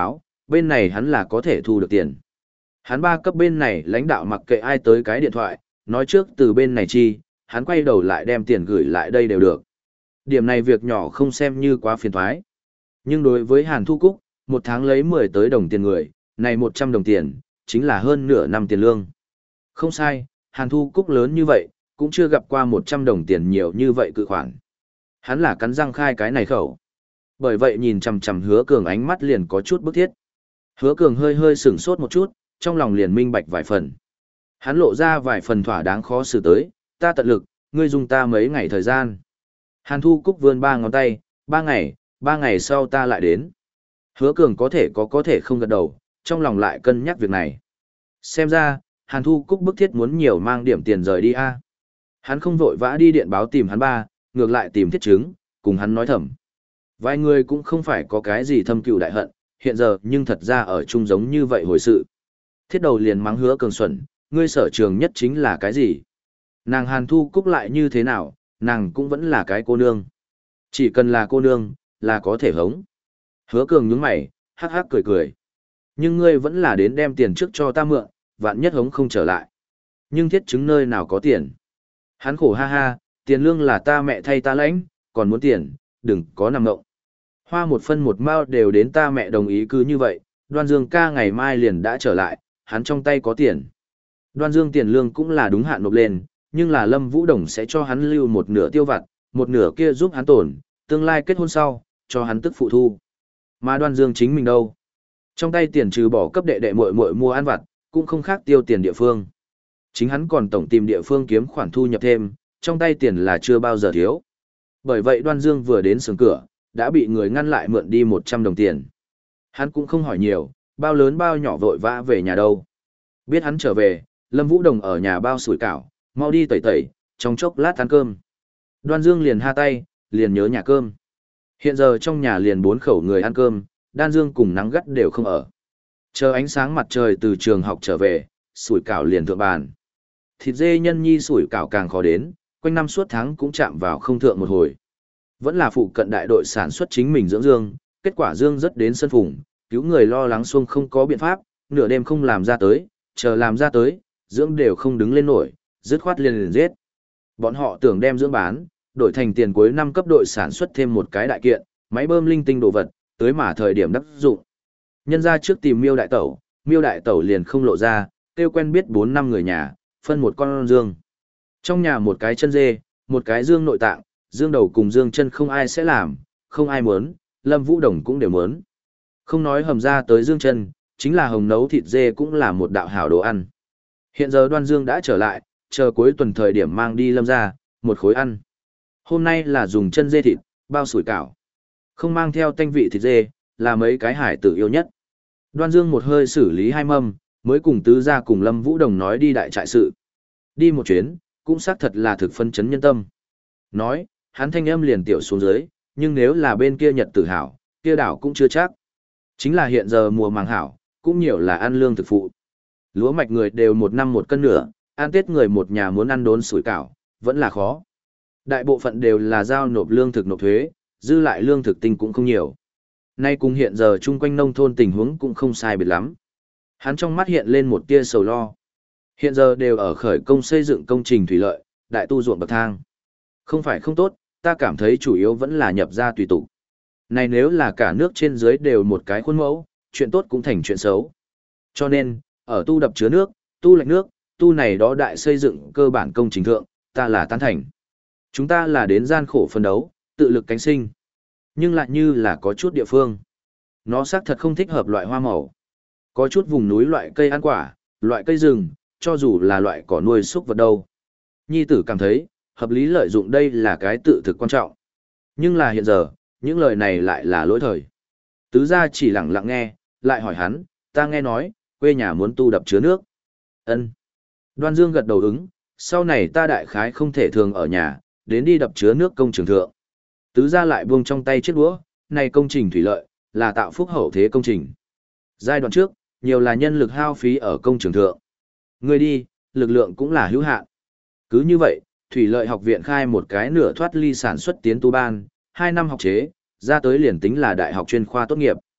bên này hắn là có thể thu được tiền. Hắn ba cấp bên này lãnh đạo mặc kệ ai tới cái điện thoại, nói trước từ bên này chi, hắn quay đầu lại đem tiền gửi lại đây đều được. Điểm này việc nhỏ không xem như quá phiền thoái. Nhưng đối với Hàn Thu Cúc, một tháng lấy mười tới đồng tiền người, này một trăm đồng tiền, chính là hơn nửa năm tiền lương. Không sai, Hàn Thu Cúc lớn như vậy, cũng chưa gặp qua một trăm đồng tiền nhiều như vậy cự khoản. Hắn là cắn răng khai cái này khẩu. Bởi vậy nhìn chằm chằm Hứa Cường ánh mắt liền có chút bức thiết. Hứa Cường hơi hơi sửng sốt một chút, trong lòng liền minh bạch vài phần. Hắn lộ ra vài phần thỏa đáng khó xử tới, ta tận lực, ngươi dùng ta mấy ngày thời gian. Hàn Thu Cúc vươn ba ngón tay, ba ngày, ba ngày sau ta lại đến. Hứa Cường có thể có có thể không gật đầu, trong lòng lại cân nhắc việc này. Xem ra, Hàn Thu Cúc bức thiết muốn nhiều mang điểm tiền rời đi a. Hắn không vội vã đi điện báo tìm hắn ba, ngược lại tìm thiết chứng, cùng hắn nói thầm. Vài người cũng không phải có cái gì thâm cừu đại hận, hiện giờ nhưng thật ra ở chung giống như vậy hồi sự. Thiết đầu liền mắng Hứa Cường xuẩn, ngươi sở trường nhất chính là cái gì? Nàng Hàn Thu Cúc lại như thế nào, nàng cũng vẫn là cái cô nương. Chỉ cần là cô nương, là có thể hống. Hứa Cường nhướng mày, hắc hắc cười cười. Nhưng ngươi vẫn là đến đem tiền trước cho ta mượn, vạn nhất hống không trở lại. Nhưng thiết chứng nơi nào có tiền? Hắn khổ ha ha, tiền lương là ta mẹ thay ta lãnh, còn muốn tiền, đừng có nằm ngộng. Hoa một phân một mao đều đến ta mẹ đồng ý cứ như vậy, Đoan Dương ca ngày mai liền đã trở lại, hắn trong tay có tiền. Đoan Dương tiền lương cũng là đúng hạn nộp lên, nhưng là Lâm Vũ Đồng sẽ cho hắn lưu một nửa tiêu vặt, một nửa kia giúp hắn tổn, tương lai kết hôn sau, cho hắn tức phụ thu. Mà Đoan Dương chính mình đâu? Trong tay tiền trừ bỏ cấp đệ đệ muội muội mua ăn vặt, cũng không khác tiêu tiền địa phương. Chính hắn còn tổng tìm địa phương kiếm khoản thu nhập thêm, trong tay tiền là chưa bao giờ thiếu. Bởi vậy Đoan Dương vừa đến sườn cửa, đã bị người ngăn lại mượn đi một trăm đồng tiền. Hắn cũng không hỏi nhiều, bao lớn bao nhỏ vội vã về nhà đâu. Biết hắn trở về, Lâm Vũ Đồng ở nhà bao sủi cảo, mau đi tẩy tẩy, trong chốc lát ăn cơm. Đoan Dương liền ha tay, liền nhớ nhà cơm. Hiện giờ trong nhà liền bốn khẩu người ăn cơm, Đan Dương cùng nắng gắt đều không ở. Chờ ánh sáng mặt trời từ trường học trở về, sủi cảo liền thượng bàn. Thịt dê nhân nhi sủi cảo càng khó đến, quanh năm suốt tháng cũng chạm vào không thượng một hồi. Vẫn là phụ cận đại đội sản xuất chính mình dưỡng Dương, kết quả Dương rất đến sân phùng, cứu người lo lắng xuông không có biện pháp, nửa đêm không làm ra tới, chờ làm ra tới, dưỡng đều không đứng lên nổi, dứt khoát liền liền giết. Bọn họ tưởng đem dưỡng bán, đổi thành tiền cuối năm cấp đội sản xuất thêm một cái đại kiện, máy bơm linh tinh đồ vật, tới mà thời điểm đắc dụng. Nhân ra trước tìm Miêu đại tẩu, Miêu đại tẩu liền không lộ ra, kêu quen biết bốn năm người nhà, phân một con dương. Trong nhà một cái chân dê, một cái dương nội tạng, dương đầu cùng dương chân không ai sẽ làm, không ai muốn, Lâm Vũ Đồng cũng đều muốn. Không nói hầm ra tới dương chân, chính là hồng nấu thịt dê cũng là một đạo hảo đồ ăn. Hiện giờ Đoan Dương đã trở lại, chờ cuối tuần thời điểm mang đi Lâm ra, một khối ăn. Hôm nay là dùng chân dê thịt, bao sủi cảo. Không mang theo tanh vị thịt dê, là mấy cái hải tử yêu nhất. Đoan Dương một hơi xử lý hai mâm, mới cùng tứ gia cùng Lâm Vũ Đồng nói đi đại trại sự. Đi một chuyến, cũng xác thật là thực phân chấn nhân tâm. Nói, hắn thanh âm liền tiểu xuống dưới, nhưng nếu là bên kia Nhật tử hảo, kia đảo cũng chưa chắc. Chính là hiện giờ mùa màng hảo, cũng nhiều là ăn lương thực phụ. Lúa mạch người đều một năm một cân nửa, ăn Tết người một nhà muốn ăn đốn sủi cảo, vẫn là khó. Đại bộ phận đều là giao nộp lương thực nộp thuế, dư lại lương thực tinh cũng không nhiều. Nay cùng hiện giờ chung quanh nông thôn tình huống cũng không sai biệt lắm. Hắn trong mắt hiện lên một tia sầu lo. Hiện giờ đều ở khởi công xây dựng công trình thủy lợi, đại tu ruộng bậc thang. Không phải không tốt, ta cảm thấy chủ yếu vẫn là nhập ra tùy tục. Này nếu là cả nước trên dưới đều một cái khuôn mẫu, chuyện tốt cũng thành chuyện xấu. Cho nên, ở tu đập chứa nước, tu lạch nước, tu này đó đại xây dựng cơ bản công trình thượng, ta là tán thành. Chúng ta là đến gian khổ phân đấu, tự lực cánh sinh. Nhưng lại như là có chút địa phương. Nó xác thật không thích hợp loại hoa màu. Có chút vùng núi loại cây ăn quả, loại cây rừng, cho dù là loại cỏ nuôi súc vật đâu. Nhi tử cảm thấy, hợp lý lợi dụng đây là cái tự thực quan trọng. Nhưng là hiện giờ, những lời này lại là lỗi thời. Tứ gia chỉ lặng lặng nghe, lại hỏi hắn, ta nghe nói, quê nhà muốn tu đập chứa nước. Ân. Đoan Dương gật đầu ứng, sau này ta đại khái không thể thường ở nhà, đến đi đập chứa nước công trường thượng. Tứ gia lại buông trong tay chiếc đũa, này công trình thủy lợi, là tạo phúc hậu thế công trình. Giai đoạn trước, nhiều là nhân lực hao phí ở công trường thượng. Người đi, lực lượng cũng là hữu hạn. Cứ như vậy, thủy lợi học viện khai một cái nửa thoát ly sản xuất tiến tu ban, hai năm học chế, ra tới liền tính là đại học chuyên khoa tốt nghiệp.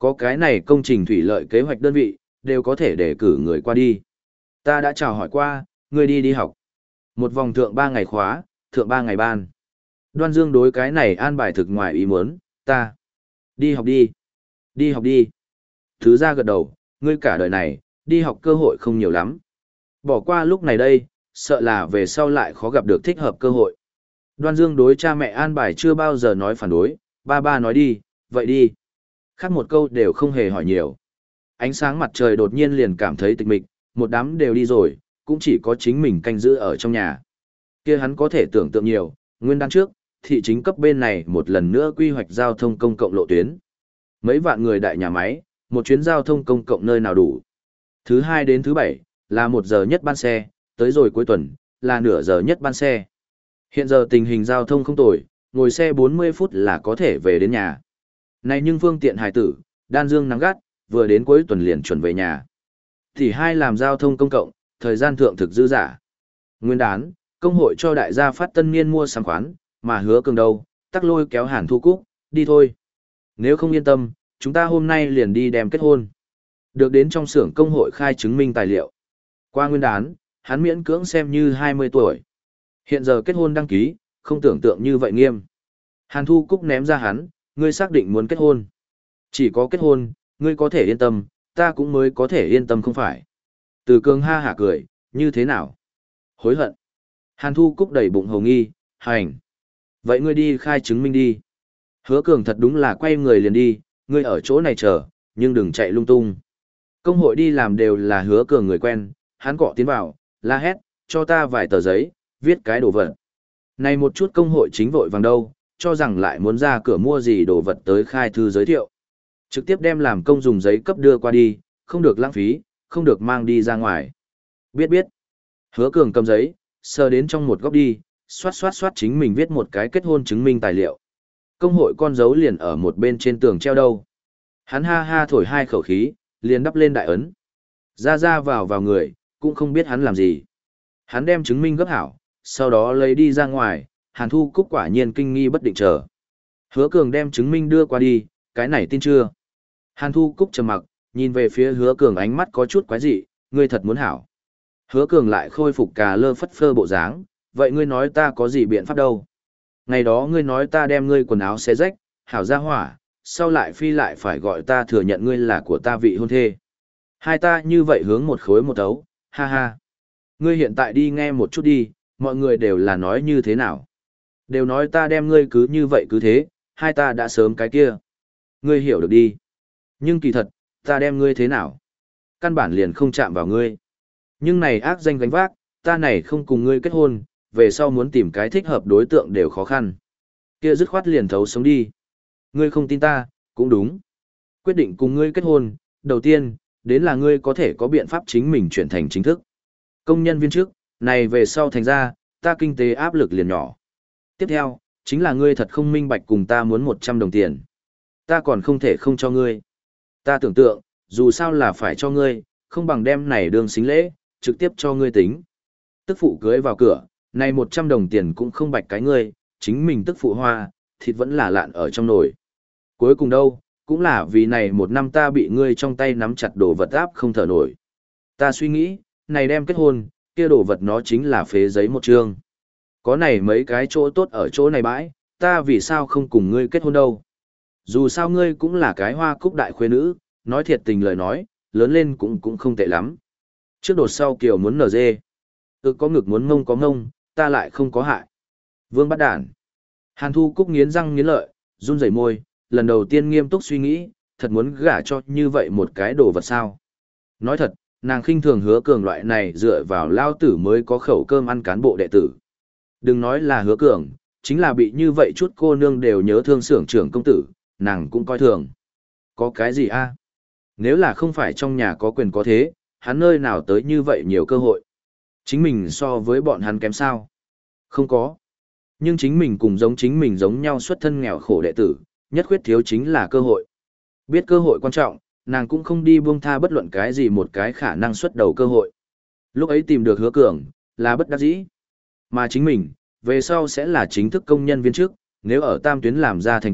Có cái này công trình thủy lợi kế hoạch đơn vị, đều có thể để cử người qua đi. Ta đã chào hỏi qua, ngươi đi đi học. Một vòng thượng ba ngày khóa, thượng ba ngày ban. Đoan Dương đối cái này an bài thực ngoài ý muốn, ta. Đi học đi. Đi học đi. Thứ ra gật đầu, ngươi cả đời này, đi học cơ hội không nhiều lắm. Bỏ qua lúc này đây, sợ là về sau lại khó gặp được thích hợp cơ hội. Đoan Dương đối cha mẹ an bài chưa bao giờ nói phản đối, ba ba nói đi, vậy đi. Khác một câu đều không hề hỏi nhiều. Ánh sáng mặt trời đột nhiên liền cảm thấy tịch mịch, một đám đều đi rồi, cũng chỉ có chính mình canh giữ ở trong nhà. Kia hắn có thể tưởng tượng nhiều, nguyên đan trước, thị chính cấp bên này một lần nữa quy hoạch giao thông công cộng lộ tuyến. Mấy vạn người đại nhà máy, một chuyến giao thông công cộng nơi nào đủ. Thứ hai đến thứ bảy, là một giờ nhất ban xe, tới rồi cuối tuần, là nửa giờ nhất ban xe. Hiện giờ tình hình giao thông không tồi, ngồi xe bốn mươi phút là có thể về đến nhà. Này nhưng phương tiện hài tử, đan dương nắng gắt, vừa đến cuối tuần liền chuẩn về nhà. Thì hai làm giao thông công cộng, thời gian thượng thực dư giả. Nguyên đán, công hội cho đại gia phát tân niên mua sắm khoán, mà hứa cường đâu, tắc lôi kéo Hàn Thu Cúc, đi thôi. Nếu không yên tâm, chúng ta hôm nay liền đi đem kết hôn. Được đến trong xưởng công hội khai chứng minh tài liệu. Qua nguyên đán, hắn miễn cưỡng xem như hai mươi tuổi. Hiện giờ kết hôn đăng ký, không tưởng tượng như vậy nghiêm. Hàn Thu Cúc ném ra hắn, ngươi xác định muốn kết hôn. Chỉ có kết hôn, ngươi có thể yên tâm, ta cũng mới có thể yên tâm không phải. Từ Cường ha hả cười, như thế nào? Hối hận. Hàn Thu Cúc đầy bụng hồng nghi, hành. Vậy ngươi đi khai chứng minh đi. Hứa Cường thật đúng là quay người liền đi, ngươi ở chỗ này chờ, nhưng đừng chạy lung tung. Công hội đi làm đều là Hứa Cường người quen, hắn cọ tiến vào, la hét, cho ta vài tờ giấy, viết cái đồ vật. Này một chút công hội chính vội vàng đâu, cho rằng lại muốn ra cửa mua gì đồ vật tới khai thư giới thiệu. Trực tiếp đem làm công dùng giấy cấp đưa qua đi, không được lãng phí, không được mang đi ra ngoài. Biết biết. Hứa Cường cầm giấy, sờ đến trong một góc đi, xoát xoát xoát chính mình viết một cái kết hôn chứng minh tài liệu. Công hội con dấu liền ở một bên trên tường treo đâu. Hắn ha ha thổi hai khẩu khí, liền đắp lên đại ấn. Ra ra vào vào người, cũng không biết hắn làm gì. Hắn đem chứng minh gấp hảo, sau đó lấy đi ra ngoài, Hàn Thu Cúc quả nhiên kinh nghi bất định chờ. Hứa Cường đem chứng minh đưa qua đi, cái này tin chưa? Hàn Thu Cúc trầm mặc, nhìn về phía Hứa Cường ánh mắt có chút quái dị, ngươi thật muốn hảo. Hứa Cường lại khôi phục cà lơ phất phơ bộ dáng, vậy ngươi nói ta có gì biện pháp đâu? Ngày đó ngươi nói ta đem ngươi quần áo xé rách, hảo ra hỏa, sau lại phi lại phải gọi ta thừa nhận ngươi là của ta vị hôn thê. Hai ta như vậy hướng một khối một ấu, ha ha. Ngươi hiện tại đi nghe một chút đi, mọi người đều là nói như thế nào. Đều nói ta đem ngươi cứ như vậy cứ thế, hai ta đã sớm cái kia. Ngươi hiểu được đi. Nhưng kỳ thật, ta đem ngươi thế nào? Căn bản liền không chạm vào ngươi. Nhưng này ác danh gánh vác, ta này không cùng ngươi kết hôn, về sau muốn tìm cái thích hợp đối tượng đều khó khăn. Kia dứt khoát liền thấu sống đi. Ngươi không tin ta, cũng đúng. Quyết định cùng ngươi kết hôn, đầu tiên, đến là ngươi có thể có biện pháp chính mình chuyển thành chính thức. Công nhân viên chức, này về sau thành ra, ta kinh tế áp lực liền nhỏ. Tiếp theo, chính là ngươi thật không minh bạch cùng ta muốn một trăm đồng tiền. Ta còn không thể không cho ngươi. Ta tưởng tượng, dù sao là phải cho ngươi, không bằng đem này đường xính lễ, trực tiếp cho ngươi tính. Tức phụ cưới vào cửa, này một trăm đồng tiền cũng không bạch cái ngươi, chính mình tức phụ hoa, thịt vẫn là lạn ở trong nồi. Cuối cùng đâu, cũng là vì này một năm ta bị ngươi trong tay nắm chặt đồ vật áp không thở nổi. Ta suy nghĩ, này đem kết hôn, kia đồ vật nó chính là phế giấy một chương. Có này mấy cái chỗ tốt ở chỗ này bãi, ta vì sao không cùng ngươi kết hôn đâu. Dù sao ngươi cũng là cái hoa cúc đại khuê nữ, nói thiệt tình lời nói, lớn lên cũng cũng không tệ lắm. Trước đột sau kiều muốn nở dê. Ừ có ngực muốn ngông có ngông, ta lại không có hại. Vương bắt đản. Hàn Thu Cúc nghiến răng nghiến lợi, run rẩy môi, lần đầu tiên nghiêm túc suy nghĩ, thật muốn gả cho như vậy một cái đồ vật sao. Nói thật, nàng khinh thường Hứa Cường loại này dựa vào lao tử mới có khẩu cơm ăn cán bộ đệ tử. Đừng nói là Hứa Cường, chính là bị như vậy chút cô nương đều nhớ thương xưởng trưởng công tử, nàng cũng coi thường. Có cái gì a? Nếu là không phải trong nhà có quyền có thế, hắn nơi nào tới như vậy nhiều cơ hội. Chính mình so với bọn hắn kém sao? Không có. Nhưng chính mình cùng giống chính mình giống nhau xuất thân nghèo khổ đệ tử, nhất khuyết thiếu chính là cơ hội. Biết cơ hội quan trọng, nàng cũng không đi buông tha bất luận cái gì một cái khả năng xuất đầu cơ hội. Lúc ấy tìm được Hứa Cường, là bất đắc dĩ. Mà chính mình, về sau sẽ là chính thức công nhân viên chức, nếu ở tam tuyến làm ra thành tích,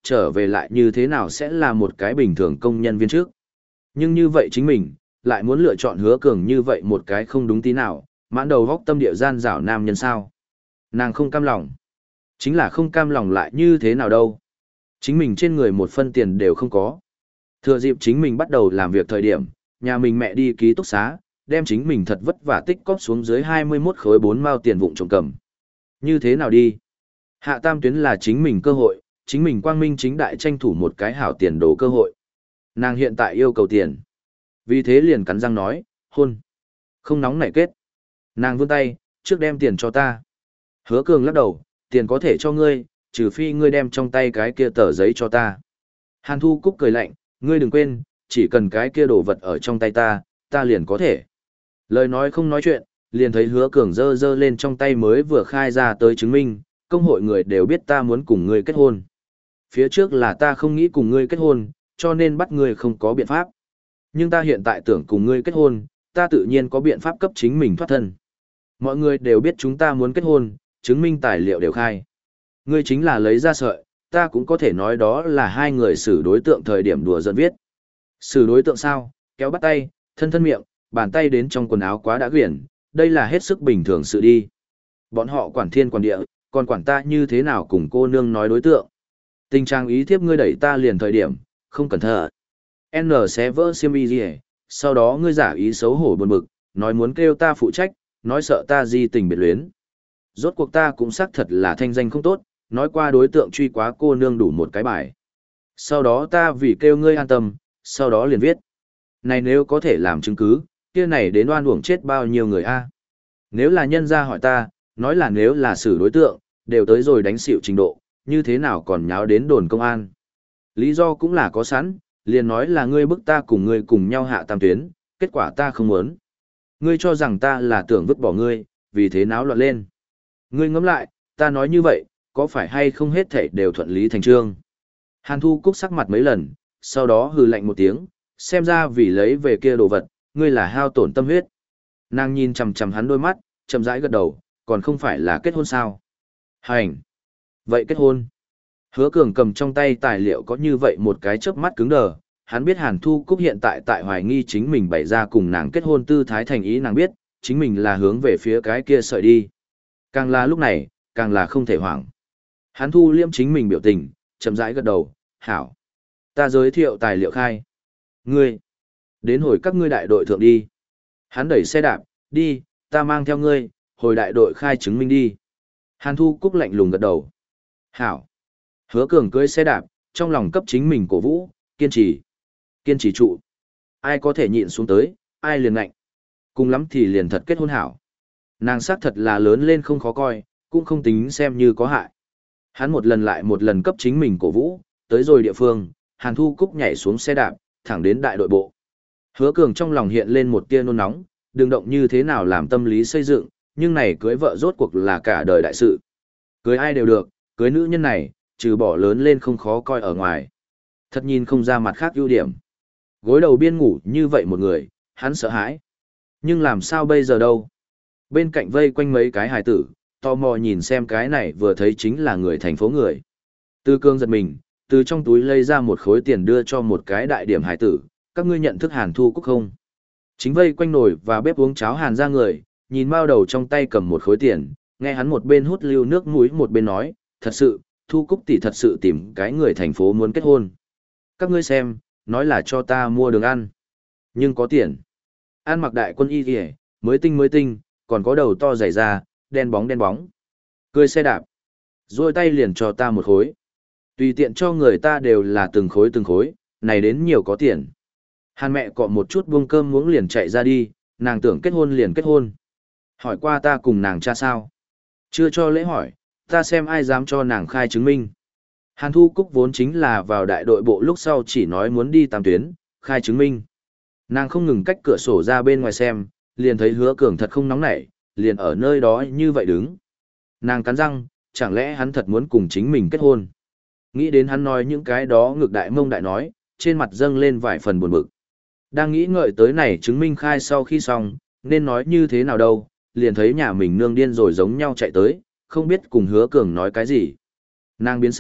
trở về lại như thế nào sẽ là một cái bình thường công nhân viên trước. Nhưng như vậy chính mình, lại muốn lựa chọn Hứa Cường như vậy một cái không đúng tí nào, mãn đầu góc tâm địa gian dảo nam nhân sao. Nàng không cam lòng. Chính là không cam lòng lại như thế nào đâu. Chính mình trên người một phân tiền đều không có. Thừa dịp chính mình bắt đầu làm việc thời điểm, nhà mình mẹ đi ký túc xá, đem chính mình thật vất vả tích cóp xuống dưới hai mươi mốt khối bốn mao tiền vụn trộm cầm. Như thế nào đi? Hạ tam tuyến là chính mình cơ hội, chính mình quang minh chính đại tranh thủ một cái hảo tiền đồ cơ hội. Nàng hiện tại yêu cầu tiền. Vì thế liền cắn răng nói, hôn. Không nóng nảy kết. Nàng vươn tay, trước đem tiền cho ta. Hứa Cường lắc đầu, tiền có thể cho ngươi, trừ phi ngươi đem trong tay cái kia tờ giấy cho ta. Hàn Thu Cúc cười lạnh, ngươi đừng quên, chỉ cần cái kia đồ vật ở trong tay ta, ta liền có thể. Lời nói không nói chuyện, liền thấy Hứa Cường giơ giơ lên trong tay mới vừa khai ra tới chứng minh, công hội người đều biết ta muốn cùng ngươi kết hôn. Phía trước là ta không nghĩ cùng ngươi kết hôn, cho nên bắt ngươi không có biện pháp. Nhưng ta hiện tại tưởng cùng ngươi kết hôn, ta tự nhiên có biện pháp cấp chính mình thoát thân. Mọi người đều biết chúng ta muốn kết hôn, chứng minh tài liệu đều khai. Ngươi chính là lấy ra sợi, ta cũng có thể nói đó là hai người xử đối tượng thời điểm đùa giỡn viết. Xử đối tượng sao, kéo bắt tay, thân thân miệng, bàn tay đến trong quần áo quá đã quyển, đây là hết sức bình thường sự đi. Bọn họ quản thiên quản địa, còn quản ta như thế nào cùng cô nương nói đối tượng. Tình trạng ý thiếp ngươi đẩy ta liền thời điểm, không cẩn thận. N sẽ vỡ xiêm y gì hết, sau đó ngươi giả ý xấu hổ buồn bực, nói muốn kêu ta phụ trách, nói sợ ta di tình biệt luyến. Rốt cuộc ta cũng xác thật là thanh danh không tốt, nói qua đối tượng truy quá cô nương đủ một cái bài. Sau đó ta vì kêu ngươi an tâm, sau đó liền viết. Này nếu có thể làm chứng cứ, kia này đến oan uổng chết bao nhiêu người a? Nếu là nhân gia hỏi ta, nói là nếu là xử đối tượng, đều tới rồi đánh xỉu trình độ, như thế nào còn nháo đến đồn công an. Lý do cũng là có sẵn, liền nói là ngươi bức ta cùng ngươi cùng nhau hạ tam tuyến, kết quả ta không muốn. Ngươi cho rằng ta là tưởng vứt bỏ ngươi, vì thế náo loạn lên. Ngươi ngẫm lại, ta nói như vậy, có phải hay không hết thảy đều thuận lý thành trương. Hàn Thu Cúc sắc mặt mấy lần, sau đó hừ lạnh một tiếng, xem ra vì lấy về kia đồ vật, ngươi là hao tổn tâm huyết. Nàng nhìn chằm chằm hắn đôi mắt, chậm rãi gật đầu, còn không phải là kết hôn sao? Hành. Vậy kết hôn. Hứa Cường cầm trong tay tài liệu có như vậy một cái chớp mắt cứng đờ, hắn biết Hàn Thu Cúc hiện tại tại hoài nghi chính mình bày ra cùng nàng kết hôn tư thái thành ý, nàng biết, chính mình là hướng về phía cái kia sợi đi. Càng là lúc này, càng là không thể hoảng. Hắn thu liêm chính mình biểu tình, chậm rãi gật đầu, hảo. Ta giới thiệu tài liệu khai. Ngươi, đến hồi các ngươi đại đội thượng đi. Hắn đẩy xe đạp, đi, ta mang theo ngươi, hồi đại đội khai chứng minh đi. Hàn Thu Cúc lạnh lùng gật đầu. Hảo. Hứa Cường cưỡi xe đạp, trong lòng cấp chính mình cổ vũ, kiên trì. Kiên trì trụ. Ai có thể nhịn xuống tới, ai liền ngạnh. Cùng lắm thì liền thật kết hôn hảo. Nàng xác thật là lớn lên không khó coi, cũng không tính xem như có hại. Hắn một lần lại một lần cấp chính mình cổ vũ, tới rồi địa phương, Hàn Thu Cúc nhảy xuống xe đạp, thẳng đến đại đội bộ. Hứa Cường trong lòng hiện lên một tia nôn nóng, đừng động như thế nào làm tâm lý xây dựng, nhưng này cưới vợ rốt cuộc là cả đời đại sự. Cưới ai đều được, cưới nữ nhân này, trừ bỏ lớn lên không khó coi ở ngoài. Thật nhìn không ra mặt khác ưu điểm. Gối đầu biên ngủ như vậy một người, hắn sợ hãi. Nhưng làm sao bây giờ đâu? Bên cạnh vây quanh mấy cái hài tử, tò mò nhìn xem cái này vừa thấy chính là người thành phố người. Tư Cương giật mình, từ trong túi lấy ra một khối tiền đưa cho một cái đại điểm hài tử, các ngươi nhận thức Hàn Thu Cúc không? Chính vây quanh nồi và bếp uống cháo Hàn ra người, nhìn bao đầu trong tay cầm một khối tiền, nghe hắn một bên hút lưu nước mũi một bên nói, thật sự, Thu Cúc tỷ thật sự tìm cái người thành phố muốn kết hôn. Các ngươi xem, nói là cho ta mua đường ăn. Nhưng có tiền. Ăn mặc đại quân y kìa, mới tinh mới tinh, còn có đầu to dày ra, đen bóng đen bóng. Cười xe đạp. Rồi tay liền cho ta một khối. Tùy tiện cho người ta đều là từng khối từng khối, này đến nhiều có tiền. Hàn mẹ cọ một chút buông cơm muỗng liền chạy ra đi, nàng tưởng kết hôn liền kết hôn. Hỏi qua ta cùng nàng cha sao? Chưa cho lễ hỏi, ta xem ai dám cho nàng khai chứng minh. Hàn Thu Cúc vốn chính là vào đại đội bộ lúc sau chỉ nói muốn đi tam tuyến, khai chứng minh. Nàng không ngừng cách cửa sổ ra bên ngoài xem, liền thấy Hứa Cường thật không nóng nảy, liền ở nơi đó như vậy đứng. Nàng cắn răng, chẳng lẽ hắn thật muốn cùng chính mình kết hôn. Nghĩ đến hắn nói những cái đó ngược đại mông đại nói, trên mặt dâng lên vài phần buồn bực. Đang nghĩ ngợi tới này chứng minh khai sau khi xong, nên nói như thế nào đâu, liền thấy nhà mình nương điên rồi giống nhau chạy tới, không biết cùng Hứa Cường nói cái gì. Nàng biến sắc,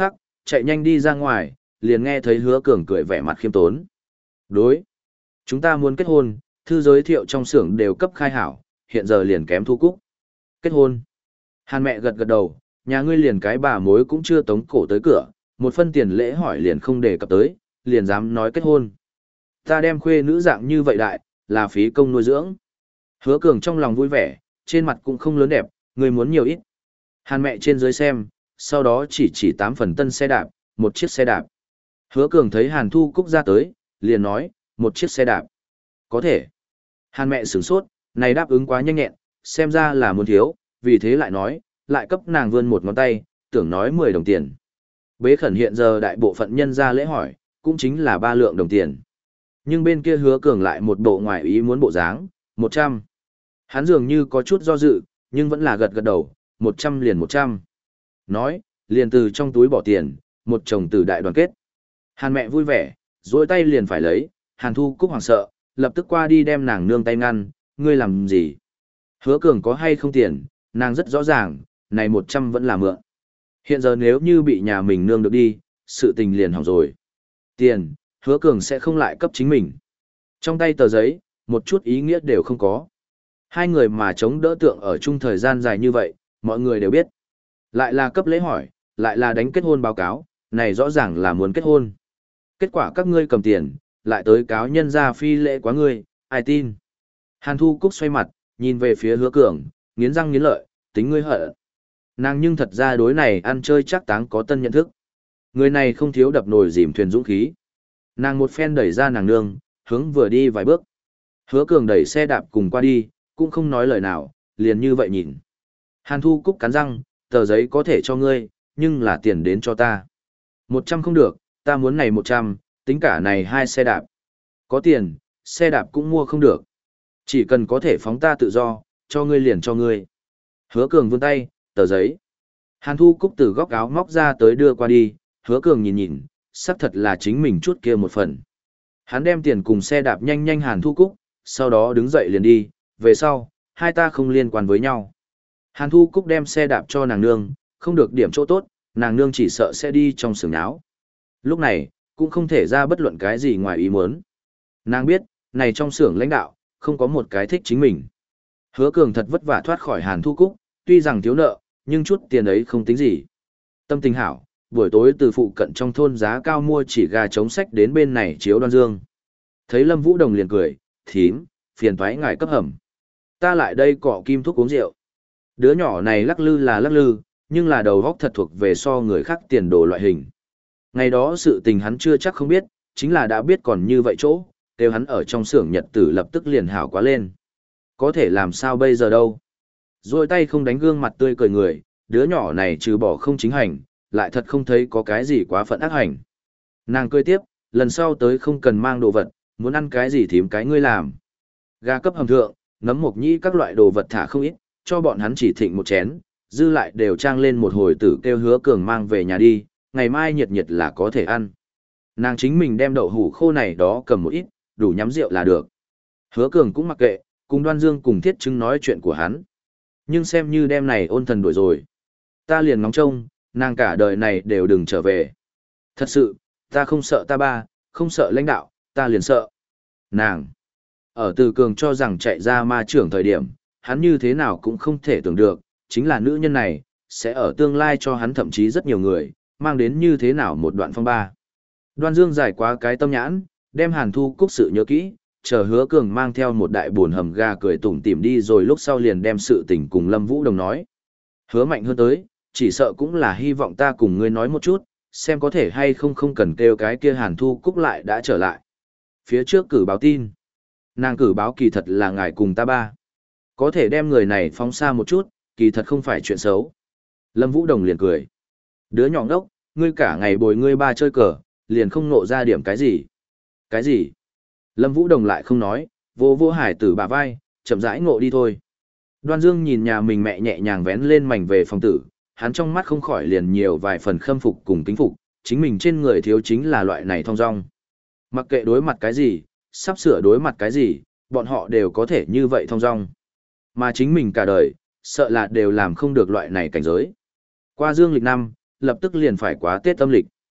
chạy nhanh đi ra ngoài, liền nghe thấy Hứa Cường cười vẻ mặt khiêm tốn. Đối, chúng ta muốn kết hôn, thư giới thiệu trong xưởng đều cấp khai hảo, hiện giờ liền kém Thu Cúc. Kết hôn. Hàn mẹ gật gật đầu, nhà ngươi liền cái bà mối cũng chưa tống cổ tới cửa, một phân tiền lễ hỏi liền không đề cập tới, liền dám nói kết hôn. Ta đem khuê nữ dạng như vậy đại, là phí công nuôi dưỡng. Hứa Cường trong lòng vui vẻ, trên mặt cũng không lớn đẹp, ngươi muốn nhiều ít. Hàn mẹ trên dưới xem, sau đó chỉ chỉ tám phần tân xe đạp, một chiếc xe đạp. Hứa Cường thấy Hàn Thu Cúc ra tới, liền nói, một chiếc xe đạp. Có thể. Hàn mẹ sửng sốt, này đáp ứng quá nhanh nhẹn, xem ra là muốn thiếu, vì thế lại nói, lại cấp nàng vươn một ngón tay, tưởng nói mười đồng tiền. Bế khẩn hiện giờ đại bộ phận nhân ra lễ hỏi, cũng chính là ba lượng đồng tiền. Nhưng bên kia Hứa Cường lại một bộ ngoài ý muốn bộ dáng, một trăm. Hắn dường như có chút do dự, nhưng vẫn là gật gật đầu, một trăm liền một trăm. Nói, liền từ trong túi bỏ tiền, một chồng từ đại đoàn kết. Hàn mẹ vui vẻ, dối tay liền phải lấy, Hàn Thu Cúc hoảng sợ, lập tức qua đi đem nàng nương tay ngăn, ngươi làm gì? Hứa Cường có hay không tiền, nàng rất rõ ràng, này một trăm vẫn là mượn. Hiện giờ nếu như bị nhà mình nương được đi, sự tình liền hỏng rồi. Tiền, Hứa Cường sẽ không lại cấp chính mình. Trong tay tờ giấy, một chút ý nghĩa đều không có. Hai người mà chống đỡ tượng ở chung thời gian dài như vậy, mọi người đều biết. Lại là cấp lễ hỏi, lại là đánh kết hôn báo cáo, này rõ ràng là muốn kết hôn. Kết quả các ngươi cầm tiền, lại tới cáo nhân ra phi lễ quá ngươi, ai tin. Hàn Thu Cúc xoay mặt, nhìn về phía Hứa Cường, nghiến răng nghiến lợi, tính ngươi hận. Nàng nhưng thật ra đối này ăn chơi chắc táng có tân nhận thức. Người này không thiếu đập nồi dìm thuyền dũng khí. Nàng một phen đẩy ra nàng nương, hướng vừa đi vài bước. Hứa Cường đẩy xe đạp cùng qua đi, cũng không nói lời nào, liền như vậy nhìn. Hàn Thu Cúc cắn răng, tờ giấy có thể cho ngươi, nhưng là tiền đến cho ta. Một trăm không được, ta muốn này một trăm, tính cả này hai xe đạp. Có tiền, xe đạp cũng mua không được. Chỉ cần có thể phóng ta tự do, cho ngươi liền cho ngươi. Hứa Cường vươn tay, tờ giấy. Hàn Thu Cúc từ góc áo móc ra tới đưa qua đi, Hứa Cường nhìn nhìn, xác thật là chính mình chút kia một phần. Hắn đem tiền cùng xe đạp nhanh nhanh Hàn Thu Cúc, sau đó đứng dậy liền đi, về sau, hai ta không liên quan với nhau. Hàn Thu Cúc đem xe đạp cho nàng nương, không được điểm chỗ tốt, nàng nương chỉ sợ sẽ đi trong xưởng náo. Lúc này, cũng không thể ra bất luận cái gì ngoài ý muốn. Nàng biết, này trong xưởng lãnh đạo, không có một cái thích chính mình. Hứa Cường thật vất vả thoát khỏi Hàn Thu Cúc, tuy rằng thiếu nợ, nhưng chút tiền ấy không tính gì. Tâm tình hảo, buổi tối từ phụ cận trong thôn giá cao mua chỉ gà chống sách đến bên này chiếu Đoan Dương. Thấy Lâm Vũ Đồng liền cười, thím, phiền thoái ngài cấp hầm. Ta lại đây cọ kim thuốc uống rượu. Đứa nhỏ này lắc lư là lắc lư, nhưng là đầu góc thật thuộc về so người khác tiền đồ loại hình. Ngày đó sự tình hắn chưa chắc không biết, chính là đã biết còn như vậy chỗ, đều hắn ở trong xưởng nhật tử lập tức liền hảo quá lên. Có thể làm sao bây giờ đâu. Rồi tay không đánh gương mặt tươi cười người, đứa nhỏ này trừ bỏ không chính hành, lại thật không thấy có cái gì quá phận ác hành. Nàng cười tiếp, lần sau tới không cần mang đồ vật, muốn ăn cái gì thím cái ngươi làm. Gà cấp hầm thượng, nấm mộc nhĩ các loại đồ vật thả không ít, cho bọn hắn chỉ thịnh một chén, dư lại đều trang lên một hồi tử kêu Hứa Cường mang về nhà đi, ngày mai nhiệt nhiệt là có thể ăn. Nàng chính mình đem đậu hủ khô này đó cầm một ít, đủ nhắm rượu là được. Hứa Cường cũng mặc kệ, cùng Đoan Dương cùng Thiết Trưng nói chuyện của hắn. Nhưng xem như đem này ôn thần đuổi rồi. Ta liền ngóng trông, nàng cả đời này đều đừng trở về. Thật sự, ta không sợ ta ba, không sợ lãnh đạo, ta liền sợ. Nàng. Ở Từ Cường cho rằng chạy ra ma trưởng thời điểm, hắn như thế nào cũng không thể tưởng được, chính là nữ nhân này, sẽ ở tương lai cho hắn thậm chí rất nhiều người, mang đến như thế nào một đoạn phong ba. Đoan Dương giải quá cái tâm nhãn, đem Hàn Thu Cúc sự nhớ kỹ, chờ Hứa Cường mang theo một đại buồn hầm gà cười tủm tỉm đi rồi lúc sau liền đem sự tình cùng Lâm Vũ Đồng nói. Hứa Mạnh hơn tới, chỉ sợ cũng là hy vọng ta cùng ngươi nói một chút, xem có thể hay không không cần kêu cái kia Hàn Thu Cúc lại đã trở lại. Phía trước cử báo tin. Nàng cử báo kỳ thật là ngài cùng ta ba. Có thể đem người này phóng xa một chút, kỳ thật không phải chuyện xấu. Lâm Vũ Đồng liền cười. Đứa nhỏ ngốc, ngươi cả ngày bồi ngươi ba chơi cờ, liền không nộ ra điểm cái gì. Cái gì? Lâm Vũ Đồng lại không nói, vô vô hải tử bà vai, chậm rãi ngộ đi thôi. Đoan Dương nhìn nhà mình mẹ nhẹ nhàng vén lên mảnh về phòng tử, hắn trong mắt không khỏi liền nhiều vài phần khâm phục cùng kính phục, chính mình trên người thiếu chính là loại này thong dong. Mặc kệ đối mặt cái gì, sắp sửa đối mặt cái gì, bọn họ đều có thể như vậy thong dong. Mà chính mình cả đời, sợ là đều làm không được loại này cảnh giới. Qua dương lịch năm, lập tức liền phải quá Tết âm lịch.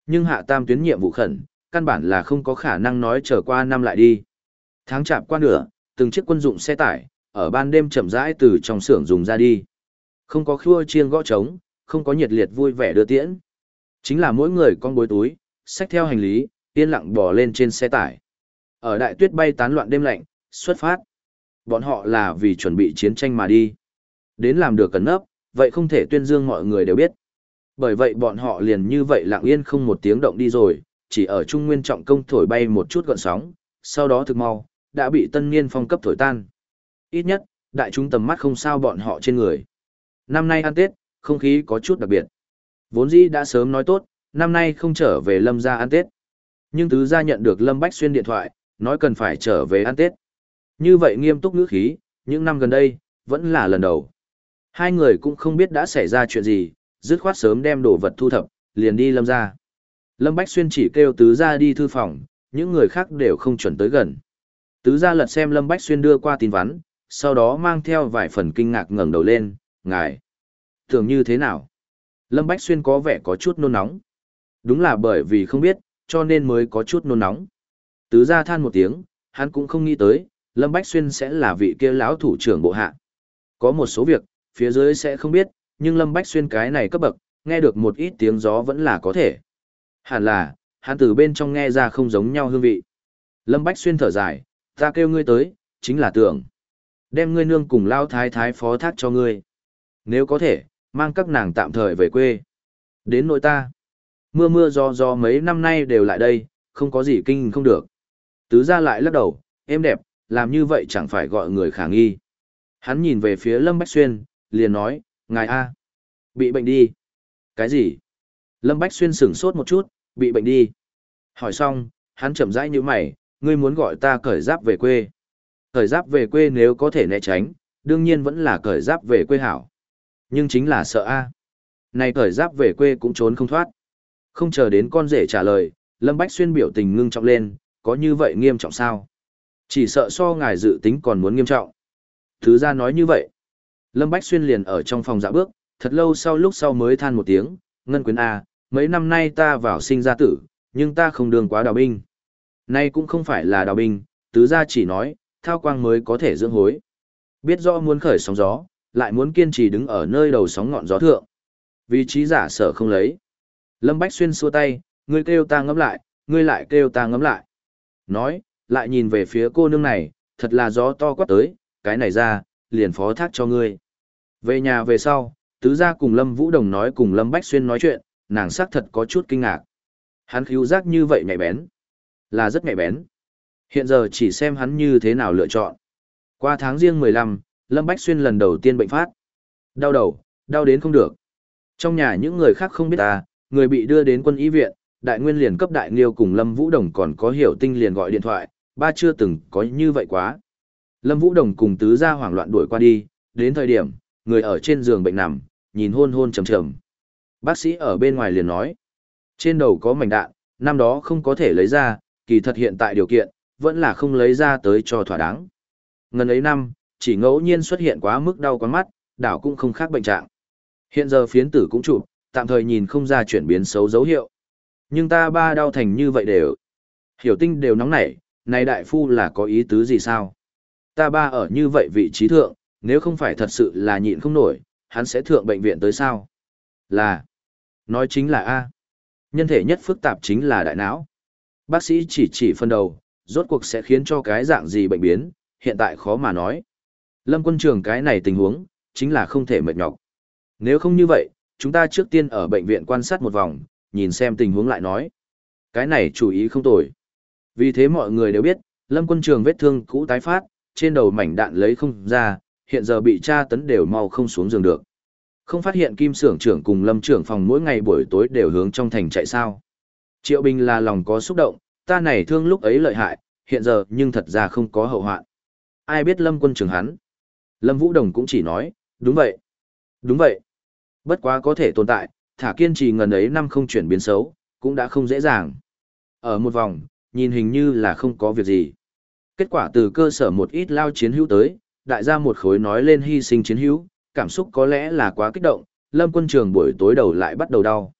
nhưng hạ tam tuyến nhiệm vụ khẩn, căn bản là không có khả năng nói trở qua năm lại đi. Tháng chạp qua nửa, từng chiếc quân dụng xe tải, ở ban đêm chậm rãi từ trong xưởng dùng ra đi. Không có khua chiêng gõ trống, không có nhiệt liệt vui vẻ đưa tiễn. Chính là mỗi người con bối túi, xách theo hành lý, yên lặng bò lên trên xe tải. Ở đại tuyết bay tán loạn đêm lạnh, xuất phát. Bọn họ là vì chuẩn bị chiến tranh mà đi. Đến làm được cẩn nấp, vậy không thể tuyên dương mọi người đều biết. Bởi vậy bọn họ liền như vậy lặng yên không một tiếng động đi rồi, chỉ ở Trung Nguyên trọng công thổi bay một chút gợn sóng, sau đó thực mau, đã bị tân niên phong cấp thổi tan. Ít nhất, đại chúng tầm mắt không sao bọn họ trên người. Năm nay ăn Tết, không khí có chút đặc biệt. Vốn dĩ đã sớm nói tốt, năm nay không trở về Lâm gia ăn Tết. Nhưng tứ gia nhận được Lâm Bách Xuyên điện thoại, nói cần phải trở về ăn Tết. Như vậy nghiêm túc ngữ khí, những năm gần đây, vẫn là lần đầu. Hai người cũng không biết đã xảy ra chuyện gì, dứt khoát sớm đem đồ vật thu thập, liền đi Lâm gia. Lâm Bách Xuyên chỉ kêu tứ gia đi thư phòng, những người khác đều không chuẩn tới gần. Tứ gia lật xem Lâm Bách Xuyên đưa qua tin vắn, sau đó mang theo vài phần kinh ngạc ngẩng đầu lên, ngài. Tưởng như thế nào? Lâm Bách Xuyên có vẻ có chút nôn nóng. Đúng là bởi vì không biết, cho nên mới có chút nôn nóng. Tứ gia than một tiếng, hắn cũng không nghĩ tới, Lâm Bách Xuyên sẽ là vị kia lão thủ trưởng bộ hạ. Có một số việc, phía dưới sẽ không biết, nhưng Lâm Bách Xuyên cái này cấp bậc, nghe được một ít tiếng gió vẫn là có thể. Hẳn là, hắn từ bên trong nghe ra không giống nhau hương vị. Lâm Bách Xuyên thở dài, ta kêu ngươi tới, chính là tưởng. Đem ngươi nương cùng lao thái thái phó thác cho ngươi. Nếu có thể, mang các nàng tạm thời về quê. Đến nội ta. Mưa mưa gió gió mấy năm nay đều lại đây, không có gì kinh không được. Tứ gia lại lắc đầu, êm đẹp, làm như vậy chẳng phải gọi người khả nghi. Hắn nhìn về phía Lâm Bách Xuyên, liền nói, ngài A. Bị bệnh đi. Cái gì? Lâm Bách Xuyên sửng sốt một chút, bị bệnh đi. Hỏi xong, hắn chậm rãi như mày, ngươi muốn gọi ta cởi giáp về quê. Cởi giáp về quê nếu có thể né tránh, đương nhiên vẫn là cởi giáp về quê hảo. Nhưng chính là sợ A. Này cởi giáp về quê cũng trốn không thoát. Không chờ đến con rể trả lời, Lâm Bách Xuyên biểu tình ngưng trọng lên, có như vậy nghiêm trọng sao? Chỉ sợ so ngài dự tính còn muốn nghiêm trọng. Thứ ra nói như vậy. Lâm Bách Xuyên liền ở trong phòng dạ bước, thật lâu sau lúc sau mới than một tiếng, Ngân Quyến A, mấy năm nay ta vào sinh ra tử, nhưng ta không đường quá đào binh. Nay cũng không phải là đào binh, tứ gia chỉ nói, thao quang mới có thể dưỡng hối. Biết rõ muốn khởi sóng gió, lại muốn kiên trì đứng ở nơi đầu sóng ngọn gió thượng. Vị trí giả sở không lấy. Lâm Bách Xuyên xua tay, ngươi kêu ta ngẫm lại, ngươi lại kêu ta ngẫm lại. Nói, lại nhìn về phía cô nương này, thật là gió to quát tới, cái này ra, liền phó thác cho ngươi. Về nhà về sau, tứ gia cùng Lâm Vũ Đồng nói cùng Lâm Bách Xuyên nói chuyện, nàng xác thật có chút kinh ngạc. Hắn khíu giác như vậy nhạy bén. Là rất nhạy bén. Hiện giờ chỉ xem hắn như thế nào lựa chọn. Qua tháng riêng mười lăm, Lâm Bách Xuyên lần đầu tiên bệnh phát. Đau đầu, đau đến không được. Trong nhà những người khác không biết ta, người bị đưa đến quân y viện, đại nguyên liền cấp đại nghiêu cùng Lâm Vũ Đồng còn có hiểu tinh liền gọi điện thoại, ba chưa từng có như vậy quá. Lâm Vũ Đồng cùng tứ gia hoảng loạn đuổi qua đi, đến thời điểm, người ở trên giường bệnh nằm, nhìn hôn hôn trầm trầm. Bác sĩ ở bên ngoài liền nói, trên đầu có mảnh đạn, năm đó không có thể lấy ra, kỳ thật hiện tại điều kiện, vẫn là không lấy ra tới cho thỏa đáng. Ngần ấy năm, chỉ ngẫu nhiên xuất hiện quá mức đau quán mắt, đảo cũng không khác bệnh trạng. Hiện giờ phiến tử cũng chụp, tạm thời nhìn không ra chuyển biến xấu dấu hiệu. Nhưng ta ba đau thành như vậy đều. Hiểu tinh đều nóng nảy, này đại phu là có ý tứ gì sao? Ta ba ở như vậy vị trí thượng, nếu không phải thật sự là nhịn không nổi, hắn sẽ thượng bệnh viện tới sao? Là, nói chính là A. Nhân thể nhất phức tạp chính là đại não. Bác sĩ chỉ chỉ phân đầu, rốt cuộc sẽ khiến cho cái dạng gì bệnh biến, hiện tại khó mà nói. Lâm Quân Trường cái này tình huống, chính là không thể mệt nhọc. Nếu không như vậy, chúng ta trước tiên ở bệnh viện quan sát một vòng, nhìn xem tình huống lại nói. Cái này chủ ý không tồi. Vì thế mọi người đều biết, Lâm Quân Trường vết thương cũ tái phát, trên đầu mảnh đạn lấy không ra, hiện giờ bị tra tấn đều mau không xuống giường được. Không phát hiện Kim Xưởng trưởng cùng Lâm trưởng phòng mỗi ngày buổi tối đều hướng trong thành chạy sao. Triệu Bình là lòng có xúc động, ta này thương lúc ấy lợi hại, hiện giờ nhưng thật ra không có hậu hoạn. Ai biết Lâm Quân Trường hắn? Lâm Vũ Đồng cũng chỉ nói, đúng vậy. Đúng vậy. Bất quá có thể tồn tại, thả kiên trì ngần ấy năm không chuyển biến xấu, cũng đã không dễ dàng. Ở một vòng, nhìn hình như là không có việc gì. Kết quả từ cơ sở một ít lao chiến hữu tới, đại gia một khối nói lên hy sinh chiến hữu, cảm xúc có lẽ là quá kích động, Lâm Quân Trường buổi tối đầu lại bắt đầu đau.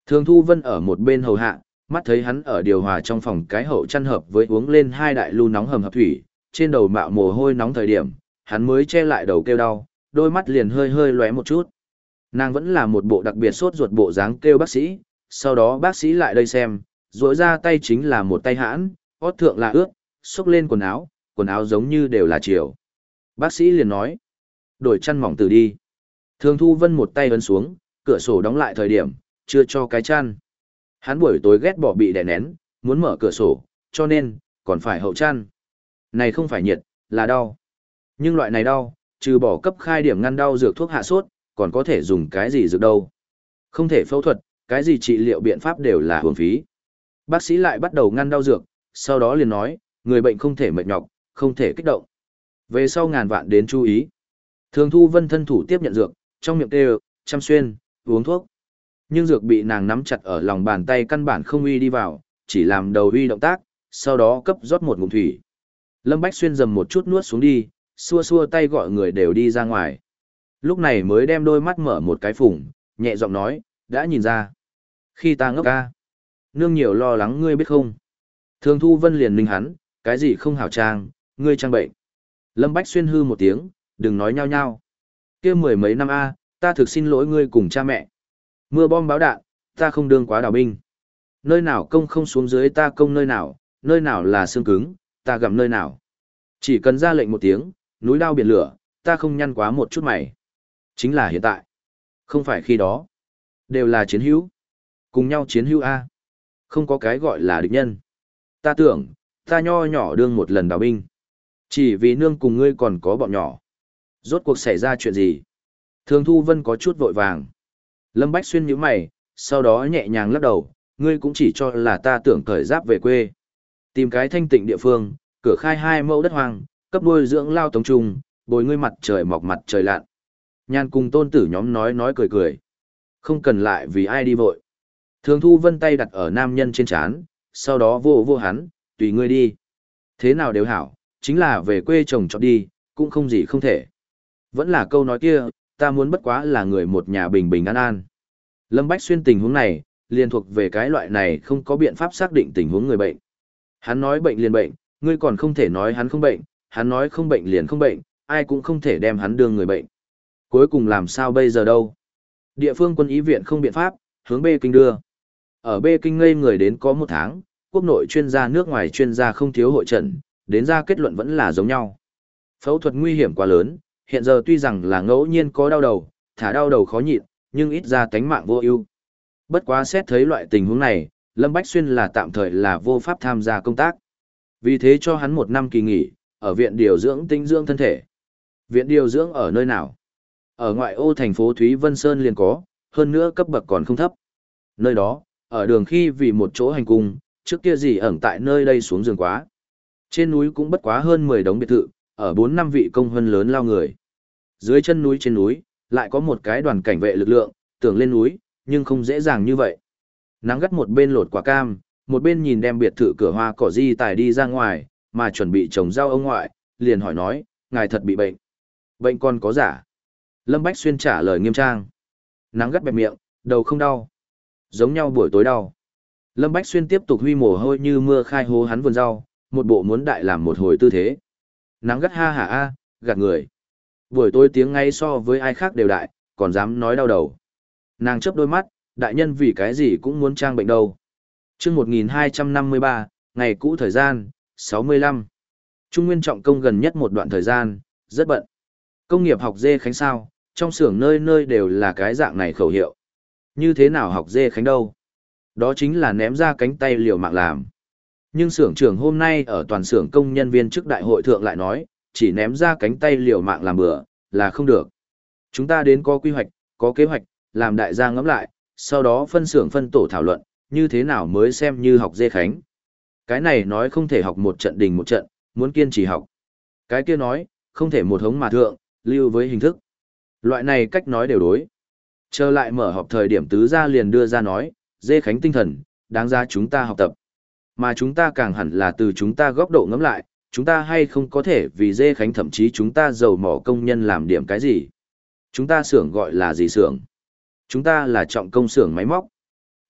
Thường Thu Vân ở một bên hầu hạ, mắt thấy hắn ở điều hòa trong phòng cái hậu chăn hợp với uống lên hai đại lu nóng hầm hập thủy, trên đầu mạo mồ hôi nóng thời điểm, hắn mới che lại đầu kêu đau, đôi mắt liền hơi hơi lóe một chút. Nàng vẫn là một bộ đặc biệt sốt ruột bộ dáng kêu bác sĩ, sau đó bác sĩ lại đây xem, rỗi ra tay chính là một tay hãn, hót thượng là ướt, xúc lên quần áo, quần áo giống như đều là chiều. Bác sĩ liền nói, đổi chăn mỏng từ đi. Thường Thu Vân một tay ấn xuống, cửa sổ đóng lại thời điểm, chưa cho cái chăn. Hắn buổi tối ghét bỏ bị đè nén, muốn mở cửa sổ, cho nên, còn phải hậu chăn. Này không phải nhiệt, là đau. Nhưng loại này đau, trừ bỏ cấp khai điểm ngăn đau dược thuốc hạ sốt, còn có thể dùng cái gì dược đâu. Không thể phẫu thuật, cái gì trị liệu biện pháp đều là hưởng phí. Bác sĩ lại bắt đầu ngăn đau dược, sau đó liền nói, người bệnh không thể mệt nhọc, không thể kích động. Về sau ngàn vạn đến chú ý. Thường Thu Vân thân thủ tiếp nhận dược, trong miệng kêu, chăm xuyên, uống thuốc. Nhưng dược bị nàng nắm chặt ở lòng bàn tay căn bản không uy đi vào, chỉ làm đầu uy động tác, sau đó cấp rót một ngụm thủy. Lâm Bách Xuyên dầm một chút nuốt xuống đi, xua xua tay gọi người đều đi ra ngoài. Lúc này mới đem đôi mắt mở một cái phủng, nhẹ giọng nói, đã nhìn ra. Khi ta ngốc ca, nương nhiều lo lắng ngươi biết không. Thường Thu Vân liền ninh hắn, cái gì không hảo trang, ngươi trang bệnh. Lâm Bách Xuyên hư một tiếng, đừng nói nhau nhau. Kia mười mấy năm a, ta thực xin lỗi ngươi cùng cha mẹ. Mưa bom báo đạn, ta không đương quá đào binh. Nơi nào công không xuống dưới ta công nơi nào, nơi nào là xương cứng, ta gặm nơi nào. Chỉ cần ra lệnh một tiếng, núi đao biển lửa, ta không nhăn quá một chút mày. Chính là hiện tại. Không phải khi đó. Đều là chiến hữu. Cùng nhau chiến hữu A. Không có cái gọi là địch nhân. Ta tưởng, ta nho nhỏ đương một lần đào binh. Chỉ vì nương cùng ngươi còn có bọn nhỏ. Rốt cuộc xảy ra chuyện gì? Thường Thu Vân có chút vội vàng. Lâm Bách Xuyên nhíu mày, sau đó nhẹ nhàng lắc đầu, ngươi cũng chỉ cho là ta tưởng cởi giáp về quê. Tìm cái thanh tịnh địa phương, cửa khai hai mẫu đất hoang, cấp nuôi dưỡng lao tống trùng, bồi ngươi mặt trời mọc mặt trời lặn. Nhan cùng tôn tử nhóm nói nói cười cười. Không cần lại vì ai đi vội. Thường Thu Vân tay đặt ở nam nhân trên trán, sau đó vô vô hắn, tùy ngươi đi. Thế nào đều hảo, chính là về quê chồng chọn đi, cũng không gì không thể. Vẫn là câu nói kia, ta muốn bất quá là người một nhà bình bình an an. Lâm Bách Xuyên tình huống này, liền thuộc về cái loại này không có biện pháp xác định tình huống người bệnh. Hắn nói bệnh liền bệnh, ngươi còn không thể nói hắn không bệnh, hắn nói không bệnh liền không bệnh, ai cũng không thể đem hắn đương người bệnh. Cuối cùng làm sao bây giờ đâu? Địa phương quân y viện không biện pháp, hướng B Kinh đưa. Ở B Kinh ngây người đến có một tháng, quốc nội chuyên gia nước ngoài chuyên gia không thiếu hội trần, đến ra kết luận vẫn là giống nhau. Phẫu thuật nguy hiểm quá lớn, hiện giờ tuy rằng là ngẫu nhiên có đau đầu, thả đau đầu khó nhịn, nhưng ít ra tánh mạng vô ưu. Bất quá xét thấy loại tình huống này, Lâm Bách Xuyên là tạm thời là vô pháp tham gia công tác. Vì thế cho hắn một năm kỳ nghỉ, ở viện điều dưỡng tinh dưỡng thân thể. Viện điều dưỡng ở nơi nào? Ở ngoại ô thành phố Thúy Vân Sơn liền có, hơn nữa cấp bậc còn không thấp. Nơi đó, ở đường khi vì một chỗ hành cung, trước kia gì ẩn tại nơi đây xuống giường quá. Trên núi cũng bất quá hơn mười đống biệt thự, ở bốn năm vị công hơn lớn lao người. Dưới chân núi trên núi, lại có một cái đoàn cảnh vệ lực lượng, tưởng lên núi, nhưng không dễ dàng như vậy. Nắng gắt một bên lột quả cam, một bên nhìn đem biệt thự cửa hoa cỏ di tài đi ra ngoài, mà chuẩn bị trồng rau ông ngoại, liền hỏi nói, ngài thật bị bệnh. Bệnh còn có giả. Lâm Bách Xuyên trả lời nghiêm trang. Nắng gắt bẹp miệng, đầu không đau. Giống nhau buổi tối đau. Lâm Bách Xuyên tiếp tục huy mồ hôi như mưa khai hố hắn vườn rau, một bộ muốn đại làm một hồi tư thế. Nắng gắt ha hả a, gạt người. Buổi tối tiếng ngay so với ai khác đều đại, còn dám nói đau đầu. Nàng chớp đôi mắt, đại nhân vì cái gì cũng muốn trang bệnh đâu. Chương một nghìn hai trăm năm mươi ba, ngày cũ thời gian, sáu mươi lăm. Trung Nguyên trọng công gần nhất một đoạn thời gian, rất bận. Công nghiệp học dê khánh sao, trong xưởng nơi nơi đều là cái dạng này khẩu hiệu. Như thế nào học dê khánh đâu? Đó chính là ném ra cánh tay liều mạng làm. Nhưng xưởng trưởng hôm nay ở toàn xưởng công nhân viên trước đại hội thượng lại nói, chỉ ném ra cánh tay liều mạng làm bữa, là không được. Chúng ta đến có quy hoạch, có kế hoạch, làm đại gia ngẫm lại, sau đó phân xưởng phân tổ thảo luận, như thế nào mới xem như học dê khánh. Cái này nói không thể học một trận đình một trận, muốn kiên trì học. Cái kia nói, không thể một hống mà thượng, lưu với hình thức. Loại này cách nói đều đối. Trở lại mở họp thời điểm tứ gia liền đưa ra nói, dê khánh tinh thần, đáng ra chúng ta học tập. Mà chúng ta càng hẳn là từ chúng ta góc độ ngẫm lại, chúng ta hay không có thể vì dê khánh thậm chí chúng ta giàu mỏ công nhân làm điểm cái gì. Chúng ta xưởng gọi là gì xưởng? Chúng ta là trọng công xưởng máy móc.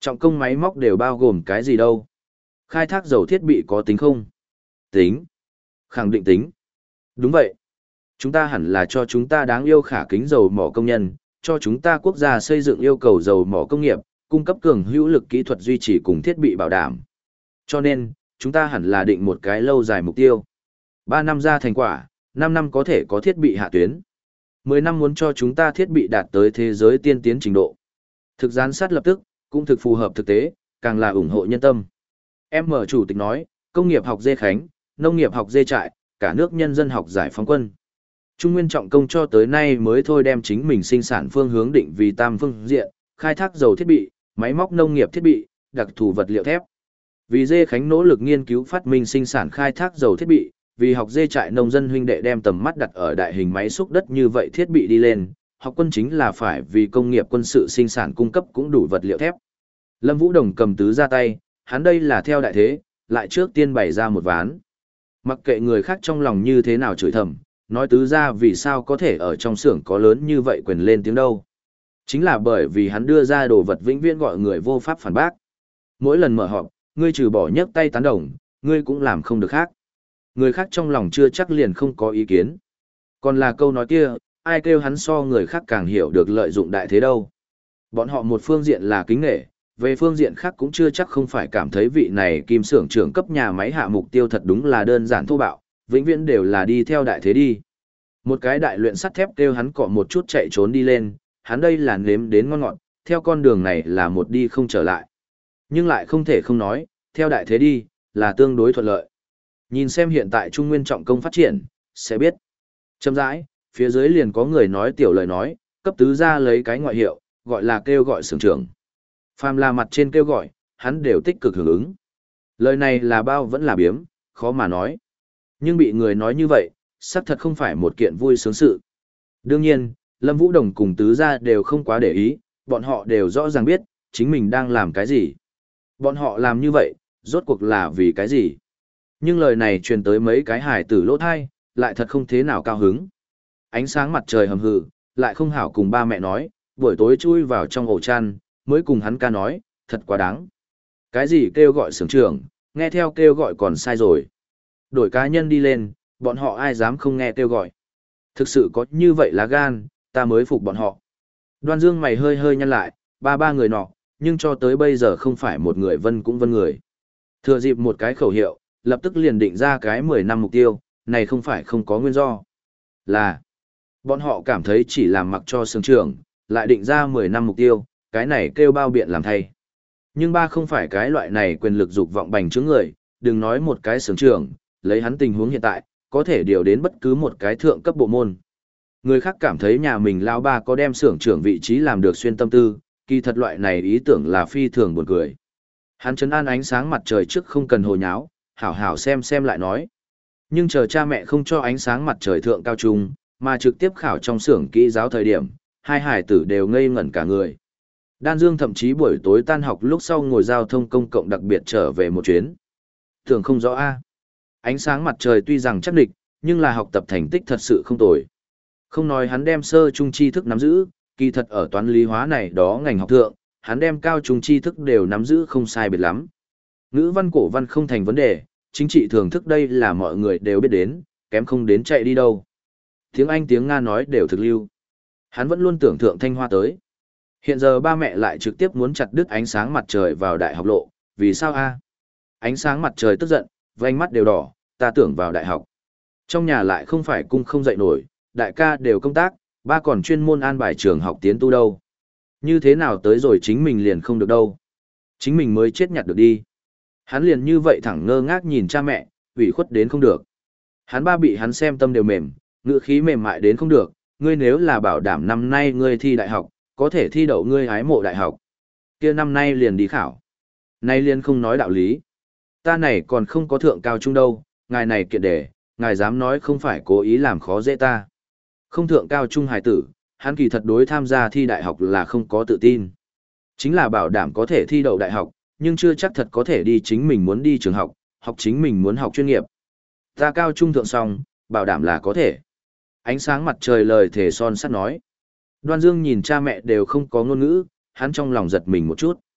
Trọng công máy móc đều bao gồm cái gì đâu? Khai thác dầu thiết bị có tính không? Tính. Khẳng định tính. Đúng vậy. Chúng ta hẳn là cho chúng ta đáng yêu khả kính dầu mỏ công nhân, cho chúng ta quốc gia xây dựng yêu cầu dầu mỏ công nghiệp, cung cấp cường hữu lực kỹ thuật duy trì cùng thiết bị bảo đảm. Cho nên, chúng ta hẳn là định một cái lâu dài mục tiêu. ba năm ra thành quả, năm năm có thể có thiết bị hạ tuyến. mười năm muốn cho chúng ta thiết bị đạt tới thế giới tiên tiến trình độ. Thực gián sát lập tức, cũng thực phù hợp thực tế, càng là ủng hộ nhân tâm. Em mở chủ tịch nói, công nghiệp học dê khánh, nông nghiệp học dê trại, cả nước nhân dân học giải phóng quân. Trung Nguyên trọng công cho tới nay mới thôi đem chính mình sinh sản phương hướng định vì tam phương diện, khai thác dầu thiết bị, máy móc nông nghiệp thiết bị, đặc thù vật liệu thép. Vì dê khánh nỗ lực nghiên cứu phát minh sinh sản khai thác dầu thiết bị, vì học dê trại nông dân huynh đệ đem tầm mắt đặt ở đại hình máy xúc đất như vậy thiết bị đi lên, học quân chính là phải vì công nghiệp quân sự sinh sản cung cấp cũng đủ vật liệu thép. Lâm Vũ Đồng cầm tứ ra tay, hắn đây là theo đại thế, lại trước tiên bày ra một ván. Mặc kệ người khác trong lòng như thế nào chửi thầm, nói tứ ra vì sao có thể ở trong xưởng có lớn như vậy quyền lên tiếng đâu. Chính là bởi vì hắn đưa ra đồ vật vĩnh viễn gọi người vô pháp phản bác. Mỗi lần mở họp, ngươi trừ bỏ nhấc tay tán đồng, ngươi cũng làm không được khác. Người khác trong lòng chưa chắc liền không có ý kiến. Còn là câu nói kia, ai kêu hắn so người khác càng hiểu được lợi dụng đại thế đâu. Bọn họ một phương diện là kính nghệ, về phương diện khác cũng chưa chắc không phải cảm thấy vị này kim xưởng trưởng cấp nhà máy hạ mục tiêu thật đúng là đơn giản thô bạo, vĩnh viễn đều là đi theo đại thế đi. Một cái đại luyện sắt thép kêu hắn cọ một chút chạy trốn đi lên, hắn đây là nếm đến ngon ngọt, theo con đường này là một đi không trở lại. Nhưng lại không thể không nói, theo đại thế đi, là tương đối thuận lợi. Nhìn xem hiện tại Trung Nguyên trọng công phát triển, sẽ biết. Chậm rãi, phía dưới liền có người nói tiểu lời nói, cấp tứ ra lấy cái ngoại hiệu, gọi là kêu gọi xưởng trưởng. Phàm là mặt trên kêu gọi, hắn đều tích cực hưởng ứng. Lời này là bao vẫn là biếm, khó mà nói. Nhưng bị người nói như vậy, xác thật không phải một kiện vui sướng sự. Đương nhiên, Lâm Vũ Đồng cùng tứ gia đều không quá để ý, bọn họ đều rõ ràng biết, chính mình đang làm cái gì. Bọn họ làm như vậy, rốt cuộc là vì cái gì. Nhưng lời này truyền tới mấy cái hài tử lỗ thai, lại thật không thế nào cao hứng. Ánh sáng mặt trời hầm hừ, lại không hảo cùng ba mẹ nói, buổi tối chui vào trong ổ chăn, mới cùng hắn ca nói, thật quá đáng. Cái gì kêu gọi xưởng trưởng, nghe theo kêu gọi còn sai rồi. Đổi cá nhân đi lên, bọn họ ai dám không nghe kêu gọi. Thực sự có như vậy lá gan, ta mới phục bọn họ. Đoan Dương mày hơi hơi nhăn lại, ba ba người nọ, nhưng cho tới bây giờ không phải một người vân cũng vân người. Thừa dịp một cái khẩu hiệu, lập tức liền định ra cái mười năm mục tiêu, này không phải không có nguyên do. Là, bọn họ cảm thấy chỉ làm mặc cho xưởng trưởng, lại định ra mười năm mục tiêu, cái này kêu bao biện làm thay. Nhưng ba không phải cái loại này quyền lực dục vọng bành trướng người, đừng nói một cái xưởng trưởng, lấy hắn tình huống hiện tại, có thể điều đến bất cứ một cái thượng cấp bộ môn. Người khác cảm thấy nhà mình lao ba có đem xưởng trưởng vị trí làm được xuyên tâm tư, kỳ thật loại này ý tưởng là phi thường buồn cười. Hắn trấn an ánh sáng mặt trời trước không cần hồ nháo, hảo hảo xem xem lại nói. Nhưng chờ cha mẹ không cho ánh sáng mặt trời thượng cao trung, mà trực tiếp khảo trong xưởng kỹ giáo thời điểm, hai hải tử đều ngây ngẩn cả người. Đan Dương thậm chí buổi tối tan học lúc sau ngồi giao thông công cộng đặc biệt trở về một chuyến. Tưởng không rõ a. Ánh sáng mặt trời tuy rằng chắc địch, nhưng là học tập thành tích thật sự không tồi. Không nói hắn đem sơ trung tri thức nắm giữ, kỳ thật ở toán lý hóa này đó ngành học thượng, hắn đem cao trung tri thức đều nắm giữ không sai biệt lắm. Ngữ văn cổ văn không thành vấn đề, chính trị thường thức đây là mọi người đều biết đến, kém không đến chạy đi đâu. Tiếng Anh tiếng Nga nói đều thực lưu. Hắn vẫn luôn tưởng thượng Thanh Hoa tới. Hiện giờ ba mẹ lại trực tiếp muốn chặt đứt ánh sáng mặt trời vào đại học lộ, vì sao a? Ánh sáng mặt trời tức giận, vành mắt đều đỏ, ta tưởng vào đại học. Trong nhà lại không phải cung không dậy nổi, đại ca đều công tác, ba còn chuyên môn an bài trường học tiến tu đâu. Như thế nào tới rồi chính mình liền không được đâu. Chính mình mới chết nhặt được đi. Hắn liền như vậy thẳng ngơ ngác nhìn cha mẹ, ủy khuất đến không được. Hắn ba bị hắn xem tâm đều mềm, ngữ khí mềm mại đến không được, ngươi nếu là bảo đảm năm nay ngươi thi đại học, có thể thi đậu ngươi hái mộ đại học. Kia năm nay liền đi khảo. Nay liền không nói đạo lý. Ta này còn không có thượng cao trung đâu, ngài này kiện đề, ngài dám nói không phải cố ý làm khó dễ ta. Không thượng cao trung hài tử, hắn kỳ thật đối tham gia thi đại học là không có tự tin. Chính là bảo đảm có thể thi đậu đại học, nhưng chưa chắc thật có thể đi chính mình muốn đi trường học, học chính mình muốn học chuyên nghiệp. Ta cao trung thượng xong, bảo đảm là có thể. Ánh sáng mặt trời lời thể son sắt nói. Đoan Dương nhìn cha mẹ đều không có ngôn ngữ, hắn trong lòng giật mình một chút.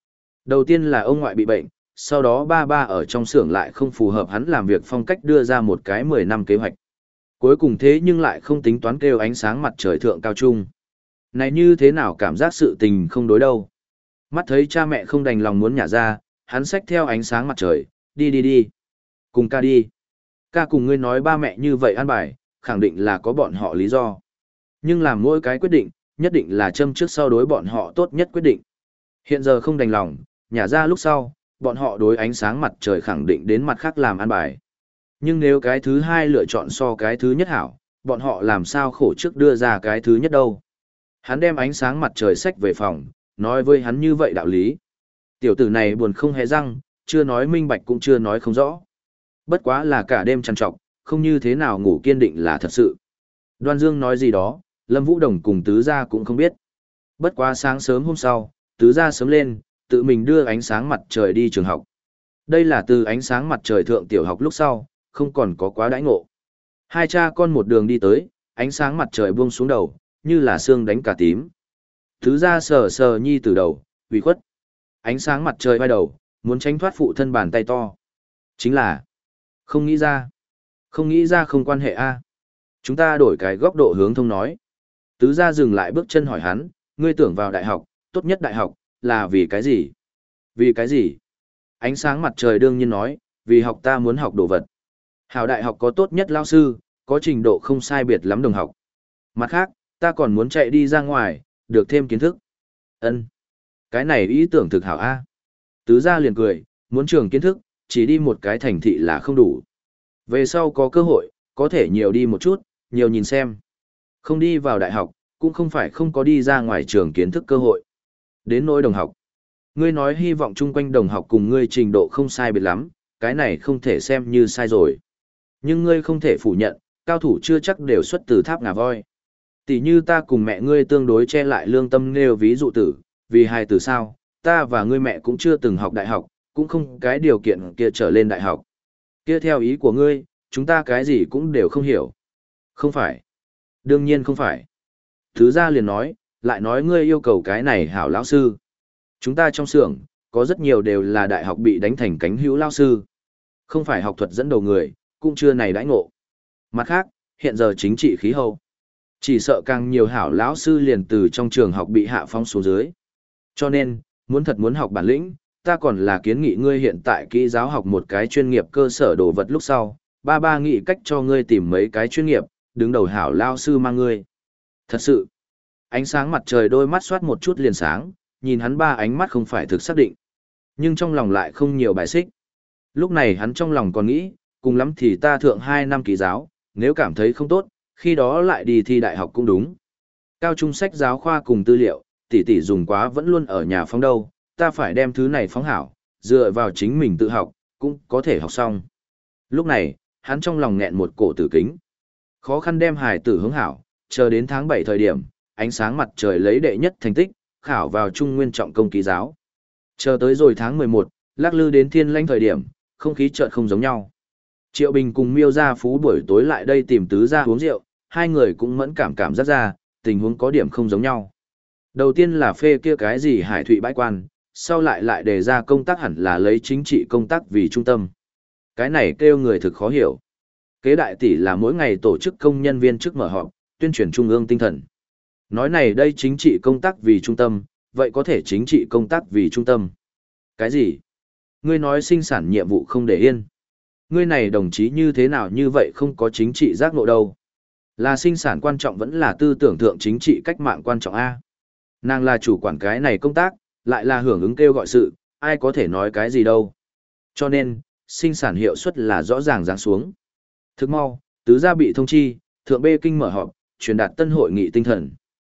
Đầu tiên là ông ngoại bị bệnh, sau đó ba ba ở trong xưởng lại không phù hợp hắn làm việc phong cách đưa ra một cái mười năm kế hoạch. Cuối cùng thế nhưng lại không tính toán kêu ánh sáng mặt trời thượng cao trung. Này như thế nào cảm giác sự tình không đối đâu. Mắt thấy cha mẹ không đành lòng muốn nhả ra, hắn xách theo ánh sáng mặt trời, đi đi đi. Cùng ca đi. Ca cùng ngươi nói ba mẹ như vậy an bài, khẳng định là có bọn họ lý do. Nhưng làm mỗi cái quyết định, nhất định là châm trước sau đối bọn họ tốt nhất quyết định. Hiện giờ không đành lòng, nhả ra lúc sau, bọn họ đối ánh sáng mặt trời khẳng định đến mặt khác làm an bài. Nhưng nếu cái thứ hai lựa chọn so cái thứ nhất hảo, bọn họ làm sao khổ trước đưa ra cái thứ nhất đâu. Hắn đem ánh sáng mặt trời xách về phòng, nói với hắn như vậy đạo lý. Tiểu tử này buồn không hề răng, chưa nói minh bạch cũng chưa nói không rõ. Bất quá là cả đêm trằn trọc, không như thế nào ngủ kiên định là thật sự. Đoan Dương nói gì đó, Lâm Vũ Đồng cùng Tứ Gia cũng không biết. Bất quá sáng sớm hôm sau, Tứ Gia sớm lên, tự mình đưa ánh sáng mặt trời đi trường học. Đây là từ ánh sáng mặt trời thượng tiểu học lúc sau, không còn có quá đãi ngộ. Hai cha con một đường đi tới, ánh sáng mặt trời buông xuống đầu, như là xương đánh cả tím. Tứ Gia sờ sờ nhi từ đầu, ủy khuất. Ánh sáng mặt trời vai đầu, muốn tránh thoát phụ thân bàn tay to. Chính là, không nghĩ ra. Không nghĩ ra không quan hệ a. Chúng ta đổi cái góc độ hướng thông nói. Tứ Gia dừng lại bước chân hỏi hắn, ngươi tưởng vào đại học, tốt nhất đại học, là vì cái gì? Vì cái gì? Ánh sáng mặt trời đương nhiên nói, vì học ta muốn học đồ vật. Hảo đại học có tốt nhất lao sư, có trình độ không sai biệt lắm đồng học. Mặt khác, ta còn muốn chạy đi ra ngoài, được thêm kiến thức. Ân, cái này ý tưởng thực hảo a. Tứ Gia liền cười, muốn trường kiến thức, chỉ đi một cái thành thị là không đủ. Về sau có cơ hội, có thể nhiều đi một chút, nhiều nhìn xem. Không đi vào đại học, cũng không phải không có đi ra ngoài trường kiến thức cơ hội. Đến nỗi đồng học. Ngươi nói hy vọng chung quanh đồng học cùng ngươi trình độ không sai biệt lắm, cái này không thể xem như sai rồi. Nhưng ngươi không thể phủ nhận, cao thủ chưa chắc đều xuất từ tháp ngà voi. Tỷ như ta cùng mẹ ngươi tương đối che lại lương tâm nêu ví dụ tử, vì hai từ sao, ta và ngươi mẹ cũng chưa từng học đại học, cũng không cái điều kiện kia trở lên đại học. Kia theo ý của ngươi, chúng ta cái gì cũng đều không hiểu. Không phải. Đương nhiên không phải. Thứ ra liền nói, lại nói ngươi yêu cầu cái này hảo lão sư. Chúng ta trong xưởng, có rất nhiều đều là đại học bị đánh thành cánh hữu lão sư. Không phải học thuật dẫn đầu người, cũng chưa này đãi ngộ. Mặt khác, hiện giờ chính trị khí hậu. Chỉ sợ càng nhiều hảo lão sư liền từ trong trường học bị hạ phong xuống dưới. Cho nên, muốn thật muốn học bản lĩnh, ta còn là kiến nghị ngươi hiện tại kỹ giáo học một cái chuyên nghiệp cơ sở đồ vật lúc sau, ba ba nghĩ cách cho ngươi tìm mấy cái chuyên nghiệp, đứng đầu hảo lao sư mang ngươi. Thật sự, ánh sáng mặt trời đôi mắt soát một chút liền sáng, nhìn hắn ba ánh mắt không phải thực xác định. Nhưng trong lòng lại không nhiều bài xích. Lúc này hắn trong lòng còn nghĩ, cùng lắm thì ta thượng hai năm kỹ giáo, nếu cảm thấy không tốt, khi đó lại đi thi đại học cũng đúng. Cao trung sách giáo khoa cùng tư liệu, tỷ tỷ dùng quá vẫn luôn ở nhà phóng đâu, ta phải đem thứ này phóng hảo, dựa vào chính mình tự học, cũng có thể học xong. Lúc này, hắn trong lòng nghẹn một cổ tử kính. Khó khăn đem hài tử hướng hảo, chờ đến tháng bảy thời điểm, ánh sáng mặt trời lấy đệ nhất thành tích, khảo vào trung nguyên trọng công kỹ giáo. Chờ tới rồi tháng mười một, lắc lư đến thiên lãnh thời điểm, không khí chợt không giống nhau. Triệu Bình cùng Miêu Gia Phú buổi tối lại đây tìm Tứ Gia uống rượu, hai người cũng mẫn cảm cảm giác ra, tình huống có điểm không giống nhau. Đầu tiên là phê kia cái gì hải thụy bãi quan, sau lại lại đề ra công tác hẳn là lấy chính trị công tác vì trung tâm. Cái này kêu người thực khó hiểu. Kế đại tỷ là mỗi ngày tổ chức công nhân viên chức mở họp, tuyên truyền trung ương tinh thần. Nói này đây chính trị công tác vì trung tâm, vậy có thể chính trị công tác vì trung tâm. Cái gì? Ngươi nói sinh sản nhiệm vụ không để yên. Ngươi này đồng chí như thế nào như vậy không có chính trị giác ngộ đâu. Là sinh sản quan trọng vẫn là tư tưởng thượng chính trị cách mạng quan trọng A. Nàng là chủ quản cái này công tác, lại là hưởng ứng kêu gọi sự, ai có thể nói cái gì đâu. Cho nên, sinh sản hiệu suất là rõ ràng giáng xuống. Thức mau, Tứ Gia bị thông chi, Thượng Bê Kinh mở họp, truyền đạt tân hội nghị tinh thần.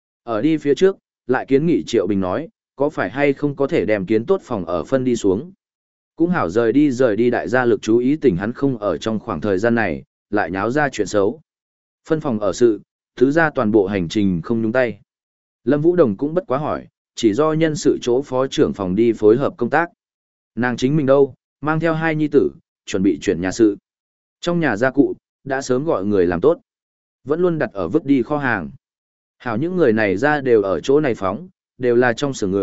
Ở đi phía trước, lại kiến nghị Triệu Bình nói, có phải hay không có thể đem kiến tốt phòng ở phân đi xuống. Cũng hảo rời đi rời đi đại gia lực chú ý tỉnh hắn không ở trong khoảng thời gian này, lại nháo ra chuyện xấu. Phân phòng ở sự, Tứ Gia toàn bộ hành trình không nhúng tay. Lâm Vũ Đồng cũng bất quá hỏi, chỉ do nhân sự chỗ phó trưởng phòng đi phối hợp công tác. Nàng chính mình đâu, mang theo hai nhi tử, chuẩn bị chuyển nhà sự. Trong nhà gia cụ, đã sớm gọi người làm tốt. Vẫn luôn đặt ở vứt đi kho hàng. Hảo những người này ra đều ở chỗ này phóng, đều là trong xưởng người,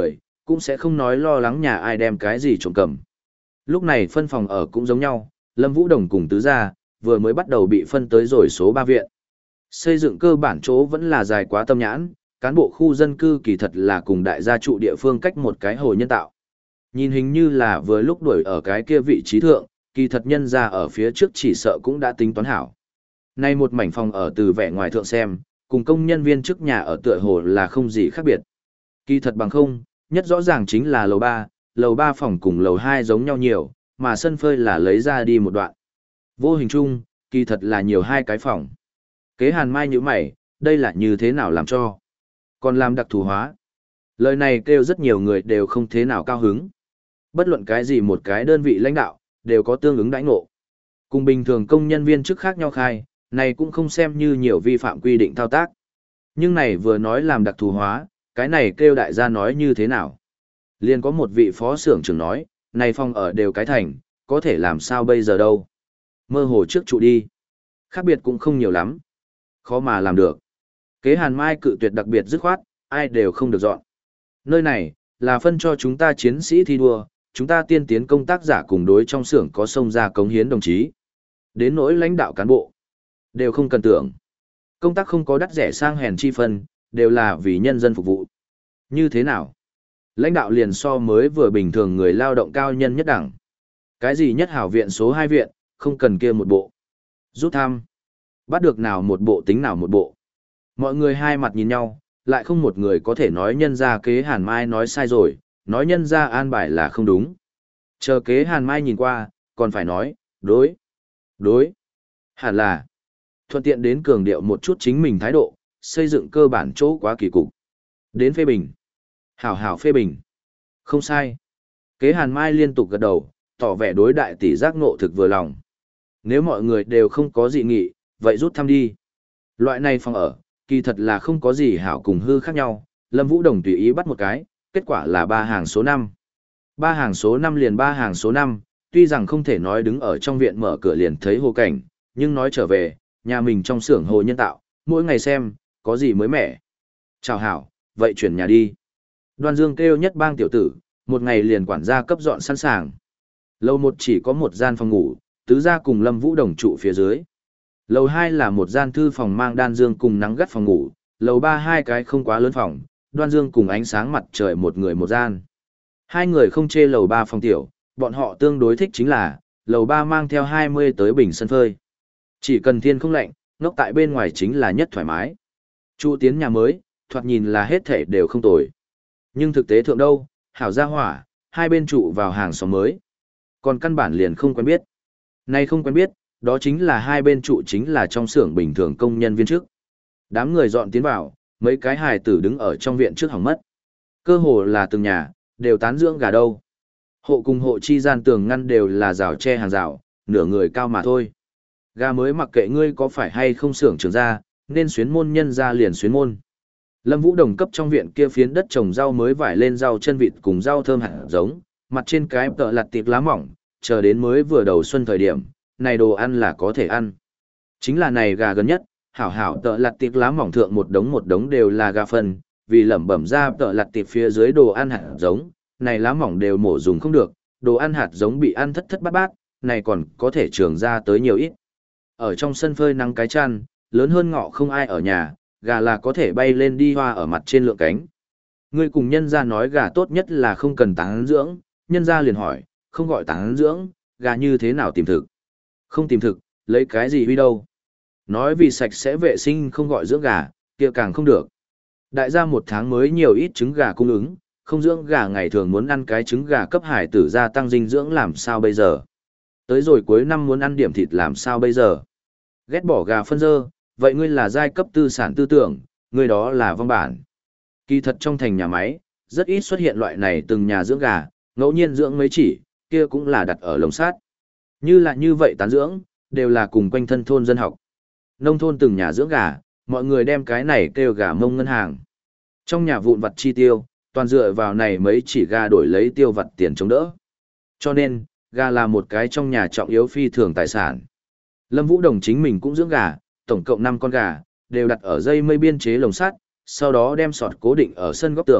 cũng sẽ không nói lo lắng nhà ai đem cái gì trộm cầm. Lúc này phân phòng ở cũng giống nhau, Lâm Vũ Đồng cùng tứ gia, vừa mới bắt đầu bị phân tới rồi số ba viện. Xây dựng cơ bản chỗ vẫn là dài quá tâm nhãn, cán bộ khu dân cư kỳ thật là cùng đại gia trụ địa phương cách một cái hồ nhân tạo. Nhìn hình như là vừa lúc đuổi ở cái kia vị trí thượng, kỳ thật nhân ra ở phía trước chỉ sợ cũng đã tính toán hảo. Nay một mảnh phòng ở từ vẻ ngoài thượng xem, cùng công nhân viên trước nhà ở tựa hồ là không gì khác biệt. Kỳ thật bằng không, nhất rõ ràng chính là lầu ba, lầu ba phòng cùng lầu hai giống nhau nhiều, mà sân phơi là lấy ra đi một đoạn. Vô hình chung, kỳ thật là nhiều hai cái phòng. Kế Hàn Mai như mày, đây là như thế nào làm cho? Còn làm đặc thù hóa. Lời này kêu rất nhiều người đều không thế nào cao hứng. Bất luận cái gì một cái đơn vị lãnh đạo, đều có tương ứng đãi ngộ. Cùng bình thường công nhân viên chức khác nhau khai, này cũng không xem như nhiều vi phạm quy định thao tác. Nhưng này vừa nói làm đặc thù hóa, cái này kêu đại gia nói như thế nào? Liền có một vị phó xưởng trưởng nói, này phòng ở đều cái thành, có thể làm sao bây giờ đâu? Mơ hồ trước trụ đi. Khác biệt cũng không nhiều lắm. Khó mà làm được. Kế Hàn Mai cự tuyệt đặc biệt dứt khoát, ai đều không được dọn. Nơi này, là phân cho chúng ta chiến sĩ thi đua, chúng ta tiên tiến công tác giả cùng đối trong xưởng có xông ra cống hiến đồng chí. Đến nỗi lãnh đạo cán bộ, đều không cần tưởng. Công tác không có đắt rẻ sang hèn chi phân, đều là vì nhân dân phục vụ. Như thế nào? Lãnh đạo liền so mới vừa bình thường người lao động cao nhân nhất đẳng. Cái gì nhất hảo viện số hai viện, không cần kia một bộ. Rút thăm. Bắt được nào một bộ tính nào một bộ. Mọi người hai mặt nhìn nhau, lại không một người có thể nói nhân ra kế Hàn Mai nói sai rồi, nói nhân ra an bài là không đúng. Chờ kế Hàn Mai nhìn qua, còn phải nói, đối, đối, hẳn là. Thuận tiện đến cường điệu một chút chính mình thái độ, xây dựng cơ bản chỗ quá kỳ cục. Đến phê bình. Hảo hảo phê bình. Không sai. Kế Hàn Mai liên tục gật đầu, tỏ vẻ đối đại tỷ giác ngộ thực vừa lòng. Nếu mọi người đều không có dị nghị, vậy rút thăm đi. Loại này phòng ở, kỳ thật là không có gì hảo cùng hư khác nhau. Lâm Vũ Đồng tùy ý bắt một cái, kết quả là ba hàng số năm. Ba hàng số năm liền ba hàng số năm, tuy rằng không thể nói đứng ở trong viện mở cửa liền thấy hồ cảnh, nhưng nói trở về, nhà mình trong xưởng hồ nhân tạo, mỗi ngày xem, có gì mới mẻ. Chào hảo, vậy chuyển nhà đi. Đoan Dương kêu nhất bang tiểu tử, một ngày liền quản gia cấp dọn sẵn sàng. Lầu một chỉ có một gian phòng ngủ, tứ gia cùng Lâm Vũ Đồng trụ phía dưới. Lầu hai là một gian thư phòng mang đan dương cùng nắng gắt phòng ngủ, lầu ba hai cái không quá lớn phòng, Đoan Dương cùng ánh sáng mặt trời một người một gian. Hai người không chê lầu ba phòng tiểu, bọn họ tương đối thích chính là, lầu ba mang theo hai mươi tới bình sân phơi. Chỉ cần thiên không lạnh, ngốc tại bên ngoài chính là nhất thoải mái. Trụ tiến nhà mới, thoạt nhìn là hết thể đều không tồi. Nhưng thực tế thượng đâu, hảo gia hỏa, hai bên trụ vào hàng xóm mới. Còn căn bản liền không quen biết. Nay không quen biết, đó chính là hai bên trụ chính là trong xưởng bình thường công nhân viên trước. Đám người dọn tiến vào, mấy cái hài tử đứng ở trong viện trước hỏng mất. Cơ hồ là từng nhà, đều tán dưỡng gà đâu. Hộ cùng hộ chi gian tường ngăn đều là rào tre hàng rào, nửa người cao mà thôi. Gà mới mặc kệ ngươi có phải hay không xưởng trưởng ra, nên xuyến môn nhân ra liền xuyến môn. Lâm Vũ Đồng cấp trong viện kia phiến đất trồng rau mới vải lên rau chân vịt cùng rau thơm hạt giống, mặt trên cái tợ lặt tiệp lá mỏng, chờ đến mới vừa đầu xuân thời điểm, này đồ ăn là có thể ăn. Chính là này gà gần nhất, hảo hảo tợ lặt tiệp lá mỏng thượng một đống một đống đều là gà phân, vì lẩm bẩm ra tợ lặt tiệp phía dưới đồ ăn hạt giống, này lá mỏng đều mổ dùng không được, đồ ăn hạt giống bị ăn thất thất bát bát, này còn có thể trường ra tới nhiều ít. Ở trong sân phơi nắng cái chăn, lớn hơn ngọ không ai ở nhà, gà là có thể bay lên đi hoa ở mặt trên lượng cánh. Người cùng nhân gia nói gà tốt nhất là không cần tán dưỡng, nhân gia liền hỏi, không gọi tán dưỡng, gà như thế nào tìm thực? Không tìm thực, lấy cái gì huy đâu? Nói vì sạch sẽ vệ sinh không gọi dưỡng gà, kia càng không được. Đại gia một tháng mới nhiều ít trứng gà cung ứng, không dưỡng gà ngày thường muốn ăn cái trứng gà cấp hải tử gia tăng dinh dưỡng làm sao bây giờ? Tới rồi cuối năm muốn ăn điểm thịt làm sao bây giờ? Ghét bỏ gà phân dơ, vậy ngươi là giai cấp tư sản tư tưởng, ngươi đó là vong bản. Kỳ thật trong thành nhà máy, rất ít xuất hiện loại này từng nhà dưỡng gà, ngẫu nhiên dưỡng mấy chỉ, kia cũng là đặt ở lồng sát. Như là như vậy tán dưỡng, đều là cùng quanh thân thôn dân học. Nông thôn từng nhà dưỡng gà, mọi người đem cái này kêu gà mông ngân hàng. Trong nhà vụn vặt chi tiêu, toàn dựa vào này mấy chỉ gà đổi lấy tiêu vặt tiền chống đỡ. Cho nên, gà là một cái trong nhà trọng yếu phi thường tài sản. Lâm Vũ Đồng chính mình cũng dưỡng gà, tổng cộng năm con gà, đều đặt ở dây mây biên chế lồng sắt, sau đó đem sọt cố định ở sân góc tường,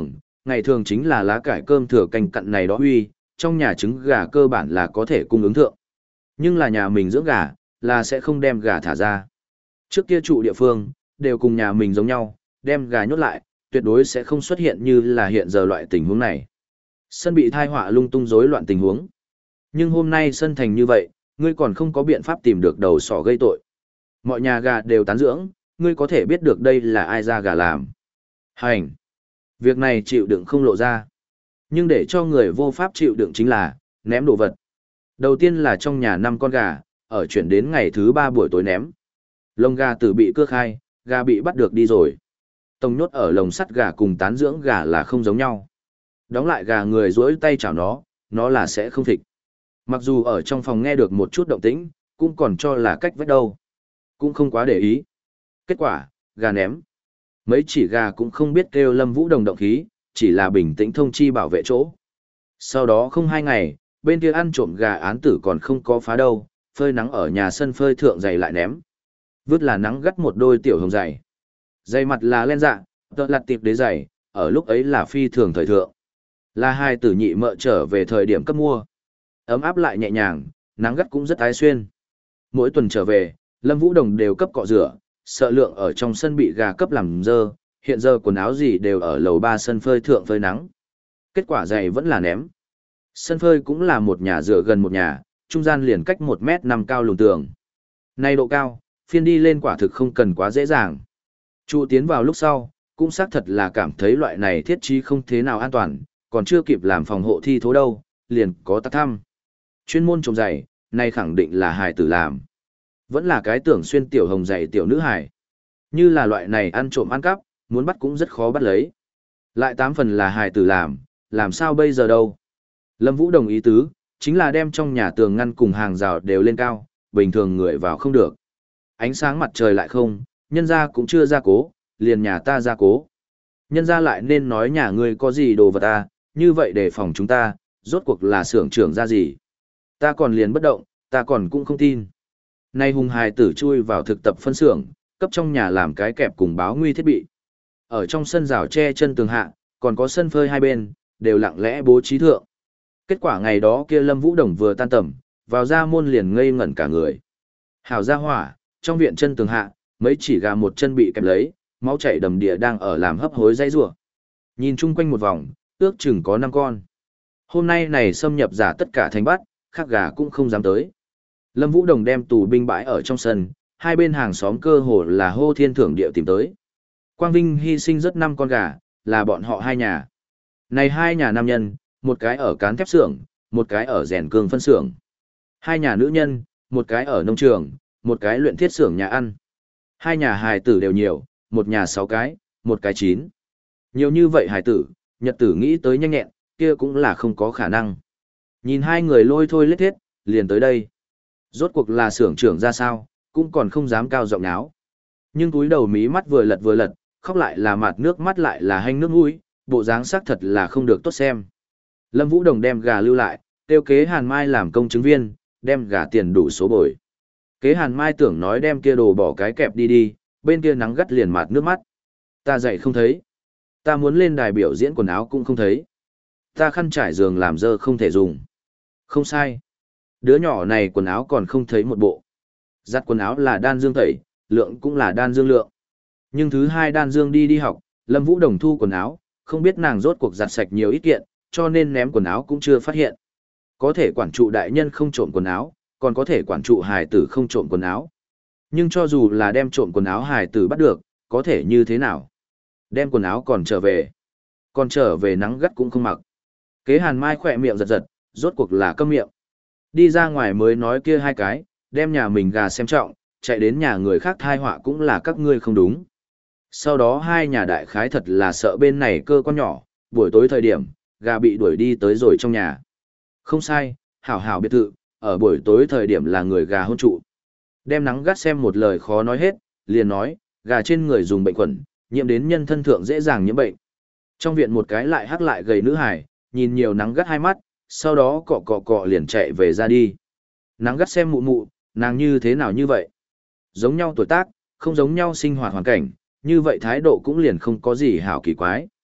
ngày thường chính là lá cải cơm thừa canh cặn này đó huy, trong nhà trứng gà cơ bản là có thể cung ứng thượng. Nhưng là nhà mình dưỡng gà, là sẽ không đem gà thả ra. Trước kia trụ địa phương, đều cùng nhà mình giống nhau, đem gà nhốt lại, tuyệt đối sẽ không xuất hiện như là hiện giờ loại tình huống này. Sân bị thai họa lung tung rối loạn tình huống. Nhưng hôm nay sân thành như vậy, ngươi còn không có biện pháp tìm được đầu sỏ gây tội. Mọi nhà gà đều tán dưỡng, ngươi có thể biết được đây là ai ra gà làm. Hành! Việc này chịu đựng không lộ ra. Nhưng để cho người vô pháp chịu đựng chính là, ném đồ vật. Đầu tiên là trong nhà năm con gà, ở chuyển đến ngày thứ ba buổi tối ném. Lông gà tử bị cưa khai, gà bị bắt được đi rồi. Tông nhốt ở lồng sắt gà cùng tán dưỡng gà là không giống nhau. Đóng lại gà người duỗi tay chảo nó, nó là sẽ không thịt. Mặc dù ở trong phòng nghe được một chút động tĩnh, cũng còn cho là cách vách đâu. Cũng không quá để ý. Kết quả, gà ném. Mấy chỉ gà cũng không biết kêu Lâm Vũ Đồng động khí, chỉ là bình tĩnh thông chi bảo vệ chỗ. Sau đó không hai ngày, bên kia ăn trộm gà án tử còn không có phá đâu, phơi nắng ở nhà sân phơi thượng giày lại ném. Vứt là nắng gắt một đôi tiểu hồng giày. Giày mặt là len dạ, tợ lặt tiệp đế giày, ở lúc ấy là phi thường thời thượng. Là hai tử nhị mợ trở về thời điểm cấp mua. Ấm áp lại nhẹ nhàng, nắng gắt cũng rất ái xuyên. Mỗi tuần trở về, Lâm Vũ Đồng đều cấp cọ rửa, sợ lượng ở trong sân bị gà cấp làm dơ, hiện giờ quần áo gì đều ở lầu ba sân phơi thượng phơi nắng. Kết quả giày vẫn là ném. Sân phơi cũng là một nhà rửa gần một nhà, trung gian liền cách một mét năm cao lùn tường. Nay độ cao, phiên đi lên quả thực không cần quá dễ dàng. Trụ tiến vào lúc sau, cũng xác thật là cảm thấy loại này thiết trí không thế nào an toàn, còn chưa kịp làm phòng hộ thi thố đâu, liền có tắc thăm. Chuyên môn trồng giày, này khẳng định là hài tử làm. Vẫn là cái tưởng xuyên tiểu hồng giày tiểu nữ hài. Như là loại này ăn trộm ăn cắp, muốn bắt cũng rất khó bắt lấy. Lại tám phần là hài tử làm, làm sao bây giờ đâu. Lâm Vũ Đồng ý tứ, chính là đem trong nhà tường ngăn cùng hàng rào đều lên cao, bình thường người vào không được. Ánh sáng mặt trời lại không, nhân ra cũng chưa ra cố, liền nhà ta ra cố. Nhân ra lại nên nói nhà ngươi có gì đồ vật ta, như vậy để phòng chúng ta, rốt cuộc là xưởng trưởng ra gì. Ta còn liền bất động, ta còn cũng không tin. Nay hùng hài tử chui vào thực tập phân xưởng, cấp trong nhà làm cái kẹp cùng báo nguy thiết bị. Ở trong sân rào che chân tường hạ, còn có sân phơi hai bên, đều lặng lẽ bố trí thượng. Kết quả ngày đó kia Lâm Vũ Đồng vừa tan tầm, vào ra môn liền ngây ngẩn cả người. Hảo ra hỏa, trong viện chân tường hạ, mấy chỉ gà một chân bị kẹp lấy, máu chảy đầm địa đang ở làm hấp hối dây rủa. Nhìn chung quanh một vòng, ước chừng có năm con. Hôm nay này xâm nhập giả tất cả thành bắt, khác gà cũng không dám tới. Lâm Vũ Đồng đem tù binh bãi ở trong sân, hai bên hàng xóm cơ hồ là hô thiên thưởng địa tìm tới. Quang Vinh hy sinh rất năm con gà, là bọn họ hai nhà. Này hai nhà nam nhân, một cái ở cán thép xưởng, một cái ở rèn cương phân xưởng. Hai nhà nữ nhân, một cái ở nông trường, một cái luyện thiết xưởng nhà ăn. Hai nhà hài tử đều nhiều, một nhà sáu cái, một cái chín. Nhiều như vậy hài tử, nhật tử nghĩ tới nhanh nhẹn, kia cũng là không có khả năng. Nhìn hai người lôi thôi lết thiết, liền tới đây. Rốt cuộc là xưởng trưởng ra sao, cũng còn không dám cao giọng náo. Nhưng túi đầu mí mắt vừa lật vừa lật, khóc lại là mặt nước mắt lại là hanh nước mũi, bộ dáng sắc thật là không được tốt xem. Lâm Vũ Đồng đem gà lưu lại, tiêu kế Hàn Mai làm công chứng viên, đem gà tiền đủ số bồi. Kế Hàn Mai tưởng nói đem kia đồ bỏ cái kẹp đi đi, bên kia nắng gắt liền mạt nước mắt. Ta dậy không thấy. Ta muốn lên đài biểu diễn quần áo cũng không thấy. Ta khăn trải giường làm dơ không thể dùng. Không sai. Đứa nhỏ này quần áo còn không thấy một bộ. Giặt quần áo là đan dương tẩy, lượng cũng là đan dương lượng. Nhưng thứ hai đan dương đi đi học, Lâm Vũ Đồng thu quần áo, không biết nàng rốt cuộc giặt sạch nhiều ít kiện, cho nên ném quần áo cũng chưa phát hiện. Có thể quản trụ đại nhân không trộm quần áo, còn có thể quản trụ hài tử không trộm quần áo. Nhưng cho dù là đem trộm quần áo hài tử bắt được, có thể như thế nào? Đem quần áo còn trở về. Còn trở về nắng gắt cũng không mặc. Kế Hàn Mai khỏe miệng giật giật, rốt cuộc là câm miệng. Đi ra ngoài mới nói kia hai cái, đem nhà mình gà xem trọng, chạy đến nhà người khác thai họa cũng là các ngươi không đúng. Sau đó hai nhà đại khái thật là sợ bên này cơ con nhỏ, buổi tối thời điểm, gà bị đuổi đi tới rồi trong nhà. Không sai, hảo hảo biệt thự, ở buổi tối thời điểm là người gà hôn trụ. Đem nắng gắt xem một lời khó nói hết, liền nói, gà trên người dùng bệnh khuẩn, nhiễm đến nhân thân thượng dễ dàng nhiễm bệnh. Trong viện một cái lại hắc lại gầy nữ hải, nhìn nhiều nắng gắt hai mắt, sau đó cọ cọ cọ liền chạy về ra đi. Nắng gắt xem mụ mụ, nàng như thế nào như vậy? Giống nhau tuổi tác, không giống nhau sinh hoạt hoàn cảnh, như vậy thái độ cũng liền không có gì hảo kỳ quái.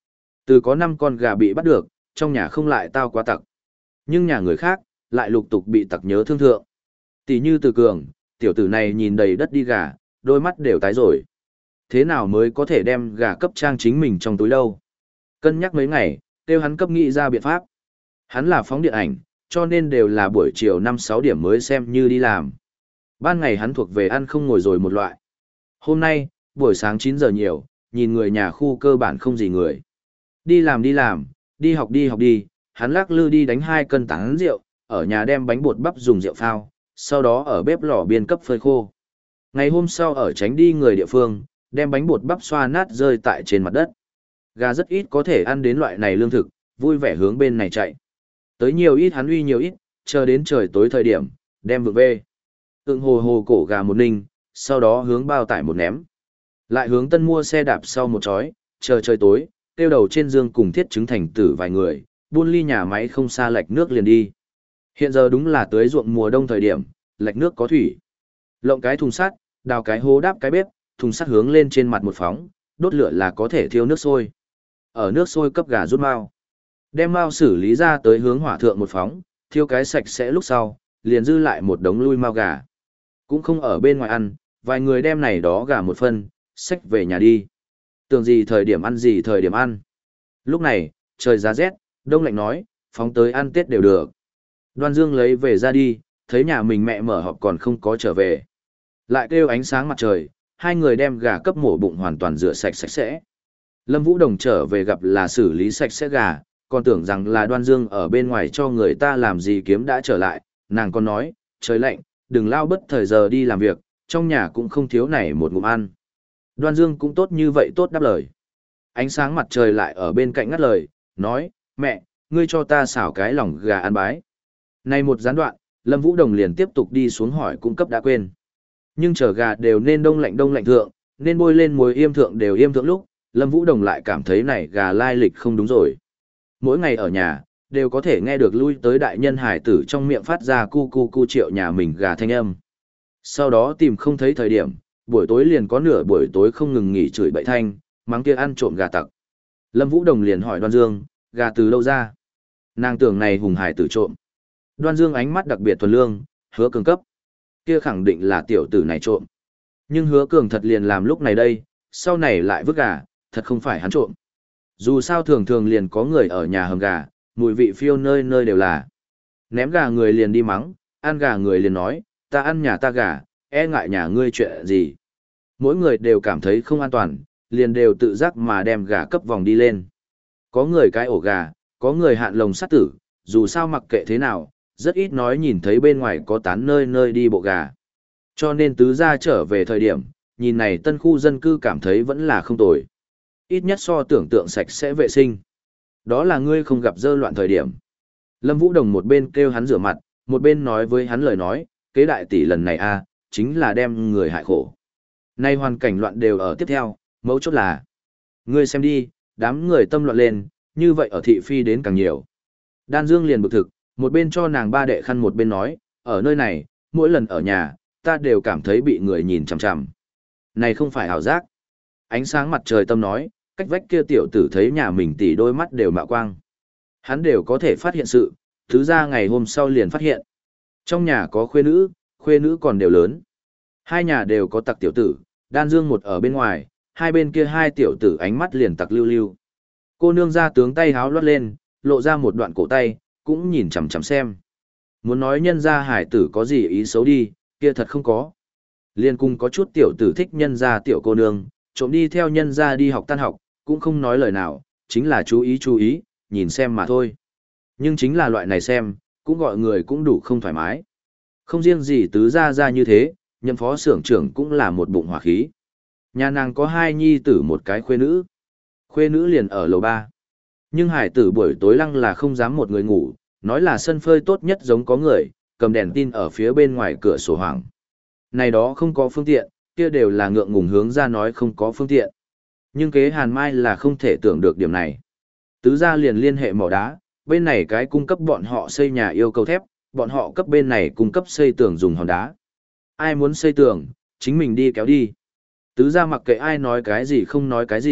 Từ có năm con gà bị bắt được, trong nhà không lại tao quá tặc. Nhưng nhà người khác, lại lục tục bị tặc nhớ thương thượng. Tỷ như Từ Cường, tiểu tử này nhìn đầy đất đi gà, đôi mắt đều tái rồi. Thế nào mới có thể đem gà cấp trang chính mình trong túi đâu? Cân nhắc mấy ngày, kêu hắn cấp nghĩ ra biện pháp. Hắn là phóng điện ảnh, cho nên đều là buổi chiều năm sáu điểm mới xem như đi làm. Ban ngày hắn thuộc về ăn không ngồi rồi một loại. Hôm nay, buổi sáng chín giờ nhiều, nhìn người nhà khu cơ bản không gì người. Đi làm đi làm, đi học đi học đi, hắn lắc lư đi đánh hai cân tán rượu, ở nhà đem bánh bột bắp dùng rượu phao, sau đó ở bếp lò biên cấp phơi khô. Ngày hôm sau ở tránh đi người địa phương, đem bánh bột bắp xoa nát rơi tại trên mặt đất. Gà rất ít có thể ăn đến loại này lương thực, vui vẻ hướng bên này chạy. Tới nhiều ít hắn uy nhiều ít, chờ đến trời tối thời điểm, đem vượng về. Ưng hồ hồ cổ gà một ninh, sau đó hướng bao tải một ném. Lại hướng tân mua xe đạp sau một chói, chờ trời tối, tiêu đầu trên giường cùng thiết chứng thành tử vài người, buôn ly nhà máy không xa lạch nước liền đi. Hiện giờ đúng là tưới ruộng mùa đông thời điểm, lạch nước có thủy. Lộng cái thùng sắt, đào cái hố đáp cái bếp, thùng sắt hướng lên trên mặt một phóng, đốt lửa là có thể thiêu nước sôi. Ở nước sôi cấp gà rút mao. Đem mao xử lý ra tới hướng hỏa thượng một phóng, thiêu cái sạch sẽ lúc sau, liền dư lại một đống lui mao gà. Cũng không ở bên ngoài ăn, vài người đem này đó gà một phân, xách về nhà đi. Tưởng gì thời điểm ăn gì thời điểm ăn. Lúc này, trời giá rét, đông lạnh nói, phóng tới ăn Tết đều được. Đoan Dương lấy về ra đi, thấy nhà mình mẹ mở họp còn không có trở về. Lại kêu ánh sáng mặt trời, hai người đem gà cấp mổ bụng hoàn toàn rửa sạch sạch sẽ. Lâm Vũ Đồng trở về gặp là xử lý sạch sẽ gà, còn tưởng rằng là Đoan Dương ở bên ngoài cho người ta làm gì kiếm đã trở lại, nàng còn nói, trời lạnh, đừng lao bất thời giờ đi làm việc, trong nhà cũng không thiếu này một ngụm ăn. Đoan Dương cũng tốt như vậy tốt đáp lời. Ánh sáng mặt trời lại ở bên cạnh ngắt lời, nói, mẹ, ngươi cho ta xảo cái lòng gà ăn bái. Này một gián đoạn, Lâm Vũ Đồng liền tiếp tục đi xuống hỏi cung cấp đã quên. Nhưng chờ gà đều nên đông lạnh đông lạnh thượng, nên bôi lên muối yêm thượng đều yêm thượng lúc, Lâm Vũ Đồng lại cảm thấy này gà lai lịch không đúng rồi. Mỗi ngày ở nhà, đều có thể nghe được lui tới đại nhân hải tử trong miệng phát ra cu cu cu triệu nhà mình gà thanh âm. Sau đó tìm không thấy thời điểm, buổi tối liền có nửa buổi tối không ngừng nghỉ chửi bậy thanh, mắng kia ăn trộm gà tặc. Lâm Vũ Đồng liền hỏi Đoan Dương, gà từ đâu ra? Nàng tưởng này hùng hải tử trộm. Đoan Dương ánh mắt đặc biệt thuần lương, Hứa Cường cấp. Kia khẳng định là tiểu tử này trộm. Nhưng Hứa Cường thật liền làm lúc này đây, sau này lại vứt gà, thật không phải hắn trộm. Dù sao thường thường liền có người ở nhà hầm gà, mùi vị phiêu nơi nơi đều là. Ném gà người liền đi mắng, ăn gà người liền nói, ta ăn nhà ta gà, e ngại nhà ngươi chuyện gì. Mỗi người đều cảm thấy không an toàn, liền đều tự giác mà đem gà cấp vòng đi lên. Có người cái ổ gà, có người hạn lồng sắt tử, dù sao mặc kệ thế nào, rất ít nói nhìn thấy bên ngoài có tán nơi nơi đi bộ gà. Cho nên tứ gia trở về thời điểm, nhìn này tân khu dân cư cảm thấy vẫn là không tồi. Ít nhất so tưởng tượng sạch sẽ vệ sinh. Đó là ngươi không gặp dơ loạn thời điểm. Lâm Vũ Đồng một bên kêu hắn rửa mặt, một bên nói với hắn lời nói, kế đại tỷ lần này a chính là đem người hại khổ. Nay hoàn cảnh loạn đều ở tiếp theo, mấu chốt là. Ngươi xem đi, đám người tâm loạn lên, như vậy ở thị phi đến càng nhiều. Đan Dương liền bực thực, một bên cho nàng ba đệ khăn một bên nói, ở nơi này, mỗi lần ở nhà, ta đều cảm thấy bị người nhìn chằm chằm. Này không phải ảo giác. Ánh sáng mặt trời tâm nói, cách vách kia tiểu tử thấy nhà mình tỉ đôi mắt đều mạo quang. Hắn đều có thể phát hiện sự, thứ ra ngày hôm sau liền phát hiện. Trong nhà có khuê nữ, khuê nữ còn đều lớn. Hai nhà đều có tặc tiểu tử, Đan Dương một ở bên ngoài, hai bên kia hai tiểu tử ánh mắt liền tặc lưu lưu. Cô nương ra tướng tay háo loát lên, lộ ra một đoạn cổ tay, cũng nhìn chằm chằm xem. Muốn nói nhân ra hải tử có gì ý xấu đi, kia thật không có. Liên cung có chút tiểu tử thích nhân ra tiểu cô nương, trộm đi theo nhân ra đi học tan học, cũng không nói lời nào, chính là chú ý chú ý, nhìn xem mà thôi. Nhưng chính là loại này xem, cũng gọi người cũng đủ không thoải mái. Không riêng gì tứ ra ra như thế, nhậm phó xưởng trưởng cũng là một bụng hỏa khí. Nhà nàng có hai nhi tử một cái khuê nữ. Khuê nữ liền ở lầu ba. Nhưng hải tử buổi tối lăng là không dám một người ngủ, nói là sân phơi tốt nhất giống có người, cầm đèn tin ở phía bên ngoài cửa sổ hoảng. Này đó không có phương tiện, kia đều là ngượng ngùng hướng ra nói không có phương tiện. Nhưng kế Hàn Mai là không thể tưởng được điểm này. Tứ gia liền liên hệ mỏ đá, bên này cái cung cấp bọn họ xây nhà yêu cầu thép, bọn họ cấp bên này cung cấp xây tường dùng hòn đá. Ai muốn xây tường, chính mình đi kéo đi. Tứ gia mặc kệ ai nói cái gì không nói cái gì,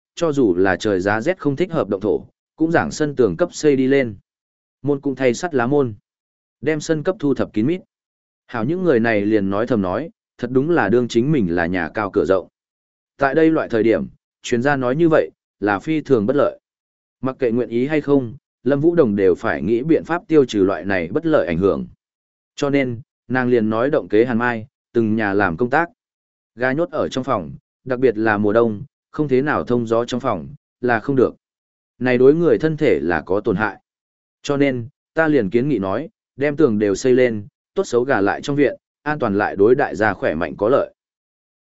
cho dù là trời giá rét không thích hợp động thổ, cũng giảng sân tường cấp xây đi lên. Môn cũng thay sắt lá môn, đem sân cấp thu thập kín mít. Hảo những người này liền nói thầm nói, thật đúng là đương chính mình là nhà cao cửa rộng. Tại đây loại thời điểm, chuyên gia nói như vậy, là phi thường bất lợi. Mặc kệ nguyện ý hay không, Lâm Vũ Đồng đều phải nghĩ biện pháp tiêu trừ loại này bất lợi ảnh hưởng. Cho nên, nàng liền nói động kế Hàn Mai, từng nhà làm công tác. Gà nhốt ở trong phòng, đặc biệt là mùa đông, không thế nào thông gió trong phòng, là không được. Này đối người thân thể là có tổn hại. Cho nên, ta liền kiến nghị nói, đem tường đều xây lên, tốt xấu gà lại trong viện, an toàn lại đối đại gia khỏe mạnh có lợi.